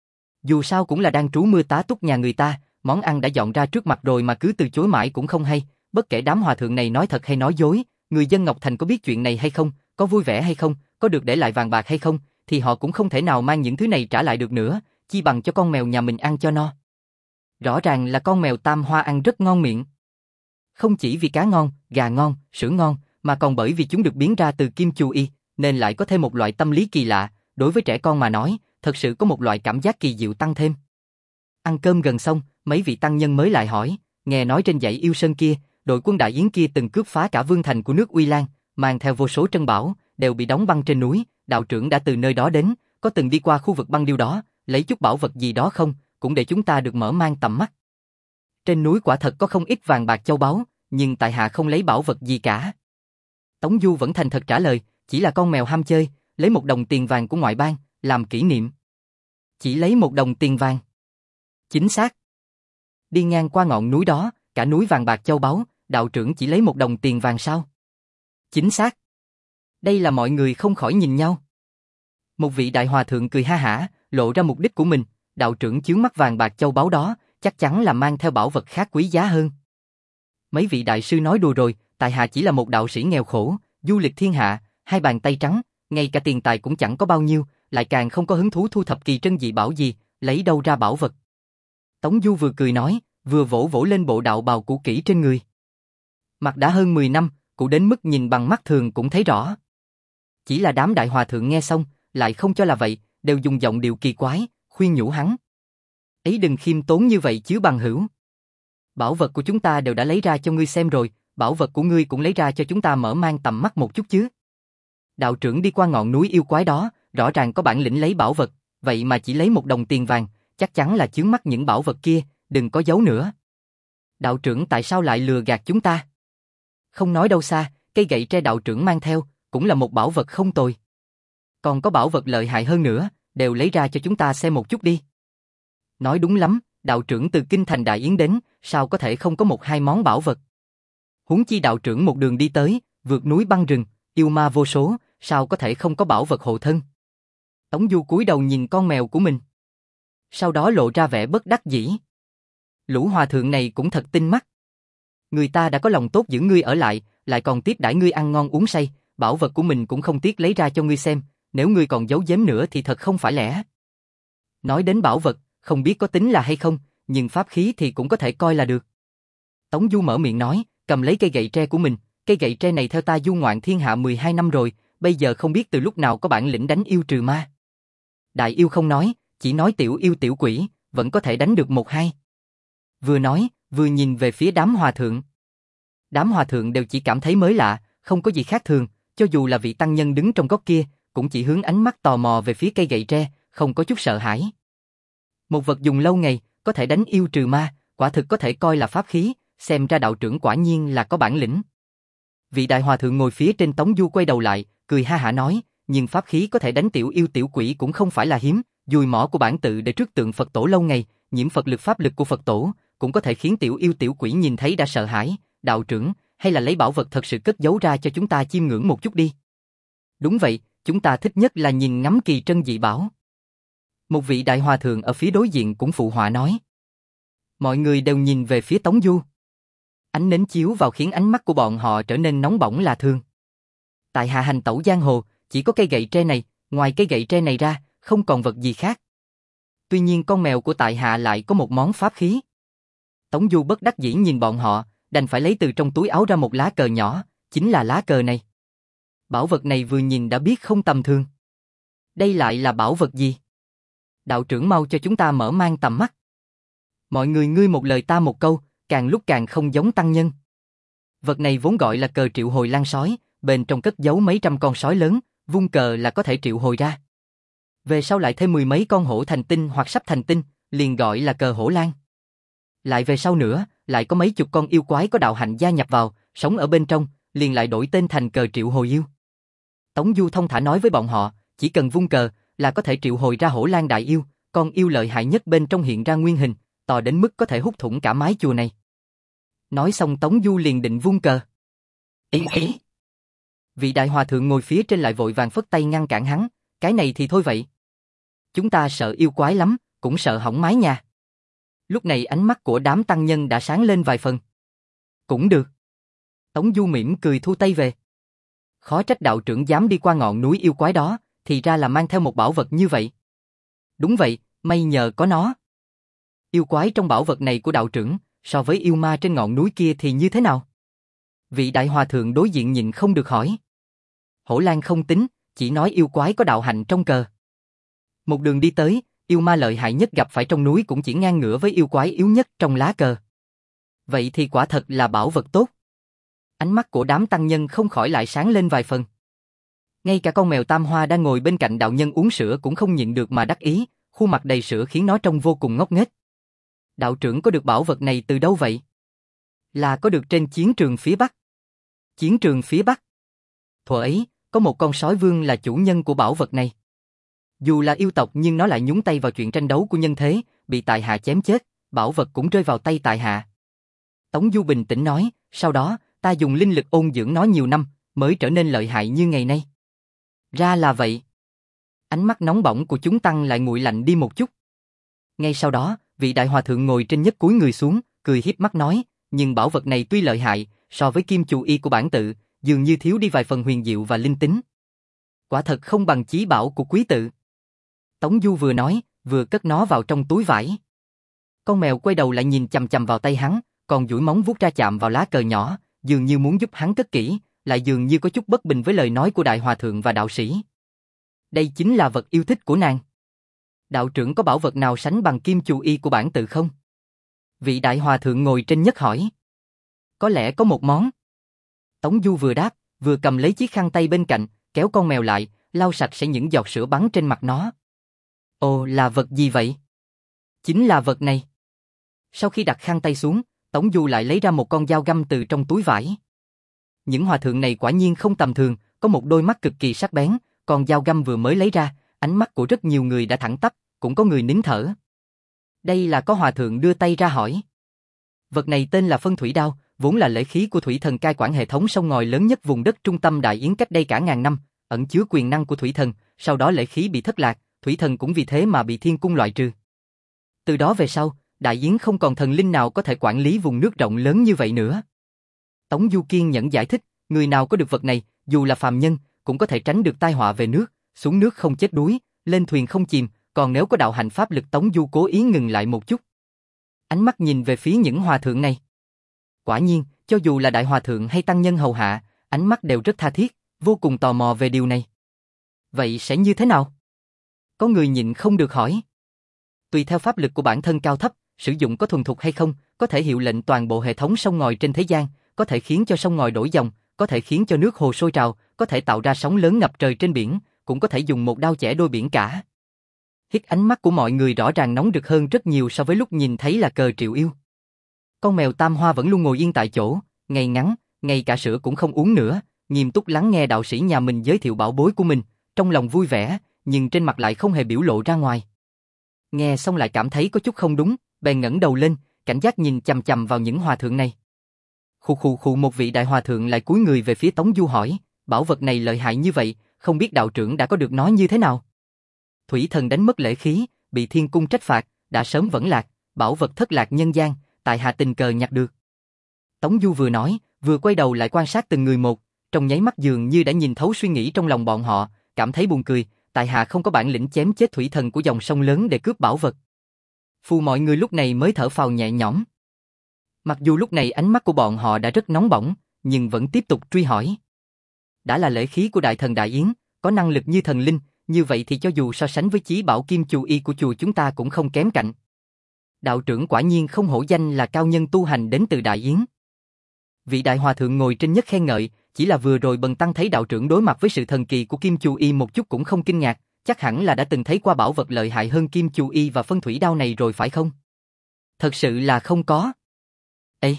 Dù sao cũng là đang trú mưa tá túc nhà người ta, món ăn đã dọn ra trước mặt rồi mà cứ từ chối mãi cũng không hay, bất kể đám hòa thượng này nói thật hay nói dối, người dân Ngọc Thành có biết chuyện này hay không, có vui vẻ hay không, có được để lại vàng bạc hay không, thì họ cũng không thể nào mang những thứ này trả lại được nữa, chi bằng cho con mèo nhà mình ăn cho no. Rõ ràng là con mèo Tam Hoa ăn rất ngon miệng. Không chỉ vì cá ngon, gà ngon, sữa ngon, mà còn bởi vì chúng được biến ra từ kim chu y, nên lại có thêm một loại tâm lý kỳ lạ, đối với trẻ con mà nói, thật sự có một loại cảm giác kỳ diệu tăng thêm. Ăn cơm gần xong, mấy vị tăng nhân mới lại hỏi, nghe nói trên dãy Yêu Sơn kia, đội quân Đại Yến kia từng cướp phá cả vương thành của nước Uy Lan, mang theo vô số trân bảo, đều bị đóng băng trên núi, đạo trưởng đã từ nơi đó đến, có từng đi qua khu vực băng điêu đó, lấy chút bảo vật gì đó không, cũng để chúng ta được mở mang tầm mắt. Trên núi quả thật có không ít vàng bạc châu báu, nhưng tại hạ không lấy bảo vật gì cả. Tống Du vẫn thành thật trả lời, chỉ là con mèo ham chơi, lấy một đồng tiền vàng của ngoại bang, làm kỷ niệm. Chỉ lấy một đồng tiền vàng. Chính xác. Đi ngang qua ngọn núi đó, cả núi vàng bạc châu báu, đạo trưởng chỉ lấy một đồng tiền vàng sao? Chính xác. Đây là mọi người không khỏi nhìn nhau. Một vị đại hòa thượng cười ha hả, lộ ra mục đích của mình, đạo trưởng chướng mắt vàng bạc châu báu đó, chắc chắn là mang theo bảo vật khác quý giá hơn. Mấy vị đại sư nói đùa rồi, tại hạ chỉ là một đạo sĩ nghèo khổ, du lịch thiên hạ, hai bàn tay trắng, ngay cả tiền tài cũng chẳng có bao nhiêu, lại càng không có hứng thú thu thập kỳ trân dị bảo gì, lấy đâu ra bảo vật. Tống Du vừa cười nói, vừa vỗ vỗ lên bộ đạo bào cũ kỹ trên người. Mặt đã hơn mười năm, cũ đến mức nhìn bằng mắt thường cũng thấy rõ. Chỉ là đám đại hòa thượng nghe xong, lại không cho là vậy, đều dùng giọng điệu kỳ quái, khuyên nhủ hắn. Ấy đừng khiêm tốn như vậy chứ bằng hữu. Bảo vật của chúng ta đều đã lấy ra cho ngươi xem rồi, bảo vật của ngươi cũng lấy ra cho chúng ta mở mang tầm mắt một chút chứ. Đạo trưởng đi qua ngọn núi yêu quái đó, rõ ràng có bản lĩnh lấy bảo vật, vậy mà chỉ lấy một đồng tiền vàng, chắc chắn là chướng mắt những bảo vật kia, đừng có giấu nữa. Đạo trưởng tại sao lại lừa gạt chúng ta? Không nói đâu xa, cây gậy tre đạo trưởng mang theo, cũng là một bảo vật không tồi. Còn có bảo vật lợi hại hơn nữa, đều lấy ra cho chúng ta xem một chút đi. Nói đúng lắm, đạo trưởng từ Kinh Thành Đại Yến đến, sao có thể không có một hai món bảo vật. Huống chi đạo trưởng một đường đi tới, vượt núi băng rừng, yêu ma vô số, sao có thể không có bảo vật hộ thân. Tống Du cúi đầu nhìn con mèo của mình. Sau đó lộ ra vẻ bất đắc dĩ. Lũ hòa thượng này cũng thật tinh mắt. Người ta đã có lòng tốt giữ ngươi ở lại, lại còn tiếp đãi ngươi ăn ngon uống say, bảo vật của mình cũng không tiếc lấy ra cho ngươi xem, nếu ngươi còn giấu giếm nữa thì thật không phải lẽ. Nói đến bảo vật, không biết có tính là hay không, nhưng pháp khí thì cũng có thể coi là được. Tống Du mở miệng nói, cầm lấy cây gậy tre của mình, cây gậy tre này theo ta du ngoạn thiên hạ mười hai năm rồi, bây giờ không biết từ lúc nào có bản lĩnh đánh yêu trừ ma. Đại yêu không nói, chỉ nói tiểu yêu tiểu quỷ, vẫn có thể đánh được một hai. Vừa nói, vừa nhìn về phía đám hòa thượng. Đám hòa thượng đều chỉ cảm thấy mới lạ, không có gì khác thường, cho dù là vị tăng nhân đứng trong góc kia, cũng chỉ hướng ánh mắt tò mò về phía cây gậy tre, không có chút sợ hãi. Một vật dùng lâu ngày, có thể đánh yêu trừ ma, quả thực có thể coi là pháp khí, xem ra đạo trưởng quả nhiên là có bản lĩnh. Vị đại hòa thượng ngồi phía trên Tống Du quay đầu lại, cười ha hả nói, nhưng pháp khí có thể đánh tiểu yêu tiểu quỷ cũng không phải là hiếm, dùi mỏ của bản tự để trước tượng Phật tổ lâu ngày, nhiễm Phật lực pháp lực của Phật tổ, cũng có thể khiến tiểu yêu tiểu quỷ nhìn thấy đã sợ hãi, đạo trưởng, hay là lấy bảo vật thật sự cất giấu ra cho chúng ta chiêm ngưỡng một chút đi. Đúng vậy, chúng ta thích nhất là nhìn ngắm kỳ trân dị bảo. Một vị đại hòa thượng ở phía đối diện cũng phụ họa nói. Mọi người đều nhìn về phía Tống Du. Ánh nến chiếu vào khiến ánh mắt của bọn họ trở nên nóng bỏng lạ thường. Tại hạ hành tẩu giang hồ, chỉ có cây gậy tre này, ngoài cây gậy tre này ra, không còn vật gì khác. Tuy nhiên con mèo của tại hạ lại có một món pháp khí. Tống Du bất đắc dĩ nhìn bọn họ, đành phải lấy từ trong túi áo ra một lá cờ nhỏ, chính là lá cờ này. Bảo vật này vừa nhìn đã biết không tầm thường. Đây lại là bảo vật gì? Đạo trưởng mau cho chúng ta mở mang tầm mắt. Mọi người ngươi một lời ta một câu, càng lúc càng không giống tăng nhân. Vật này vốn gọi là cờ triệu hồi lang sói, bên trong cất giấu mấy trăm con sói lớn, vung cờ là có thể triệu hồi ra. Về sau lại thêm mười mấy con hổ thành tinh hoặc sắp thành tinh, liền gọi là cờ hổ lang. Lại về sau nữa, lại có mấy chục con yêu quái có đạo hạnh gia nhập vào, sống ở bên trong, liền lại đổi tên thành cờ triệu hồi yêu. Tống Du thông thả nói với bọn họ, chỉ cần vung cờ là có thể triệu hồi ra hổ lang đại yêu, con yêu lợi hại nhất bên trong hiện ra nguyên hình, to đến mức có thể hút thủng cả mái chùa này. Nói xong Tống Du liền định vung cờ. Ý ý. Vị đại hòa thượng ngồi phía trên lại vội vàng phất tay ngăn cản hắn, cái này thì thôi vậy. Chúng ta sợ yêu quái lắm, cũng sợ hỏng mái nhà. Lúc này ánh mắt của đám tăng nhân đã sáng lên vài phần. Cũng được. Tống Du mỉm cười thu tay về. Khó trách đạo trưởng dám đi qua ngọn núi yêu quái đó, thì ra là mang theo một bảo vật như vậy. Đúng vậy, may nhờ có nó. Yêu quái trong bảo vật này của đạo trưởng, so với yêu ma trên ngọn núi kia thì như thế nào? Vị đại hòa thượng đối diện nhịn không được hỏi. Hổ Lang không tính, chỉ nói yêu quái có đạo hạnh trong cờ. Một đường đi tới, yêu ma lợi hại nhất gặp phải trong núi cũng chỉ ngang ngửa với yêu quái yếu nhất trong lá cờ. Vậy thì quả thật là bảo vật tốt. Ánh mắt của đám tăng nhân không khỏi lại sáng lên vài phần. Ngay cả con mèo Tam Hoa đang ngồi bên cạnh đạo nhân uống sữa cũng không nhịn được mà đắc ý, khuôn mặt đầy sữa khiến nó trông vô cùng ngốc nghếch. Đạo trưởng có được bảo vật này từ đâu vậy? Là có được trên chiến trường phía Bắc. Chiến trường phía Bắc. Thuở ấy, có một con sói vương là chủ nhân của bảo vật này. Dù là yêu tộc nhưng nó lại nhúng tay vào chuyện tranh đấu của nhân thế, bị tại hạ chém chết, bảo vật cũng rơi vào tay tại hạ. Tống Du bình tĩnh nói, sau đó, ta dùng linh lực ôn dưỡng nó nhiều năm, mới trở nên lợi hại như ngày nay. Ra là vậy. Ánh mắt nóng bỏng của chúng tăng lại nguội lạnh đi một chút. Ngay sau đó, vị đại hòa thượng ngồi trên nhất cúi người xuống, cười hiếp mắt nói, nhưng bảo vật này tuy lợi hại, so với kim chủ y của bản tự, dường như thiếu đi vài phần huyền diệu và linh tính. Quả thật không bằng chí bảo của quý tự. Tống Du vừa nói, vừa cất nó vào trong túi vải. Con mèo quay đầu lại nhìn chằm chằm vào tay hắn, còn duỗi móng vuốt ra chạm vào lá cờ nhỏ, dường như muốn giúp hắn cất kỹ, lại dường như có chút bất bình với lời nói của đại hòa thượng và đạo sĩ. Đây chính là vật yêu thích của nàng. Đạo trưởng có bảo vật nào sánh bằng kim chu y của bản tự không? Vị đại hòa thượng ngồi trên nhất hỏi. Có lẽ có một món. Tống Du vừa đáp, vừa cầm lấy chiếc khăn tay bên cạnh, kéo con mèo lại, lau sạch sẽ những giọt sữa bắn trên mặt nó. Ồ, là vật gì vậy? Chính là vật này. Sau khi đặt khăn tay xuống, Tống Du lại lấy ra một con dao găm từ trong túi vải. Những hòa thượng này quả nhiên không tầm thường, có một đôi mắt cực kỳ sắc bén, còn dao găm vừa mới lấy ra, ánh mắt của rất nhiều người đã thẳng tắp, cũng có người nín thở. Đây là có hòa thượng đưa tay ra hỏi. Vật này tên là phân thủy đao, vốn là lễ khí của thủy thần cai quản hệ thống sông ngòi lớn nhất vùng đất trung tâm Đại Yến cách đây cả ngàn năm, ẩn chứa quyền năng của thủy thần, sau đó lễ khí bị thất lạc, thủy thần cũng vì thế mà bị thiên cung loại trừ. Từ đó về sau, Đại Yến không còn thần linh nào có thể quản lý vùng nước rộng lớn như vậy nữa. Tống Du kiên nhẫn giải thích, người nào có được vật này, dù là phàm nhân, cũng có thể tránh được tai họa về nước, xuống nước không chết đuối, lên thuyền không chìm, còn nếu có đạo hành pháp lực Tống Du cố ý ngừng lại một chút. Ánh mắt nhìn về phía những hòa thượng này. Quả nhiên, cho dù là đại hòa thượng hay tăng nhân hầu hạ, ánh mắt đều rất tha thiết, vô cùng tò mò về điều này. Vậy sẽ như thế nào? Có người nhịn không được hỏi. Tùy theo pháp lực của bản thân cao thấp, sử dụng có thuần thục hay không, có thể hiệu lệnh toàn bộ hệ thống sông ngòi trên thế gian, có thể khiến cho sông ngòi đổi dòng, có thể khiến cho nước hồ sôi trào, có thể tạo ra sóng lớn ngập trời trên biển, cũng có thể dùng một đao chẻ đôi biển cả. Hít ánh mắt của mọi người rõ ràng nóng rực hơn rất nhiều so với lúc nhìn thấy là cờ triệu yêu. Con mèo Tam Hoa vẫn luôn ngồi yên tại chỗ, ngày ngắn, ngay cả sữa cũng không uống nữa, nghiêm túc lắng nghe đạo sĩ nhà mình giới thiệu bảo bối của mình, trong lòng vui vẻ, nhưng trên mặt lại không hề biểu lộ ra ngoài. Nghe xong lại cảm thấy có chút không đúng, bèn ngẩng đầu lên, cảnh giác nhìn chằm chằm vào những hòa thượng này. Khụ khụ khụ, một vị đại hòa thượng lại cúi người về phía Tống Du hỏi, bảo vật này lợi hại như vậy, không biết đạo trưởng đã có được nó như thế nào? Thủy thần đánh mất lễ khí, bị thiên cung trách phạt, đã sớm vẫn lạc, bảo vật thất lạc nhân gian, tại hạ tình cờ nhặt được. Tống Du vừa nói, vừa quay đầu lại quan sát từng người một, trong nháy mắt dường như đã nhìn thấu suy nghĩ trong lòng bọn họ, cảm thấy buồn cười, tại hạ không có bản lĩnh chém chết thủy thần của dòng sông lớn để cướp bảo vật. Phu mọi người lúc này mới thở phào nhẹ nhõm. Mặc dù lúc này ánh mắt của bọn họ đã rất nóng bỏng, nhưng vẫn tiếp tục truy hỏi. Đã là lễ khí của đại thần Đại Yến, có năng lực như thần linh, như vậy thì cho dù so sánh với chí bảo kim chù y của chùa chúng ta cũng không kém cạnh. Đạo trưởng quả nhiên không hổ danh là cao nhân tu hành đến từ Đại Yến. Vị đại hòa thượng ngồi trên nhất khen ngợi, chỉ là vừa rồi bần tăng thấy đạo trưởng đối mặt với sự thần kỳ của Kim Chu Y một chút cũng không kinh ngạc, chắc hẳn là đã từng thấy qua bảo vật lợi hại hơn Kim Chu Y và phân thủy đao này rồi phải không? Thật sự là không có. Ê!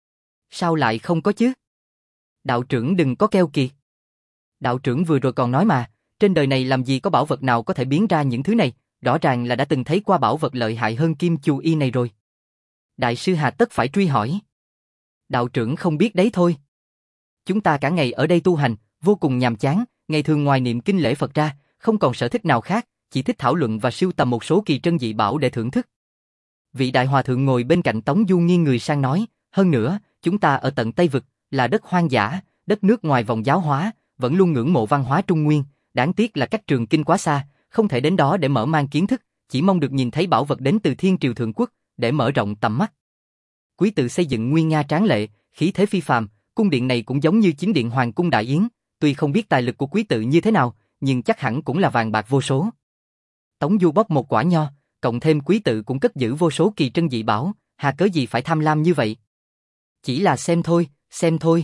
Sao lại không có chứ? Đạo trưởng đừng có keo kiệt. Đạo trưởng vừa rồi còn nói mà, trên đời này làm gì có bảo vật nào có thể biến ra những thứ này, rõ ràng là đã từng thấy qua bảo vật lợi hại hơn Kim Chu Y này rồi. Đại sư hà tất phải truy hỏi. Đạo trưởng không biết đấy thôi. Chúng ta cả ngày ở đây tu hành, vô cùng nhàm chán, ngày thường ngoài niệm kinh lễ Phật ra, không còn sở thích nào khác, chỉ thích thảo luận và sưu tầm một số kỳ trân dị bảo để thưởng thức. Vị đại hòa thượng ngồi bên cạnh Tống Du nghiêng người sang nói, hơn nữa, chúng ta ở tận Tây Vực, là đất hoang dã, đất nước ngoài vòng giáo hóa, vẫn luôn ngưỡng mộ văn hóa Trung Nguyên, đáng tiếc là cách trường kinh quá xa, không thể đến đó để mở mang kiến thức, chỉ mong được nhìn thấy bảo vật đến từ Thiên Triều Thượng Quốc, để mở rộng tầm mắt. Quý tự xây dựng nguy nga tráng lệ, khí thế phi phàm, cung điện này cũng giống như chính điện Hoàng cung Đại Yến, tuy không biết tài lực của quý tự như thế nào, nhưng chắc hẳn cũng là vàng bạc vô số. Tống Du bóc một quả nho, cộng thêm quý tự cũng cất giữ vô số kỳ trân dị bảo, hà cớ gì phải tham lam như vậy? Chỉ là xem thôi, xem thôi.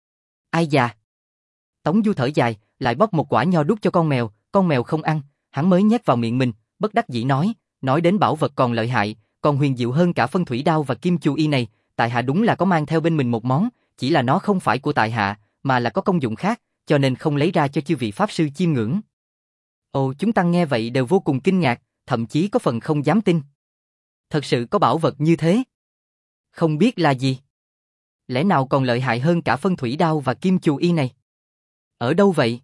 Ai già? Tống Du thở dài, lại bóc một quả nho đút cho con mèo, con mèo không ăn, hắn mới nhét vào miệng mình, bất đắc dĩ nói, nói đến bảo vật còn lợi hại, còn huyền diệu hơn cả phân thủy đao và Kim Chu Y này, tại hạ đúng là có mang theo bên mình một món, chỉ là nó không phải của tại hạ, mà là có công dụng khác, cho nên không lấy ra cho chư vị pháp sư chiêm ngưỡng. Ồ, chúng tăng nghe vậy đều vô cùng kinh ngạc, thậm chí có phần không dám tin. Thật sự có bảo vật như thế? Không biết là gì? Lẽ nào còn lợi hại hơn cả phân thủy đao và Kim Chu Y này? Ở đâu vậy?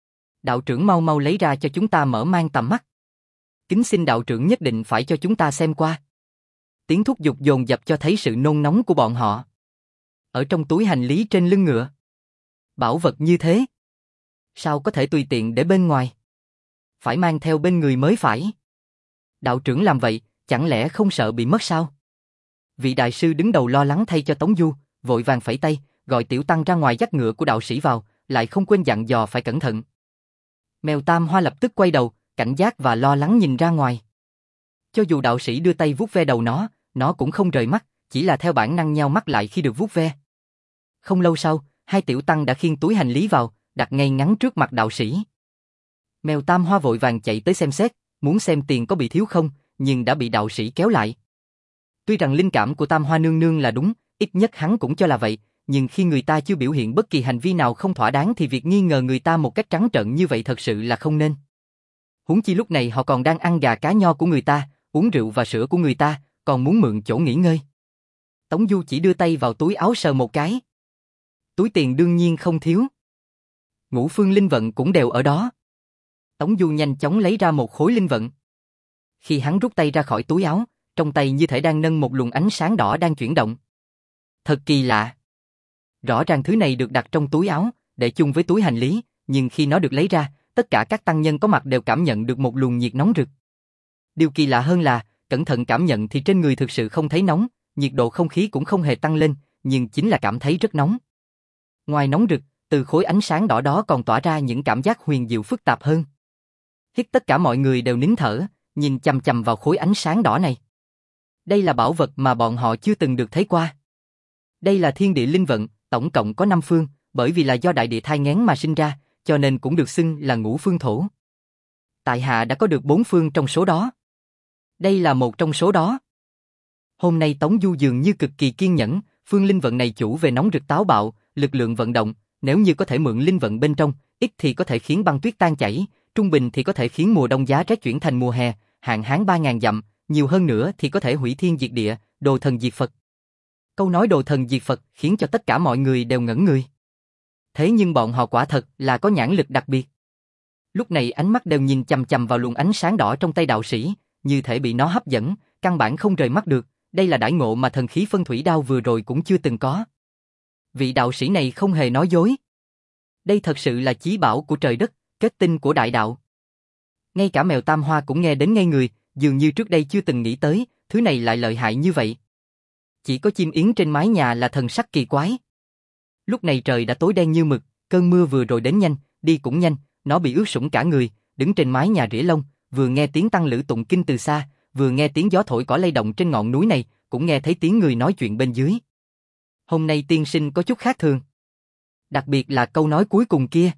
Đạo trưởng mau mau lấy ra cho chúng ta mở mang tầm mắt. Kính xin đạo trưởng nhất định phải cho chúng ta xem qua. Tiếng thúc giục dồn dập cho thấy sự nôn nóng của bọn họ. Ở trong túi hành lý trên lưng ngựa. Bảo vật như thế. Sao có thể tùy tiện để bên ngoài? Phải mang theo bên người mới phải. Đạo trưởng làm vậy, chẳng lẽ không sợ bị mất sao? Vị đại sư đứng đầu lo lắng thay cho Tống Du, vội vàng phẩy tay, gọi tiểu tăng ra ngoài dắt ngựa của đạo sĩ vào, lại không quên dặn dò phải cẩn thận. Mèo Tam Hoa lập tức quay đầu, cảnh giác và lo lắng nhìn ra ngoài. Cho dù đạo sĩ đưa tay vuốt ve đầu nó, nó cũng không rời mắt, chỉ là theo bản năng nheo mắt lại khi được vuốt ve. Không lâu sau, hai tiểu tăng đã khiêng túi hành lý vào, đặt ngay ngắn trước mặt đạo sĩ. Mèo Tam Hoa vội vàng chạy tới xem xét, muốn xem tiền có bị thiếu không, nhưng đã bị đạo sĩ kéo lại. Tuy rằng linh cảm của Tam Hoa nương nương là đúng, ít nhất hắn cũng cho là vậy, nhưng khi người ta chưa biểu hiện bất kỳ hành vi nào không thỏa đáng thì việc nghi ngờ người ta một cách trắng trợn như vậy thật sự là không nên. Huống chi lúc này họ còn đang ăn gà cá nho của người ta, uống rượu và sữa của người ta, còn muốn mượn chỗ nghỉ ngơi. Tống Du chỉ đưa tay vào túi áo sờ một cái. Túi tiền đương nhiên không thiếu. Ngũ phương linh vận cũng đều ở đó. Tống Du nhanh chóng lấy ra một khối linh vận. Khi hắn rút tay ra khỏi túi áo, trong tay như thể đang nâng một luồng ánh sáng đỏ đang chuyển động. Thật kỳ lạ. Rõ ràng thứ này được đặt trong túi áo, để chung với túi hành lý, nhưng khi nó được lấy ra, tất cả các tăng nhân có mặt đều cảm nhận được một luồng nhiệt nóng rực. Điều kỳ lạ hơn là, cẩn thận cảm nhận thì trên người thực sự không thấy nóng, nhiệt độ không khí cũng không hề tăng lên, nhưng chính là cảm thấy rất nóng. Ngoài nóng rực, từ khối ánh sáng đỏ đó còn tỏa ra những cảm giác huyền diệu phức tạp hơn. Hít tất cả mọi người đều nín thở, nhìn chằm chằm vào khối ánh sáng đỏ này. Đây là bảo vật mà bọn họ chưa từng được thấy qua. Đây là thiên địa linh vận, tổng cộng có năm phương, bởi vì là do đại địa thai nghén mà sinh ra, cho nên cũng được xưng là ngũ phương thổ. Tại hạ đã có được bốn phương trong số đó. Đây là một trong số đó. Hôm nay Tống Du dường như cực kỳ kiên nhẫn, phương linh vận này chủ về nóng rực táo bạo, lực lượng vận động, nếu như có thể mượn linh vận bên trong, ít thì có thể khiến băng tuyết tan chảy, trung bình thì có thể khiến mùa đông giá rét chuyển thành mùa hè, hạn hán ba ngàn dặm, nhiều hơn nữa thì có thể hủy thiên diệt địa, đồ thần diệt Phật. Câu nói đồ thần diệt Phật khiến cho tất cả mọi người đều ngẩn người. Thế nhưng bọn họ quả thật là có nhãn lực đặc biệt. Lúc này ánh mắt đều nhìn chằm chằm vào luồng ánh sáng đỏ trong tay đạo sĩ, như thể bị nó hấp dẫn, căn bản không rời mắt được, đây là đãi ngộ mà thần khí phân thủy đao vừa rồi cũng chưa từng có. Vị đạo sĩ này không hề nói dối. Đây thật sự là chí bảo của trời đất, kết tinh của đại đạo. Ngay cả mèo Tam Hoa cũng nghe đến ngây người, dường như trước đây chưa từng nghĩ tới, thứ này lại lợi hại như vậy. Chỉ có chim yến trên mái nhà là thần sắc kỳ quái. Lúc này trời đã tối đen như mực, cơn mưa vừa rồi đến nhanh, đi cũng nhanh, nó bị ướt sũng cả người, đứng trên mái nhà rỉa lông, vừa nghe tiếng tăng lữ tụng kinh từ xa, vừa nghe tiếng gió thổi cỏ lay động trên ngọn núi này, cũng nghe thấy tiếng người nói chuyện bên dưới. Hôm nay tiên sinh có chút khác thường. Đặc biệt là câu nói cuối cùng kia.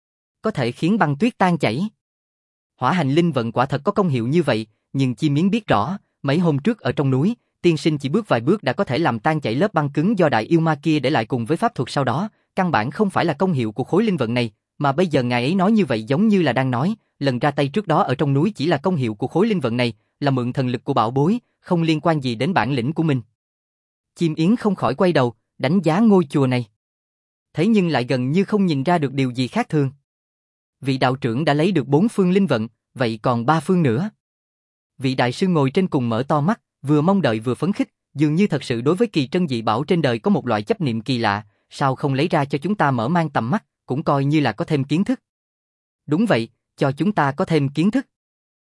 Có thể khiến băng tuyết tan chảy. Hỏa hành linh vận quả thật có công hiệu như vậy, nhưng Chim Miến biết rõ, mấy hôm trước ở trong núi, tiên sinh chỉ bước vài bước đã có thể làm tan chảy lớp băng cứng do đại yêu ma kia để lại cùng với pháp thuật sau đó, căn bản không phải là công hiệu của khối linh vận này, mà bây giờ ngài ấy nói như vậy giống như là đang nói, lần ra tay trước đó ở trong núi chỉ là công hiệu của khối linh vận này, là mượn thần lực của bảo bối, không liên quan gì đến bản lĩnh của mình. Chim Yến không khỏi quay đầu, đánh giá ngôi chùa này. Thế nhưng lại gần như không nhìn ra được điều gì khác thường. Vị đạo trưởng đã lấy được bốn phương linh vận, vậy còn ba phương nữa. Vị đại sư ngồi trên cùng mở to mắt, vừa mong đợi vừa phấn khích, dường như thật sự đối với kỳ trân dị bảo trên đời có một loại chấp niệm kỳ lạ, sao không lấy ra cho chúng ta mở mang tầm mắt, cũng coi như là có thêm kiến thức. Đúng vậy, cho chúng ta có thêm kiến thức.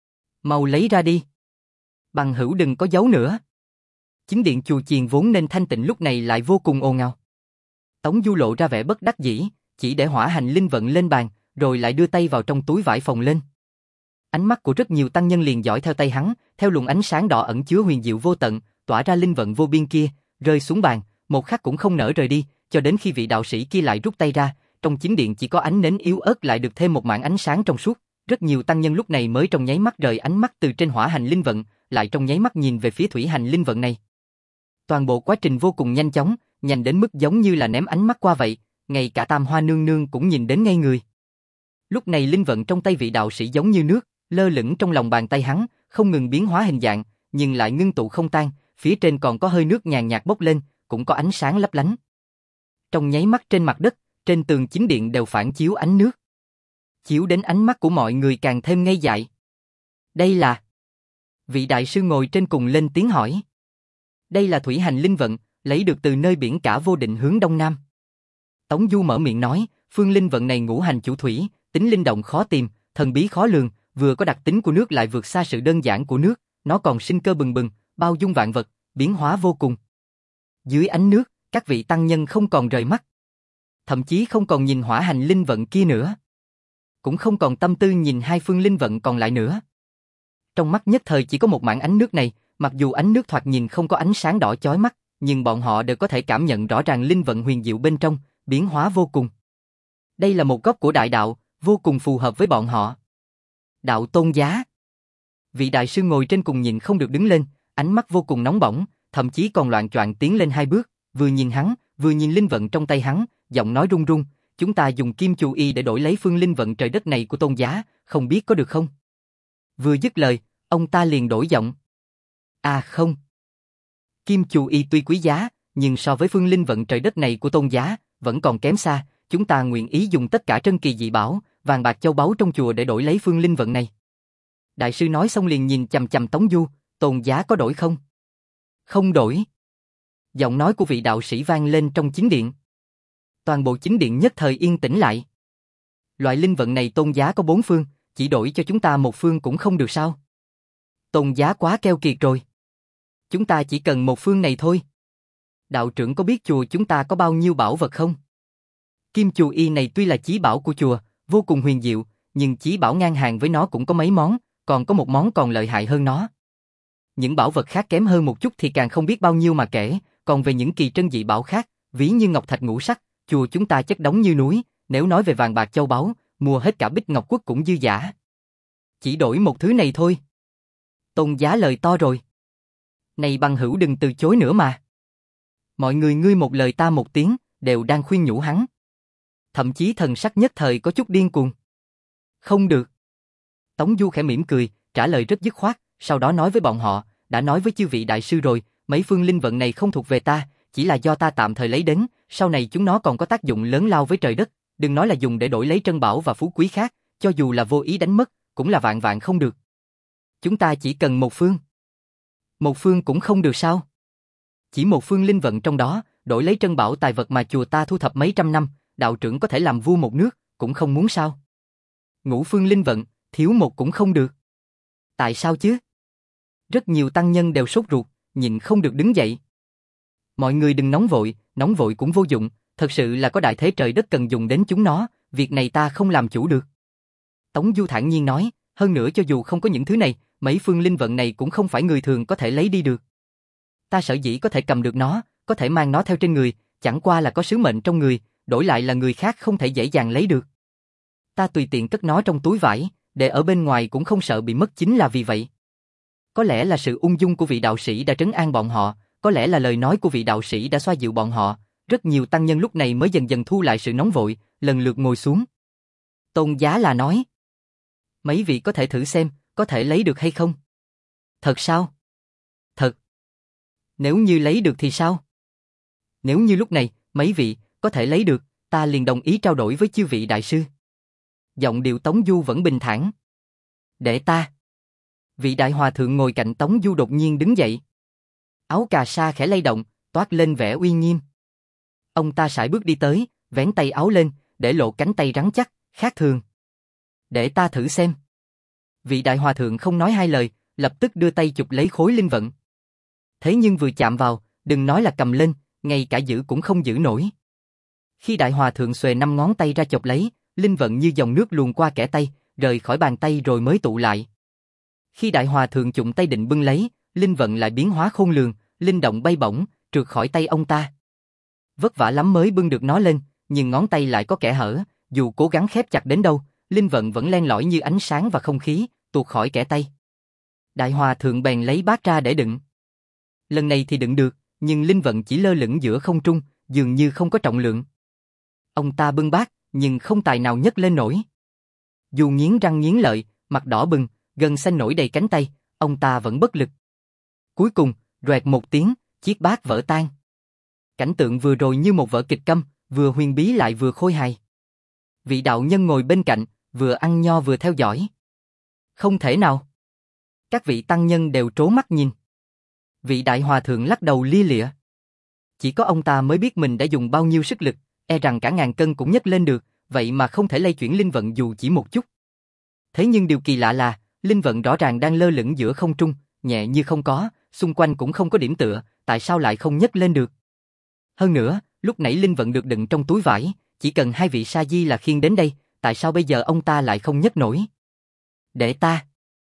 Mau lấy ra đi. Bằng hữu đừng có giấu nữa. Chính điện chùa chiền vốn nên thanh tịnh lúc này lại vô cùng ồn ào. Tống Du lộ ra vẻ bất đắc dĩ, chỉ để hỏa hành linh vận lên bàn, rồi lại đưa tay vào trong túi vải phồng lên. Ánh mắt của rất nhiều tăng nhân liền dõi theo tay hắn, theo luồng ánh sáng đỏ ẩn chứa huyền diệu vô tận, tỏa ra linh vận vô biên kia, rơi xuống bàn, một khắc cũng không nỡ rời đi, cho đến khi vị đạo sĩ kia lại rút tay ra, trong chính điện chỉ có ánh nến yếu ớt lại được thêm một mảng ánh sáng trong suốt. Rất nhiều tăng nhân lúc này mới trong nháy mắt rời ánh mắt từ trên hỏa hành linh vận, lại trong nháy mắt nhìn về phía thủy hành linh vận này. Toàn bộ quá trình vô cùng nhanh chóng, nhanh đến mức giống như là ném ánh mắt qua vậy, ngay cả Tam Hoa nương nương cũng nhìn đến ngây người. Lúc này linh vận trong tay vị đạo sĩ giống như nước, lơ lửng trong lòng bàn tay hắn, không ngừng biến hóa hình dạng, nhưng lại ngưng tụ không tan, phía trên còn có hơi nước nhàn nhạt bốc lên, cũng có ánh sáng lấp lánh. Trong nháy mắt trên mặt đất, trên tường chính điện đều phản chiếu ánh nước. Chiếu đến ánh mắt của mọi người càng thêm ngây dại. Đây là... Vị đại sư ngồi trên cùng lên tiếng hỏi. Đây là thủy hành linh vận, lấy được từ nơi biển cả vô định hướng đông nam. Tống Du mở miệng nói, phương linh vận này ngũ hành chủ thủy, tính linh động khó tìm, thần bí khó lường, vừa có đặc tính của nước lại vượt xa sự đơn giản của nước, nó còn sinh cơ bừng bừng, bao dung vạn vật, biến hóa vô cùng. Dưới ánh nước, các vị tăng nhân không còn rời mắt. Thậm chí không còn nhìn hỏa hành linh vận kia nữa. Cũng không còn tâm tư nhìn hai phương linh vận còn lại nữa. Trong mắt nhất thời chỉ có một mảng ánh nước này, mặc dù ánh nước thoạt nhìn không có ánh sáng đỏ chói mắt, nhưng bọn họ đều có thể cảm nhận rõ ràng linh vận huyền diệu bên trong, biến hóa vô cùng. Đây là một góc của đại đạo, vô cùng phù hợp với bọn họ. Đạo tôn giá. Vị đại sư ngồi trên cùng nhìn không được đứng lên, ánh mắt vô cùng nóng bỏng, thậm chí còn loạng choạng tiến lên hai bước, vừa nhìn hắn, vừa nhìn linh vận trong tay hắn, giọng nói run run, chúng ta dùng kim chù y để đổi lấy phương linh vận trời đất này của tôn giá, không biết có được không? Vừa dứt lời, ông ta liền đổi giọng. À không. Kim chù y tuy quý giá, nhưng so với phương linh vận trời đất này của tôn giá, vẫn còn kém xa, chúng ta nguyện ý dùng tất cả trân kỳ dị bảo, vàng bạc châu báu trong chùa để đổi lấy phương linh vận này. Đại sư nói xong liền nhìn chằm chằm Tống Du, tôn giá có đổi không? Không đổi. Giọng nói của vị đạo sĩ vang lên trong chính điện. Toàn bộ chính điện nhất thời yên tĩnh lại. Loại linh vận này tôn giá có bốn phương, chỉ đổi cho chúng ta một phương cũng không được sao? Tôn giá quá keo kiệt rồi. Chúng ta chỉ cần một phương này thôi. Đạo trưởng có biết chùa chúng ta có bao nhiêu bảo vật không? Kim chù y này tuy là chí bảo của chùa, vô cùng huyền diệu, nhưng chí bảo ngang hàng với nó cũng có mấy món, còn có một món còn lợi hại hơn nó. Những bảo vật khác kém hơn một chút thì càng không biết bao nhiêu mà kể, còn về những kỳ trân dị bảo khác, ví như ngọc thạch ngũ sắc, chùa chúng ta chất đống như núi, nếu nói về vàng bạc châu báu, mua hết cả Bích Ngọc Quốc cũng dư dả. Chỉ đổi một thứ này thôi. Tôn giá lời to rồi. Này bằng hữu đừng từ chối nữa mà. Mọi người ngươi một lời ta một tiếng, đều đang khuyên nhủ hắn. Thậm chí thần sắc nhất thời có chút điên cuồng. Không được. Tống Du khẽ mỉm cười, trả lời rất dứt khoát, sau đó nói với bọn họ, đã nói với chư vị đại sư rồi, mấy phương linh vận này không thuộc về ta, chỉ là do ta tạm thời lấy đến, sau này chúng nó còn có tác dụng lớn lao với trời đất, đừng nói là dùng để đổi lấy trân bảo và phú quý khác, cho dù là vô ý đánh mất, cũng là vạn vạn không được. Chúng ta chỉ cần một phương. Một phương cũng không được sao? Chỉ một phương linh vận trong đó, đổi lấy trân bảo tài vật mà chùa ta thu thập mấy trăm năm, đạo trưởng có thể làm vua một nước, cũng không muốn sao? Ngũ phương linh vận, thiếu một cũng không được. Tại sao chứ? Rất nhiều tăng nhân đều sốt ruột, nhịn không được đứng dậy. Mọi người đừng nóng vội, nóng vội cũng vô dụng, thật sự là có đại thế trời đất cần dùng đến chúng nó, việc này ta không làm chủ được. Tống Du thản nhiên nói, hơn nữa cho dù không có những thứ này, mấy phương linh vận này cũng không phải người thường có thể lấy đi được. Ta sở dĩ có thể cầm được nó, có thể mang nó theo trên người, chẳng qua là có sứ mệnh trong người, đổi lại là người khác không thể dễ dàng lấy được. Ta tùy tiện cất nó trong túi vải, để ở bên ngoài cũng không sợ bị mất chính là vì vậy. Có lẽ là sự ung dung của vị đạo sĩ đã trấn an bọn họ, có lẽ là lời nói của vị đạo sĩ đã xoa dịu bọn họ, rất nhiều tăng nhân lúc này mới dần dần thu lại sự nóng vội, lần lượt ngồi xuống. Tôn Giá là nói: mấy vị có thể thử xem, có thể lấy được hay không? Thật sao? Thật. Nếu như lấy được thì sao? Nếu như lúc này, mấy vị, có thể lấy được, ta liền đồng ý trao đổi với chư vị đại sư. Giọng điệu Tống Du vẫn bình thản. Để ta. Vị đại hòa thượng ngồi cạnh Tống Du đột nhiên đứng dậy. Áo cà sa khẽ lay động, toát lên vẻ uy nghiêm. Ông ta sải bước đi tới, vén tay áo lên, để lộ cánh tay rắn chắc, khác thường. Để ta thử xem. Vị đại hòa thượng không nói hai lời, lập tức đưa tay chụp lấy khối linh vận. Thế nhưng vừa chạm vào, đừng nói là cầm lên, ngay cả giữ cũng không giữ nổi. Khi đại hòa thượng xuề năm ngón tay ra chộp lấy, linh vận như dòng nước luồn qua kẽ tay, rời khỏi bàn tay rồi mới tụ lại. Khi đại hòa thượng chụng tay định bưng lấy, linh vận lại biến hóa khôn lường, linh động bay bổng, trượt khỏi tay ông ta. Vất vả lắm mới bưng được nó lên, nhưng ngón tay lại có kẽ hở, dù cố gắng khép chặt đến đâu, linh vận vẫn len lỏi như ánh sáng và không khí, tuột khỏi kẽ tay. Đại hòa thượng bèn lấy bát ra để đựng. Lần này thì đựng được, nhưng linh vận chỉ lơ lửng giữa không trung, dường như không có trọng lượng. Ông ta bưng bát, nhưng không tài nào nhấc lên nổi. Dù nghiến răng nghiến lợi, mặt đỏ bừng, gân xanh nổi đầy cánh tay, ông ta vẫn bất lực. Cuối cùng, roẹt một tiếng, chiếc bát vỡ tan. Cảnh tượng vừa rồi như một vở kịch câm, vừa huyền bí lại vừa khôi hài. Vị đạo nhân ngồi bên cạnh, vừa ăn nho vừa theo dõi. Không thể nào. Các vị tăng nhân đều trố mắt nhìn. Vị đại hòa thượng lắc đầu lia lịa. Chỉ có ông ta mới biết mình đã dùng bao nhiêu sức lực, e rằng cả ngàn cân cũng nhấc lên được, vậy mà không thể lay chuyển linh vận dù chỉ một chút. Thế nhưng điều kỳ lạ là, linh vận rõ ràng đang lơ lửng giữa không trung, nhẹ như không có, xung quanh cũng không có điểm tựa, tại sao lại không nhấc lên được? Hơn nữa, lúc nãy linh vận được đựng trong túi vải, chỉ cần hai vị sa di là khiêng đến đây, tại sao bây giờ ông ta lại không nhấc nổi? Để ta.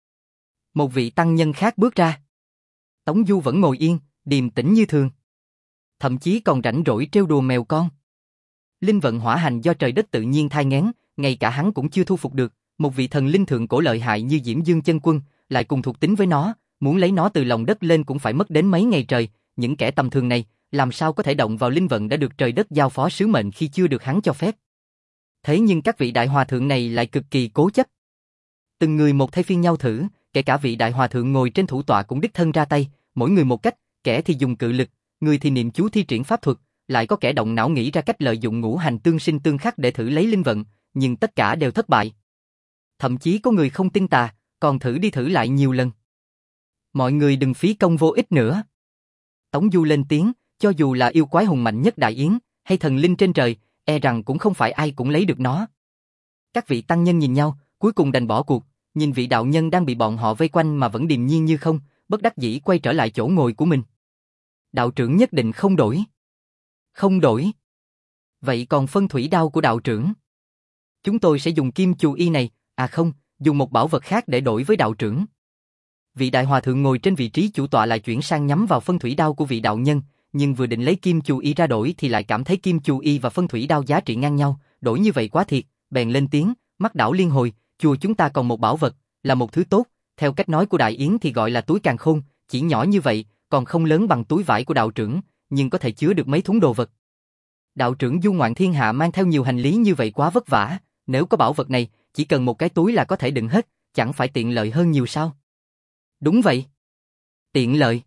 Một vị tăng nhân khác bước ra. Tống Du vẫn ngồi yên, điềm tĩnh như thường. Thậm chí còn rảnh rỗi trêu đùa mèo con. Linh vận hỏa hành do trời đất tự nhiên thai nghén, ngay cả hắn cũng chưa thu phục được, một vị thần linh thượng cổ lợi hại như Diễm Dương Chân Quân, lại cùng thuộc tính với nó, muốn lấy nó từ lòng đất lên cũng phải mất đến mấy ngày trời, những kẻ tầm thường này, làm sao có thể động vào linh vận đã được trời đất giao phó sứ mệnh khi chưa được hắn cho phép. Thế nhưng các vị đại hòa thượng này lại cực kỳ cố chấp. Từng người một thay phiên nhau thử, kể cả vị đại hòa thượng ngồi trên thủ tọa cũng đích thân ra tay, mỗi người một cách, kẻ thì dùng cự lực, người thì niệm chú thi triển pháp thuật, lại có kẻ động não nghĩ ra cách lợi dụng ngũ hành tương sinh tương khắc để thử lấy linh vận, nhưng tất cả đều thất bại. Thậm chí có người không tin tà, còn thử đi thử lại nhiều lần. Mọi người đừng phí công vô ích nữa. Tống Du lên tiếng, cho dù là yêu quái hùng mạnh nhất đại yến, hay thần linh trên trời, e rằng cũng không phải ai cũng lấy được nó. Các vị tăng nhân nhìn nhau, cuối cùng đành bỏ cuộc, nhìn vị đạo nhân đang bị bọn họ vây quanh mà vẫn điềm nhiên như không, bất đắc dĩ quay trở lại chỗ ngồi của mình. Đạo trưởng nhất định không đổi. Không đổi. Vậy còn phân thủy đao của đạo trưởng? Chúng tôi sẽ dùng kim chù y này, à không, dùng một bảo vật khác để đổi với đạo trưởng. Vị đại hòa thượng ngồi trên vị trí chủ tọa lại chuyển sang nhắm vào phân thủy đao của vị đạo nhân, nhưng vừa định lấy kim chù y ra đổi thì lại cảm thấy kim chù y và phân thủy đao giá trị ngang nhau, đổi như vậy quá thiệt, bèn lên tiếng, mắt đảo liên hồi, chùa chúng ta còn một bảo vật, là một thứ tốt, theo cách nói của Đại Yến thì gọi là túi càn khôn, chỉ nhỏ như vậy, còn không lớn bằng túi vải của đạo trưởng, nhưng có thể chứa được mấy thúng đồ vật. Đạo trưởng du ngoạn thiên hạ mang theo nhiều hành lý như vậy quá vất vả, nếu có bảo vật này, chỉ cần một cái túi là có thể đựng hết, chẳng phải tiện lợi hơn nhiều sao? Đúng vậy. Tiện lợi.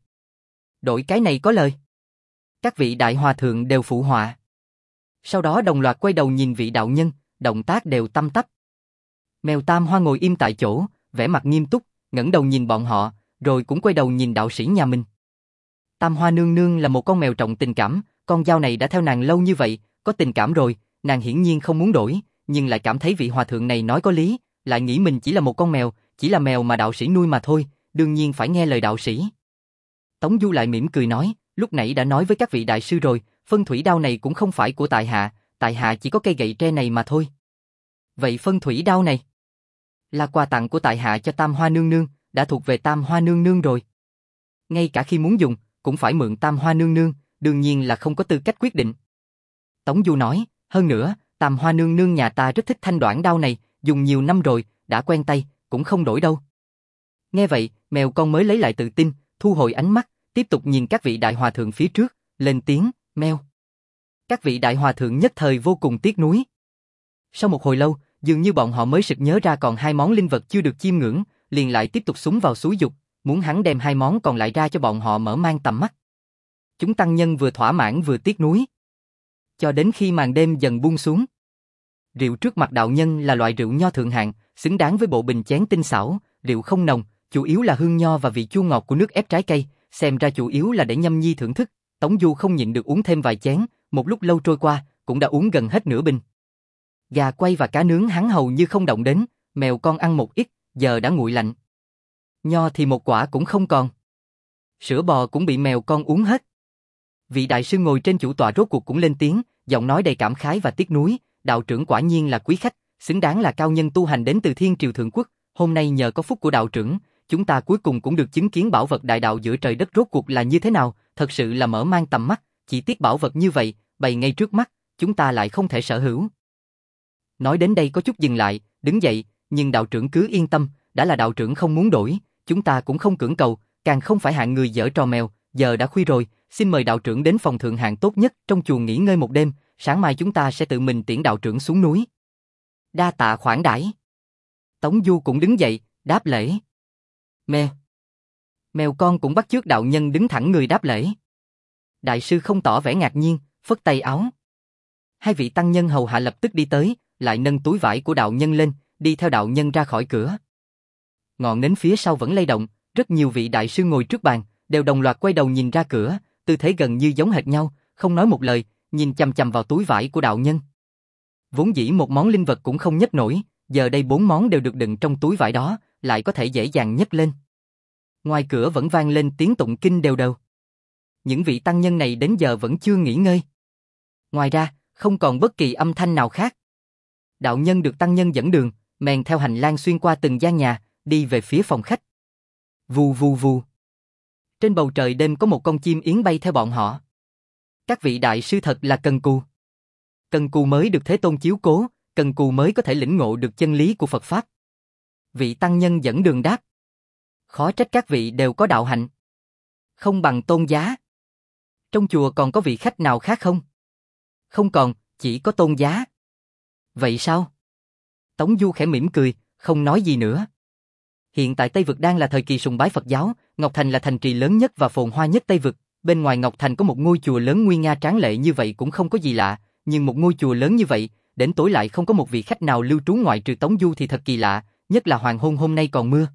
Đổi cái này có lời. Các vị đại hòa thượng đều phụ họa. Sau đó đồng loạt quay đầu nhìn vị đạo nhân, động tác đều tăm tắp. Mèo Tam Hoa ngồi im tại chỗ, vẻ mặt nghiêm túc, ngẩng đầu nhìn bọn họ, rồi cũng quay đầu nhìn đạo sĩ nhà mình. Tam Hoa nương nương là một con mèo trọng tình cảm, con dao này đã theo nàng lâu như vậy, có tình cảm rồi, nàng hiển nhiên không muốn đổi, nhưng lại cảm thấy vị hòa thượng này nói có lý, lại nghĩ mình chỉ là một con mèo, chỉ là mèo mà đạo sĩ nuôi mà thôi, đương nhiên phải nghe lời đạo sĩ. Tống Du lại mỉm cười nói, lúc nãy đã nói với các vị đại sư rồi, phân thủy đao này cũng không phải của tại hạ, tại hạ chỉ có cây gậy tre này mà thôi. Vậy phân thủy đao này? Là quà tặng của tại hạ cho Tam Hoa nương nương, đã thuộc về Tam Hoa Nương Nương rồi. Ngay cả khi muốn dùng, cũng phải mượn Tam Hoa Nương Nương, đương nhiên là không có tư cách quyết định. Tống Du nói, hơn nữa, Tam Hoa Nương Nương nhà ta rất thích thanh đoạn đao này, dùng nhiều năm rồi, đã quen tay, cũng không đổi đâu. Nghe vậy, mèo con mới lấy lại tự tin, thu hồi ánh mắt, tiếp tục nhìn các vị đại hòa thượng phía trước, lên tiếng, meo. Các vị đại hòa thượng nhất thời vô cùng tiếc nuối. Sau một hồi lâu, dường như bọn họ mới sực nhớ ra còn hai món linh vật chưa được chiêm ngưỡng, liền lại tiếp tục xúm vào xúi dục, muốn hắn đem hai món còn lại ra cho bọn họ mở mang tầm mắt. Chúng tăng nhân vừa thỏa mãn vừa tiếc nuối. Cho đến khi màn đêm dần buông xuống. Rượu trước mặt đạo nhân là loại rượu nho thượng hạng, xứng đáng với bộ bình chén tinh xảo, rượu không nồng, chủ yếu là hương nho và vị chua ngọt của nước ép trái cây, xem ra chủ yếu là để nhâm nhi thưởng thức. Tống Du không nhịn được uống thêm vài chén, một lúc lâu trôi qua, cũng đã uống gần hết nửa bình. Gà quay và cá nướng hắn hầu như không động đến, mèo con ăn một ít, giờ đã nguội lạnh. Nho thì một quả cũng không còn. Sữa bò cũng bị mèo con uống hết. Vị đại sư ngồi trên chủ tọa rốt cuộc cũng lên tiếng, giọng nói đầy cảm khái và tiếc nuối, đạo trưởng quả nhiên là quý khách, xứng đáng là cao nhân tu hành đến từ Thiên Triều Thượng Quốc, hôm nay nhờ có phúc của đạo trưởng, chúng ta cuối cùng cũng được chứng kiến bảo vật đại đạo giữa trời đất rốt cuộc là như thế nào, thật sự là mở mang tầm mắt, chỉ tiếc bảo vật như vậy, bày ngay trước mắt, chúng ta lại không thể sở hữu. Nói đến đây có chút dừng lại, đứng dậy, nhưng đạo trưởng cứ yên tâm, đã là đạo trưởng không muốn đổi, chúng ta cũng không cưỡng cầu, càng không phải hạng người giở trò mèo, giờ đã khuya rồi, xin mời đạo trưởng đến phòng thượng hạng tốt nhất trong chùa nghỉ ngơi một đêm, sáng mai chúng ta sẽ tự mình tiễn đạo trưởng xuống núi. Đa tạ khoản đãi. Tống Du cũng đứng dậy, đáp lễ. Mèo. Mèo con cũng bắt chước đạo nhân đứng thẳng người đáp lễ. Đại sư không tỏ vẻ ngạc nhiên, phất tay áo. Hai vị tăng nhân hầu hạ lập tức đi tới, lại nâng túi vải của đạo nhân lên, đi theo đạo nhân ra khỏi cửa. Ngọn nến phía sau vẫn lay động, rất nhiều vị đại sư ngồi trước bàn, đều đồng loạt quay đầu nhìn ra cửa, tư thế gần như giống hệt nhau, không nói một lời, nhìn chằm chằm vào túi vải của đạo nhân. Vốn dĩ một món linh vật cũng không nhấc nổi, giờ đây bốn món đều được đựng trong túi vải đó, lại có thể dễ dàng nhấc lên. Ngoài cửa vẫn vang lên tiếng tụng kinh đều đều. Những vị tăng nhân này đến giờ vẫn chưa nghỉ ngơi. Ngoài ra, không còn bất kỳ âm thanh nào khác. Đạo nhân được tăng nhân dẫn đường, men theo hành lang xuyên qua từng gian nhà, đi về phía phòng khách. Vù vù vù. Trên bầu trời đêm có một con chim yến bay theo bọn họ. Các vị đại sư thật là cần cù. Cần cù mới được Thế Tôn chiếu cố, cần cù mới có thể lĩnh ngộ được chân lý của Phật Pháp. Vị tăng nhân dẫn đường đáp. Khó trách các vị đều có đạo hạnh. Không bằng Tôn giá. Trong chùa còn có vị khách nào khác không? Không còn, chỉ có Tôn giá. Vậy sao? Tống Du khẽ mỉm cười, không nói gì nữa. Hiện tại Tây Vực đang là thời kỳ sùng bái Phật giáo, Ngọc Thành là thành trì lớn nhất và phồn hoa nhất Tây Vực. Bên ngoài Ngọc Thành có một ngôi chùa lớn nguy nga tráng lệ như vậy cũng không có gì lạ, nhưng một ngôi chùa lớn như vậy, đến tối lại không có một vị khách nào lưu trú ngoại trừ Tống Du thì thật kỳ lạ, nhất là hoàng hôn hôm nay còn mưa.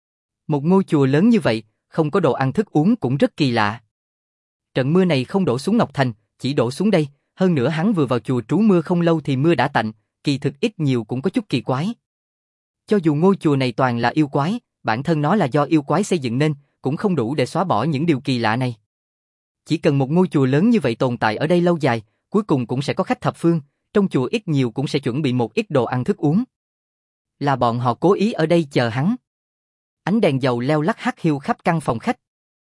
Một ngôi chùa lớn như vậy, không có đồ ăn thức uống cũng rất kỳ lạ. Trận mưa này không đổ xuống Ngọc Thành, chỉ đổ xuống đây, hơn nữa hắn vừa vào chùa trú mưa không lâu thì mưa đã tạnh, kỳ thực ít nhiều cũng có chút kỳ quái. Cho dù ngôi chùa này toàn là yêu quái, bản thân nó là do yêu quái xây dựng nên, cũng không đủ để xóa bỏ những điều kỳ lạ này. Chỉ cần một ngôi chùa lớn như vậy tồn tại ở đây lâu dài, cuối cùng cũng sẽ có khách thập phương, trong chùa ít nhiều cũng sẽ chuẩn bị một ít đồ ăn thức uống. Là bọn họ cố ý ở đây chờ hắn. Ánh đèn dầu leo lắc hắt hiu khắp căn phòng khách.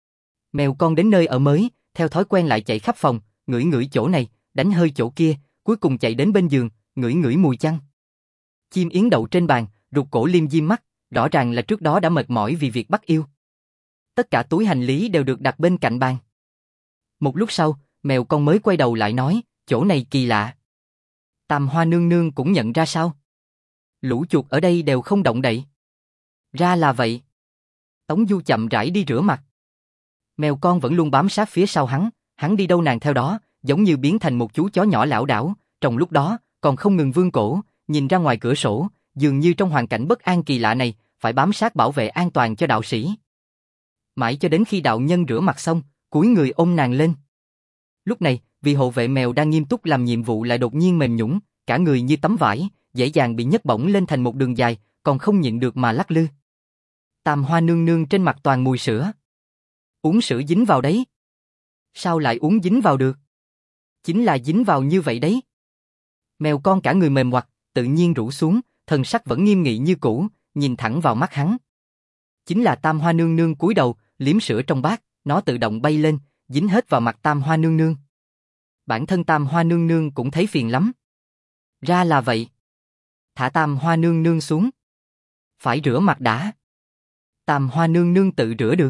Mèo con đến nơi ở mới, theo thói quen lại chạy khắp phòng, ngửi ngửi chỗ này, đánh hơi chỗ kia, cuối cùng chạy đến bên giường, ngửi ngửi mùi chăn. Chim yến đậu trên bàn, rụt cổ liêm diêm mắt, rõ ràng là trước đó đã mệt mỏi vì việc bắt yêu. Tất cả túi hành lý đều được đặt bên cạnh bàn. Một lúc sau, mèo con mới quay đầu lại nói, chỗ này kỳ lạ. Tam Hoa Nương Nương cũng nhận ra sao? Lũ chuột ở đây đều không động đậy. Ra là vậy. Tống Du chậm rãi đi rửa mặt. Mèo con vẫn luôn bám sát phía sau hắn, hắn đi đâu nàng theo đó, giống như biến thành một chú chó nhỏ lảo đảo, trong lúc đó, còn không ngừng vươn cổ, nhìn ra ngoài cửa sổ, dường như trong hoàn cảnh bất an kỳ lạ này, phải bám sát bảo vệ an toàn cho đạo sĩ. Mãi cho đến khi đạo nhân rửa mặt xong, cúi người ôm nàng lên. Lúc này, vị hộ vệ mèo đang nghiêm túc làm nhiệm vụ lại đột nhiên mềm nhũn, cả người như tấm vải, dễ dàng bị nhấc bổng lên thành một đường dài, còn không nhịn được mà lắc lư. Tam Hoa Nương Nương trên mặt toàn mùi sữa. Uống sữa dính vào đấy. Sao lại uống dính vào được? Chính là dính vào như vậy đấy. Mèo con cả người mềm oặt, tự nhiên rũ xuống, thần sắc vẫn nghiêm nghị như cũ, nhìn thẳng vào mắt hắn. Chính là Tam Hoa nương nương cúi đầu, liếm sữa trong bát, nó tự động bay lên, dính hết vào mặt Tam Hoa nương nương. Bản thân Tam Hoa nương nương cũng thấy phiền lắm. Ra là vậy. Thả Tam Hoa nương nương xuống. Phải rửa mặt đã. Tam Hoa nương nương tự rửa được.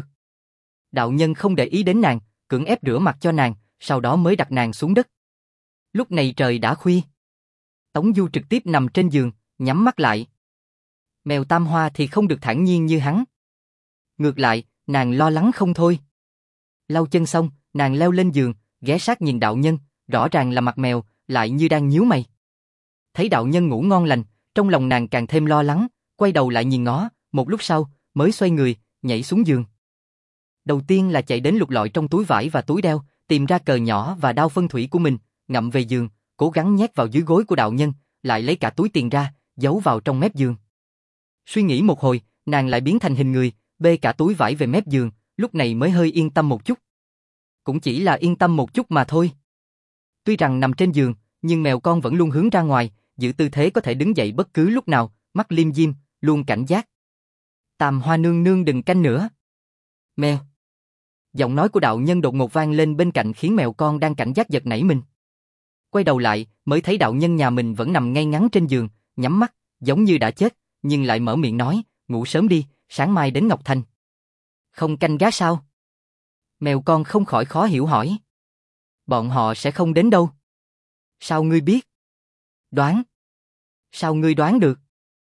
Đạo nhân không để ý đến nàng, cưỡng ép rửa mặt cho nàng, sau đó mới đặt nàng xuống đất. Lúc này trời đã khuya. Tống Du trực tiếp nằm trên giường, nhắm mắt lại. Mèo Tam Hoa thì không được thản nhiên như hắn. Ngược lại, nàng lo lắng không thôi. Lau chân xong, nàng leo lên giường, ghé sát nhìn đạo nhân, rõ ràng là mặt mèo, lại như đang nhíu mày. Thấy đạo nhân ngủ ngon lành, trong lòng nàng càng thêm lo lắng, quay đầu lại nhìn ngó, một lúc sau, mới xoay người, nhảy xuống giường. Đầu tiên là chạy đến lục lọi trong túi vải và túi đeo, tìm ra cờ nhỏ và đao phân thủy của mình, ngậm về giường, cố gắng nhét vào dưới gối của đạo nhân, lại lấy cả túi tiền ra, giấu vào trong mép giường. Suy nghĩ một hồi, nàng lại biến thành hình người, bê cả túi vải về mép giường, lúc này mới hơi yên tâm một chút. Cũng chỉ là yên tâm một chút mà thôi. Tuy rằng nằm trên giường, nhưng mèo con vẫn luôn hướng ra ngoài, giữ tư thế có thể đứng dậy bất cứ lúc nào, mắt liêm diêm, luôn cảnh giác. Tam Hoa nương nương đừng canh nữa. Mèo. Giọng nói của đạo nhân đột ngột vang lên bên cạnh khiến mèo con đang cảnh giác giật nảy mình. Quay đầu lại, mới thấy đạo nhân nhà mình vẫn nằm ngay ngắn trên giường, nhắm mắt, giống như đã chết, nhưng lại mở miệng nói, ngủ sớm đi, sáng mai đến Ngọc Thành. Không canh gác sao? Mèo con không khỏi khó hiểu hỏi. Bọn họ sẽ không đến đâu. Sao ngươi biết? Đoán. Sao ngươi đoán được?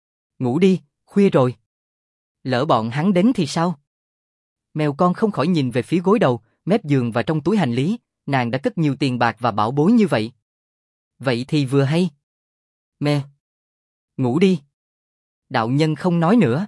Ngủ đi, khuya rồi. Lỡ bọn hắn đến thì sao? Mèo con không khỏi nhìn về phía gối đầu, mép giường và trong túi hành lý, nàng đã cất nhiều tiền bạc và bảo bối như vậy. Vậy thì vừa hay. Mèo. Ngủ đi. Đạo nhân không nói nữa.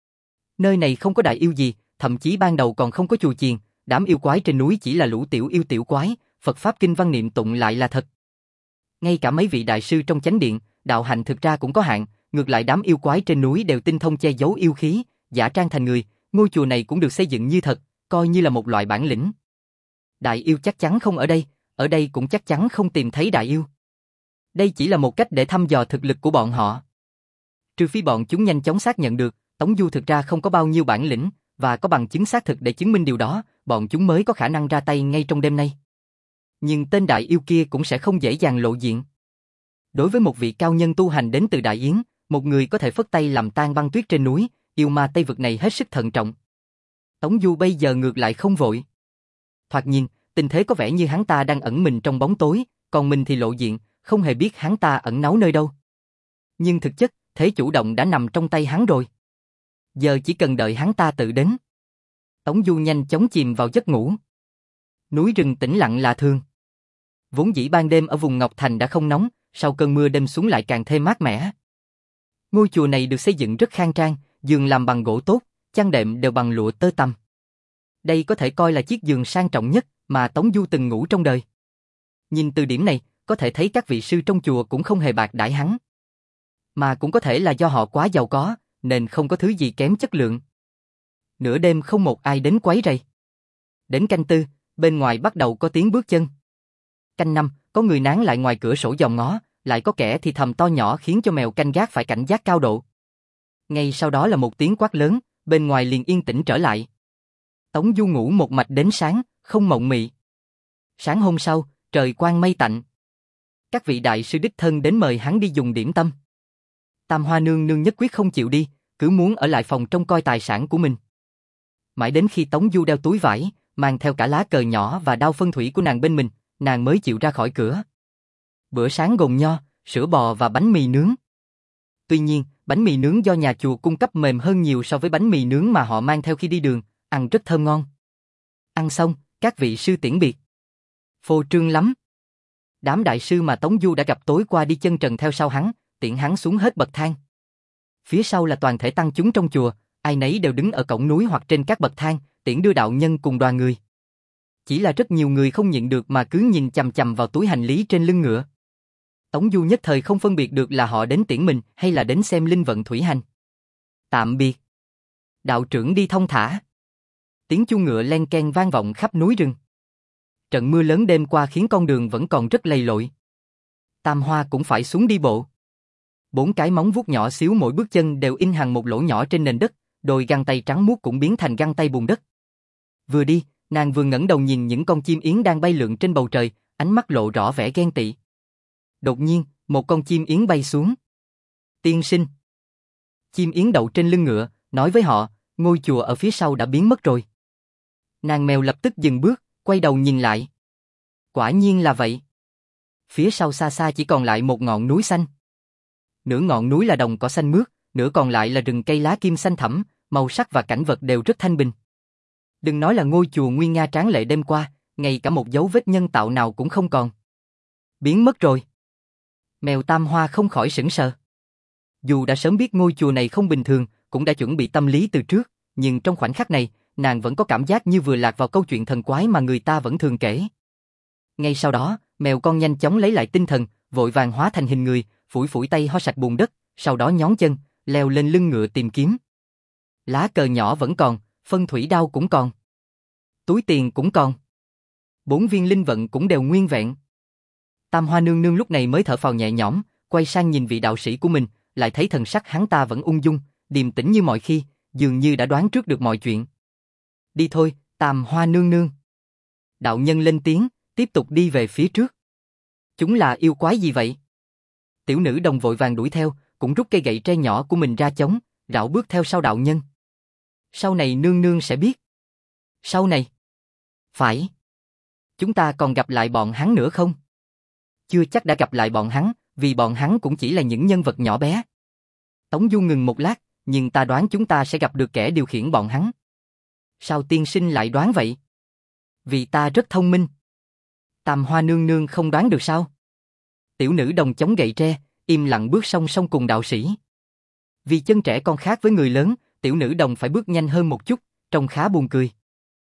Nơi này không có đại yêu gì, thậm chí ban đầu còn không có chùa chiền, đám yêu quái trên núi chỉ là lũ tiểu yêu tiểu quái, Phật pháp kinh văn niệm tụng lại là thật. Ngay cả mấy vị đại sư trong chánh điện, đạo hạnh thực ra cũng có hạn, ngược lại đám yêu quái trên núi đều tinh thông che giấu yêu khí, giả trang thành người, ngôi chùa này cũng được xây dựng như thật, coi như là một loại bản lĩnh. Đại yêu chắc chắn không ở đây, ở đây cũng chắc chắn không tìm thấy đại yêu. Đây chỉ là một cách để thăm dò thực lực của bọn họ. Trừ phi bọn chúng nhanh chóng xác nhận được, Tống Du thực ra không có bao nhiêu bản lĩnh, và có bằng chứng xác thực để chứng minh điều đó, bọn chúng mới có khả năng ra tay ngay trong đêm nay. Nhưng tên đại yêu kia cũng sẽ không dễ dàng lộ diện. Đối với một vị cao nhân tu hành đến từ Đại Yến, một người có thể phất tay làm tan băng tuyết trên núi, yêu ma Tây Vực này hết sức thận trọng. Tống Du bây giờ ngược lại không vội. Thoạt nhìn, tình thế có vẻ như hắn ta đang ẩn mình trong bóng tối, còn mình thì lộ diện, không hề biết hắn ta ẩn náu nơi đâu. Nhưng thực chất, thế chủ động đã nằm trong tay hắn rồi. Giờ chỉ cần đợi hắn ta tự đến. Tống Du nhanh chóng chìm vào giấc ngủ. Núi rừng tĩnh lặng lạ thường. Vốn dĩ ban đêm ở vùng Ngọc Thành đã không nóng, sau cơn mưa đêm xuống lại càng thêm mát mẻ. Ngôi chùa này được xây dựng rất khang trang, giường làm bằng gỗ tốt, chăn đệm đều bằng lụa tơ tằm. Đây có thể coi là chiếc giường sang trọng nhất mà Tống Du từng ngủ trong đời. Nhìn từ điểm này, có thể thấy các vị sư trong chùa cũng không hề bạc đãi hắn. Mà cũng có thể là do họ quá giàu có, nên không có thứ gì kém chất lượng. Nửa đêm không một ai đến quấy rầy. Đến canh tư, bên ngoài bắt đầu có tiếng bước chân. Canh năm, có người nán lại ngoài cửa sổ dòm ngó, lại có kẻ thì thầm to nhỏ khiến cho mèo canh gác phải cảnh giác cao độ. Ngay sau đó là một tiếng quát lớn, bên ngoài liền yên tĩnh trở lại. Tống Du ngủ một mạch đến sáng, không mộng mị. Sáng hôm sau, trời quang mây tạnh. Các vị đại sư đích thân đến mời hắn đi dùng điểm tâm. Tam Hoa nương nương nhất quyết không chịu đi, cứ muốn ở lại phòng trông coi tài sản của mình. Mãi đến khi Tống Du đeo túi vải, mang theo cả lá cờ nhỏ và đao phân thủy của nàng bên mình, nàng mới chịu ra khỏi cửa. Bữa sáng gồm nho, sữa bò và bánh mì nướng. Tuy nhiên, bánh mì nướng do nhà chùa cung cấp mềm hơn nhiều so với bánh mì nướng mà họ mang theo khi đi đường, ăn rất thơm ngon. Ăn xong, các vị sư tiễn biệt. Phô trương lắm. Đám đại sư mà Tống Du đã gặp tối qua đi chân trần theo sau hắn, tiễn hắn xuống hết bậc thang. Phía sau là toàn thể tăng chúng trong chùa, ai nấy đều đứng ở cổng núi hoặc trên các bậc thang, tiễn đưa đạo nhân cùng đoàn người. Chỉ là rất nhiều người không nhịn được mà cứ nhìn chằm chằm vào túi hành lý trên lưng ngựa. Tống Du nhất thời không phân biệt được là họ đến tiễn mình hay là đến xem linh vận thủy hành. Tạm biệt. Đạo trưởng đi thông thả. Tiếng chuông ngựa len keng vang vọng khắp núi rừng. Trận mưa lớn đêm qua khiến con đường vẫn còn rất lầy lội. Tam Hoa cũng phải xuống đi bộ. Bốn cái móng vuốt nhỏ xíu mỗi bước chân đều in hằn một lỗ nhỏ trên nền đất, đôi găng tay trắng muốt cũng biến thành găng tay bùn đất. Vừa đi, nàng vừa ngẩng đầu nhìn những con chim yến đang bay lượn trên bầu trời, ánh mắt lộ rõ vẻ ghen tị. Đột nhiên, một con chim yến bay xuống. Tiên sinh. Chim yến đậu trên lưng ngựa, nói với họ, ngôi chùa ở phía sau đã biến mất rồi. Nàng mèo lập tức dừng bước, quay đầu nhìn lại. Quả nhiên là vậy. Phía sau xa xa chỉ còn lại một ngọn núi xanh. Nửa ngọn núi là đồng cỏ xanh mướt, nửa còn lại là rừng cây lá kim xanh thẳm, màu sắc và cảnh vật đều rất thanh bình. Đừng nói là ngôi chùa nguy nga tráng lệ đêm qua, ngay cả một dấu vết nhân tạo nào cũng không còn. Biến mất rồi. Mèo Tam Hoa không khỏi sững sờ. Dù đã sớm biết ngôi chùa này không bình thường, cũng đã chuẩn bị tâm lý từ trước, nhưng trong khoảnh khắc này, nàng vẫn có cảm giác như vừa lạc vào câu chuyện thần quái mà người ta vẫn thường kể. Ngay sau đó, mèo con nhanh chóng lấy lại tinh thần, vội vàng hóa thành hình người, phủi phủi tay ho sạch bùn đất, sau đó nhón chân, leo lên lưng ngựa tìm kiếm. Lá cờ nhỏ vẫn còn, phân thủy đao cũng còn. Túi tiền cũng còn. Bốn viên linh vận cũng đều nguyên vẹn. Tam Hoa nương nương lúc này mới thở phào nhẹ nhõm, quay sang nhìn vị đạo sĩ của mình, lại thấy thần sắc hắn ta vẫn ung dung, điềm tĩnh như mọi khi, dường như đã đoán trước được mọi chuyện. Đi thôi, Tam Hoa nương nương. Đạo nhân lên tiếng, tiếp tục đi về phía trước. Chúng là yêu quái gì vậy? Tiểu nữ đồng vội vàng đuổi theo, cũng rút cây gậy tre nhỏ của mình ra chống, rảo bước theo sau đạo nhân. Sau này nương nương sẽ biết. Sau này? Phải. Chúng ta còn gặp lại bọn hắn nữa không? Chưa chắc đã gặp lại bọn hắn, vì bọn hắn cũng chỉ là những nhân vật nhỏ bé. Tống Du ngừng một lát, nhưng ta đoán chúng ta sẽ gặp được kẻ điều khiển bọn hắn. Sao tiên sinh lại đoán vậy? Vì ta rất thông minh. Tam Hoa nương nương không đoán được sao? Tiểu nữ đồng chống gậy tre, im lặng bước song song cùng đạo sĩ. Vì chân trẻ con khác với người lớn, tiểu nữ đồng phải bước nhanh hơn một chút, trông khá buồn cười.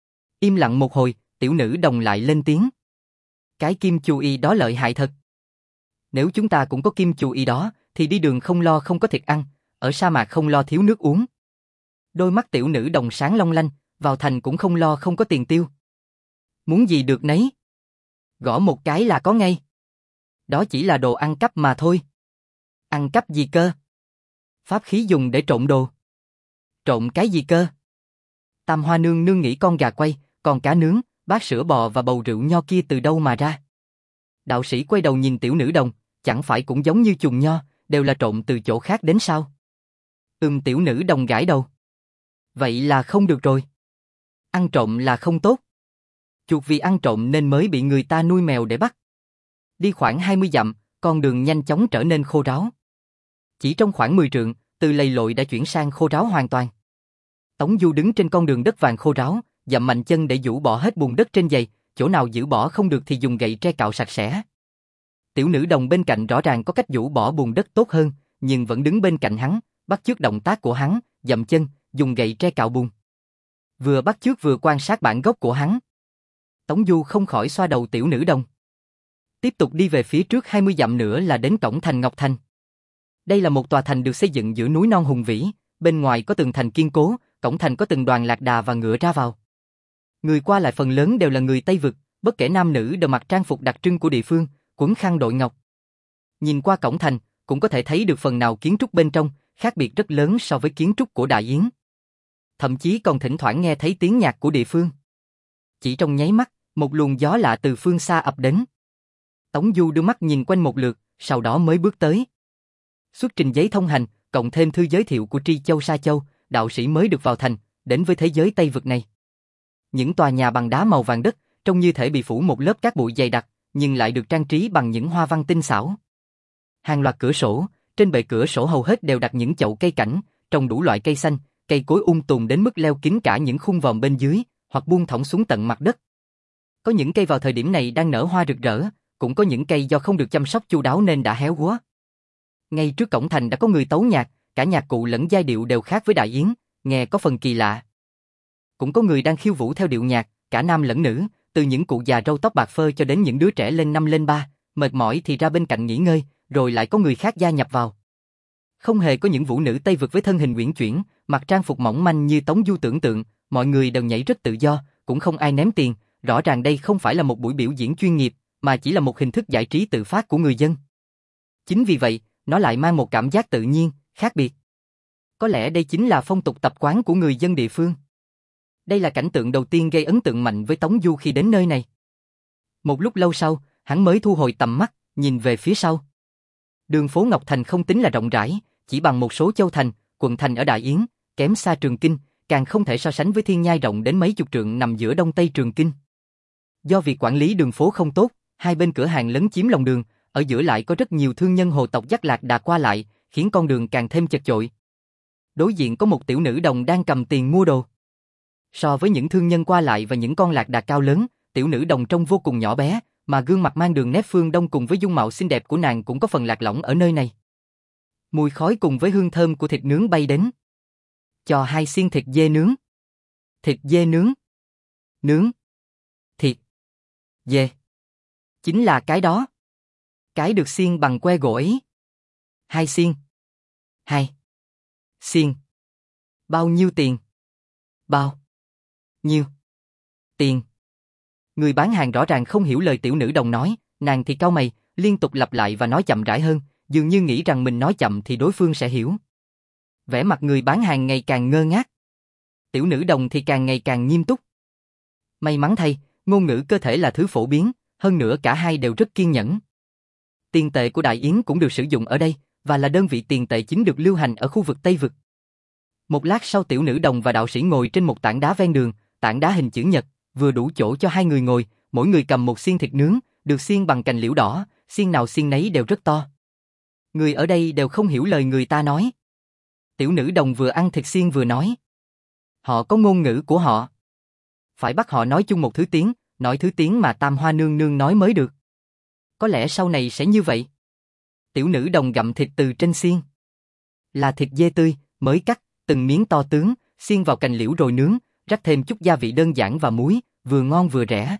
Im lặng một hồi, tiểu nữ đồng lại lên tiếng. Cái kim chù y đó lợi hại thật. Nếu chúng ta cũng có kim chù y đó, thì đi đường không lo không có thịt ăn, ở sa mạc không lo thiếu nước uống. Đôi mắt tiểu nữ đồng sáng long lanh, vào thành cũng không lo không có tiền tiêu. Muốn gì được nấy. Gõ một cái là có ngay. Đó chỉ là đồ ăn cắp mà thôi. Ăn cắp gì cơ? Pháp khí dùng để trộn đồ. Trộn cái gì cơ? Tam Hoa nương nương nghĩ con gà quay, con cá nướng, bát sữa bò và bầu rượu nho kia từ đâu mà ra. Đạo sĩ quay đầu nhìn tiểu nữ đồng, chẳng phải cũng giống như chùm nho, đều là trộn từ chỗ khác đến sao? Ừm, tiểu nữ đồng gãi đầu. Vậy là không được rồi. Ăn trộm là không tốt. Chuột vì ăn trộm nên mới bị người ta nuôi mèo để bắt. Đi khoảng hai mươi dặm, con đường nhanh chóng trở nên khô ráo. Chỉ trong khoảng mười trượng, từ lầy lội đã chuyển sang khô ráo hoàn toàn. Tống Du đứng trên con đường đất vàng khô ráo, dậm mạnh chân để giũ bỏ hết bùn đất trên giày, chỗ nào giữ bỏ không được thì dùng gậy tre cạo sạch sẽ. Tiểu nữ đồng bên cạnh rõ ràng có cách giũ bỏ bùn đất tốt hơn, nhưng vẫn đứng bên cạnh hắn, bắt chước động tác của hắn, dậm chân, dùng gậy tre cạo bùn. Vừa bắt chước vừa quan sát bản gốc của hắn. Tống Du không khỏi xoa đầu tiểu nữ đồng. Tiếp tục đi về phía trước hai mươi dặm nữa là đến cổng thành Ngọc Thành. Đây là một tòa thành được xây dựng giữa núi non hùng vĩ, bên ngoài có tường thành kiên cố, cổng thành có từng đoàn lạc đà và ngựa ra vào. Người qua lại phần lớn đều là người Tây Vực, bất kể nam nữ đều mặc trang phục đặc trưng của địa phương, quấn khăn đội ngọc. Nhìn qua cổng thành, cũng có thể thấy được phần nào kiến trúc bên trong, khác biệt rất lớn so với kiến trúc của Đại Yến. Thậm chí còn thỉnh thoảng nghe thấy tiếng nhạc của địa phương. Chỉ trong nháy mắt, một luồng gió lạ từ phương xa ập đến. Tống Du đưa mắt nhìn quanh một lượt, sau đó mới bước tới. Xuất trình giấy thông hành, cộng thêm thư giới thiệu của Tri Châu Sa Châu, đạo sĩ mới được vào thành, đến với thế giới Tây Vực này. Những tòa nhà bằng đá màu vàng đất, trông như thể bị phủ một lớp cát bụi dày đặc, nhưng lại được trang trí bằng những hoa văn tinh xảo. Hàng loạt cửa sổ, trên bệ cửa sổ hầu hết đều đặt những chậu cây cảnh, trồng đủ loại cây xanh, cây cối um tùm đến mức leo kín cả những khung vòm bên dưới, hoặc buông thõng xuống tận mặt đất. Có những cây vào thời điểm này đang nở hoa rực rỡ, cũng có những cây do không được chăm sóc chu đáo nên đã héo úa. Ngay trước cổng thành đã có người tấu nhạc, cả nhạc cụ lẫn giai điệu đều khác với Đại Yến, nghe có phần kỳ lạ. Cũng có người đang khiêu vũ theo điệu nhạc, cả nam lẫn nữ, từ những cụ già râu tóc bạc phơ cho đến những đứa trẻ lên năm lên ba, mệt mỏi thì ra bên cạnh nghỉ ngơi, rồi lại có người khác gia nhập vào. Không hề có những vũ nữ Tây Vực với thân hình uyển chuyển, mặc trang phục mỏng manh như Tống Du tưởng tượng, mọi người đều nhảy rất tự do, cũng không ai ném tiền, rõ ràng đây không phải là một buổi biểu diễn chuyên nghiệp, mà chỉ là một hình thức giải trí tự phát của người dân. Chính vì vậy, nó lại mang một cảm giác tự nhiên, khác biệt. Có lẽ đây chính là phong tục tập quán của người dân địa phương. Đây là cảnh tượng đầu tiên gây ấn tượng mạnh với Tống Du khi đến nơi này. Một lúc lâu sau, hắn mới thu hồi tầm mắt, nhìn về phía sau. Đường phố Ngọc Thành không tính là rộng rãi, chỉ bằng một số châu thành, quận thành ở Đại Yến, kém xa Trường Kinh, càng không thể so sánh với Thiên Nhai rộng đến mấy chục trượng nằm giữa Đông Tây Trường Kinh. Do việc quản lý đường phố không tốt, hai bên cửa hàng lấn chiếm lòng đường, ở giữa lại có rất nhiều thương nhân hồ tộc dắt lạc đà qua lại, khiến con đường càng thêm chật chội. Đối diện có một tiểu nữ đồng đang cầm tiền mua đồ. So với những thương nhân qua lại và những con lạc đà cao lớn, tiểu nữ đồng trông vô cùng nhỏ bé, mà gương mặt mang đường nét phương Đông cùng với dung mạo xinh đẹp của nàng cũng có phần lạc lõng ở nơi này. Mùi khói cùng với hương thơm của thịt nướng bay đến. Cho hai xiên thịt dê nướng. Thịt dê nướng. Nướng. Thịt. Dê. Chính là cái đó. Cái được xiên bằng que gỗ ấy. Hai xiên. Hai. Xiên. Bao nhiêu tiền? Bao. Nhiêu. Tiền. Người bán hàng rõ ràng không hiểu lời tiểu nữ đồng nói, nàng thì cau mày, liên tục lặp lại và nói chậm rãi hơn, dường như nghĩ rằng mình nói chậm thì đối phương sẽ hiểu. Vẻ mặt người bán hàng ngày càng ngơ ngác. Tiểu nữ đồng thì càng ngày càng nghiêm túc. May mắn thay, ngôn ngữ cơ thể là thứ phổ biến, hơn nữa cả hai đều rất kiên nhẫn. Tiền tệ của Đại Yến cũng được sử dụng ở đây, và là đơn vị tiền tệ chính được lưu hành ở khu vực Tây Vực. Một lát sau tiểu nữ đồng và đạo sĩ ngồi trên một tảng đá ven đường, tảng đá hình chữ nhật, vừa đủ chỗ cho hai người ngồi, mỗi người cầm một xiên thịt nướng, được xiên bằng cành liễu đỏ, xiên nào xiên nấy đều rất to. Người ở đây đều không hiểu lời người ta nói. Tiểu nữ đồng vừa ăn thịt xiên vừa nói. Họ có ngôn ngữ của họ. Phải bắt họ nói chung một thứ tiếng, nói thứ tiếng mà Tam Hoa nương nương nói mới được. Có lẽ sau này sẽ như vậy. Tiểu nữ đồng gặm thịt từ trên xiên. Là thịt dê tươi, mới cắt, từng miếng to tướng, xiên vào cành liễu rồi nướng, rắc thêm chút gia vị đơn giản và muối, vừa ngon vừa rẻ.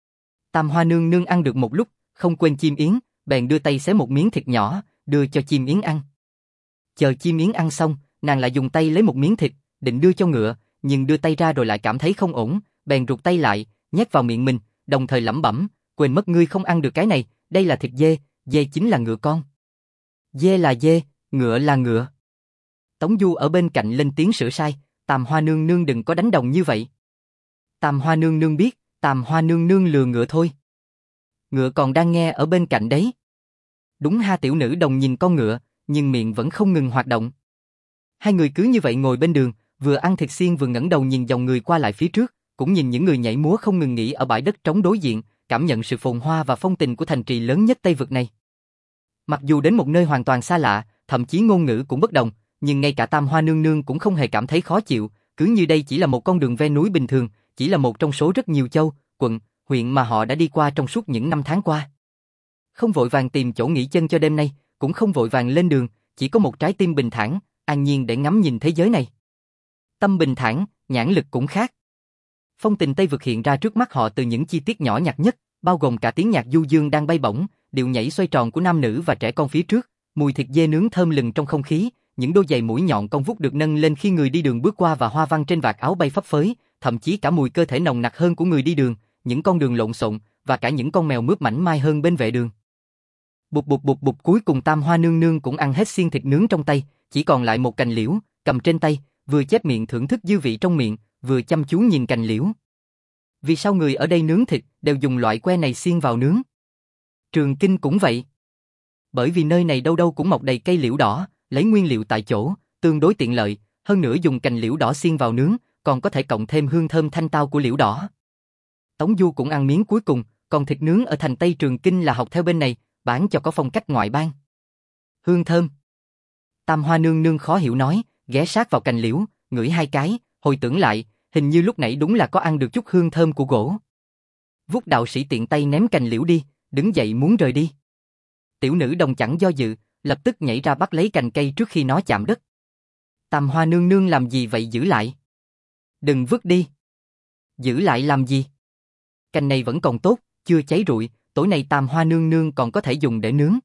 Tam Hoa nương nương ăn được một lúc, không quên chim yến, bèn đưa tay xé một miếng thịt nhỏ, đưa cho chim yến ăn. Chờ chim yến ăn xong, nàng lại dùng tay lấy một miếng thịt, định đưa cho ngựa, nhưng đưa tay ra rồi lại cảm thấy không ổn, bèn rụt tay lại, nhét vào miệng mình, đồng thời lẩm bẩm, quên mất ngươi không ăn được cái này, đây là thịt dê, dê chính là ngựa con. Dê là dê, ngựa là ngựa. Tống Du ở bên cạnh lên tiếng sửa sai, Tam Hoa nương nương đừng có đánh đồng như vậy. Tam Hoa nương nương biết, Tam Hoa nương nương lừa ngựa thôi. Ngựa còn đang nghe ở bên cạnh đấy. Đúng ha, tiểu nữ đồng nhìn con ngựa, nhưng miệng vẫn không ngừng hoạt động. Hai người cứ như vậy ngồi bên đường, vừa ăn thịt xiên vừa ngẩng đầu nhìn dòng người qua lại phía trước, cũng nhìn những người nhảy múa không ngừng nghỉ ở bãi đất trống đối diện, cảm nhận sự phồn hoa và phong tình của thành trì lớn nhất Tây Vực này. Mặc dù đến một nơi hoàn toàn xa lạ, thậm chí ngôn ngữ cũng bất đồng, nhưng ngay cả Tam Hoa nương nương cũng không hề cảm thấy khó chịu, cứ như đây chỉ là một con đường ven núi bình thường, chỉ là một trong số rất nhiều châu, quận, huyện mà họ đã đi qua trong suốt những năm tháng qua. Không vội vàng tìm chỗ nghỉ chân cho đêm nay, cũng không vội vàng lên đường, chỉ có một trái tim bình thản, an nhiên để ngắm nhìn thế giới này. Tâm bình thản, nhãn lực cũng khác. Phong tình Tây Vực hiện ra trước mắt họ từ những chi tiết nhỏ nhặt nhất, bao gồm cả tiếng nhạc du dương đang bay bổng, điệu nhảy xoay tròn của nam nữ và trẻ con phía trước, mùi thịt dê nướng thơm lừng trong không khí, những đôi giày mũi nhọn cong vút được nâng lên khi người đi đường bước qua và hoa văn trên vạt áo bay phấp phới, thậm chí cả mùi cơ thể nồng nặc hơn của người đi đường, những con đường lộn xộn và cả những con mèo mướp mảnh mai hơn bên vệ đường. Bụp bụp bụp bụp, cuối cùng Tam Hoa nương nương cũng ăn hết xiên thịt nướng trong tay, chỉ còn lại một cành liễu, cầm trên tay, vừa chép miệng thưởng thức dư vị trong miệng, vừa chăm chú nhìn cành liễu. Vì sao người ở đây nướng thịt đều dùng loại que này xiên vào nướng? Trường Kinh cũng vậy. Bởi vì nơi này đâu đâu cũng mọc đầy cây liễu đỏ, lấy nguyên liệu tại chỗ, tương đối tiện lợi, hơn nữa dùng cành liễu đỏ xiên vào nướng, còn có thể cộng thêm hương thơm thanh tao của liễu đỏ. Tống Du cũng ăn miếng cuối cùng, còn thịt nướng ở thành Tây Trường Kinh là học theo bên này, bán cho có phong cách ngoại bang. Hương thơm. Tam Hoa nương nương khó hiểu nói, ghé sát vào cành liễu, ngửi hai cái, hồi tưởng lại, hình như lúc nãy đúng là có ăn được chút hương thơm của gỗ. Vút đạo sĩ tiện tay ném cành liễu đi, đứng dậy muốn rời đi. Tiểu nữ đồng chẳng do dự, lập tức nhảy ra bắt lấy cành cây trước khi nó chạm đất. Tam Hoa nương nương làm gì vậy, giữ lại? Đừng vứt đi. Giữ lại làm gì? Cành này vẫn còn tốt, chưa cháy rụi, tối nay Tam Hoa nương nương còn có thể dùng để nướng.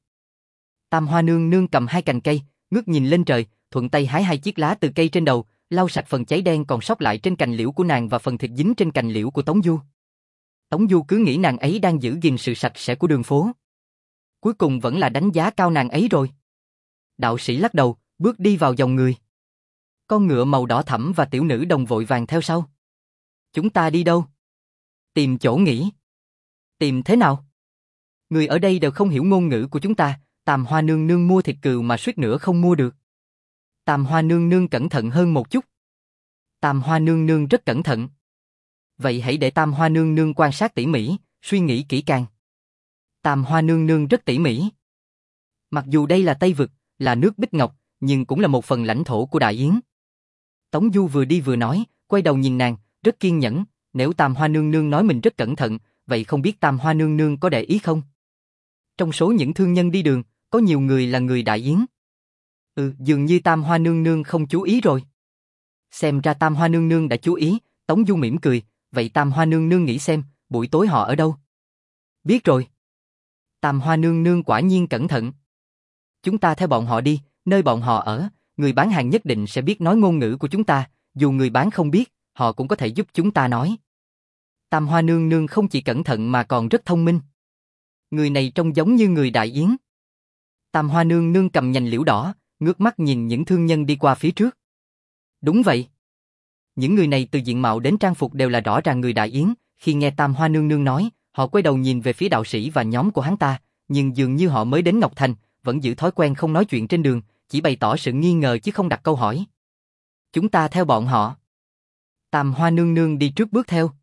Tam Hoa nương nương cầm hai cành cây, ngước nhìn lên trời, thuận tay hái hai chiếc lá từ cây trên đầu, lau sạch phần cháy đen còn sót lại trên cành liễu của nàng và phần thịt dính trên cành liễu của Tống Du. Tống Du cứ nghĩ nàng ấy đang giữ gìn sự sạch sẽ của đường phố. Cuối cùng vẫn là đánh giá cao nàng ấy rồi. Đạo sĩ lắc đầu, bước đi vào dòng người. Con ngựa màu đỏ thẫm và tiểu nữ đồng vội vàng theo sau. Chúng ta đi đâu? Tìm chỗ nghỉ. Tìm thế nào? Người ở đây đều không hiểu ngôn ngữ của chúng ta, Tam Hoa nương nương mua thịt cừu mà suýt nữa không mua được. Tam Hoa nương nương cẩn thận hơn một chút. Tam Hoa nương nương rất cẩn thận. Vậy hãy để Tam Hoa nương nương quan sát tỉ mỉ, suy nghĩ kỹ càng. Tam Hoa nương nương rất tỉ mỉ. Mặc dù đây là Tây Vực, là nước Bích Ngọc, nhưng cũng là một phần lãnh thổ của Đại Yến. Tống Du vừa đi vừa nói, quay đầu nhìn nàng, rất kiên nhẫn, nếu Tam Hoa nương nương nói mình rất cẩn thận, vậy không biết Tam Hoa nương nương có để ý không? Trong số những thương nhân đi đường, có nhiều người là người Đại Yến. Ừ, dường như Tam Hoa nương nương không chú ý rồi. Xem ra Tam Hoa nương nương đã chú ý, Tống Du mỉm cười, vậy Tam Hoa nương nương nghĩ xem, buổi tối họ ở đâu? Biết rồi. Tam Hoa nương nương quả nhiên cẩn thận. Chúng ta theo bọn họ đi, nơi bọn họ ở, người bán hàng nhất định sẽ biết nói ngôn ngữ của chúng ta, dù người bán không biết, họ cũng có thể giúp chúng ta nói. Tam Hoa nương nương không chỉ cẩn thận mà còn rất thông minh. Người này trông giống như người Đại Yến. Tam Hoa nương nương cầm nhành liễu đỏ, ngước mắt nhìn những thương nhân đi qua phía trước. Đúng vậy. Những người này từ diện mạo đến trang phục đều là rõ ràng người Đại Yến, khi nghe Tam Hoa nương nương nói, họ quay đầu nhìn về phía đạo sĩ và nhóm của hắn ta, nhưng dường như họ mới đến Ngọc Thành, vẫn giữ thói quen không nói chuyện trên đường, chỉ bày tỏ sự nghi ngờ chứ không đặt câu hỏi. Chúng ta theo bọn họ. Tam Hoa nương nương đi trước bước theo.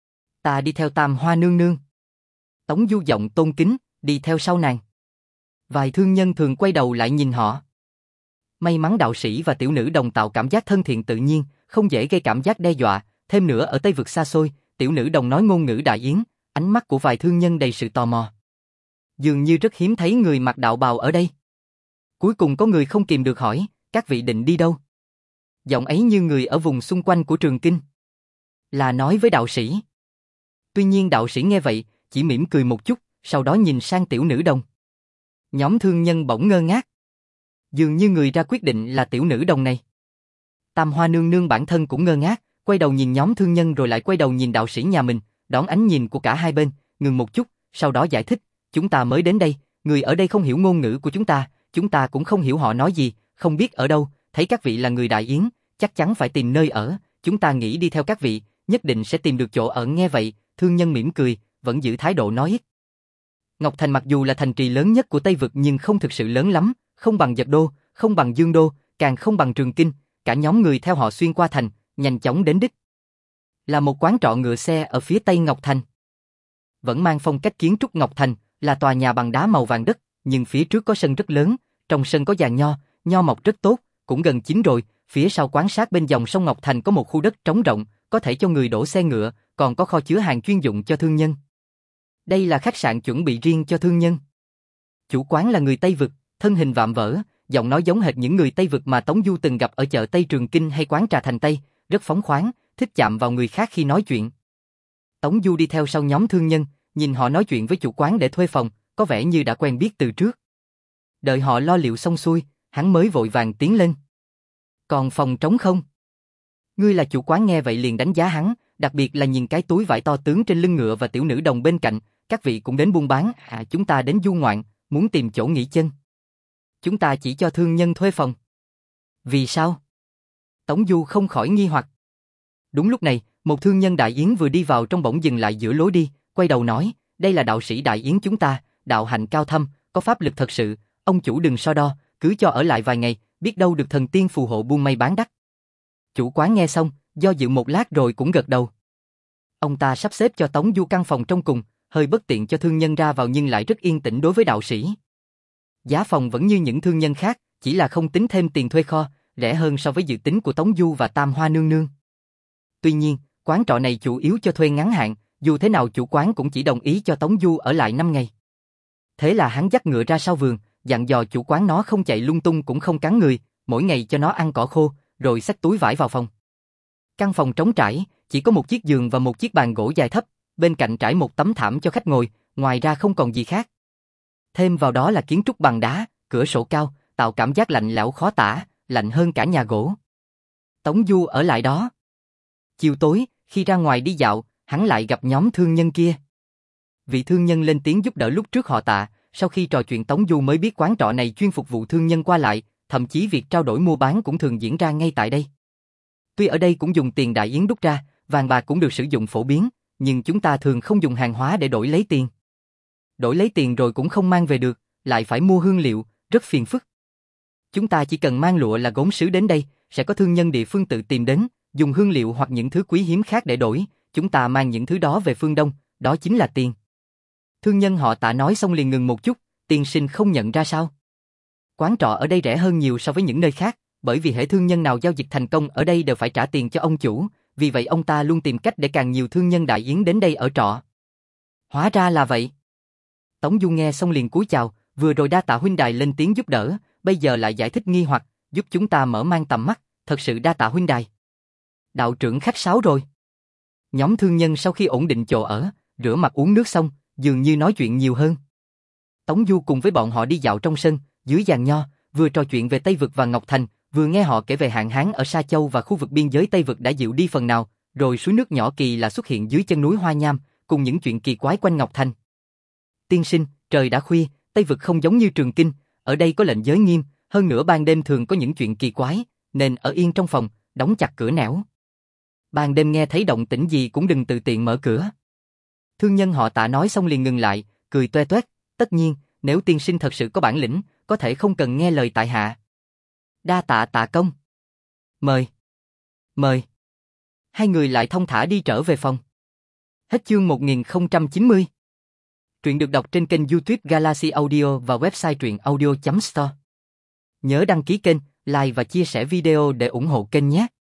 Ta đi theo Tam Hoa nương nương. Tống Du giọng tôn kính, đi theo sau nàng. Vài thương nhân thường quay đầu lại nhìn họ. May mắn đạo sĩ và tiểu nữ đồng tạo cảm giác thân thiện tự nhiên, không dễ gây cảm giác đe dọa, thêm nữa ở Tây Vực xa xôi, tiểu nữ đồng nói ngôn ngữ Đại Yến, ánh mắt của vài thương nhân đầy sự tò mò. Dường như rất hiếm thấy người mặc đạo bào ở đây. Cuối cùng có người không kìm được hỏi, các vị định đi đâu? Giọng ấy như người ở vùng xung quanh của Trường Kinh. Là nói với đạo sĩ. Tuy nhiên đạo sĩ nghe vậy, chỉ mỉm cười một chút, sau đó nhìn sang tiểu nữ đồng. Nhóm thương nhân bỗng ngơ ngác. Dường như người ra quyết định là tiểu nữ đồng này. Tam Hoa nương nương bản thân cũng ngơ ngác, quay đầu nhìn nhóm thương nhân rồi lại quay đầu nhìn đạo sĩ nhà mình, đón ánh nhìn của cả hai bên, ngừng một chút, sau đó giải thích, chúng ta mới đến đây, người ở đây không hiểu ngôn ngữ của chúng ta, chúng ta cũng không hiểu họ nói gì, không biết ở đâu, thấy các vị là người Đại Yến, chắc chắn phải tìm nơi ở, chúng ta nghĩ đi theo các vị, nhất định sẽ tìm được chỗ ở. Nghe vậy, thương nhân mỉm cười, vẫn giữ thái độ nói ít. Ngọc Thành mặc dù là thành trì lớn nhất của Tây Vực nhưng không thực sự lớn lắm, không bằng Dật Đô, không bằng Dương Đô, càng không bằng Trường Kinh, cả nhóm người theo họ xuyên qua thành, nhanh chóng đến đích. Là một quán trọ ngựa xe ở phía tây Ngọc Thành. Vẫn mang phong cách kiến trúc Ngọc Thành, là tòa nhà bằng đá màu vàng đất, nhưng phía trước có sân rất lớn, trong sân có giàn nho, nho mọc rất tốt, cũng gần chín rồi, phía sau quán sát bên dòng sông Ngọc Thành có một khu đất trống rộng, có thể cho người đổ xe ngựa, còn có kho chứa hàng chuyên dụng cho thương nhân. Đây là khách sạn chuẩn bị riêng cho thương nhân. Chủ quán là người Tây Vực, thân hình vạm vỡ, giọng nói giống hệt những người Tây Vực mà Tống Du từng gặp ở chợ Tây Trường Kinh hay quán trà Thành Tây, rất phóng khoáng, thích chạm vào người khác khi nói chuyện. Tống Du đi theo sau nhóm thương nhân, nhìn họ nói chuyện với chủ quán để thuê phòng, có vẻ như đã quen biết từ trước. Đợi họ lo liệu xong xuôi, hắn mới vội vàng tiến lên. Còn phòng trống không? Ngươi là chủ quán nghe vậy liền đánh giá hắn, đặc biệt là nhìn cái túi vải to tướng trên lưng ngựa và tiểu nữ đồng bên cạnh, các vị cũng đến buôn bán, à chúng ta đến du ngoạn, muốn tìm chỗ nghỉ chân. Chúng ta chỉ cho thương nhân thuê phòng. Vì sao? Tống Du không khỏi nghi hoặc. Đúng lúc này, một thương nhân Đại Yến vừa đi vào trong bỗng dừng lại giữa lối đi, quay đầu nói, đây là đạo sĩ Đại Yến chúng ta, đạo hạnh cao thâm, có pháp lực thật sự, ông chủ đừng so đo, cứ cho ở lại vài ngày, biết đâu được thần tiên phù hộ buôn may bán đắt. Chủ quán nghe xong, do dự một lát rồi cũng gật đầu. Ông ta sắp xếp cho Tống Du căn phòng trong cùng, hơi bất tiện cho thương nhân ra vào nhưng lại rất yên tĩnh đối với đạo sĩ. Giá phòng vẫn như những thương nhân khác, chỉ là không tính thêm tiền thuê kho, rẻ hơn so với dự tính của Tống Du và Tam Hoa nương nương. Tuy nhiên, quán trọ này chủ yếu cho thuê ngắn hạn, dù thế nào chủ quán cũng chỉ đồng ý cho Tống Du ở lại năm ngày. Thế là hắn dắt ngựa ra sau vườn, dặn dò chủ quán nó không chạy lung tung cũng không cắn người, mỗi ngày cho nó ăn cỏ khô, rồi xách túi vải vào phòng. Căn phòng trống trải, chỉ có một chiếc giường và một chiếc bàn gỗ dài thấp, bên cạnh trải một tấm thảm cho khách ngồi, ngoài ra không còn gì khác. Thêm vào đó là kiến trúc bằng đá, cửa sổ cao, tạo cảm giác lạnh lẽo khó tả, lạnh hơn cả nhà gỗ. Tống Du ở lại đó. Chiều tối, khi ra ngoài đi dạo, hắn lại gặp nhóm thương nhân kia. Vị thương nhân lên tiếng giúp đỡ lúc trước họ Tạ, sau khi trò chuyện Tống Du mới biết quán trọ này chuyên phục vụ thương nhân qua lại, thậm chí việc trao đổi mua bán cũng thường diễn ra ngay tại đây. Tuy ở đây cũng dùng tiền đại yến đúc ra, vàng bạc cũng được sử dụng phổ biến, nhưng chúng ta thường không dùng hàng hóa để đổi lấy tiền. Đổi lấy tiền rồi cũng không mang về được, lại phải mua hương liệu, rất phiền phức. Chúng ta chỉ cần mang lụa là gốm sứ đến đây, sẽ có thương nhân địa phương tự tìm đến, dùng hương liệu hoặc những thứ quý hiếm khác để đổi, chúng ta mang những thứ đó về phương Đông, đó chính là tiền. Thương nhân họ Tạ nói xong liền ngừng một chút, tiên sinh không nhận ra sao? Quán trọ ở đây rẻ hơn nhiều so với những nơi khác, bởi vì hễ thương nhân nào giao dịch thành công ở đây đều phải trả tiền cho ông chủ, vì vậy ông ta luôn tìm cách để càng nhiều thương nhân đại yến đến đây ở trọ. Hóa ra là vậy. Tống Du nghe xong liền cúi chào, vừa rồi đa tạ huynh đài lên tiếng giúp đỡ, bây giờ lại giải thích nghi hoặc, giúp chúng ta mở mang tầm mắt, thật sự đa tạ huynh đài. Đạo trưởng khách sáo rồi. Nhóm thương nhân sau khi ổn định chỗ ở, rửa mặt uống nước xong, dường như nói chuyện nhiều hơn. Tống Du cùng với bọn họ đi dạo trong sân, dưới giàn nho, vừa trò chuyện về Tây Vực và Ngọc Thành, vừa nghe họ kể về hạn hán ở Sa Châu và khu vực biên giới Tây Vực đã dịu đi phần nào, rồi suối nước nhỏ kỳ là xuất hiện dưới chân núi Hoa Nham, cùng những chuyện kỳ quái quanh Ngọc Thành. Tiên sinh, trời đã khuya, Tây Vực không giống như Trường Kinh, ở đây có lệnh giới nghiêm, hơn nữa ban đêm thường có những chuyện kỳ quái, nên ở yên trong phòng, đóng chặt cửa nẻo. Ban đêm nghe thấy động tĩnh gì cũng đừng tự tiện mở cửa. Thương nhân họ Tạ nói xong liền ngừng lại, cười toe toét, tất nhiên, nếu tiên sinh thật sự có bản lĩnh, có thể không cần nghe lời tại hạ. Đa tạ Tạ công. Mời. Mời. Hai người lại thông thả đi trở về phòng. Hết chương một nghìn không trăm chín mươi. Truyện được đọc trên kênh YouTube Galaxy Audio và website truyện audio chấm store. Nhớ đăng ký kênh, like và chia sẻ video để ủng hộ kênh nhé.